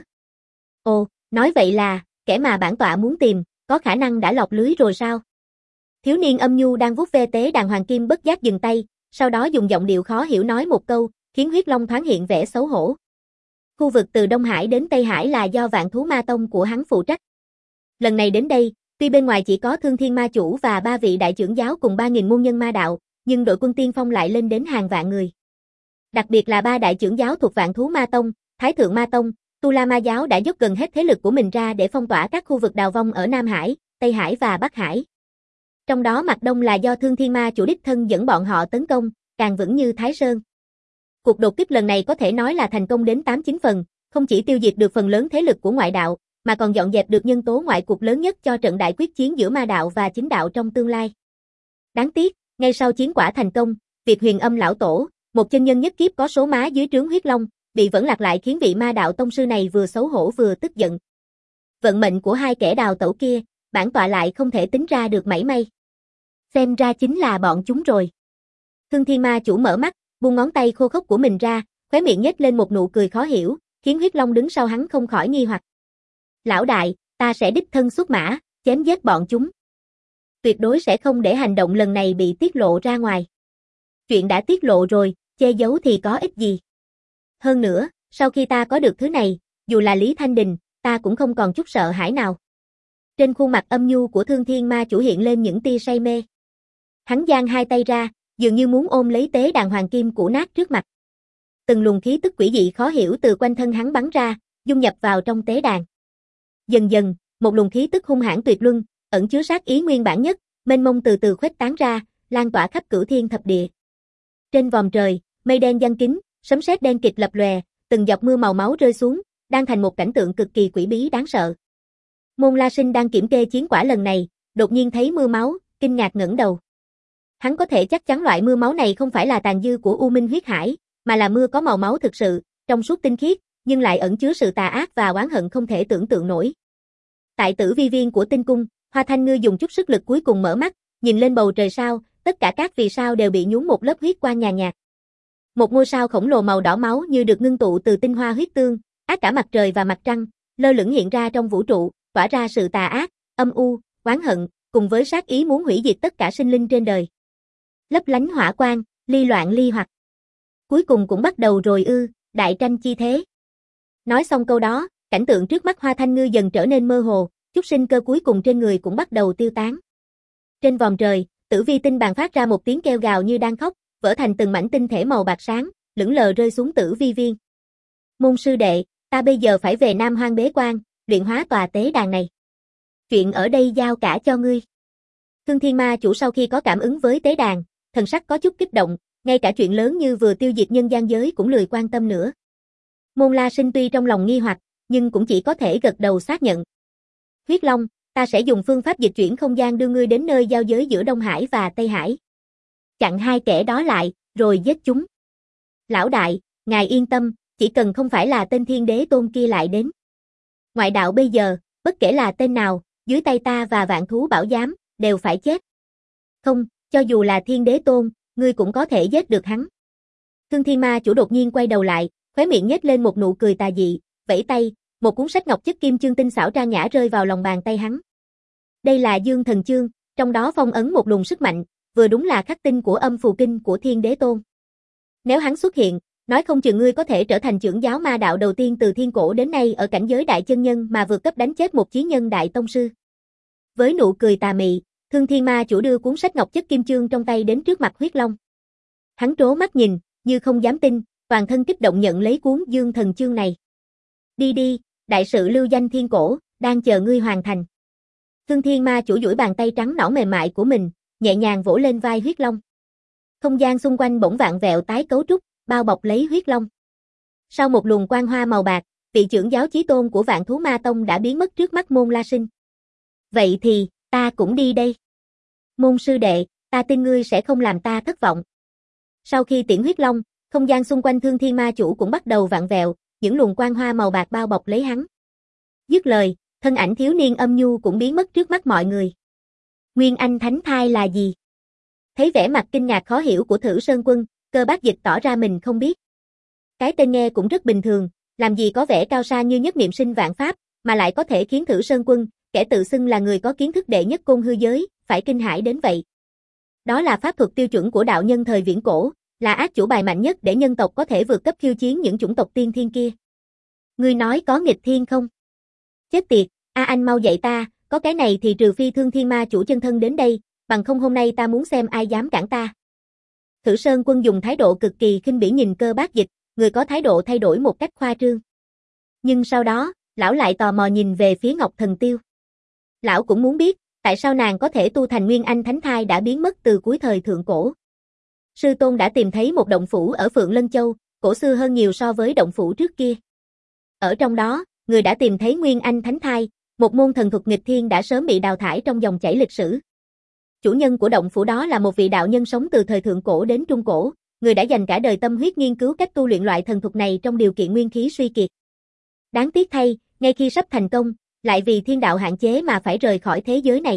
Ồ, nói vậy là, kẻ mà bản tọa muốn tìm, có khả năng đã lọt lưới rồi sao? Thiếu niên âm nhu đang vuốt ve tế đàn hoàng kim bất giác dừng tay, sau đó dùng giọng điệu khó hiểu nói một câu, khiến huyết long thoáng hiện vẻ xấu hổ. Khu vực từ Đông Hải đến Tây Hải là do Vạn Thú Ma Tông của hắn phụ trách. Lần này đến đây, tuy bên ngoài chỉ có Thương Thiên Ma Chủ và ba vị đại trưởng giáo cùng ba nghìn môn nhân ma đạo, nhưng đội quân tiên phong lại lên đến hàng vạn người. Đặc biệt là ba đại trưởng giáo thuộc Vạn Thú Ma Tông, Thái Thượng Ma Tông, Tu La Ma Giáo đã dốc gần hết thế lực của mình ra để phong tỏa các khu vực đào vong ở Nam Hải, Tây Hải và Bắc Hải. Trong đó mặt đông là do Thương Thiên Ma Chủ đích thân dẫn bọn họ tấn công, càng vững như Thái Sơn. Cuộc đột kích lần này có thể nói là thành công đến tám chín phần, không chỉ tiêu diệt được phần lớn thế lực của ngoại đạo, mà còn dọn dẹp được nhân tố ngoại cục lớn nhất cho trận đại quyết chiến giữa ma đạo và chính đạo trong tương lai. Đáng tiếc, ngay sau chiến quả thành công, việc Huyền Âm lão tổ, một chân nhân nhất kiếp có số má dưới trướng huyết long, bị vẫn lạc lại khiến vị ma đạo tông sư này vừa xấu hổ vừa tức giận. Vận mệnh của hai kẻ đào tẩu kia, bản tọa lại không thể tính ra được mảy may. Xem ra chính là bọn chúng rồi. Thương Thiên Ma Chủ mở mắt, buông ngón tay khô khốc của mình ra, khóe miệng nhếch lên một nụ cười khó hiểu, khiến huyết long đứng sau hắn không khỏi nghi hoặc. Lão đại, ta sẽ đích thân xuất mã, chém giết bọn chúng. Tuyệt đối sẽ không để hành động lần này bị tiết lộ ra ngoài. Chuyện đã tiết lộ rồi, che giấu thì có ích gì. Hơn nữa, sau khi ta có được thứ này, dù là Lý Thanh Đình, ta cũng không còn chút sợ hãi nào. Trên khuôn mặt âm nhu của Thương Thiên Ma Chủ hiện lên những tia say mê. Hắn giang hai tay ra, dường như muốn ôm lấy tế đàn hoàng kim cũ nát trước mặt. Từng luồng khí tức quỷ dị khó hiểu từ quanh thân hắn bắn ra, dung nhập vào trong tế đàn. Dần dần, một luồng khí tức hung hãn tuyệt luân, ẩn chứa sát ý nguyên bản nhất, mênh mông từ từ khuếch tán ra, lan tỏa khắp cửu thiên thập địa. Trên vòm trời, mây đen giăng kín, sấm sét đen kịt lập lòe, từng giọt mưa màu máu rơi xuống, đang thành một cảnh tượng cực kỳ quỷ bí đáng sợ. Môn La Sinh đang kiểm kê chiến quả lần này, đột nhiên thấy mưa máu, kinh ngạc ngẩng đầu. Hắn có thể chắc chắn loại mưa máu này không phải là tàn dư của U Minh huyết hải, mà là mưa có màu máu thực sự, trong suốt tinh khiết, nhưng lại ẩn chứa sự tà ác và oán hận không thể tưởng tượng nổi. Tại Tử Vi viên của Tinh cung, Hoa Thanh Ngư dùng chút sức lực cuối cùng mở mắt, nhìn lên bầu trời sao, tất cả các vì sao đều bị nhuốm một lớp huyết quang nhàn nhạt. Một ngôi sao khổng lồ màu đỏ máu như được ngưng tụ từ tinh hoa huyết tương, át cả mặt trời và mặt trăng, lơ lửng hiện ra trong vũ trụ, tỏa ra sự tà ác, âm u, oán hận, cùng với sát ý muốn hủy diệt tất cả sinh linh trên đời. Lấp lánh hỏa quang, ly loạn ly hoặc. Cuối cùng cũng bắt đầu rồi ư, đại tranh chi thế. Nói xong câu đó, cảnh tượng trước mắt Hoa Thanh Ngư dần trở nên mơ hồ, chút sinh cơ cuối cùng trên người cũng bắt đầu tiêu tán. Trên vòm trời, Tử Vi tinh bàn phát ra một tiếng kêu gào như đang khóc, vỡ thành từng mảnh tinh thể màu bạc sáng, lững lờ rơi xuống Tử Vi viên. Môn sư đệ, ta bây giờ phải về Nam Hoang bế quan, luyện hóa tòa tế đàn này. Chuyện ở đây giao cả cho ngươi. Thương Thiên Ma chủ sau khi có cảm ứng với tế đàn, thần sắc có chút kích động, ngay cả chuyện lớn như vừa tiêu diệt nhân gian giới cũng lười quan tâm nữa. Môn La Sinh tuy trong lòng nghi hoặc, nhưng cũng chỉ có thể gật đầu xác nhận. Huyết Long, ta sẽ dùng phương pháp dịch chuyển không gian đưa ngươi đến nơi giao giới giữa Đông Hải và Tây Hải. Chặn hai kẻ đó lại, rồi giết chúng. Lão đại, ngài yên tâm, chỉ cần không phải là tên Thiên Đế Tôn kia lại đến. Ngoại đạo bây giờ, bất kể là tên nào, dưới tay ta và Vạn Thú Bảo Giám, đều phải chết. Không, cho dù là Thiên Đế Tôn, ngươi cũng có thể giết được hắn. Thương Thiên Ma chủ đột nhiên quay đầu lại, khóe miệng nhếch lên một nụ cười tà dị, vẫy tay, một cuốn sách ngọc chất kim chương tinh xảo trang nhã rơi vào lòng bàn tay hắn. Đây là Dương Thần Chương, trong đó phong ấn một luồng sức mạnh, vừa đúng là khắc tinh của âm phù kinh của Thiên Đế Tôn. Nếu hắn xuất hiện, nói không chừng ngươi có thể trở thành trưởng giáo ma đạo đầu tiên từ thiên cổ đến nay ở cảnh giới đại chân nhân mà vượt cấp đánh chết một chí nhân đại tông sư. Với nụ cười tà mị, Thương Thiên Ma chủ đưa cuốn sách ngọc chất kim chương trong tay đến trước mặt Huyết Long. Hắn trố mắt nhìn, như không dám tin, toàn thân kích động nhận lấy cuốn Dương Thần Chương này. Đi đi, đại sự lưu danh thiên cổ, đang chờ ngươi hoàn thành. Thương Thiên Ma chủ duỗi bàn tay trắng nõn mềm mại của mình, nhẹ nhàng vỗ lên vai Huyết Long. Không gian xung quanh bỗng vạn vẹo tái cấu trúc, bao bọc lấy Huyết Long. Sau một luồng quang hoa màu bạc, vị trưởng giáo chí tôn của Vạn Thú Ma Tông đã biến mất trước mắt Môn La Sinh. Vậy thì, ta cũng đi đây. Môn sư đệ, ta tin ngươi sẽ không làm ta thất vọng. Sau khi tiễn Huyết Long, không gian xung quanh Thương Thiên Ma chủ cũng bắt đầu vặn vẹo, những luồng quang hoa màu bạc bao bọc lấy hắn. Dứt lời, thân ảnh thiếu niên âm nhu cũng biến mất trước mắt mọi người. Nguyên Anh Thánh Thai là gì? Thấy vẻ mặt kinh ngạc khó hiểu của Thử Sơn Quân, Cơ Bác Dịch tỏ ra mình không biết. Cái tên nghe cũng rất bình thường, làm gì có vẻ cao xa như nhất niệm sinh vạn pháp, mà lại có thể khiến Thử Sơn Quân, kẻ tự xưng là người có kiến thức đệ nhất côn hư giới, phải kinh hãi đến vậy. Đó là pháp thuật tiêu chuẩn của đạo nhân thời viễn cổ, là ác chủ bài mạnh nhất để nhân tộc có thể vượt cấp khiêu chiến những chủng tộc tiên thiên kia. Ngươi nói có nghịch thiên không? Chết tiệt, a anh mau dạy ta, có cái này thì trừ phi Thương Thiên Ma chủ chân thân đến đây, bằng không hôm nay ta muốn xem ai dám cản ta. Thử Sơn Quân dùng thái độ cực kỳ khinh bỉ nhìn Cơ Bác Dịch, người có thái độ thay đổi một cách khoa trương. Nhưng sau đó, lão lại tò mò nhìn về phía Ngọc Thần Tiêu. Lão cũng muốn biết, tại sao nàng có thể tu thành Nguyên Anh Thánh Thai đã biến mất từ cuối thời thượng cổ. Sư tôn đã tìm thấy một động phủ ở Phượng Lân Châu, cổ xưa hơn nhiều so với động phủ trước kia. Ở trong đó, người đã tìm thấy Nguyên Anh Thánh Thai, một môn thần thuật nghịch thiên đã sớm bị đào thải trong dòng chảy lịch sử. Chủ nhân của động phủ đó là một vị đạo nhân sống từ thời thượng cổ đến trung cổ, người đã dành cả đời tâm huyết nghiên cứu cách tu luyện loại thần thuật này trong điều kiện nguyên khí suy kiệt. Đáng tiếc thay, ngay khi sắp thành công, lại vì thiên đạo hạn chế mà phải rời khỏi thế giới này.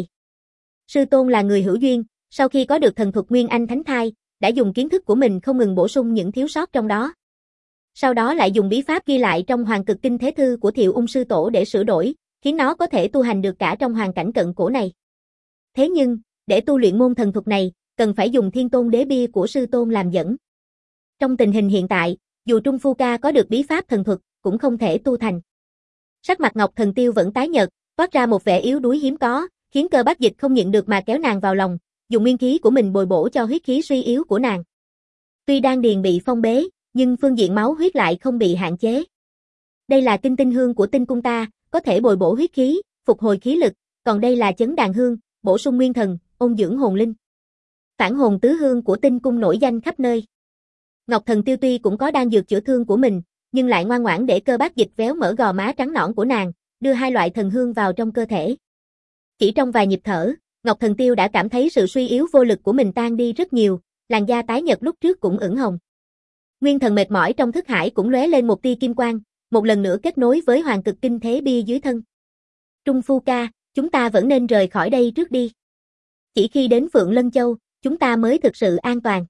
Sư tôn là người hữu duyên, sau khi có được thần thuật Nguyên Anh Thánh Thai, đã dùng kiến thức của mình không ngừng bổ sung những thiếu sót trong đó. Sau đó lại dùng bí pháp ghi lại trong Hoàng Cực Kinh Thế Thư của Thiệu Ung sư tổ để sửa đổi, khiến nó có thể tu hành được cả trong hoàn cảnh cận cổ này. Thế nhưng, để tu luyện môn thần thuật này, cần phải dùng Thiên Tôn Đế Bia của sư tôn làm dẫn. Trong tình hình hiện tại, dù Trung Phu Ca có được bí pháp thần thuật, cũng không thể tu thành. Sắc mặt Ngọc Thần Tiêu vẫn tái nhợt, toát ra một vẻ yếu đuối hiếm có, khiến Cơ Bác Dịch không nhịn được mà kéo nàng vào lòng, dùng nguyên khí của mình bồi bổ cho huyết khí suy yếu của nàng. Tuy đan điền bị phong bế, nhưng phương diện máu huyết lại không bị hạn chế. Đây là kinh tinh hương của tinh cung ta, có thể bồi bổ huyết khí, phục hồi khí lực, còn đây là chấn đàn hương, bổ sung nguyên thần, ôn dưỡng hồn linh. Phản hồn tứ hương của tinh cung nổi danh khắp nơi. Ngọc Thần Tiêu tuy cũng có đan dược chữa thương của mình, nhưng lại ngoan ngoãn để Cơ Bác Dịch véo mở gò má trắng nõn của nàng, đưa hai loại thần hương vào trong cơ thể. Chỉ trong vài nhịp thở, Ngọc Thần Tiêu đã cảm thấy sự suy yếu vô lực của mình tan đi rất nhiều, làn da tái nhợt lúc trước cũng ửng hồng. Nguyên thần mệt mỏi trong thức hải cũng lóe lên một tia kim quang, một lần nữa kết nối với Hoàng Cực Kinh Thế Bia dưới thân. Trung Phu ca, chúng ta vẫn nên rời khỏi đây trước đi. Chỉ khi đến Phượng Lân Châu, chúng ta mới thực sự an toàn.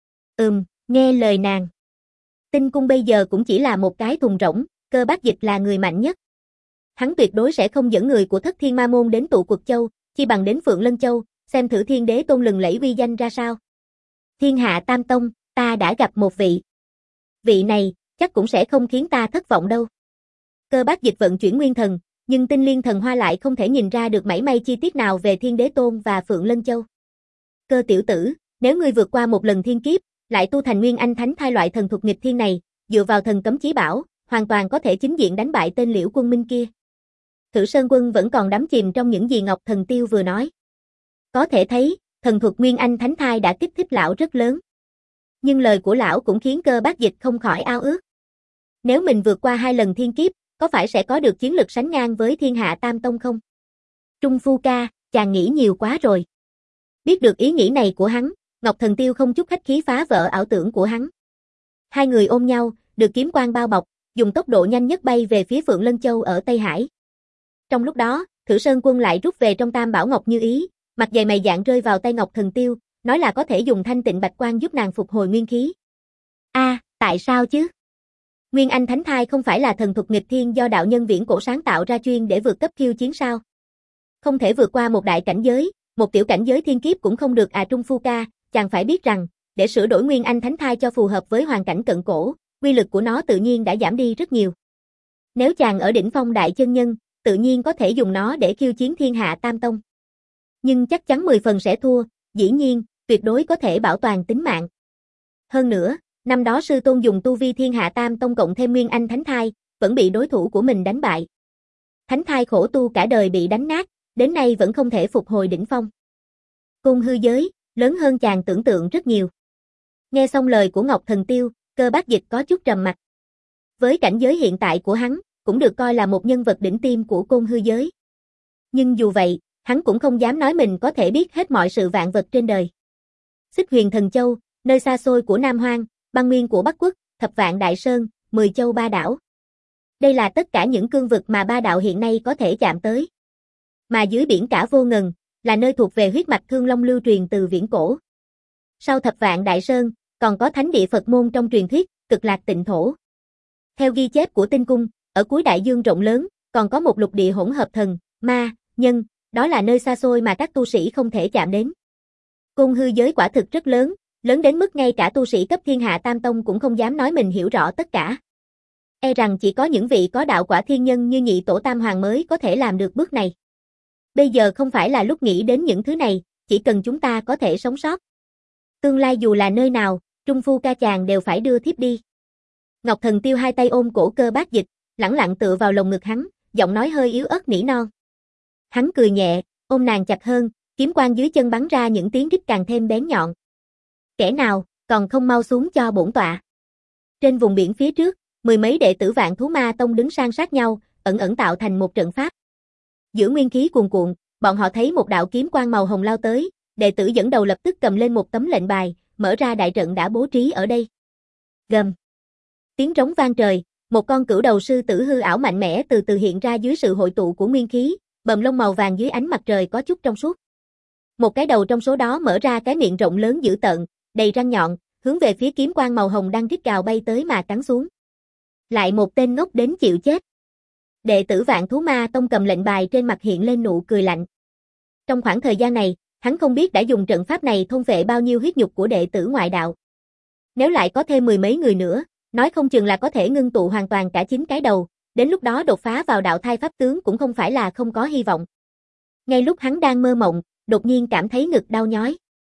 Ừm, nghe lời nàng. Tinh cung bây giờ cũng chỉ là một cái thùng rỗng, Cơ Bác Dịch là người mạnh nhất. Hắn tuyệt đối sẽ không dẫn người của Thất Thiên Ma Môn đến Tụ Quật Châu, chi bằng đến Phượng Lân Châu, xem thử Thiên Đế Tôn lừng lẫy uy danh ra sao. Thiên Hạ Tam Tông, ta đã gặp một vị. Vị này, chắc cũng sẽ không khiến ta thất vọng đâu. Cơ Bác Dịch vận chuyển nguyên thần, nhưng Tinh Liên Thần Hoa lại không thể nhìn ra được mảy may chi tiết nào về Thiên Đế Tôn và Phượng Lân Châu. Cơ tiểu tử, nếu ngươi vượt qua một lần thiên kiếp, lại tu thành Nguyên Anh Thánh Thai loại thần thuật nghịch thiên này, dựa vào thần cấm chí bảo, hoàn toàn có thể chính diện đánh bại tên Liễu Quân Minh kia. Thử Sơn Quân vẫn còn đắm chìm trong những gì Ngọc Thần Tiêu vừa nói. Có thể thấy, thần thuật Nguyên Anh Thánh Thai đã kích thích lão rất lớn. Nhưng lời của lão cũng khiến Cơ Bác Dịch không khỏi ao ước. Nếu mình vượt qua hai lần thiên kiếp, có phải sẽ có được chiến lực sánh ngang với Thiên Hạ Tam Tông không? Trung Phu ca, chàng nghĩ nhiều quá rồi. Biết được ý nghĩ này của hắn, Ngọc Thần Tiêu không chút khách khí phá vỡ ảo tưởng của hắn. Hai người ôm nhau, được kiếm quang bao bọc, dùng tốc độ nhanh nhất bay về phía Phượng Lân Châu ở Tây Hải. Trong lúc đó, Thử Sơn Quân lại rút về trong Tam Bảo Ngọc Như Ý, mặt dày mày dạn rơi vào tay Ngọc Thần Tiêu, nói là có thể dùng Thanh Tịnh Bạch Quang giúp nàng phục hồi nguyên khí. A, à, tại sao chứ? Nguyên Anh Thánh Thai không phải là thần thuật nghịch thiên do đạo nhân viễn cổ sáng tạo ra chuyên để vượt cấp khiêu chiến sao? Không thể vượt qua một đại cảnh giới, một tiểu cảnh giới thiên kiếp cũng không được à. Trung Phu ca, chàng phải biết rằng, để sửa đổi Nguyên Anh Thánh Thai cho phù hợp với hoàn cảnh cận cổ, uy lực của nó tự nhiên đã giảm đi rất nhiều. Nếu chàng ở đỉnh phong đại chân nhân, tự nhiên có thể dùng nó để khiêu chiến Thiên Hạ Tam Tông. Nhưng chắc chắn mười phần sẽ thua, dĩ nhiên, tuyệt đối có thể bảo toàn tính mạng. Hơn nữa, năm đó sư tôn dùng tu vi Thiên Hạ Tam Tông cộng thêm Nguyên Anh Thánh Thai, vẫn bị đối thủ của mình đánh bại. Thánh Thai khổ tu cả đời bị đánh nát, đến nay vẫn không thể phục hồi đỉnh phong. Côn hư giới, lớn hơn chàng tưởng tượng rất nhiều. Nghe xong lời của Ngọc Thần Tiêu, Cơ Bác Dịch có chút trầm mặt. Với cảnh giới hiện tại của hắn, cũng được coi là một nhân vật đỉnh tiêm của côn hư giới. Nhưng dù vậy, hắn cũng không dám nói mình có thể biết hết mọi sự vạn vật trên đời. Xích Huyền Thần Châu, nơi xa xôi của Nam Hoang, băng nguyên của Bắc Quốc, Thập Vạn Đại Sơn, Mười Châu Ba Đảo. Đây là tất cả những cương vực mà ba đạo hiện nay có thể chạm tới. Mà dưới biển cả vô ngần, là nơi thuộc về huyết mạch Thương Long lưu truyền từ viễn cổ. Sau Thập Vạn Đại Sơn, còn có thánh địa Phật môn trong truyền thuyết, Cực Lạc Tịnh Thổ. Theo ghi chép của Tinh Cung, ở cuối đại dương rộng lớn, còn có một lục địa hỗn hợp thần, ma, nhân, đó là nơi xa xôi mà các tu sĩ không thể chạm đến. Côn hư giới quả thực rất lớn, lớn đến mức ngay cả tu sĩ cấp Thiên Hạ Tam Tông cũng không dám nói mình hiểu rõ tất cả. E rằng chỉ có những vị có đạo quả thiên nhân như Nhị Tổ Tam Hoàng mới có thể làm được bước này. Bây giờ không phải là lúc nghĩ đến những thứ này, chỉ cần chúng ta có thể sống sót. Tương lai dù là nơi nào, Trung Phu ca chàng đều phải đưa thiếp đi. Ngọc Thần Tiêu hai tay ôm cổ Cơ Bác Dịch, lẳng lặng tựa vào lồng ngực hắn, giọng nói hơi yếu ớt nỉ non. Hắn cười nhẹ, ôm nàng chặt hơn, kiếm quang dưới chân bắn ra những tiếng rít càng thêm bén nhọn. Kẻ nào, còn không mau xuống cho bổn tọa. Trên vùng biển phía trước, mười mấy đệ tử Vạn Thú Ma Tông đứng san sát nhau, ẩn ẩn tạo thành một trận pháp. Giữa nguyên khí cuồn cuộn, bọn họ thấy một đạo kiếm quang màu hồng lao tới, đệ tử dẫn đầu lập tức cầm lên một tấm lệnh bài, mở ra đại trận đã bố trí ở đây. Gầm. Tiếng trống vang trời, một con cửu đầu sư tử hư ảo mạnh mẽ từ từ hiện ra dưới sự hội tụ của nguyên khí, bờm lông màu vàng dưới ánh mặt trời có chút trong suốt. Một cái đầu trong số đó mở ra cái miệng rộng lớn dữ tợn, đầy răng nhọn, hướng về phía kiếm quang màu hồng đang rít gào bay tới mà cắn xuống. Lại một tên ngốc đến chịu chết. Đệ tử Vạn Thú Ma Tông cầm lệnh bài trên mặt hiện lên nụ cười lạnh. Trong khoảng thời gian này, hắn không biết đã dùng trận pháp này thôn phệ bao nhiêu huyết nhục của đệ tử ngoại đạo. Nếu lại có thêm mười mấy người nữa, nói không chừng là có thể ngưng tụ hoàn toàn cả chín cái đầu, đến lúc đó đột phá vào đạo thai pháp tướng cũng không phải là không có hy vọng. Ngay lúc hắn đang mơ mộng, đột nhiên cảm thấy ngực đau nhói.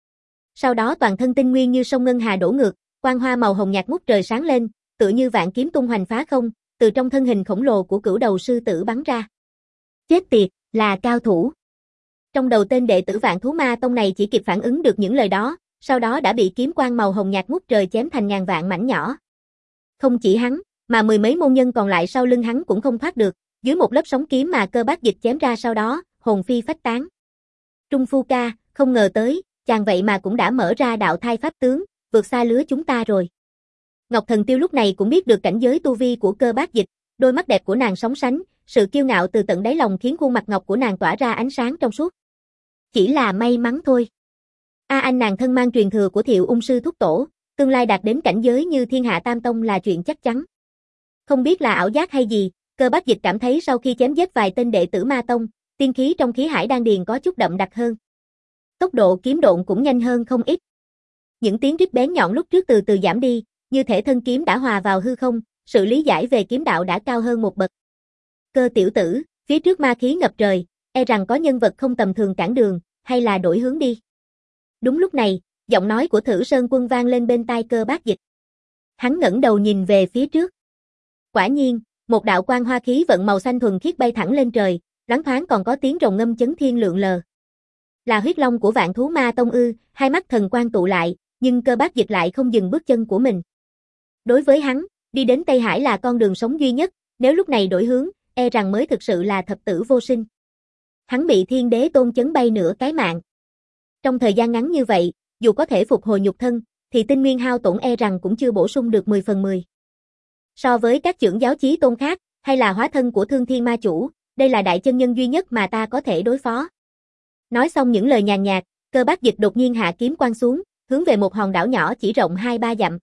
Sau đó toàn thân tinh nguyên như sông ngân hà đổ ngược, quang hoa màu hồng nhạt ngút trời sáng lên, tựa như vạn kiếm tung hoành phá không, từ trong thân hình khổng lồ của cửu đầu sư tử bắn ra. Chết tiệt, là cao thủ. Trong đầu tên đệ tử Vạn Thú Ma Tông này chỉ kịp phản ứng được những lời đó, sau đó đã bị kiếm quang màu hồng nhạt ngút trời chém thành ngàn vạn mảnh nhỏ. Không chỉ hắn, mà mười mấy môn nhân còn lại sau lưng hắn cũng không thoát được, dưới một lớp sóng kiếm mà Cơ Bác Dịch chém ra sau đó, hồn phi phách tán. Trung Phu ca, không ngờ tới, chàng vậy mà cũng đã mở ra đạo thai pháp tướng, vượt xa lứa chúng ta rồi. Ngọc Thần Tiêu lúc này cũng biết được cảnh giới tu vi của Cơ Bác Dịch, đôi mắt đẹp của nàng sóng sánh, sự kiêu ngạo từ tận đáy lòng khiến khuôn mặt ngọc của nàng tỏa ra ánh sáng trong suốt. Chỉ là may mắn thôi. A anh nàng thân mang truyền thừa của Thiệu Ung sư thúc tổ, tương lai đạt đến cảnh giới như Thiên Hạ Tam Tông là chuyện chắc chắn. Không biết là ảo giác hay gì, Cơ Bác Dịch cảm thấy sau khi chém giết vài tên đệ tử Ma Tông, tiên khí trong khí hải đan điền có chút đậm đặc hơn. Tốc độ kiếm độn cũng nhanh hơn không ít. Những tiếng rít bén nhọn lúc trước từ từ giảm đi, như thể thân kiếm đã hòa vào hư không, sự lý giải về kiếm đạo đã cao hơn một bậc. Cơ tiểu tử, phía trước ma khí ngập trời, e rằng có nhân vật không tầm thường cản đường, hay là đổi hướng đi. Đúng lúc này, giọng nói của Thử Sơn Quân vang lên bên tai Cơ Bác Dịch. Hắn ngẩng đầu nhìn về phía trước. Quả nhiên, một đạo quang hoa khí vận màu xanh thuần khiết bay thẳng lên trời, loáng thoáng còn có tiếng rồng ngâm chấn thiên lượn lờ. Là huyết long của Vạn Thú Ma Tông ư? Hai mắt thần quang tụ lại, nhưng Cơ Bác Dịch lại không dừng bước chân của mình. Đối với hắn, đi đến Tây Hải là con đường sống duy nhất, nếu lúc này đổi hướng, e rằng mới thực sự là thập tử vô sinh. Hắn bị Thiên Đế Tôn chấn bay nửa cái mạng. Trong thời gian ngắn như vậy, dù có thể phục hồi nhục thân, thì tinh nguyên hao tổn e rằng cũng chưa bổ sung được mười phần mười. So với các chưởng giáo chí tôn khác, hay là hóa thân của Thương Thiên Ma Chủ, đây là đại chân nhân duy nhất mà ta có thể đối phó. Nói xong những lời nhàn nhạt, Cơ Bác Dịch đột nhiên hạ kiếm quang xuống, hướng về một hòn đảo nhỏ chỉ rộng hai ba dặm.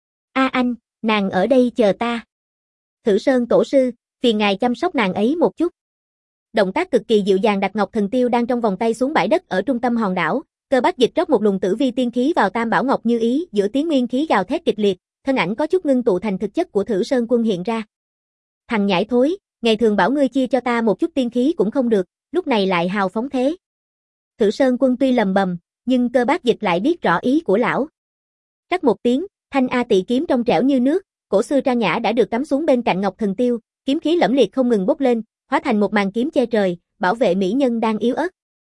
A anh, nàng ở đây chờ ta. Thử Sơn tổ sư, phiền ngài chăm sóc nàng ấy một chút. Động tác cực kỳ dịu dàng đặt Ngọc Thần Tiêu đang trong vòng tay xuống bãi đất ở trung tâm hòn đảo, Cơ Bác Dịch rót một luồng tử vi tiên khí vào Tam Bảo Ngọc Như Ý, giữa tiếng nguyên khí gào thét kịch liệt, thân ảnh có chút ngưng tụ thành thực chất của Thử Sơn Quân hiện ra. Thằng nhãi thối, ngày thường bảo ngươi chia cho ta một chút tiên khí cũng không được, lúc này lại hào phóng thế. Thử Sơn Quân tuy lầm bầm, nhưng Cơ Bác Dịch lại biết rõ ý của lão. Rắc một tiếng, thanh A Tị kiếm trong trẻo như nước, cổ xưa trang nhã đã được cắm xuống bên cạnh Ngọc Thần Tiêu, kiếm khí lẫm liệt không ngừng bốc lên, hóa thành một màn kiếm che trời, bảo vệ mỹ nhân đang yếu ớt.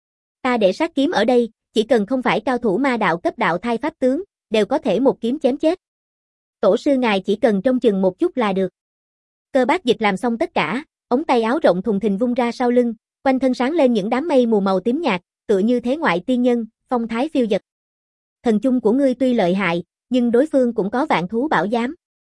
Ta để sát kiếm ở đây, chỉ cần không phải cao thủ ma đạo cấp đạo thai pháp tướng, đều có thể một kiếm chém chết. Tổ sư ngài chỉ cần trông chừng một chút là được. Cơ Bác Dịch làm xong tất cả, ống tay áo rộng thùng thình vung ra sau lưng, quanh thân sáng lên những đám mây mù màu tím nhạt, tựa như thế ngoại tiên nhân, phong thái phiêu dật. Thần chung của ngươi tuy lợi hại, nhưng đối phương cũng có vạn thú bảo giám.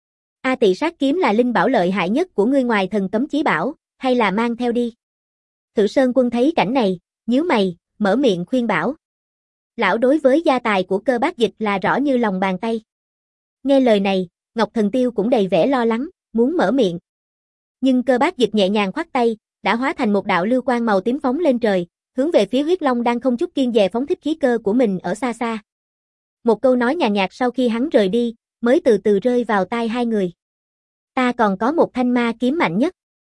A Tị sát kiếm là linh bảo lợi hại nhất của ngươi ngoài thần cấm chí bảo, hay là mang theo đi. Thử Sơn Quân thấy cảnh này, nhíu mày, mở miệng khuyên bảo. Lão đối với gia tài của Cơ Bác Dịch là rõ như lòng bàn tay. Nghe lời này, Ngọc Thần Tiêu cũng đầy vẻ lo lắng, muốn mở miệng. Nhưng Cơ Bác Dịch nhẹ nhàng khoát tay, đã hóa thành một đạo lưu quang màu tím phóng lên trời, hướng về phía huyết long đang không chút kiêng dè phóng thích khí cơ của mình ở xa xa. Một câu nói nhàn nhạt sau khi hắn rời đi, mới từ từ rơi vào tai hai người. Ta còn có một thanh ma kiếm mạnh nhất.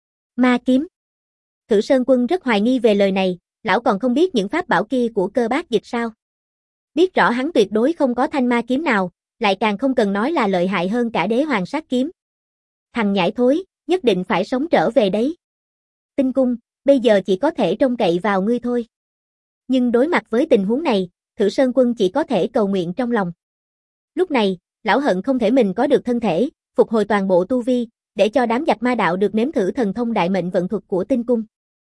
Ma kiếm. Thử Sơn Quân rất hoài nghi về lời này, lão còn không biết những pháp bảo kia của Cơ Bác Dịch sao. Biết rõ hắn tuyệt đối không có thanh ma kiếm nào, lại càng không cần nói là lợi hại hơn cả đế hoàng sát kiếm. Thằng nhãi thối, nhất định phải sống trở về đấy. Tinh cung, bây giờ chỉ có thể trông cậy vào ngươi thôi. Nhưng đối mặt với tình huống này, Thử Sơn Quân chỉ có thể cầu nguyện trong lòng. Lúc này, lão hận không thể mình có được thân thể, phục hồi toàn bộ tu vi, để cho đám giặc ma đạo được nếm thử thần thông đại mệnh vận thuật của tinh cung.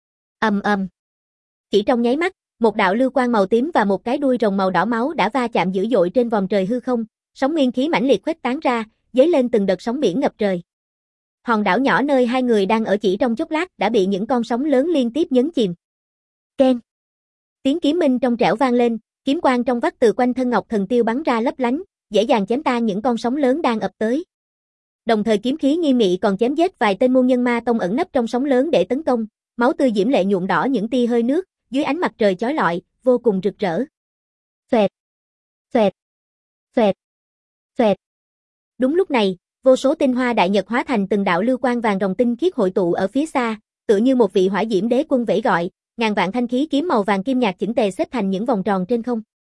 Ầm ầm. Chỉ trong nháy mắt, một đạo lưu quang màu tím và một cái đuôi rồng màu đỏ máu đã va chạm dữ dội trên vòm trời hư không, sóng nguyên khí mãnh liệt khuếch tán ra, dấy lên từng đợt sóng biển ngập trời. Hòn đảo nhỏ nơi hai người đang ở chỉ trong chốc lát đã bị những con sóng lớn liên tiếp nhấn chìm. Keng. Tiếng kiếm minh trong trẻo vang lên, kiếm quang trong vắt từ quanh thân Ngọc Thần Tiêu bắn ra lấp lánh, dễ dàng chém tan những con sóng lớn đang ập tới. Đồng thời kiếm khí nghi mị còn chém giết vài tên môn nhân ma tông ẩn nấp trong sóng lớn để tấn công, máu tươi diễm lệ nhuộm đỏ những tia hơi nước, dưới ánh mặt trời chói lọi, vô cùng rực rỡ. Phẹt, phẹt, phẹt, phẹt. Đúng lúc này, vô số tinh hoa đại nhật hóa thành từng đạo lưu quang vàng ròng tinh khiết hội tụ ở phía xa, tựa như một vị hỏa diễm đế quân vẫy gọi, ngàn vạn thanh khí kiếm màu vàng kim nhạt chỉnh tề xếp thành những vòng tròn trên không.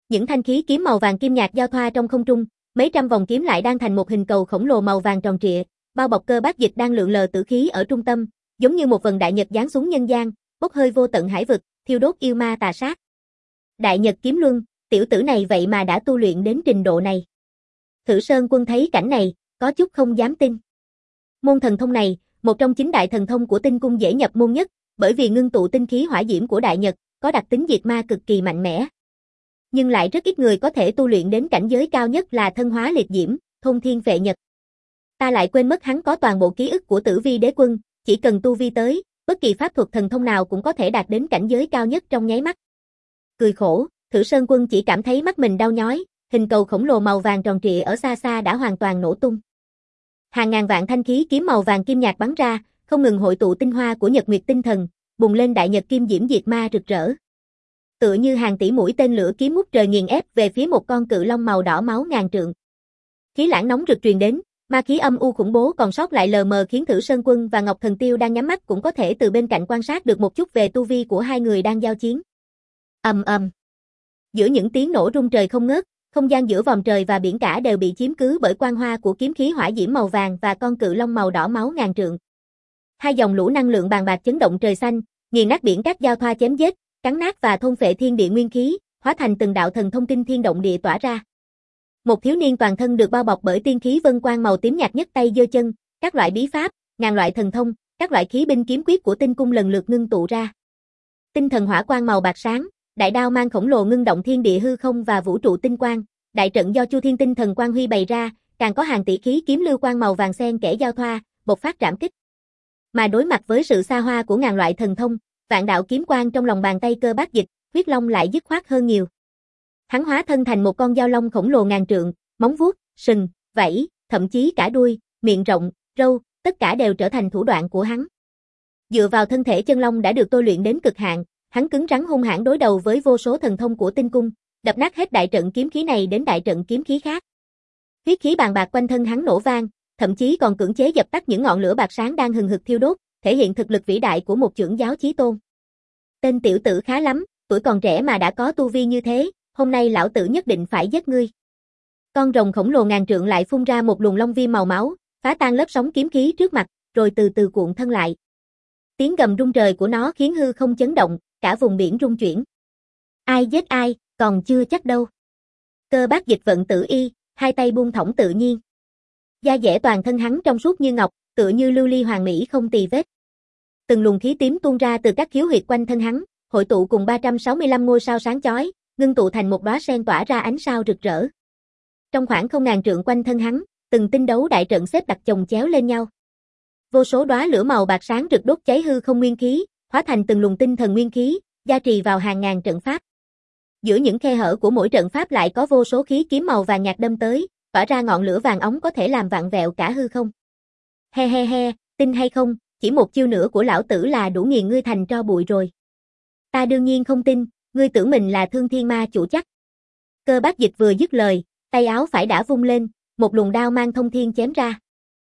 Những thanh khí kiếm màu vàng kim nhạt giao thoa trong không trung, mấy trăm vòng kiếm lại đang thành một hình cầu khổng lồ màu vàng tròn trịa, bao bọc Cơ Bát Dịch đang lượn lờ tử khí ở trung tâm, giống như một vần đại nhật giáng xuống nhân gian, bốc hơi vô tận hải vực, thiêu đốt yêu ma tà sát. Đại Nhật Kiếm Luân, tiểu tử này vậy mà đã tu luyện đến trình độ này. Thử Sơn Quân thấy cảnh này, có chút không dám tin. Môn thần thông này, một trong chín đại thần thông của Tinh Cung dễ nhập môn nhất, bởi vì ngưng tụ tinh khí hỏa diễm của Đại Nhật, có đặc tính diệt ma cực kỳ mạnh mẽ. Nhưng lại rất ít người có thể tu luyện đến cảnh giới cao nhất là thân hóa liệt diễm, thôn thiên phệ nhật. Ta lại quên mất hắn có toàn bộ ký ức của Tử Vi Đế Quân, chỉ cần tu vi tới, bất kỳ pháp thuật thần thông nào cũng có thể đạt đến cảnh giới cao nhất trong nháy mắt. Cười khổ, Thử Sơn Quân chỉ cảm thấy mắt mình đau nhói, hình cầu khổng lồ màu vàng tròn trịa ở xa xa đã hoàn toàn nổ tung. Hàng ngàn vạn thanh khí kiếm màu vàng kim nhạt bắn ra, không ngừng hội tụ tinh hoa của Nhật Nguyệt tinh thần, bùng lên đại nhật kim diễm diệt ma rực rỡ. Tựa như hàng tỷ mũi tên lửa kiếm ngút trời nghiền ép về phía một con cự long màu đỏ máu ngàn trượng. Khí lãng nóng rực truyền đến, ma khí âm u khủng bố còn sót lại lờ mờ khiến Thử Sơn Quân và Ngọc Thần Tiêu đang nhắm mắt cũng có thể từ bên cạnh quan sát được một chút về tu vi của hai người đang giao chiến. Ầm ầm. Giữa những tiếng nổ rung trời không ngớt, không gian giữa vòm trời và biển cả đều bị chiếm cứ bởi quang hoa của kiếm khí hỏa diễm màu vàng và con cự long màu đỏ máu ngàn trượng. Hai dòng lũ năng lượng bàn bạc chấn động trời xanh, nghiền nát biển cát giao thoa chém giết, cắn nát và thôn phệ thiên địa nguyên khí, hóa thành từng đạo thần thông kinh thiên động địa tỏa ra. Một thiếu niên toàn thân được bao bọc bởi tiên khí vân quang màu tím nhạt nhất tay giơ chân, các loại bí pháp, ngàn loại thần thông, các loại khí binh kiếm quyết của Tinh Cung lần lượt ngưng tụ ra. Tinh thần hỏa quang màu bạc sáng, đại đao mang khổng lồ ngưng động thiên địa hư không và vũ trụ tinh quang, đại trận do Chu Thiên Tinh Thần Quang Huy bày ra, càng có hàng tỷ khí kiếm lưu quang màu vàng xen kẽ giao thoa, bộc phát trảm kích. Mà đối mặt với sự xa hoa của ngàn loại thần thông, vạn đạo kiếm quang trong lòng bàn tay Cơ Bát Dịch, huyết long lại dứt khoát hơn nhiều. Hắn hóa thân thành một con dao long khổng lồ ngàn trượng, móng vuốt, sừng, vảy, thậm chí cả đuôi, miệng rộng, râu, tất cả đều trở thành thủ đoạn của hắn. Dựa vào thân thể chân long đã được tôi luyện đến cực hạn, hắn cứng rắn hung hãn đối đầu với vô số thần thông của Tinh Cung, đập nát hết đại trận kiếm khí này đến đại trận kiếm khí khác. Huyết khí bàn bạc quanh thân hắn nổ vang, thậm chí còn cưỡng chế dập tắt những ngọn lửa bạc sáng đang hừng hực thiêu đốt, thể hiện thực lực vĩ đại của một chưởng giáo chí tôn. Tên tiểu tử khá lắm, tuổi còn trẻ mà đã có tu vi như thế, hôm nay lão tử nhất định phải giết ngươi. Con rồng khổng lồ ngàn trượng lại phun ra một luồng long viêm màu máu, phá tan lớp sóng kiếm khí trước mặt, rồi từ từ cuộn thân lại. Tiếng gầm rung trời của nó khiến hư không chấn động, cả vùng biển rung chuyển. Ai giết ai, còn chưa chắc đâu. Cơ Bát Dịch vận tử y, hai tay buông thõng tự nhiên. Da dẻ toàn thân hắn trong suốt như ngọc, tựa như lưu ly hoàng mỹ không tì vết. Từng luồng khí tím tuôn ra từ các khiếu huyệt quanh thân hắn, hội tụ cùng ba trăm sáu mươi lăm ngôi sao sáng chói, ngưng tụ thành một đóa sen tỏa ra ánh sao rực rỡ. Trong khoảng không ngàn trượng quanh thân hắn, từng tinh đấu đại trận xếp đặt chồng chéo lên nhau. Vô số đóa lửa màu bạc sáng rực đốt cháy hư không nguyên khí, hóa thành từng luồng tinh thần nguyên khí, gia trì vào hàng ngàn trận pháp. Giữa những khe hở của mỗi trận pháp lại có vô số khí kiếm màu vàng nhạt đâm tới, tỏa ra ngọn lửa vàng óng có thể làm vặn vẹo cả hư không. He he he, tin hay không, chỉ một chiêu nữa của lão tử là đủ nghiền ngươi thành tro bụi rồi. Ta đương nhiên không tin, ngươi tưởng mình là Thương Thiên Ma chủ chắc. Cơ Bát Dịch vừa dứt lời, tay áo phải đã vung lên, một luồng đao mang thông thiên chém ra.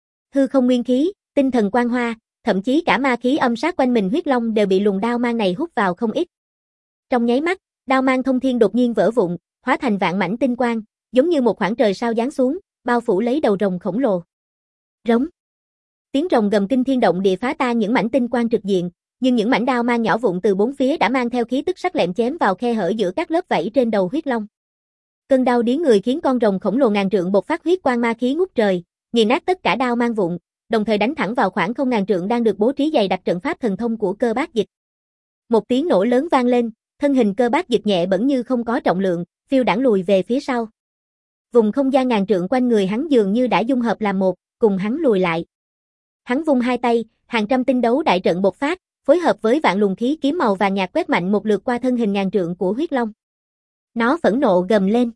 Hư không nguyên khí, tinh thần quang hoa, thậm chí cả ma khí âm sát quanh mình huyết long đều bị luồng đao mang này hút vào không ít. Trong nháy mắt, đao mang thông thiên đột nhiên vỡ vụn, hóa thành vạn mảnh tinh quang, giống như một khoảng trời sao giáng xuống, bao phủ lấy đầu rồng khổng lồ. Rống. Tiếng rồng gầm kinh thiên động địa phá tan những mảnh tinh quang trực diện, nhưng những mảnh đao mang nhỏ vụn từ bốn phía đã mang theo khí tức sắc lẹm chém vào khe hở giữa các lớp vảy trên đầu huyết long. Cơn đau điếng người khiến con rồng khổng lồ ngàn trượng bộc phát huyết quang ma khí ngút trời, nghiền nát tất cả đao mang vụn, đồng thời đánh thẳng vào khoảng không ngàn trượng đang được bố trí dày đặc trận pháp thần thông của Cơ Bát Dịch. Một tiếng nổ lớn vang lên, thân hình Cơ Bát Dịch nhẹ bẫng như không có trọng lượng, phiêu đãng lùi về phía sau. Vùng không gian ngàn trượng quanh người hắn dường như đã dung hợp làm một, cùng hắn lùi lại. Hắn vung hai tay, hàng trăm tinh đấu đại trận bộc phát, phối hợp với vạn luồng khí kiếm màu vàng nhạt quét mạnh một lượt qua thân hình ngàn trượng của huyết long. Nó phẫn nộ gầm lên.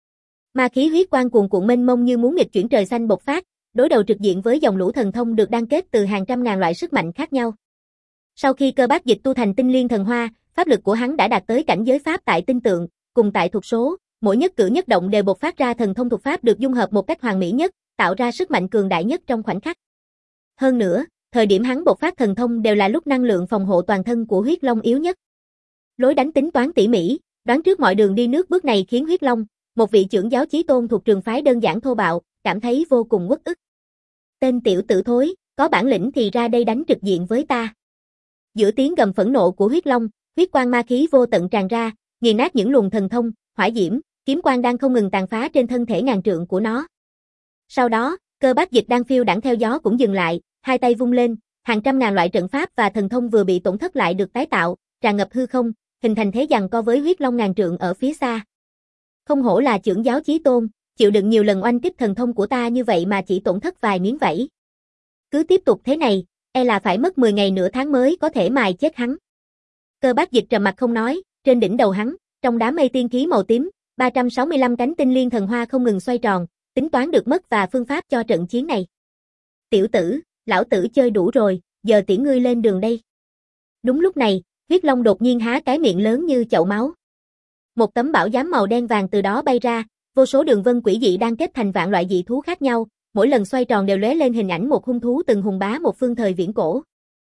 Ma khí huyết quang cuồn cuộn mênh mông như muốn nghịch chuyển trời xanh bộc phát, đối đầu trực diện với dòng lũ thần thông được đan kết từ hàng trăm ngàn loại sức mạnh khác nhau. Sau khi Cơ Bát Dịch tu thành Tinh Liên Thần Hoa, pháp lực của hắn đã đạt tới cảnh giới pháp tại tinh tượng, cùng tại thuộc số, mỗi nhất cử nhất động đều bộc phát ra thần thông thuộc pháp được dung hợp một cách hoàn mỹ nhất, tạo ra sức mạnh cường đại nhất trong khoảnh khắc. Hơn nữa, thời điểm hắn bộc phát thần thông đều là lúc năng lượng phòng hộ toàn thân của huyết long yếu nhất. Lối đánh tính toán tỉ mỉ, Đoán trước mọi đường đi nước bước này khiến Huyết Long, một vị trưởng giáo chí tôn thuộc trường phái đơn giản thô bạo, cảm thấy vô cùng uất ức. Tên tiểu tử thối, có bản lĩnh thì ra đây đánh trực diện với ta. Giữa tiếng gầm phẫn nộ của Huyết Long, huyết quang ma khí vô tận tràn ra, nghiền nát những luồng thần thông, hỏa diễm, kiếm quang đang không ngừng tàn phá trên thân thể ngàn trượng của nó. Sau đó, Cơ Bác Dịch đang phiêu đãng theo gió cũng dừng lại, hai tay vung lên, hàng trăm ngàn loại trận pháp và thần thông vừa bị tổn thất lại được tái tạo, tràn ngập hư không, hình thành thế giằng co với Huyết Long ngàn trượng ở phía xa. Không hổ là trưởng giáo chí tôn, chịu đựng nhiều lần oanh kích thần thông của ta như vậy mà chỉ tổn thất vài miếng vảy. Cứ tiếp tục thế này, e là phải mất mười ngày nửa tháng mới có thể mài chết hắn. Cơ Bác Dịch trầm mặt không nói, trên đỉnh đầu hắn, trong đám mây tiên khí màu tím, ba trăm sáu mươi lăm cánh tinh liên thần hoa không ngừng xoay tròn, tính toán được mất và phương pháp cho trận chiến này. Tiểu tử, lão tử chơi đủ rồi, giờ tiễn ngươi lên đường đây. Đúng lúc này, Huyết Long đột nhiên há cái miệng lớn như chậu máu. Một tấm bảo giám màu đen vàng từ đó bay ra, vô số đường vân quỷ dị đang kết thành vạn loại dị thú khác nhau, mỗi lần xoay tròn đều lóe lên hình ảnh một hung thú từng hùng bá một phương thời viễn cổ.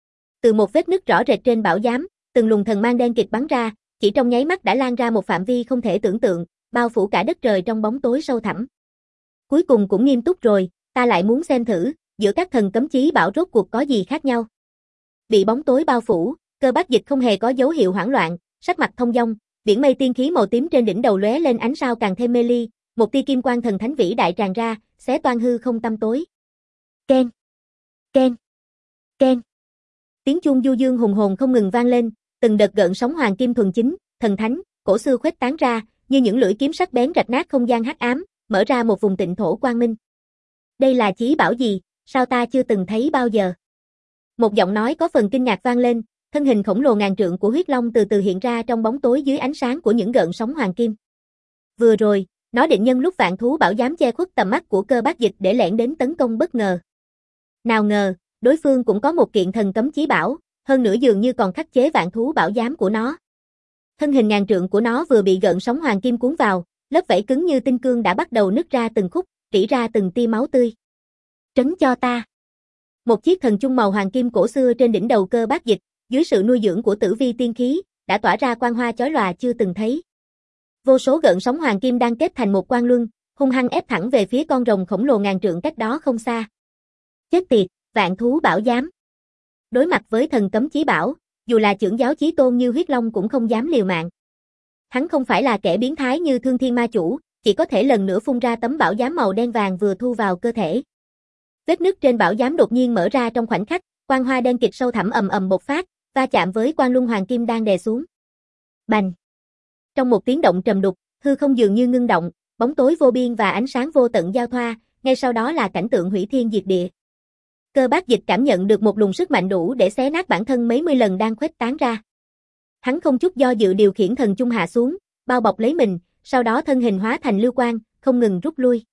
Từ một vết nứt rõ rệt trên bảo giám, từng luồng thần mang đen kịt bắn ra, chỉ trong nháy mắt đã lan ra một phạm vi không thể tưởng tượng, bao phủ cả đất trời trong bóng tối sâu thẳm. Cuối cùng cũng nghiêm túc rồi, ta lại muốn xem thử, giữa các thần cấm chí bảo rốt cuộc có gì khác nhau. Bị bóng tối bao phủ, Cơ Bác Dịch không hề có dấu hiệu hoảng loạn, sắc mặt thông dong, biển mây tiên khí màu tím trên đỉnh đầu lóe lên ánh sao càng thêm mê ly, một tia kim quang thần thánh vĩ đại tràn ra, xé toang hư không tăm tối. Ken, ken, ken. Tiếng chuông du dương hùng hồn không ngừng vang lên, từng đợt gợn sóng hoàng kim thuần chính, thần thánh, cổ xưa khuếch tán ra, như những lưỡi kiếm sắc bén rạch nát không gian hắc ám, mở ra một vùng tịnh thổ quang minh. Đây là chí bảo gì, sao ta chưa từng thấy bao giờ? Một giọng nói có phần kinh ngạc vang lên, thân hình khổng lồ ngàn trượng của Huyết Long từ từ hiện ra trong bóng tối dưới ánh sáng của những gợn sóng hoàng kim. Vừa rồi, nó định nhân lúc vạn thú bảo giám che khuất tầm mắt của Cơ Bác Dịch để lẻn đến tấn công bất ngờ. Nào ngờ, đối phương cũng có một kiện thần cấm chí bảo, hơn nữa dường như còn khắc chế vạn thú bảo giám của nó. Thân hình ngàn trượng của nó vừa bị gợn sóng hoàng kim cuốn vào, lớp vảy cứng như tinh cương đã bắt đầu nứt ra từng khúc, rỉ ra từng tia máu tươi. Trấn cho ta. Một chiếc thần chung màu hoàng kim cổ xưa trên đỉnh đầu Cơ Bác Dịch, dưới sự nuôi dưỡng của tử vi tiên khí, đã tỏa ra quang hoa chói lòa chưa từng thấy. Vô số gợn sóng hoàng kim đang kết thành một quang luân, hung hăng ép thẳng về phía con rồng khổng lồ ngàn trượng cách đó không xa. Chết tiệt, vạn thú bảo giám. Đối mặt với thần cấm chí bảo, dù là trưởng giáo chí tôn như Huyết Long cũng không dám liều mạng. Hắn không phải là kẻ biến thái như Thương Thiên Ma Chủ, chỉ có thể lần nữa phun ra tấm bảo giám màu đen vàng vừa thu vào cơ thể. Vết nứt trên bảo giám đột nhiên mở ra trong khoảnh khắc, quang hoa đen kịt sâu thẳm ầm ầm bộc phát, va chạm với quang luân hoàng kim đang đè xuống. Bành! Trong một tiếng động trầm đục, hư không dường như ngưng động, bóng tối vô biên và ánh sáng vô tận giao thoa, ngay sau đó là cảnh tượng hủy thiên diệt địa. Cơ Bác Dịch cảm nhận được một luồng sức mạnh đủ để xé nát bản thân mấy mươi lần đang khuếch tán ra. Hắn không chút do dự điều khiển thần chung hạ xuống, bao bọc lấy mình, sau đó thân hình hóa thành lưu quang, không ngừng rút lui.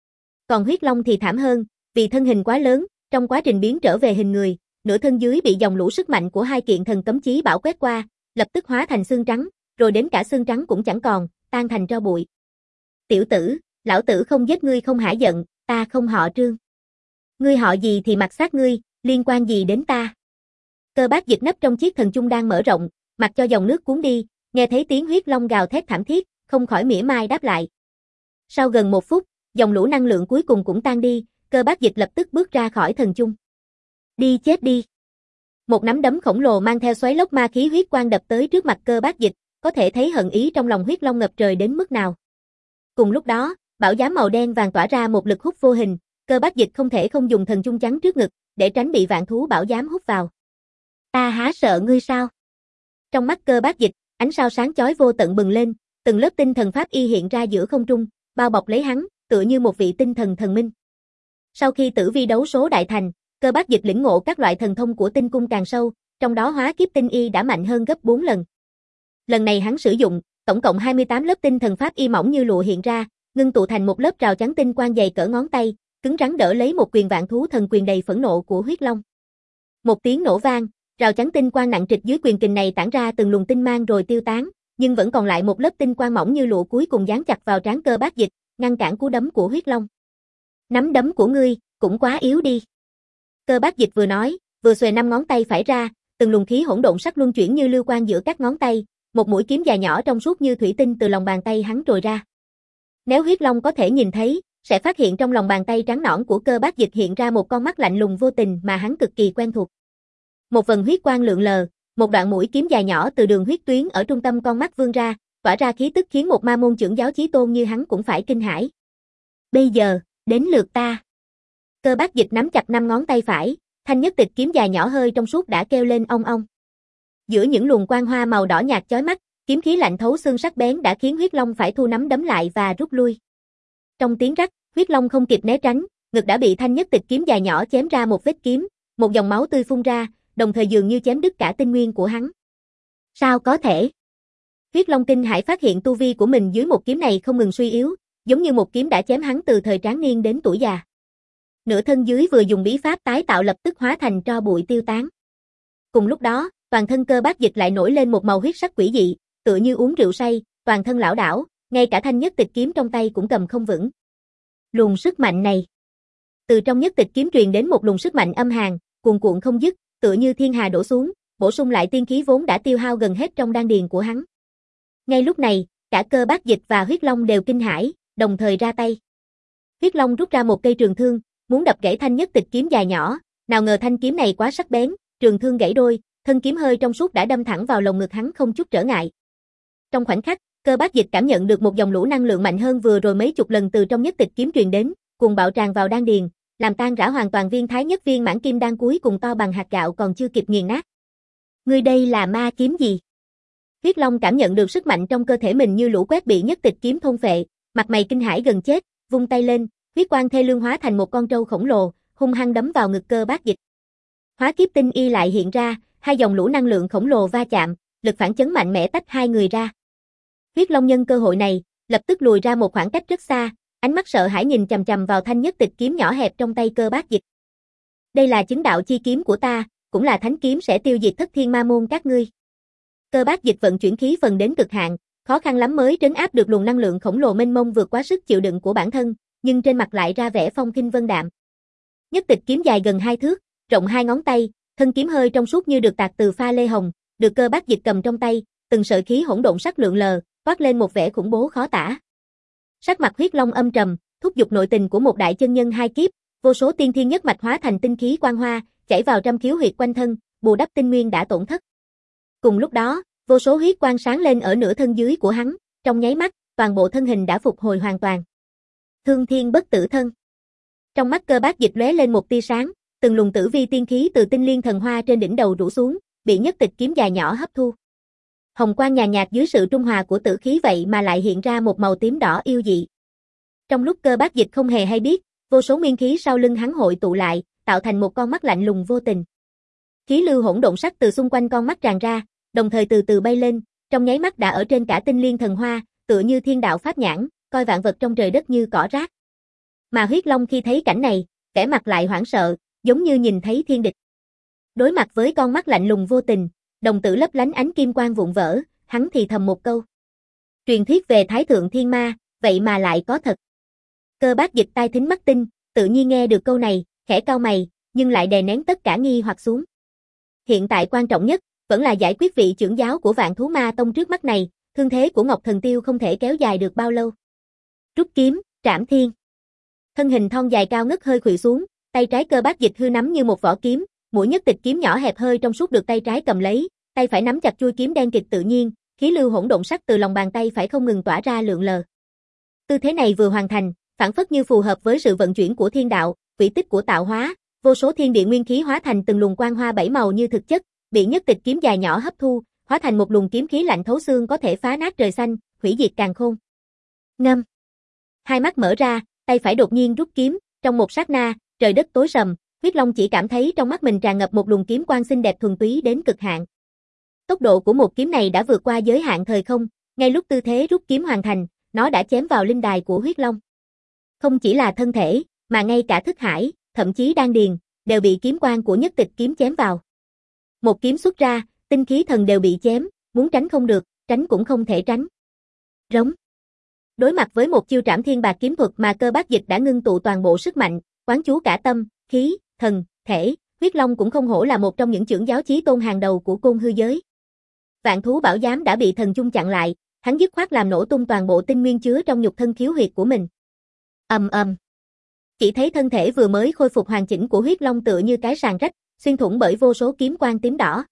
Còn Huyết Long thì thảm hơn, vì thân hình quá lớn, trong quá trình biến trở về hình người, nửa thân dưới bị dòng lũ sức mạnh của hai kiện thần cấm chí bảo quét qua, lập tức hóa thành xương trắng, rồi đến cả xương trắng cũng chẳng còn, tan thành tro bụi. Tiểu tử, lão tử không giết ngươi không hả giận, ta không họ Trương. Ngươi họ gì thì mặc xác ngươi, liên quan gì đến ta? Cơ Bác Dịch nấp trong chiếc thần chung đang mở rộng, mặc cho dòng nước cuốn đi, nghe thấy tiếng Huyết Long gào thét thảm thiết, không khỏi mỉa mai đáp lại. Sau gần một phút, dòng lũ năng lượng cuối cùng cũng tan đi, Cơ Bác Dịch lập tức bước ra khỏi thần chung. Đi chết đi. Một nắm đấm khổng lồ mang theo xoáy lốc ma khí huyết quang đập tới trước mặt Cơ Bác Dịch, có thể thấy hận ý trong lòng Huyết Long ngập trời đến mức nào. Cùng lúc đó, bảo giám màu đen vàng tỏa ra một lực hút vô hình, Cơ Bác Dịch không thể không dùng thần chung chắn trước ngực, để tránh bị vạn thú bảo giám hút vào. Ta há sợ ngươi sao? Trong mắt Cơ Bác Dịch, ánh sao sáng chói vô tận bừng lên, từng lớp tinh thần pháp y hiện ra giữa không trung, bao bọc lấy hắn, tựa như một vị tinh thần thần minh. Sau khi tử vi đấu số đại thành, Cơ Bác Dịch lĩnh ngộ các loại thần thông của tinh cung càng sâu, trong đó hóa kiếp tinh y đã mạnh hơn gấp bốn lần. Lần này hắn sử dụng, tổng cộng hai mươi tám lớp tinh thần pháp y mỏng như lụa hiện ra, ngưng tụ thành một lớp rào chắn tinh quang dày cỡ ngón tay, cứng rắn đỡ lấy một quyền vạn thú thần quyền đầy phẫn nộ của Huyết Long. Một tiếng nổ vang, rào chắn tinh quang nặng trịch dưới quyền kình này tản ra từng luồng tinh mang rồi tiêu tán, nhưng vẫn còn lại một lớp tinh quang mỏng như lụa cuối cùng dán chặt vào trán Cơ Bác Dịch, ngăn cản cú đấm của Huyết Long. Nắm đấm của ngươi, cũng quá yếu đi. Cơ Bác Dịch vừa nói, vừa xuề năm ngón tay phải ra, từng luồng khí hỗn độn sắc luân chuyển như lưu quang giữa các ngón tay, một mũi kiếm dài nhỏ trong suốt như thủy tinh từ lòng bàn tay hắn trồi ra. Nếu Huyết Long có thể nhìn thấy, sẽ phát hiện trong lòng bàn tay trắng nõn của Cơ Bác Dịch hiện ra một con mắt lạnh lùng vô tình mà hắn cực kỳ quen thuộc. Một vần huyết quang lượn lờ, một đoạn mũi kiếm dài nhỏ từ đường huyết tuyến ở trung tâm con mắt vươn ra, tỏa ra khí tức khiến một ma môn trưởng giáo chí tôn như hắn cũng phải kinh hãi. Bây giờ, đến lượt ta. Cơ Bác Dịch nắm chặt năm ngón tay phải, thanh nhất tịch kiếm dài nhỏ hơi trong suốt đã kêu lên ong ong. Giữa những luồng quang hoa màu đỏ nhạt chói mắt, kiếm khí lạnh thấu xương sắc bén đã khiến Huyết Long phải thu nắm đấm lại và rút lui. Trong tiếng rắc, Huyết Long không kịp né tránh, ngực đã bị thanh nhất tịch kiếm dài nhỏ chém ra một vết kiếm, một dòng máu tươi phun ra, đồng thời dường như chém đứt cả tinh nguyên của hắn. Sao có thể? Huyết Long kinh hãi phát hiện tu vi của mình dưới một kiếm này không ngừng suy yếu, giống như một kiếm đã chém hắn từ thời tráng niên đến tuổi già. Nửa thân dưới vừa dùng bí pháp tái tạo lập tức hóa thành tro bụi tiêu tán. Cùng lúc đó, toàn thân Cơ Bác Dịch lại nổi lên một màu huyết sắc quỷ dị, tựa như uống rượu say, toàn thân lảo đảo, ngay cả thanh nhất tịch kiếm trong tay cũng cầm không vững. Luồng sức mạnh này. Từ trong nhất tịch kiếm truyền đến một luồng sức mạnh âm hàn, cuồn cuộn không dứt, tựa như thiên hà đổ xuống, bổ sung lại tiên khí vốn đã tiêu hao gần hết trong đan điền của hắn. Ngay lúc này, cả Cơ Bác Dịch và Huyết Long đều kinh hãi, đồng thời ra tay. Huyết Long rút ra một cây trường thương, muốn đập gãy thanh nhất tịch kiếm dài nhỏ, nào ngờ thanh kiếm này quá sắc bén, trường thương gãy đôi, thân kiếm hơi trong suốt đã đâm thẳng vào lồng ngực hắn không chút trở ngại. Trong khoảnh khắc, Cơ Bác Dịch cảm nhận được một dòng lũ năng lượng mạnh hơn vừa rồi mấy chục lần từ trong nhất tịch kiếm truyền đến, cuồng bạo tràn vào đan điền, làm tan rã hoàn toàn viên thái nhất viên mãn kim đan cuối cùng to bằng hạt gạo còn chưa kịp nghiền nát. Ngươi đây là ma kiếm gì? Huyết Long cảm nhận được sức mạnh trong cơ thể mình như lũ quét bị nhất tịch kiếm thôn phệ, mặt mày kinh hãi gần chết, vung tay lên, huyết quang thê lương hóa thành một con trâu khổng lồ, hung hăng đấm vào ngực Cơ Bác Dịch. Hóa kiếp tinh y lại hiện ra, hai dòng lũ năng lượng khổng lồ va chạm, lực phản chấn mạnh mẽ tách hai người ra. Huyết Long nhân cơ hội này, lập tức lùi ra một khoảng cách rất xa, ánh mắt sợ hãi nhìn chằm chằm vào thanh nhất tịch kiếm nhỏ hẹp trong tay Cơ Bác Dịch. Đây là chứng đạo chi kiếm của ta, cũng là thánh kiếm sẽ tiêu diệt thất thiên ma môn các ngươi. Cơ Bác Dịch vận chuyển khí phần đến cực hạn, khó khăn lắm mới trấn áp được luồng năng lượng khổng lồ mênh mông vượt quá sức chịu đựng của bản thân, nhưng trên mặt lại ra vẻ phong khinh vân đạm. Nhất tịch kiếm dài gần hai thước, rộng hai ngón tay, thân kiếm hơi trong suốt như được tạc từ pha lê hồng, được Cơ Bác Dịch cầm trong tay, từng sợi khí hỗn độn sắc lượn lờ, toát lên một vẻ khủng bố khó tả. Sắc mặt Huyết Long âm trầm, thúc giục nội tình của một đại chân nhân hai kiếp, vô số tiên thiên nhất mạch hóa thành tinh khí quang hoa, chảy vào trăm khiếu huyệt quanh thân, bù đắp tinh nguyên đã tổn thất. Cùng lúc đó, vô số huyết quang sáng lên ở nửa thân dưới của hắn, trong nháy mắt, toàn bộ thân hình đã phục hồi hoàn toàn. Thương thiên bất tử thân. Trong mắt Cơ Bác Dịch lóe lên một tia sáng, từng luồng tử vi tiên khí từ tinh liên thần hoa trên đỉnh đầu rủ xuống, bị nhất tịch kiếm dài nhỏ hấp thu. Hồng quang nhàn nhạt dưới sự trung hòa của tử khí vậy mà lại hiện ra một màu tím đỏ yêu dị. Trong lúc Cơ Bác Dịch không hề hay biết, vô số nguyên khí sau lưng hắn hội tụ lại, tạo thành một con mắt lạnh lùng vô tình. Khí lưu hỗn độn sắc từ xung quanh con mắt tràn ra, đồng thời từ từ bay lên, trong nháy mắt đã ở trên cả tinh liên thần hoa, tựa như thiên đạo pháp nhãn, coi vạn vật trong trời đất như cỏ rác. Mà Huyết Long khi thấy cảnh này, vẻ mặt lại hoảng sợ, giống như nhìn thấy thiên địch. Đối mặt với con mắt lạnh lùng vô tình, đồng tử lấp lánh ánh kim quang vụn vỡ, hắn thì thầm một câu. Truyền thuyết về Thái Thượng Thiên Ma, vậy mà lại có thật. Cơ Bác Dịch tai thính mắt tinh, tự nhiên nghe được câu này, khẽ cau mày, nhưng lại đè nén tất cả nghi hoặc xuống. Hiện tại quan trọng nhất, vẫn là giải quyết vị trưởng giáo của Vạn Thú Ma Tông trước mắt này, thương thế của Ngọc Thần Tiêu không thể kéo dài được bao lâu. Rút kiếm, trảm thiên. Thân hình thon dài cao ngất hơi khuỵu xuống, tay trái Cơ Bác Dịch hư nắm như một vỏ kiếm, mũi nhất tịch kiếm nhỏ hẹp hơi trong suốt được tay trái cầm lấy, tay phải nắm chặt chuôi kiếm đen kịt tự nhiên, khí lưu hỗn độn sắc từ lòng bàn tay phải không ngừng tỏa ra lượn lờ. Tư thế này vừa hoàn thành, phản phất như phù hợp với sự vận chuyển của thiên đạo, quỹ tích của tạo hóa, vô số thiên địa nguyên khí hóa thành từng luồng quang hoa bảy màu như thực chất, bị nhất tịch kiếm dài nhỏ hấp thu, hóa thành một luồng kiếm khí lạnh thấu xương có thể phá nát trời xanh, hủy diệt càn khôn. Ngâm. Hai mắt mở ra, tay phải đột nhiên rút kiếm, trong một sát na, trời đất tối sầm, Huyết Long chỉ cảm thấy trong mắt mình tràn ngập một luồng kiếm quang xinh đẹp thuần túy đến cực hạn. Tốc độ của một kiếm này đã vượt qua giới hạn thời không, ngay lúc tư thế rút kiếm hoàn thành, nó đã chém vào linh đài của Huyết Long. Không chỉ là thân thể, mà ngay cả thức hải, thậm chí đan điền, đều bị kiếm quang của nhất tịch kiếm chém vào. Một kiếm xuất ra, tinh khí thần đều bị chém, muốn tránh không được, tránh cũng không thể tránh. Rống. Đối mặt với một chiêu trảm thiên bạc kiếm thuật mà Cơ Bác Dịch đã ngưng tụ toàn bộ sức mạnh, quán chú cả tâm, khí, thần, thể, Huyết Long cũng không hổ là một trong những trưởng giáo chí tôn hàng đầu của Côn Hư giới. Vạn thú bảo giám đã bị thần chung chặn lại, hắn dứt khoát làm nổ tung toàn bộ tinh nguyên chứa trong nhục thân khiếu huyệt của mình. Ầm ầm. Chỉ thấy thân thể vừa mới khôi phục hoàn chỉnh của huyết long tựa như cái sàn rách, xuyên thủng bởi vô số kiếm quang tím đỏ.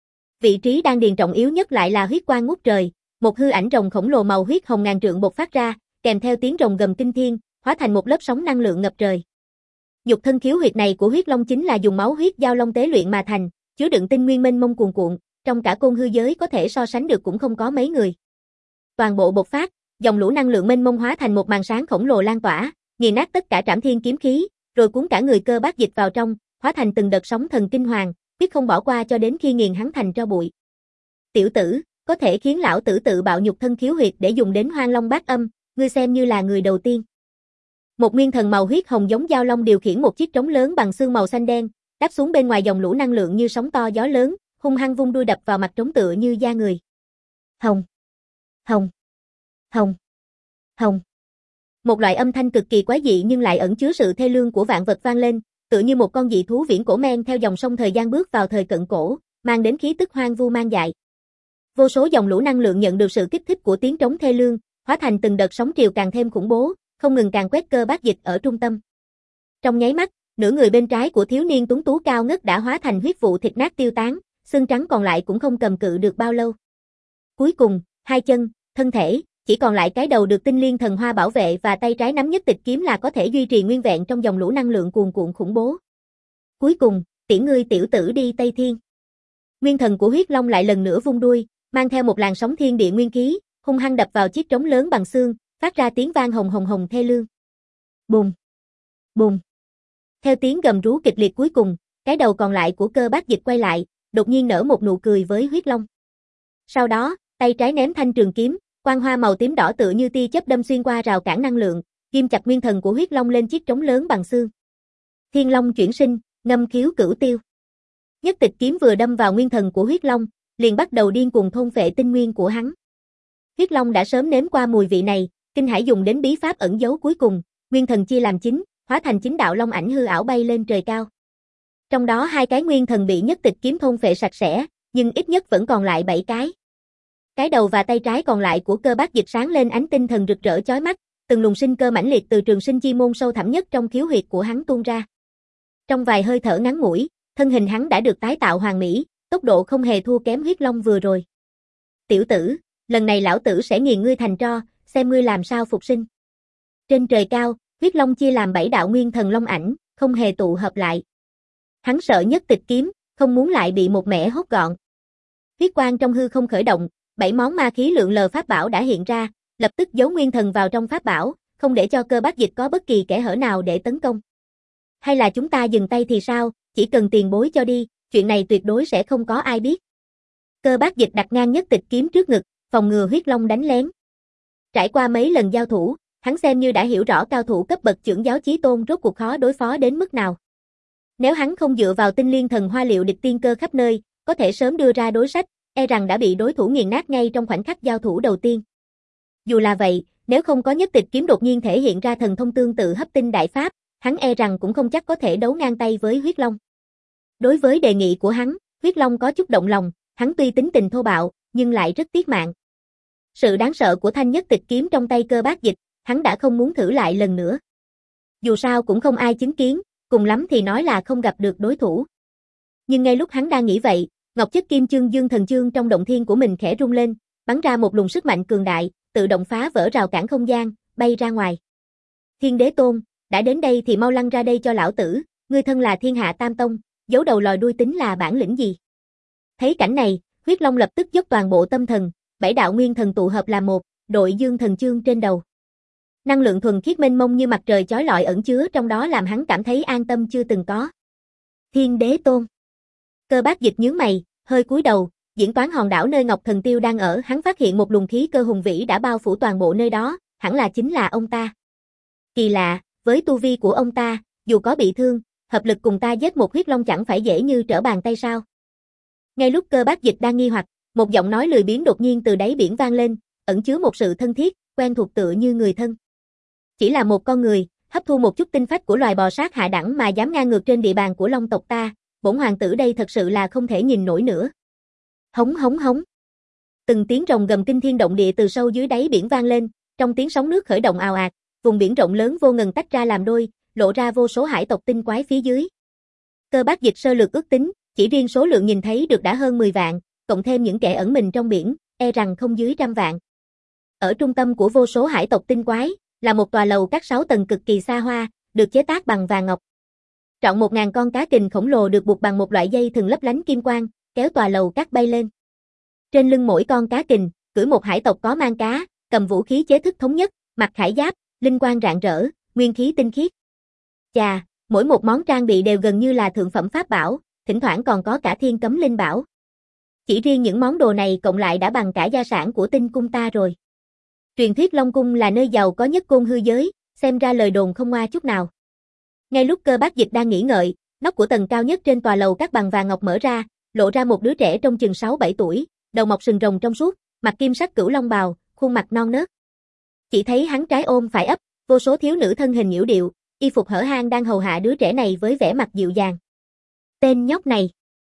Vị trí đan điền trọng yếu nhất lại là huyết quang ngút trời, một hư ảnh rồng khổng lồ màu huyết hồng ngàn trượng bộc phát ra, kèm theo tiếng rồng gầm kinh thiên, hóa thành một lớp sóng năng lượng ngập trời. Nhục thân khiếu huyệt này của huyết long chính là dùng máu huyết giao long tế luyện mà thành, chứa đựng tinh nguyên mênh mông cuồn cuộn, trong cả côn hư giới có thể so sánh được cũng không có mấy người. Toàn bộ bộc phát, dòng lũ năng lượng mênh mông hóa thành một màn sáng khổng lồ lan tỏa, nghiền nát tất cả trảm thiên kiếm khí, rồi cuốn cả người Cơ Bác Dịch vào trong, hóa thành từng đợt sóng thần kinh hoàng, quyết không bỏ qua cho đến khi nghiền hắn thành tro bụi. Tiểu tử, có thể khiến lão tử tự bạo nhục thân khiếu huyệt để dùng đến Hoang Long Bát Âm, ngươi xem như là người đầu tiên. Một nguyên thần màu huyết hồng giống giao long điều khiển một chiếc trống lớn bằng xương màu xanh đen, đáp xuống bên ngoài dòng lũ năng lượng như sóng to gió lớn, hung hăng vung đuôi đập vào mặt trống tựa như da người. Hồng, hồng, hồng, hồng. Một loại âm thanh cực kỳ quái dị nhưng lại ẩn chứa sự thê lương của vạn vật vang lên, tựa như một con dị thú viễn cổ men theo dòng sông thời gian bước vào thời cận cổ, mang đến khí tức hoang vu mang dại. Vô số dòng lũ năng lượng nhận được sự kích thích của tiếng trống thê lương, hóa thành từng đợt sóng triều càng thêm khủng bố, không ngừng càn quét Cơ Bác Dịch ở trung tâm. Trong nháy mắt, nửa người bên trái của thiếu niên tuấn tú cao ngất đã hóa thành huyết vụ thịt nát tiêu tán, xương trắng còn lại cũng không cầm cự được bao lâu. Cuối cùng, hai chân, thân thể, chỉ còn lại cái đầu được tinh liên thần hoa bảo vệ và tay trái nắm nhất tịch kiếm là có thể duy trì nguyên vẹn trong dòng lũ năng lượng cuồn cuộn khủng bố. Cuối cùng, tiễn ngươi tiểu tử đi Tây Thiên. Nguyên thần của huyết long lại lần nữa vung đuôi, mang theo một làn sóng thiên địa nguyên khí, hung hăng đập vào chiếc trống lớn bằng xương, phát ra tiếng vang hồng hồng hồng thê lương. Bùm, bùm. Theo tiếng gầm rú kịch liệt cuối cùng, cái đầu còn lại của Cơ Bác Dịch quay lại, đột nhiên nở một nụ cười với huyết long. Sau đó, tay trái ném thanh trường kiếm, quang hoa màu tím đỏ tựa như tia chớp đâm xuyên qua rào cản năng lượng, ghim chặt nguyên thần của huyết long lên chiếc trống lớn bằng xương. Thiên long chuyển sinh, ngâm khiếu cửu tiêu. Nhất tịch kiếm vừa đâm vào nguyên thần của huyết long, liền bắt đầu điên cuồng thôn phệ tinh nguyên của hắn. Huyết long đã sớm nếm qua mùi vị này, kinh hãi dùng đến bí pháp ẩn giấu cuối cùng, nguyên thần chia làm chín, hóa thành chín đạo long ảnh hư ảo bay lên trời cao. Trong đó hai cái nguyên thần bị nhất tịch kiếm thôn phệ sạch sẽ, nhưng ít nhất vẫn còn lại bảy cái. Cái đầu và tay trái còn lại của Cơ Bác Dịch sáng lên ánh tinh thần rực rỡ chói mắt, từng luồng sinh cơ mãnh liệt từ trường sinh chi môn sâu thẳm nhất trong khiếu huyệt của hắn tuôn ra. Trong vài hơi thở ngắn ngủi, thân hình hắn đã được tái tạo hoàn mỹ, tốc độ không hề thua kém huyết long vừa rồi. Tiểu tử, lần này lão tử sẽ nghiền ngươi thành tro, xem ngươi làm sao phục sinh. Trên trời cao, huyết long chia làm bảy đạo nguyên thần long ảnh, không hề tụ hợp lại. Hắn sợ nhất tịch kiếm, không muốn lại bị một mẻ hốt gọn. Huyết quang trong hư không khởi động, bảy món ma khí lượng lờ pháp bảo đã hiện ra, lập tức giấu nguyên thần vào trong pháp bảo, không để cho Cơ Bác Dịch có bất kỳ kẽ hở nào để tấn công. Hay là chúng ta dừng tay thì sao, chỉ cần tiền bối cho đi, chuyện này tuyệt đối sẽ không có ai biết. Cơ Bác Dịch đặt ngang nhất tịch kiếm trước ngực, phòng ngừa huyết long đánh lén. Trải qua mấy lần giao thủ, hắn xem như đã hiểu rõ cao thủ cấp bậc chưởng giáo chí tôn rốt cuộc khó đối phó đến mức nào. Nếu hắn không dựa vào tinh liên thần hoa liệu địch tiên cơ khắp nơi, có thể sớm đưa ra đối sách, e rằng đã bị đối thủ nghiền nát ngay trong khoảnh khắc giao thủ đầu tiên. Dù là vậy, nếu không có nhất tịch kiếm đột nhiên thể hiện ra thần thông tương tự hấp tinh đại pháp, hắn e rằng cũng không chắc có thể đấu ngang tay với huyết long. Đối với đề nghị của hắn, huyết long có chút động lòng, hắn tuy tính tình thô bạo, nhưng lại rất tiếc mạng. Sự đáng sợ của thanh nhất tịch kiếm trong tay Cơ Bác Dịch, hắn đã không muốn thử lại lần nữa. Dù sao cũng không ai chứng kiến, cùng lắm thì nói là không gặp được đối thủ. Nhưng ngay lúc hắn đang nghĩ vậy, ngọc chất kim chương dương thần chương trong động thiên của mình khẽ rung lên, bắn ra một luồng sức mạnh cường đại, tự động phá vỡ rào cản không gian, bay ra ngoài. Thiên Đế Tôn, đã đến đây thì mau lăn ra đây cho lão tử, ngươi thân là thiên hạ tam tông, giấu đầu lòi đuôi tính là bản lĩnh gì? Thấy cảnh này, huyết long lập tức dốc toàn bộ tâm thần, bảy đạo nguyên thần tụ hợp là một, đội dương thần chương trên đầu. Năng lượng thuần khiết mênh mông như mặt trời chói lọi ẩn chứa trong đó làm hắn cảm thấy an tâm chưa từng có. Thiên Đế Tôn. Cơ Bác Dịch nhướng mày, hơi cúi đầu, diễn toán hòn đảo nơi Ngọc Thần Tiêu đang ở, hắn phát hiện một luồng khí cơ hùng vĩ đã bao phủ toàn bộ nơi đó, hẳn là chính là ông ta. Kỳ lạ, với tu vi của ông ta, dù có bị thương, hợp lực cùng ta giết một huyết long chẳng phải dễ như trở bàn tay sao? Ngay lúc Cơ Bác Dịch đang nghi hoặc, một giọng nói lười biếng đột nhiên từ đáy biển vang lên, ẩn chứa một sự thân thiết, quen thuộc tựa như người thân. Chỉ là một con người, hấp thu một chút tinh phách của loài bò sát hạ đẳng mà dám ngang ngược trên địa bàn của Long tộc ta, bổn hoàng tử đây thật sự là không thể nhìn nổi nữa. Hống hống hống. Từng tiếng rồng gầm kinh thiên động địa từ sâu dưới đáy biển vang lên, trong tiếng sóng nước khởi động ào ạt, vùng biển rộng lớn vô ngần tách ra làm đôi, lộ ra vô số hải tộc tinh quái phía dưới. Cơ Bác Dịch sơ lược ước tính, chỉ riêng số lượng nhìn thấy được đã hơn mười vạn, cộng thêm những kẻ ẩn mình trong biển, e rằng không dưới trăm vạn. Ở trung tâm của vô số hải tộc tinh quái, là một tòa lầu các sáu tầng cực kỳ xa hoa, được chế tác bằng vàng ngọc. Trọn một ngàn con cá kình khổng lồ được buộc bằng một loại dây thừng lấp lánh kim quang, kéo tòa lầu các bay lên. Trên lưng mỗi con cá kình, cưỡi một hải tộc có mang cá, cầm vũ khí chế thức thống nhất, mặc khải giáp, linh quang rạng rỡ, nguyên khí tinh khiết. Chà, mỗi một món trang bị đều gần như là thượng phẩm pháp bảo, thỉnh thoảng còn có cả thiên cấm linh bảo. Chỉ riêng những món đồ này cộng lại đã bằng cả gia sản của tinh cung ta rồi. Truyền thuyết Long Cung là nơi giàu có nhất côn hư giới, xem ra lời đồn không ngoa chút nào. Ngay lúc Cơ Bác Dịch đang nghĩ ngợi, nóc của tầng cao nhất trên tòa lầu các bằng vàng ngọc mở ra, lộ ra một đứa trẻ trông chừng sáu bảy tuổi, đầu mọc sừng rồng trong suốt, mặc kim sắc cửu long bào, khuôn mặt non nớt. Chỉ thấy hắn trái ôm phải ấp, vô số thiếu nữ thân hình nhiễu điệu, y phục hở hang đang hầu hạ đứa trẻ này với vẻ mặt dịu dàng. Tên nhóc này.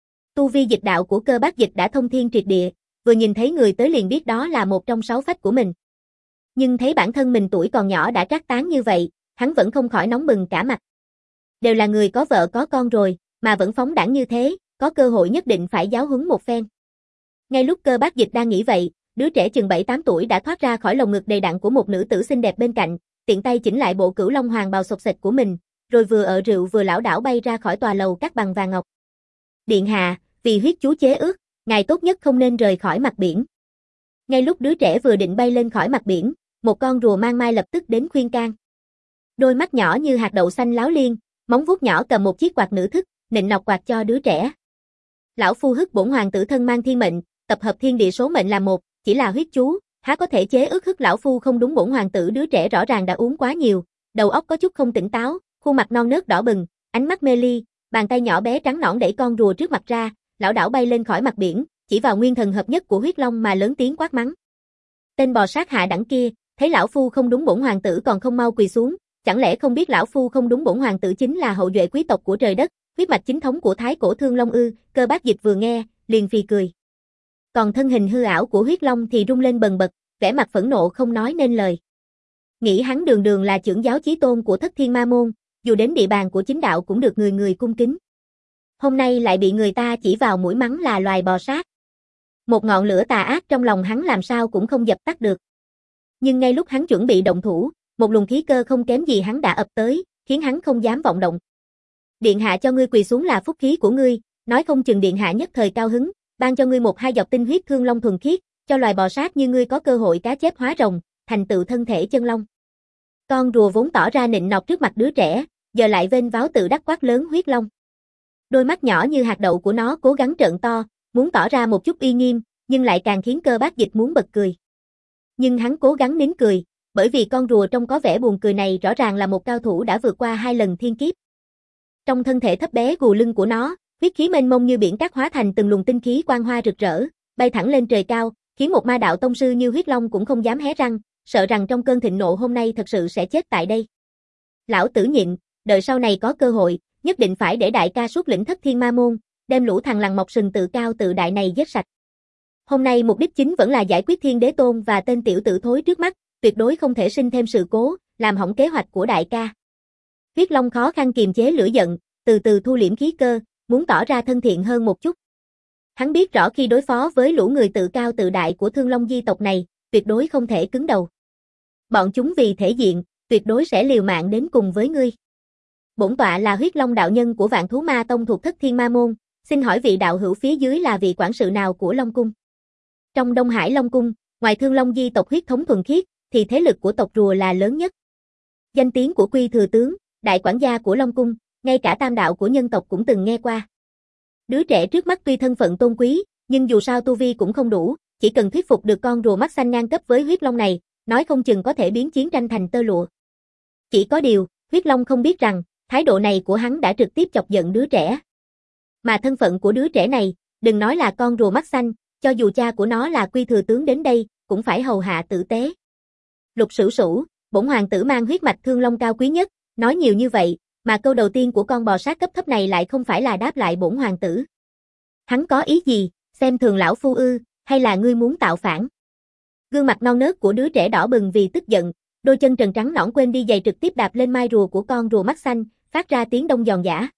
Tu vi dịch đạo của Cơ Bác Dịch đã thông thiên triệt địa, vừa nhìn thấy người tới liền biết đó là một trong sáu phách của mình. Nhưng thấy bản thân mình tuổi còn nhỏ đã trác tán như vậy, hắn vẫn không khỏi nóng bừng cả mặt. Đều là người có vợ có con rồi, mà vẫn phóng đãng như thế, có cơ hội nhất định phải giáo huấn một phen. Ngay lúc Cơ Bác Dịch đang nghĩ vậy, đứa trẻ chừng bảy tám tuổi đã thoát ra khỏi lồng ngực đầy đặn của một nữ tử xinh đẹp bên cạnh, tiện tay chỉnh lại bộ cửu long hoàng bào xộc xệch của mình, rồi vừa ở rượu vừa lảo đảo bay ra khỏi tòa lầu các bằng vàng ngọc. Điện hạ, vì huyết chú chế ước, ngài tốt nhất không nên rời khỏi mặt biển. Ngay lúc đứa trẻ vừa định bay lên khỏi mặt biển, một con rùa mang mai lập tức đến khuyên can. Đôi mắt nhỏ như hạt đậu xanh láo liên, móng vuốt nhỏ cầm một chiếc quạt nữ thức, nịnh nọc quạt cho đứa trẻ. Lão phu hức bổn hoàng tử thân mang thiên mệnh, tập hợp thiên địa số mệnh làm một, chỉ là huyết chú, há có thể chế ước hức lão phu không đúng bổn hoàng tử. Đứa trẻ rõ ràng đã uống quá nhiều, đầu óc có chút không tỉnh táo, khuôn mặt non nớt đỏ bừng, ánh mắt mê ly, bàn tay nhỏ bé trắng nõn đẩy con rùa trước mặt ra, lão đảo bay lên khỏi mặt biển, chỉ vào nguyên thần hợp nhất của huyết long mà lớn tiếng quát mắng. Tên bò sát hạ đẳng kia, thấy lão phu không đúng bổn hoàng tử còn không mau quỳ xuống, chẳng lẽ không biết lão phu không đúng bổn hoàng tử chính là hậu duệ quý tộc của trời đất, huyết mạch chính thống của thái cổ Thương Long ư? Cơ Bác Dịch vừa nghe, liền phì cười. Còn thân hình hư ảo của huyết long thì rung lên bần bật, vẻ mặt phẫn nộ không nói nên lời. Nghĩ hắn đường đường là trưởng giáo chí tôn của Thất Thiên Ma Môn, dù đến địa bàn của chính đạo cũng được người người cung kính. Hôm nay lại bị người ta chỉ vào mũi mắng là loài bò sát. Một ngọn lửa tà ác trong lòng hắn làm sao cũng không dập tắt được. Nhưng ngay lúc hắn chuẩn bị động thủ, một luồng khí cơ không kém gì hắn đã ập tới, khiến hắn không dám vọng động. Điện hạ cho ngươi quỳ xuống là phúc khí của ngươi, nói không chừng điện hạ nhất thời cao hứng, ban cho ngươi một hai giọt tinh huyết thương long thuần khiết, cho loài bò sát như ngươi có cơ hội cá chép hóa rồng, thành tựu thân thể chân long. Con rùa vốn tỏ ra nịnh nọt trước mặt đứa trẻ, giờ lại vênh váo tự đắc quát lớn huyết long. Đôi mắt nhỏ như hạt đậu của nó cố gắng trợn to, muốn tỏ ra một chút uy nghiêm, nhưng lại càng khiến Cơ Bác Dịch muốn bật cười. Nhưng hắn cố gắng nín cười, bởi vì con rùa trông có vẻ buồn cười này rõ ràng là một cao thủ đã vượt qua hai lần thiên kiếp. Trong thân thể thấp bé gù lưng của nó, huyết khí mênh mông như biển cát hóa thành từng luồng tinh khí quang hoa rực rỡ, bay thẳng lên trời cao, khiến một ma đạo tông sư như huyết long cũng không dám hé răng, sợ rằng trong cơn thịnh nộ hôm nay thật sự sẽ chết tại đây. Lão tử nhịn, đợi sau này có cơ hội, nhất định phải để đại ca xuất lĩnh Thất Thiên Ma Môn, đem lũ thằng lằn mọc sừng tự cao tự đại này giết sạch. Hôm nay mục đích chính vẫn là giải quyết Thiên Đế Tôn và tên tiểu tử thối trước mắt, tuyệt đối không thể sinh thêm sự cố, làm hỏng kế hoạch của đại ca. Huyết Long khó khăn kiềm chế lửa giận, từ từ thu liễm khí cơ, muốn tỏ ra thân thiện hơn một chút. Hắn biết rõ khi đối phó với lũ người tự cao tự đại của Thương Long di tộc này, tuyệt đối không thể cứng đầu. Bọn chúng vì thể diện, tuyệt đối sẽ liều mạng đến cùng với ngươi. Bổn tọa là Huyết Long đạo nhân của Vạn Thú Ma Tông thuộc Thất Thiên Ma Môn, xin hỏi vị đạo hữu phía dưới là vị quản sự nào của Long Cung? Trong Đông Hải Long Cung, ngoài Thương Long di tộc huyết thống thuần khiết, thì thế lực của tộc rùa là lớn nhất. Danh tiếng của Quy Thừa Tướng, đại quản gia của Long Cung, ngay cả tam đạo của nhân tộc cũng từng nghe qua. Đứa trẻ trước mắt tuy thân phận tôn quý, nhưng dù sao tu vi cũng không đủ, chỉ cần thuyết phục được con rùa mắt xanh ngang cấp với huyết long này, nói không chừng có thể biến chiến tranh thành tơ lụa. Chỉ có điều, huyết long không biết rằng, thái độ này của hắn đã trực tiếp chọc giận đứa trẻ. Mà thân phận của đứa trẻ này, đừng nói là con rùa mắt xanh, cho dù cha của nó là Quy Thừa Tướng đến đây, cũng phải hầu hạ tử tế. Lục Sửu Sửu, bổn hoàng tử mang huyết mạch Thương Long cao quý nhất, nói nhiều như vậy, mà câu đầu tiên của con bò sát cấp thấp này lại không phải là đáp lại bổn hoàng tử. Hắn có ý gì, xem thường lão phu ư, hay là ngươi muốn tạo phản? Gương mặt non nớt của đứa trẻ đỏ bừng vì tức giận, đôi chân trần trắng nõn quên đi giày trực tiếp đạp lên mai rùa của con rùa mắt xanh, phát ra tiếng đông giòn giã.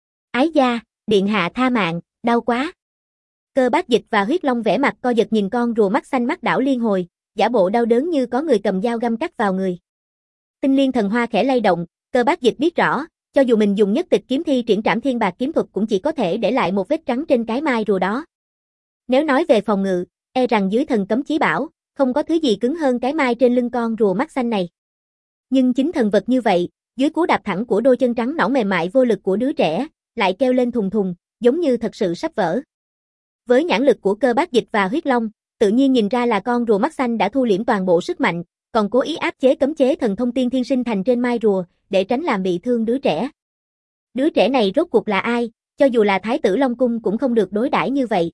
Ái da, điện hạ tha mạng, đau quá. Cơ Bác Dịch và Huyết Long vẻ mặt co giật nhìn con rùa mắt xanh mắt đảo liên hồi, giả bộ đau đớn như có người cầm dao găm cắt vào người. Tinh Liên thần hoa khẽ lay động, Cơ Bác Dịch biết rõ, cho dù mình dùng nhất tịch kiếm thi triển trảm thiên bạc kiếm thuật cũng chỉ có thể để lại một vết trắng trên cái mai rùa đó. Nếu nói về phòng ngự, e rằng dưới thần cấm chí bảo, không có thứ gì cứng hơn cái mai trên lưng con rùa mắt xanh này. Nhưng chính thần vật như vậy, dưới cú đạp thẳng của đôi chân trắng nõn mềm mại vô lực của đứa trẻ, lại kêu lên thùng thùng, giống như thật sự sắp vỡ. Với nhãn lực của Cơ Bác Dịch và Huyết Long, tự nhiên nhìn ra là con rùa mắt xanh đã thu liễm toàn bộ sức mạnh, còn cố ý áp chế cấm chế thần thông tiên thiên sinh thành trên mai rùa, để tránh làm bị thương đứa trẻ. Đứa trẻ này rốt cuộc là ai, cho dù là Thái tử Long Cung cũng không được đối đãi như vậy.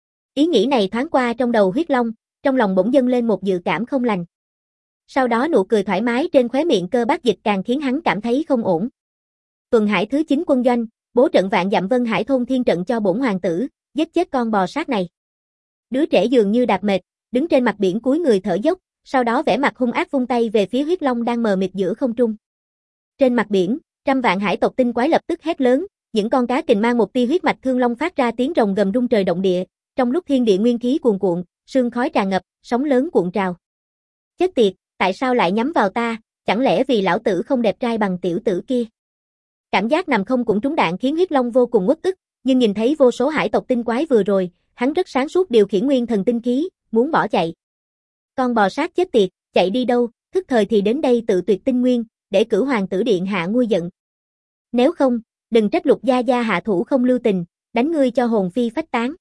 Ý nghĩ này thoáng qua trong đầu Huyết Long, trong lòng bỗng dâng lên một dự cảm không lành. Sau đó nụ cười thoải mái trên khóe miệng Cơ Bác Dịch càng khiến hắn cảm thấy không ổn. Tuần Hải thứ chín quân doanh, bố trận vạn dặm Vân Hải thôn thiên trận cho bổn hoàng tử, giết chết con bò sát này. Đứa trẻ dường như đạp mệt, đứng trên mặt biển cúi người thở dốc, sau đó vẻ mặt hung ác vung tay về phía Huyết Long đang mờ mịt giữa không trung. Trên mặt biển, trăm vạn hải tộc tinh quái lập tức hét lớn, những con cá kình mang một tia huyết mạch thương long phát ra tiếng rồng gầm rung trời động địa, trong lúc thiên địa nguyên khí cuồn cuộn, sương khói tràn ngập, sóng lớn cuộn trào. Chết tiệt, tại sao lại nhắm vào ta, chẳng lẽ vì lão tử không đẹp trai bằng tiểu tử kia? Cảm giác nằm không cũng trúng đạn khiến Huyết Long vô cùng uất ức, nhưng nhìn thấy vô số hải tộc tinh quái vừa rồi, hắn rất sáng suốt điều khiển nguyên thần tinh khí, muốn bỏ chạy. Con bò sát chết tiệt, chạy đi đâu, thức thời thì đến đây tự tuyệt tinh nguyên, để cửu hoàng tử điện hạ nguôi giận. Nếu không, đừng trách Lục gia gia hạ thủ không lưu tình, đánh ngươi cho hồn phi phách tán.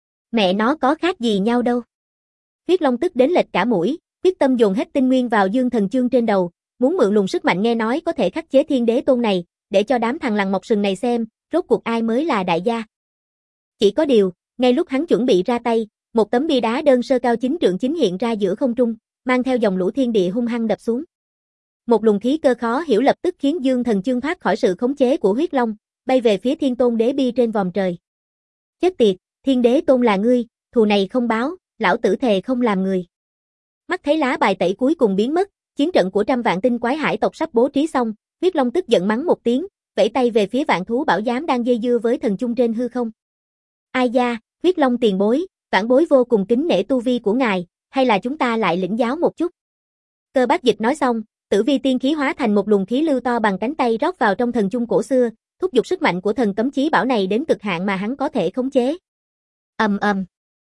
Mẹ nó có khác gì nhau đâu. Huyết Long tức đến lệch cả mũi, quyết tâm dồn hết tinh nguyên vào dương thần chương trên đầu, muốn mượn luồng sức mạnh nghe nói có thể khắc chế thiên đế tôn này, để cho đám thằng lằn mọc sừng này xem, rốt cuộc ai mới là đại gia. Chỉ có điều, ngay lúc hắn chuẩn bị ra tay, một tấm bia đá đơn sơ cao chín trượng chính hiện ra giữa không trung, mang theo dòng lũ thiên địa hung hăng đập xuống. Một luồng khí cơ khó hiểu lập tức khiến dương thần chương thoát khỏi sự khống chế của Huyết Long, bay về phía thiên tôn đế bia trên vòm trời. Chết tiệt, thiên đế tôn là ngươi, thù này không báo, lão tử thề không làm người. Mắt thấy lá bài tẩy cuối cùng biến mất, chiến trận của trăm vạn tinh quái hải tộc sắp bố trí xong, Huyết Long tức giận mắng một tiếng, vẫy tay về phía vạn thú bảo giám đang dây dưa với thần chung trên hư không. Ai da, Huyết Long tiền bối, vãn bối vô cùng kính nể tu vi của ngài, hay là chúng ta lại lĩnh giáo một chút. Cơ Bác Dịch nói xong, tử vi tiên khí hóa thành một luồng khí lưu to bằng cánh tay rót vào trong thần chung cổ xưa, thúc giục sức mạnh của thần cấm chí bảo này đến cực hạn mà hắn có thể khống chế. Ầm ầm.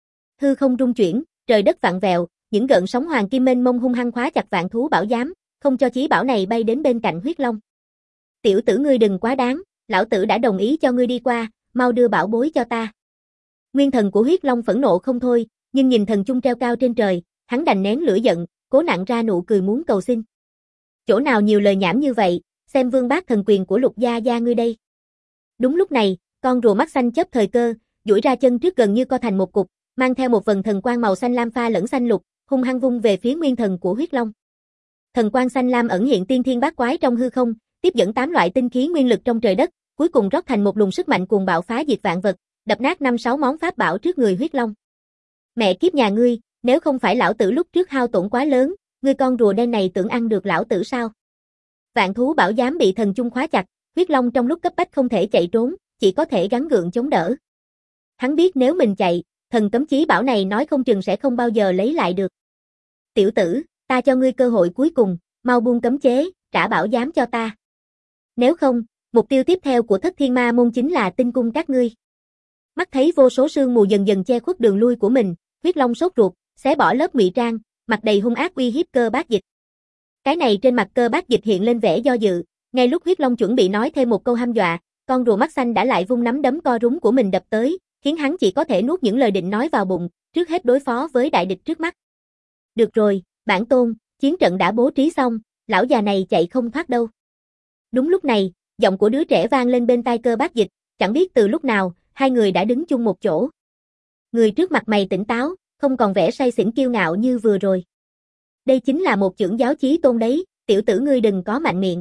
Hư không rung chuyển, trời đất vặn vẹo, những gợn sóng hoàng kim mênh mông hung hăng khóa chặt vạn thú bảo giám, không cho chí bảo này bay đến bên cạnh Huyết Long. Tiểu tử ngươi đừng quá đáng, lão tử đã đồng ý cho ngươi đi qua, mau đưa bảo bối cho ta. Nguyên thần của Huyết Long phẫn nộ không thôi, nhưng nhìn thần chung treo cao trên trời, hắn đành nén lửa giận, cố nặn ra nụ cười muốn cầu xin. Chỗ nào nhiều lời nhảm như vậy, xem vương bác thần quyền của Lục gia gia ngươi đây. Đúng lúc này, con rùa mắt xanh chớp thời cơ, duỗi ra chân trước gần như co thành một cục, mang theo một vần thần quang màu xanh lam pha lẫn xanh lục, hung hăng vung về phía nguyên thần của Huyết Long. Thần quang xanh lam ẩn hiện tiên thiên bát quái trong hư không, tiếp dẫn tám loại tinh khí nguyên lực trong trời đất, cuối cùng rót thành một luồng sức mạnh cuồng bạo phá diệt vạn vật, đập nát năm sáu món pháp bảo trước người Huyết Long. Mẹ kiếp nhà ngươi, nếu không phải lão tử lúc trước hao tổn quá lớn, ngươi con rùa đen này tưởng ăn được lão tử sao? Vạn thú bảo giám bị thần chung khóa chặt, Huyết Long trong lúc cấp bách không thể chạy trốn, chỉ có thể gắng gượng chống đỡ. Hắn biết nếu mình chạy, thần cấm chí bảo này nói không chừng sẽ không bao giờ lấy lại được. Tiểu tử, ta cho ngươi cơ hội cuối cùng, mau buông cấm chế, trả bảo giám cho ta. Nếu không, mục tiêu tiếp theo của Thất Thiên Ma môn chính là tinh cung các ngươi. Mắt thấy vô số sương mù dần dần che khuất đường lui của mình, Huyết Long sốt ruột, xé bỏ lớp ngụy trang, mặt đầy hung ác uy hiếp Cơ Bác Dịch. Cái này trên mặt Cơ Bác Dịch hiện lên vẻ do dự, ngay lúc Huyết Long chuẩn bị nói thêm một câu hăm dọa, con rùa mắt xanh đã lại vung nắm đấm co rúm của mình đập tới, khiến hắn chỉ có thể nuốt những lời định nói vào bụng, trước hết đối phó với đại địch trước mắt. Được rồi, bản tôn, chiến trận đã bố trí xong, lão già này chạy không thoát đâu. Đúng lúc này, giọng của đứa trẻ vang lên bên tai Cơ Bác Dịch, chẳng biết từ lúc nào, hai người đã đứng chung một chỗ. Người trước mặt mày tỉnh táo, không còn vẻ say xỉn kiêu ngạo như vừa rồi. Đây chính là một chưởng giáo chí tôn đấy, tiểu tử ngươi đừng có mạnh miệng.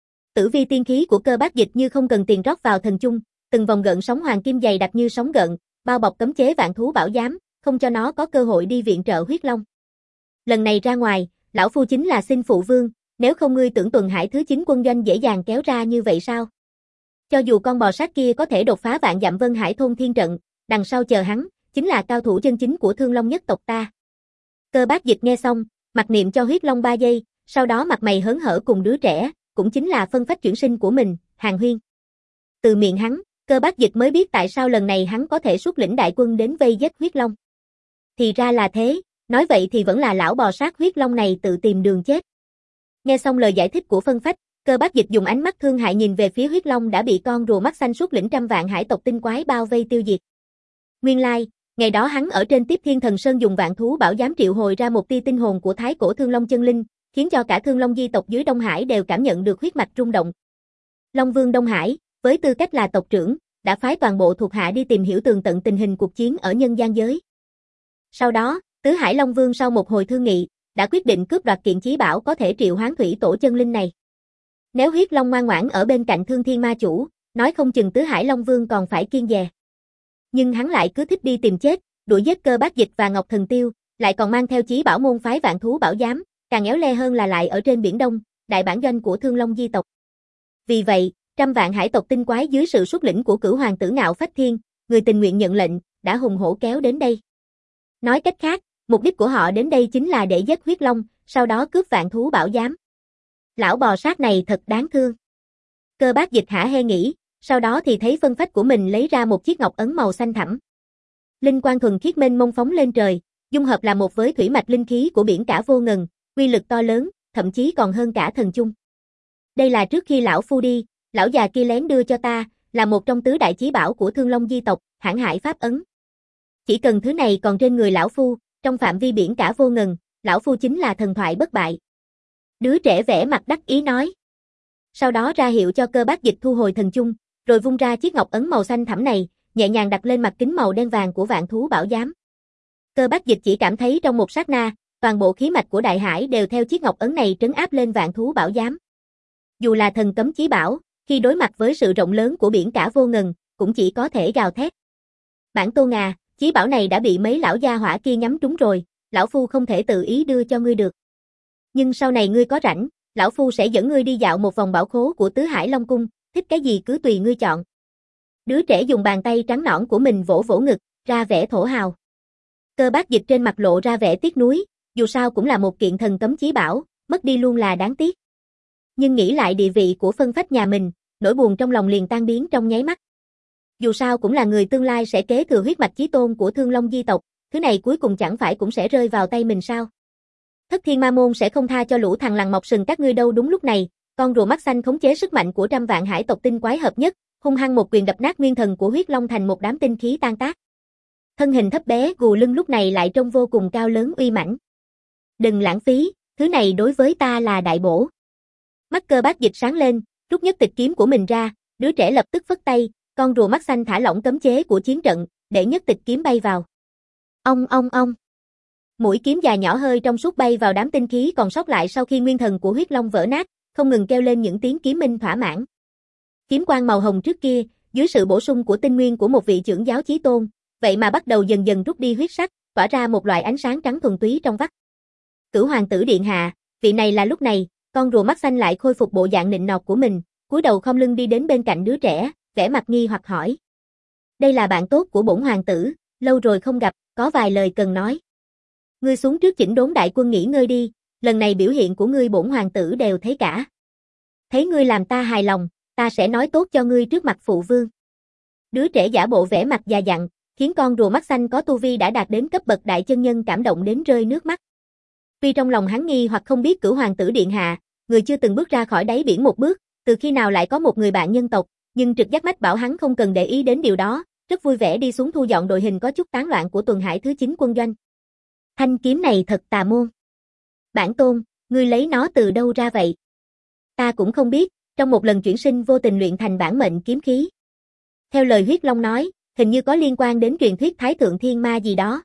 Tử vi tiên khí của Cơ Bác Dịch như không cần tiền rót vào thần chung, từng vòng gợn sóng hoàng kim dày đặc như sóng gợn, bao bọc cấm chế vạn thú bảo giám, không cho nó có cơ hội đi viện trợ huyết long. Lần này ra ngoài, lão phu chính là xin phụ vương, nếu không ngươi tưởng tuần hải thứ chín quân doanh dễ dàng kéo ra như vậy sao? Cho dù con bò sát kia có thể đột phá vạn dặm Vân Hải thôn thiên trận, đằng sau chờ hắn, chính là cao thủ chân chính của Thương Long nhất tộc ta. Cơ Bác Dịch nghe xong, mặc niệm cho huyết long ba giây, sau đó mặt mày hớn hở cùng đứa trẻ, cũng chính là phân phách chuyển sinh của mình, Hàn Huyên. Từ miệng hắn, Cơ Bác Dịch mới biết tại sao lần này hắn có thể xuất lĩnh đại quân đến vây giết huyết long. Thì ra là thế, nói vậy thì vẫn là lão bò sát huyết long này tự tìm đường chết. Nghe xong lời giải thích của phân phách, Cơ Bác Dịch dùng ánh mắt thương hại nhìn về phía huyết long đã bị con rùa mắt xanh xuất lĩnh trăm vạn hải tộc tinh quái bao vây tiêu diệt. Nguyên lai, like, ngày đó hắn ở trên Tiếp Thiên Thần Sơn dùng vạn thú bảo giám triệu hồi ra một tia tinh hồn của thái cổ Thương Long chân linh, khiến cho cả Thương Long di tộc dưới Đông Hải đều cảm nhận được huyết mạch rung động. Long Vương Đông Hải, với tư cách là tộc trưởng, đã phái toàn bộ thuộc hạ đi tìm hiểu tường tận tình hình cuộc chiến ở nhân gian giới. Sau đó, Tứ Hải Long Vương sau một hồi thương nghị, đã quyết định cướp đoạt kiện chí bảo có thể triệu hoán thủy tổ chân linh này. Nếu huyết long ngoan ngoãn ở bên cạnh Thương Thiên Ma Chủ, nói không chừng Tứ Hải Long Vương còn phải kiêng dè. Nhưng hắn lại cứ thích đi tìm chết, đuổi giết Cơ Bác Dịch và Ngọc Thần Tiêu, lại còn mang theo chí bảo môn phái vạn thú bảo giám, càng éo le hơn là lại ở trên biển Đông, đại bản doanh của Thương Long di tộc. Vì vậy, trăm vạn hải tộc tinh quái dưới sự xuất lĩnh của Cửu Hoàng tử Ngạo Phách Thiên, người tình nguyện nhận lệnh, đã hùng hổ kéo đến đây. Nói cách khác, mục đích của họ đến đây chính là để giết huyết long, sau đó cướp vạn thú bảo giám. Lão bò sát này thật đáng thương. Cơ Bác Dịch hả hê nghĩ, sau đó thì thấy phân phách của mình lấy ra một chiếc ngọc ấn màu xanh thẳm. Linh quang thuần khiết mênh mông phóng lên trời, dung hợp là một với thủy mạch linh khí của biển cả vô ngần, uy lực to lớn, thậm chí còn hơn cả thần chung. Đây là trước khi lão phu đi, lão già kia lén đưa cho ta, là một trong tứ đại chí bảo của Thương Long di tộc, Hãn Hải Pháp ấn. Chỉ cần thứ này còn trên người lão phu, trong phạm vi biển cả vô ngần, lão phu chính là thần thoại bất bại. Đứa trẻ vẻ mặt đắc ý nói. Sau đó ra hiệu cho Cơ Bác Dịch thu hồi thần chung, rồi vung ra chiếc ngọc ấn màu xanh thẳm này, nhẹ nhàng đặt lên mặt kính màu đen vàng của vạn thú bảo giám. Cơ Bác Dịch chỉ cảm thấy trong một sát na, toàn bộ khí mạch của đại hải đều theo chiếc ngọc ấn này trấn áp lên vạn thú bảo giám. Dù là thần cấm chí bảo, khi đối mặt với sự rộng lớn của biển cả vô ngần, cũng chỉ có thể gào thét. Bản Tôn à, chí bảo này đã bị mấy lão gia hỏa kia nhắm trúng rồi, lão phu không thể tự ý đưa cho ngươi được. Nhưng sau này ngươi có rảnh, lão phu sẽ dẫn ngươi đi dạo một vòng bảo khố của Tứ Hải Long Cung, thích cái gì cứ tùy ngươi chọn. Đứa trẻ dùng bàn tay trắng nõn của mình vỗ vỗ ngực, ra vẻ thổ hào. Cơ Bác Dịch trên mặt lộ ra vẻ tiếc nuối, dù sao cũng là một kiện thần cấm chí bảo, mất đi luôn là đáng tiếc. Nhưng nghĩ lại địa vị của phân phách nhà mình, nỗi buồn trong lòng liền tan biến trong nháy mắt. Dù sao cũng là người tương lai sẽ kế thừa huyết mạch chí tôn của Thương Long di tộc, thứ này cuối cùng chẳng phải cũng sẽ rơi vào tay mình sao? Thất Thiên Ma Môn sẽ không tha cho lũ thằng lằn mọc sừng các ngươi đâu. Đúng lúc này, con rùa mắt xanh khống chế sức mạnh của trăm vạn hải tộc tinh quái hợp nhất, hung hăng một quyền đập nát nguyên thần của huyết long thành một đám tinh khí tan tác. Thân hình thấp bé gù lưng lúc này lại trông vô cùng cao lớn uy mãnh. Đừng lãng phí, thứ này đối với ta là đại bổ. Mắt Cơ Bác Dịch sáng lên, rút nhất tịch kiếm của mình ra, đứa trẻ lập tức phất tay, con rùa mắt xanh thả lỏng cấm chế của chiến trận, để nhất tịch kiếm bay vào. Ong ong ong. Mũi kiếm dài nhỏ hơi trong suốt bay vào đám tinh khí còn sót lại sau khi nguyên thần của huyết long vỡ nát, không ngừng kêu lên những tiếng kiếm minh thỏa mãn. Kiếm quang màu hồng trước kia, dưới sự bổ sung của tinh nguyên của một vị trưởng giáo chí tôn, vậy mà bắt đầu dần dần rút đi huyết sắc, tỏa ra một loại ánh sáng trắng thuần túy trong vắt. Cửu Hoàng tử điện hạ, vị này là lúc này, con rùa mắt xanh lại khôi phục bộ dạng nịnh nọt của mình, cúi đầu khom lưng đi đến bên cạnh đứa trẻ, vẻ mặt nghi hoặc hỏi. Đây là bạn tốt của bổn hoàng tử, lâu rồi không gặp, có vài lời cần nói. Ngươi xuống trước chỉnh đốn đại quân nghỉ ngơi đi, lần này biểu hiện của ngươi bổn hoàng tử đều thấy cả. Thấy ngươi làm ta hài lòng, ta sẽ nói tốt cho ngươi trước mặt phụ vương. Đứa trẻ giả bộ vẻ mặt già dặn, khiến con rùa mắt xanh có tu vi đã đạt đến cấp bậc đại chân nhân cảm động đến rơi nước mắt. Tuy trong lòng hắn nghi hoặc không biết Cửu Hoàng tử điện hạ, người chưa từng bước ra khỏi đáy biển một bước, từ khi nào lại có một người bạn nhân tộc, nhưng trực giác mách bảo hắn không cần để ý đến điều đó, rất vui vẻ đi xuống thu dọn đội hình có chút tán loạn của tuần hải thứ chín quân doanh. Thanh kiếm này thật tà môn. Bản tôn, ngươi lấy nó từ đâu ra vậy? Ta cũng không biết, trong một lần chuyển sinh vô tình luyện thành bản mệnh kiếm khí. Theo lời huyết long nói, hình như có liên quan đến truyền thuyết Thái Thượng Thiên Ma gì đó.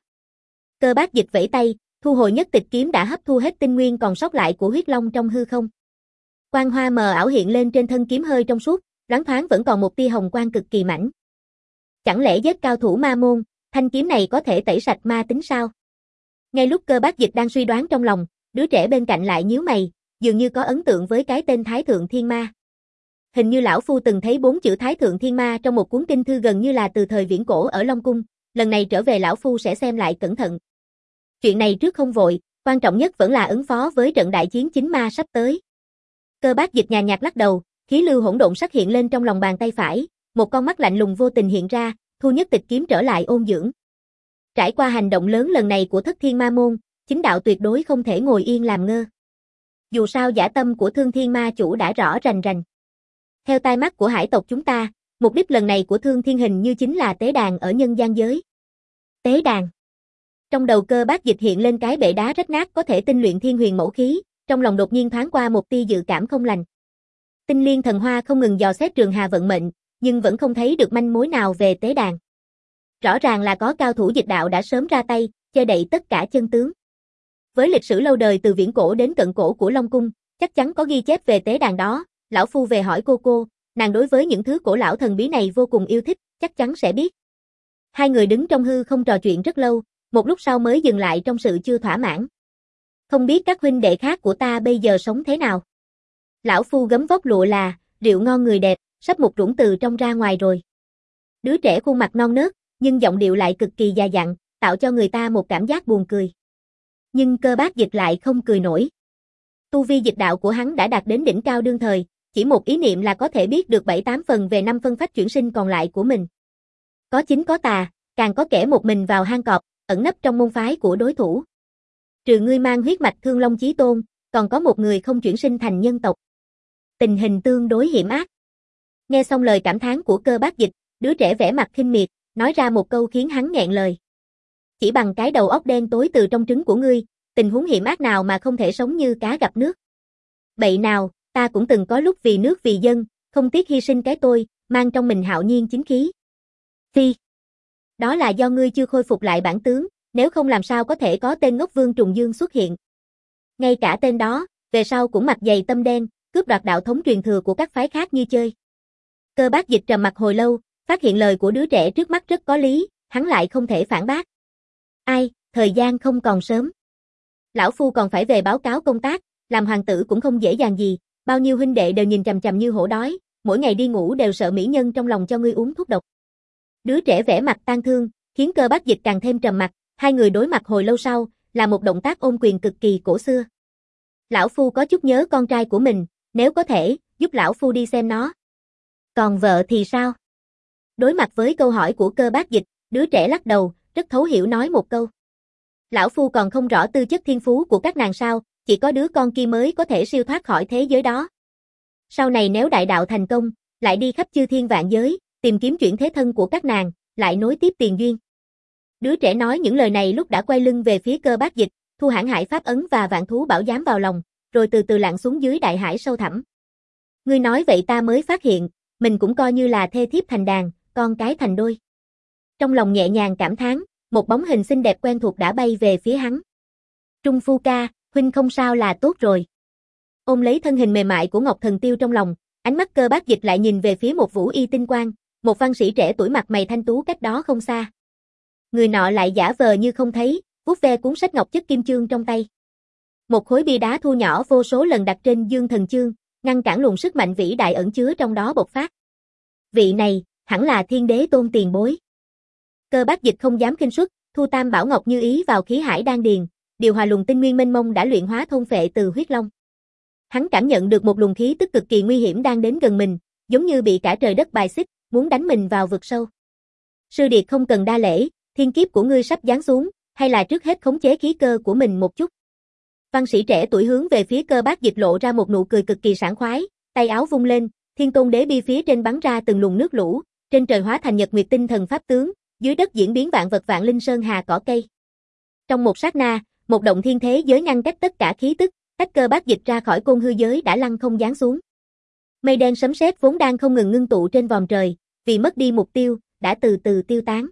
Cơ Bác Dịch vẫy tay, thu hồi nhất tịch kiếm đã hấp thu hết tinh nguyên còn sót lại của huyết long trong hư không. Quang hoa mờ ảo hiện lên trên thân kiếm hơi trong suốt, loáng thoáng vẫn còn một tia hồng quang cực kỳ mảnh. Chẳng lẽ giết cao thủ ma môn, Thanh kiếm này có thể tẩy sạch ma tính sao? Ngay lúc Cơ Bác Dịch đang suy đoán trong lòng, đứa trẻ bên cạnh lại nhíu mày, dường như có ấn tượng với cái tên Thái Thượng Thiên Ma. Hình như lão phu từng thấy bốn chữ Thái Thượng Thiên Ma trong một cuốn kinh thư gần như là từ thời viễn cổ ở Long Cung, lần này trở về lão phu sẽ xem lại cẩn thận. Chuyện này trước không vội, quan trọng nhất vẫn là ứng phó với trận đại chiến chính ma sắp tới. Cơ Bác Dịch nhàn nhạt lắc đầu, khí lưu hỗn độn sắc hiện lên trong lòng bàn tay phải, một con mắt lạnh lùng vô tình hiện ra, thu nhất tịch kiếm trở lại ôn dưỡng. Trải qua hành động lớn lần này của Thất Thiên Ma Môn, chính đạo tuyệt đối không thể ngồi yên làm ngơ. Dù sao dã tâm của Thương Thiên Ma chủ đã rõ rành rành. Theo tai mắt của hải tộc chúng ta, mục đích lần này của Thương Thiên hình như chính là tế đàn ở nhân gian giới. Tế đàn. Trong đầu Cơ Bác Dịch hiện lên cái bệ đá rách nát có thể tinh luyện thiên huyền mẫu khí, trong lòng đột nhiên thoáng qua một tia dự cảm không lành. Tinh Liên Thần Hoa không ngừng dò xét Trường Hà vận mệnh, nhưng vẫn không thấy được manh mối nào về tế đàn. Rõ ràng là có cao thủ dịch đạo đã sớm ra tay, che đậy tất cả chân tướng. Với lịch sử lâu đời từ viễn cổ đến cận cổ của Long Cung, chắc chắn có ghi chép về tế đàn đó, lão phu về hỏi cô cô, nàng đối với những thứ cổ lão thần bí này vô cùng yêu thích, chắc chắn sẽ biết. Hai người đứng trong hư không trò chuyện rất lâu, một lúc sau mới dừng lại trong sự chưa thỏa mãn. Không biết các huynh đệ khác của ta bây giờ sống thế nào? Lão phu gấm vóc lụa là, rượu ngon người đẹp, sắp một rũng từ trong ra ngoài rồi. Đứa trẻ khuôn mặt non nớt, nhưng giọng điệu lại cực kỳ già dặn, tạo cho người ta một cảm giác buồn cười. Nhưng Cơ Bác Dịch lại không cười nổi. Tu vi dịch đạo của hắn đã đạt đến đỉnh cao đương thời, chỉ một ý niệm là có thể biết được bảy tám phần về năm phân phách chuyển sinh còn lại của mình. Có chính có tà, càng có kẻ một mình vào hang cọp, ẩn nấp trong môn phái của đối thủ. Trừ ngươi mang huyết mạch Thương Long Chí Tôn, còn có một người không chuyển sinh thành nhân tộc. Tình hình tương đối hiểm ác. Nghe xong lời cảm thán của Cơ Bác Dịch, đứa trẻ vẻ mặt khinh miệt, nói ra một câu khiến hắn nghẹn lời. Chỉ bằng cái đầu óc đen tối từ trong trứng của ngươi, tình huống hiểm ác nào mà không thể sống như cá gặp nước. Bậy nào, ta cũng từng có lúc vì nước vì dân, không tiếc hy sinh cái tôi, mang trong mình hạo nhiên chính khí. Phi. Đó là do ngươi chưa khôi phục lại bản tướng, nếu không làm sao có thể có tên ngốc Vương Trùng Dương xuất hiện. Ngay cả tên đó, về sau cũng mặt dày tâm đen, cướp đoạt đạo thống truyền thừa của các phái khác như chơi. Cơ Bác Dịch trầm mặt hồi lâu, phát hiện lời của đứa trẻ trước mắt rất có lý, hắn lại không thể phản bác. Ai, thời gian không còn sớm. Lão phu còn phải về báo cáo công tác, làm hoàng tử cũng không dễ dàng gì, bao nhiêu huynh đệ đều nhìn chằm chằm như hổ đói, mỗi ngày đi ngủ đều sợ mỹ nhân trong lòng cho ngươi uống thuốc độc. Đứa trẻ vẻ mặt tang thương, khiến Cơ Bác Dịch càng thêm trầm mặc, hai người đối mặt hồi lâu sau, là một động tác ôm quyền cực kỳ cổ xưa. Lão phu có chút nhớ con trai của mình, nếu có thể, giúp lão phu đi xem nó. Còn vợ thì sao? Đối mặt với câu hỏi của Cơ Bác Dịch, đứa trẻ lắc đầu, rất thấu hiểu nói một câu. Lão phu còn không rõ tư chất thiên phú của các nàng sao, chỉ có đứa con kia mới có thể siêu thoát khỏi thế giới đó. Sau này nếu đại đạo thành công, lại đi khắp chư thiên vạn giới, tìm kiếm chuyển thế thân của các nàng, lại nối tiếp tiền duyên. Đứa trẻ nói những lời này lúc đã quay lưng về phía Cơ Bác Dịch, thu hãn hải pháp ấn và vạn thú bảo giám vào lòng, rồi từ từ lặn xuống dưới đại hải sâu thẳm. Ngươi nói vậy ta mới phát hiện, mình cũng coi như là thê thiếp thành đàn, con cái thành đôi. Trong lòng nhẹ nhàng cảm thán, một bóng hình xinh đẹp quen thuộc đã bay về phía hắn. Trung Phu ca, huynh không sao là tốt rồi. Ôm lấy thân hình mềm mại của Ngọc Thần Tiêu trong lòng, ánh mắt Cơ Bác Dịch lại nhìn về phía một vũ y tinh quang, một văn sĩ trẻ tuổi mặt mày thanh tú cách đó không xa. Người nọ lại giả vờ như không thấy, vuốt ve cuốn sách ngọc chất kim chương trong tay. Một khối bia đá thu nhỏ vô số lần đặt trên Dương Thần Chương, ngăn cản luồng sức mạnh vĩ đại ẩn chứa trong đó bộc phát. Vị này, hẳn là Thiên Đế Tôn tiền bối. Cơ Bác Dịch không dám khinh suất, thu tam bảo ngọc như ý vào khí hải đan điền, điều hòa luồng tinh nguyên mênh mông đã luyện hóa thôn phệ từ huyết long. Hắn cảm nhận được một luồng khí tức cực kỳ nguy hiểm đang đến gần mình, giống như bị cả trời đất bài xích, muốn đánh mình vào vực sâu. Sư điệt không cần đa lễ, thiên kiếp của ngươi sắp giáng xuống, hay là trước hết khống chế khí cơ của mình một chút. Văn sĩ trẻ tuổi hướng về phía Cơ Bác Dịch lộ ra một nụ cười cực kỳ sảng khoái, tay áo vung lên, Thiên Tôn Đế bi phía trên bắn ra từng luồng nước lũ, trên trời hóa thành nhật nguyệt tinh thần pháp tướng, dưới đất diễn biến vạn vật vạn linh sơn hà cỏ cây. Trong một sát na, một động thiên thế giới ngăn cách tất cả khí tức, tách Cơ Bác Dịch ra khỏi côn hư giới đã lăn không giáng xuống. Mây đen sấm sét vốn đang không ngừng ngưng tụ trên vòm trời, vì mất đi mục tiêu, đã từ từ tiêu tán.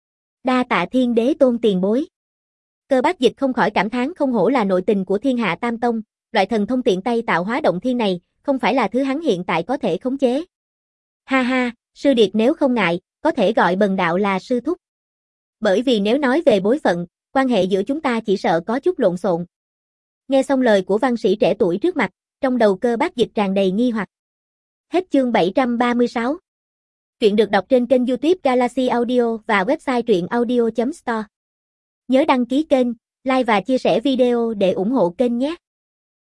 Đa tạ Thiên Đế Tôn tiền bối. Cơ Bác Dịch không khỏi cảm thán không hổ là nội tình của Thiên Hạ Tam Tông, loại thần thông tiện tay tạo hóa động thiên này, không phải là thứ hắn hiện tại có thể khống chế. Ha ha, sư điệt nếu không ngại, có thể gọi bần đạo là sư thúc. Bởi vì nếu nói về bối phận, quan hệ giữa chúng ta chỉ sợ có chút lộn xộn. Nghe xong lời của văn sĩ trẻ tuổi trước mặt, trong đầu Cơ Bác Dịch tràn đầy nghi hoặc. Hết chương bảy trăm ba mươi sáu. Truyện được đọc trên kênh YouTube Galaxy Audio và website truyện audio chấm store. Nhớ đăng ký kênh, like và chia sẻ video để ủng hộ kênh nhé.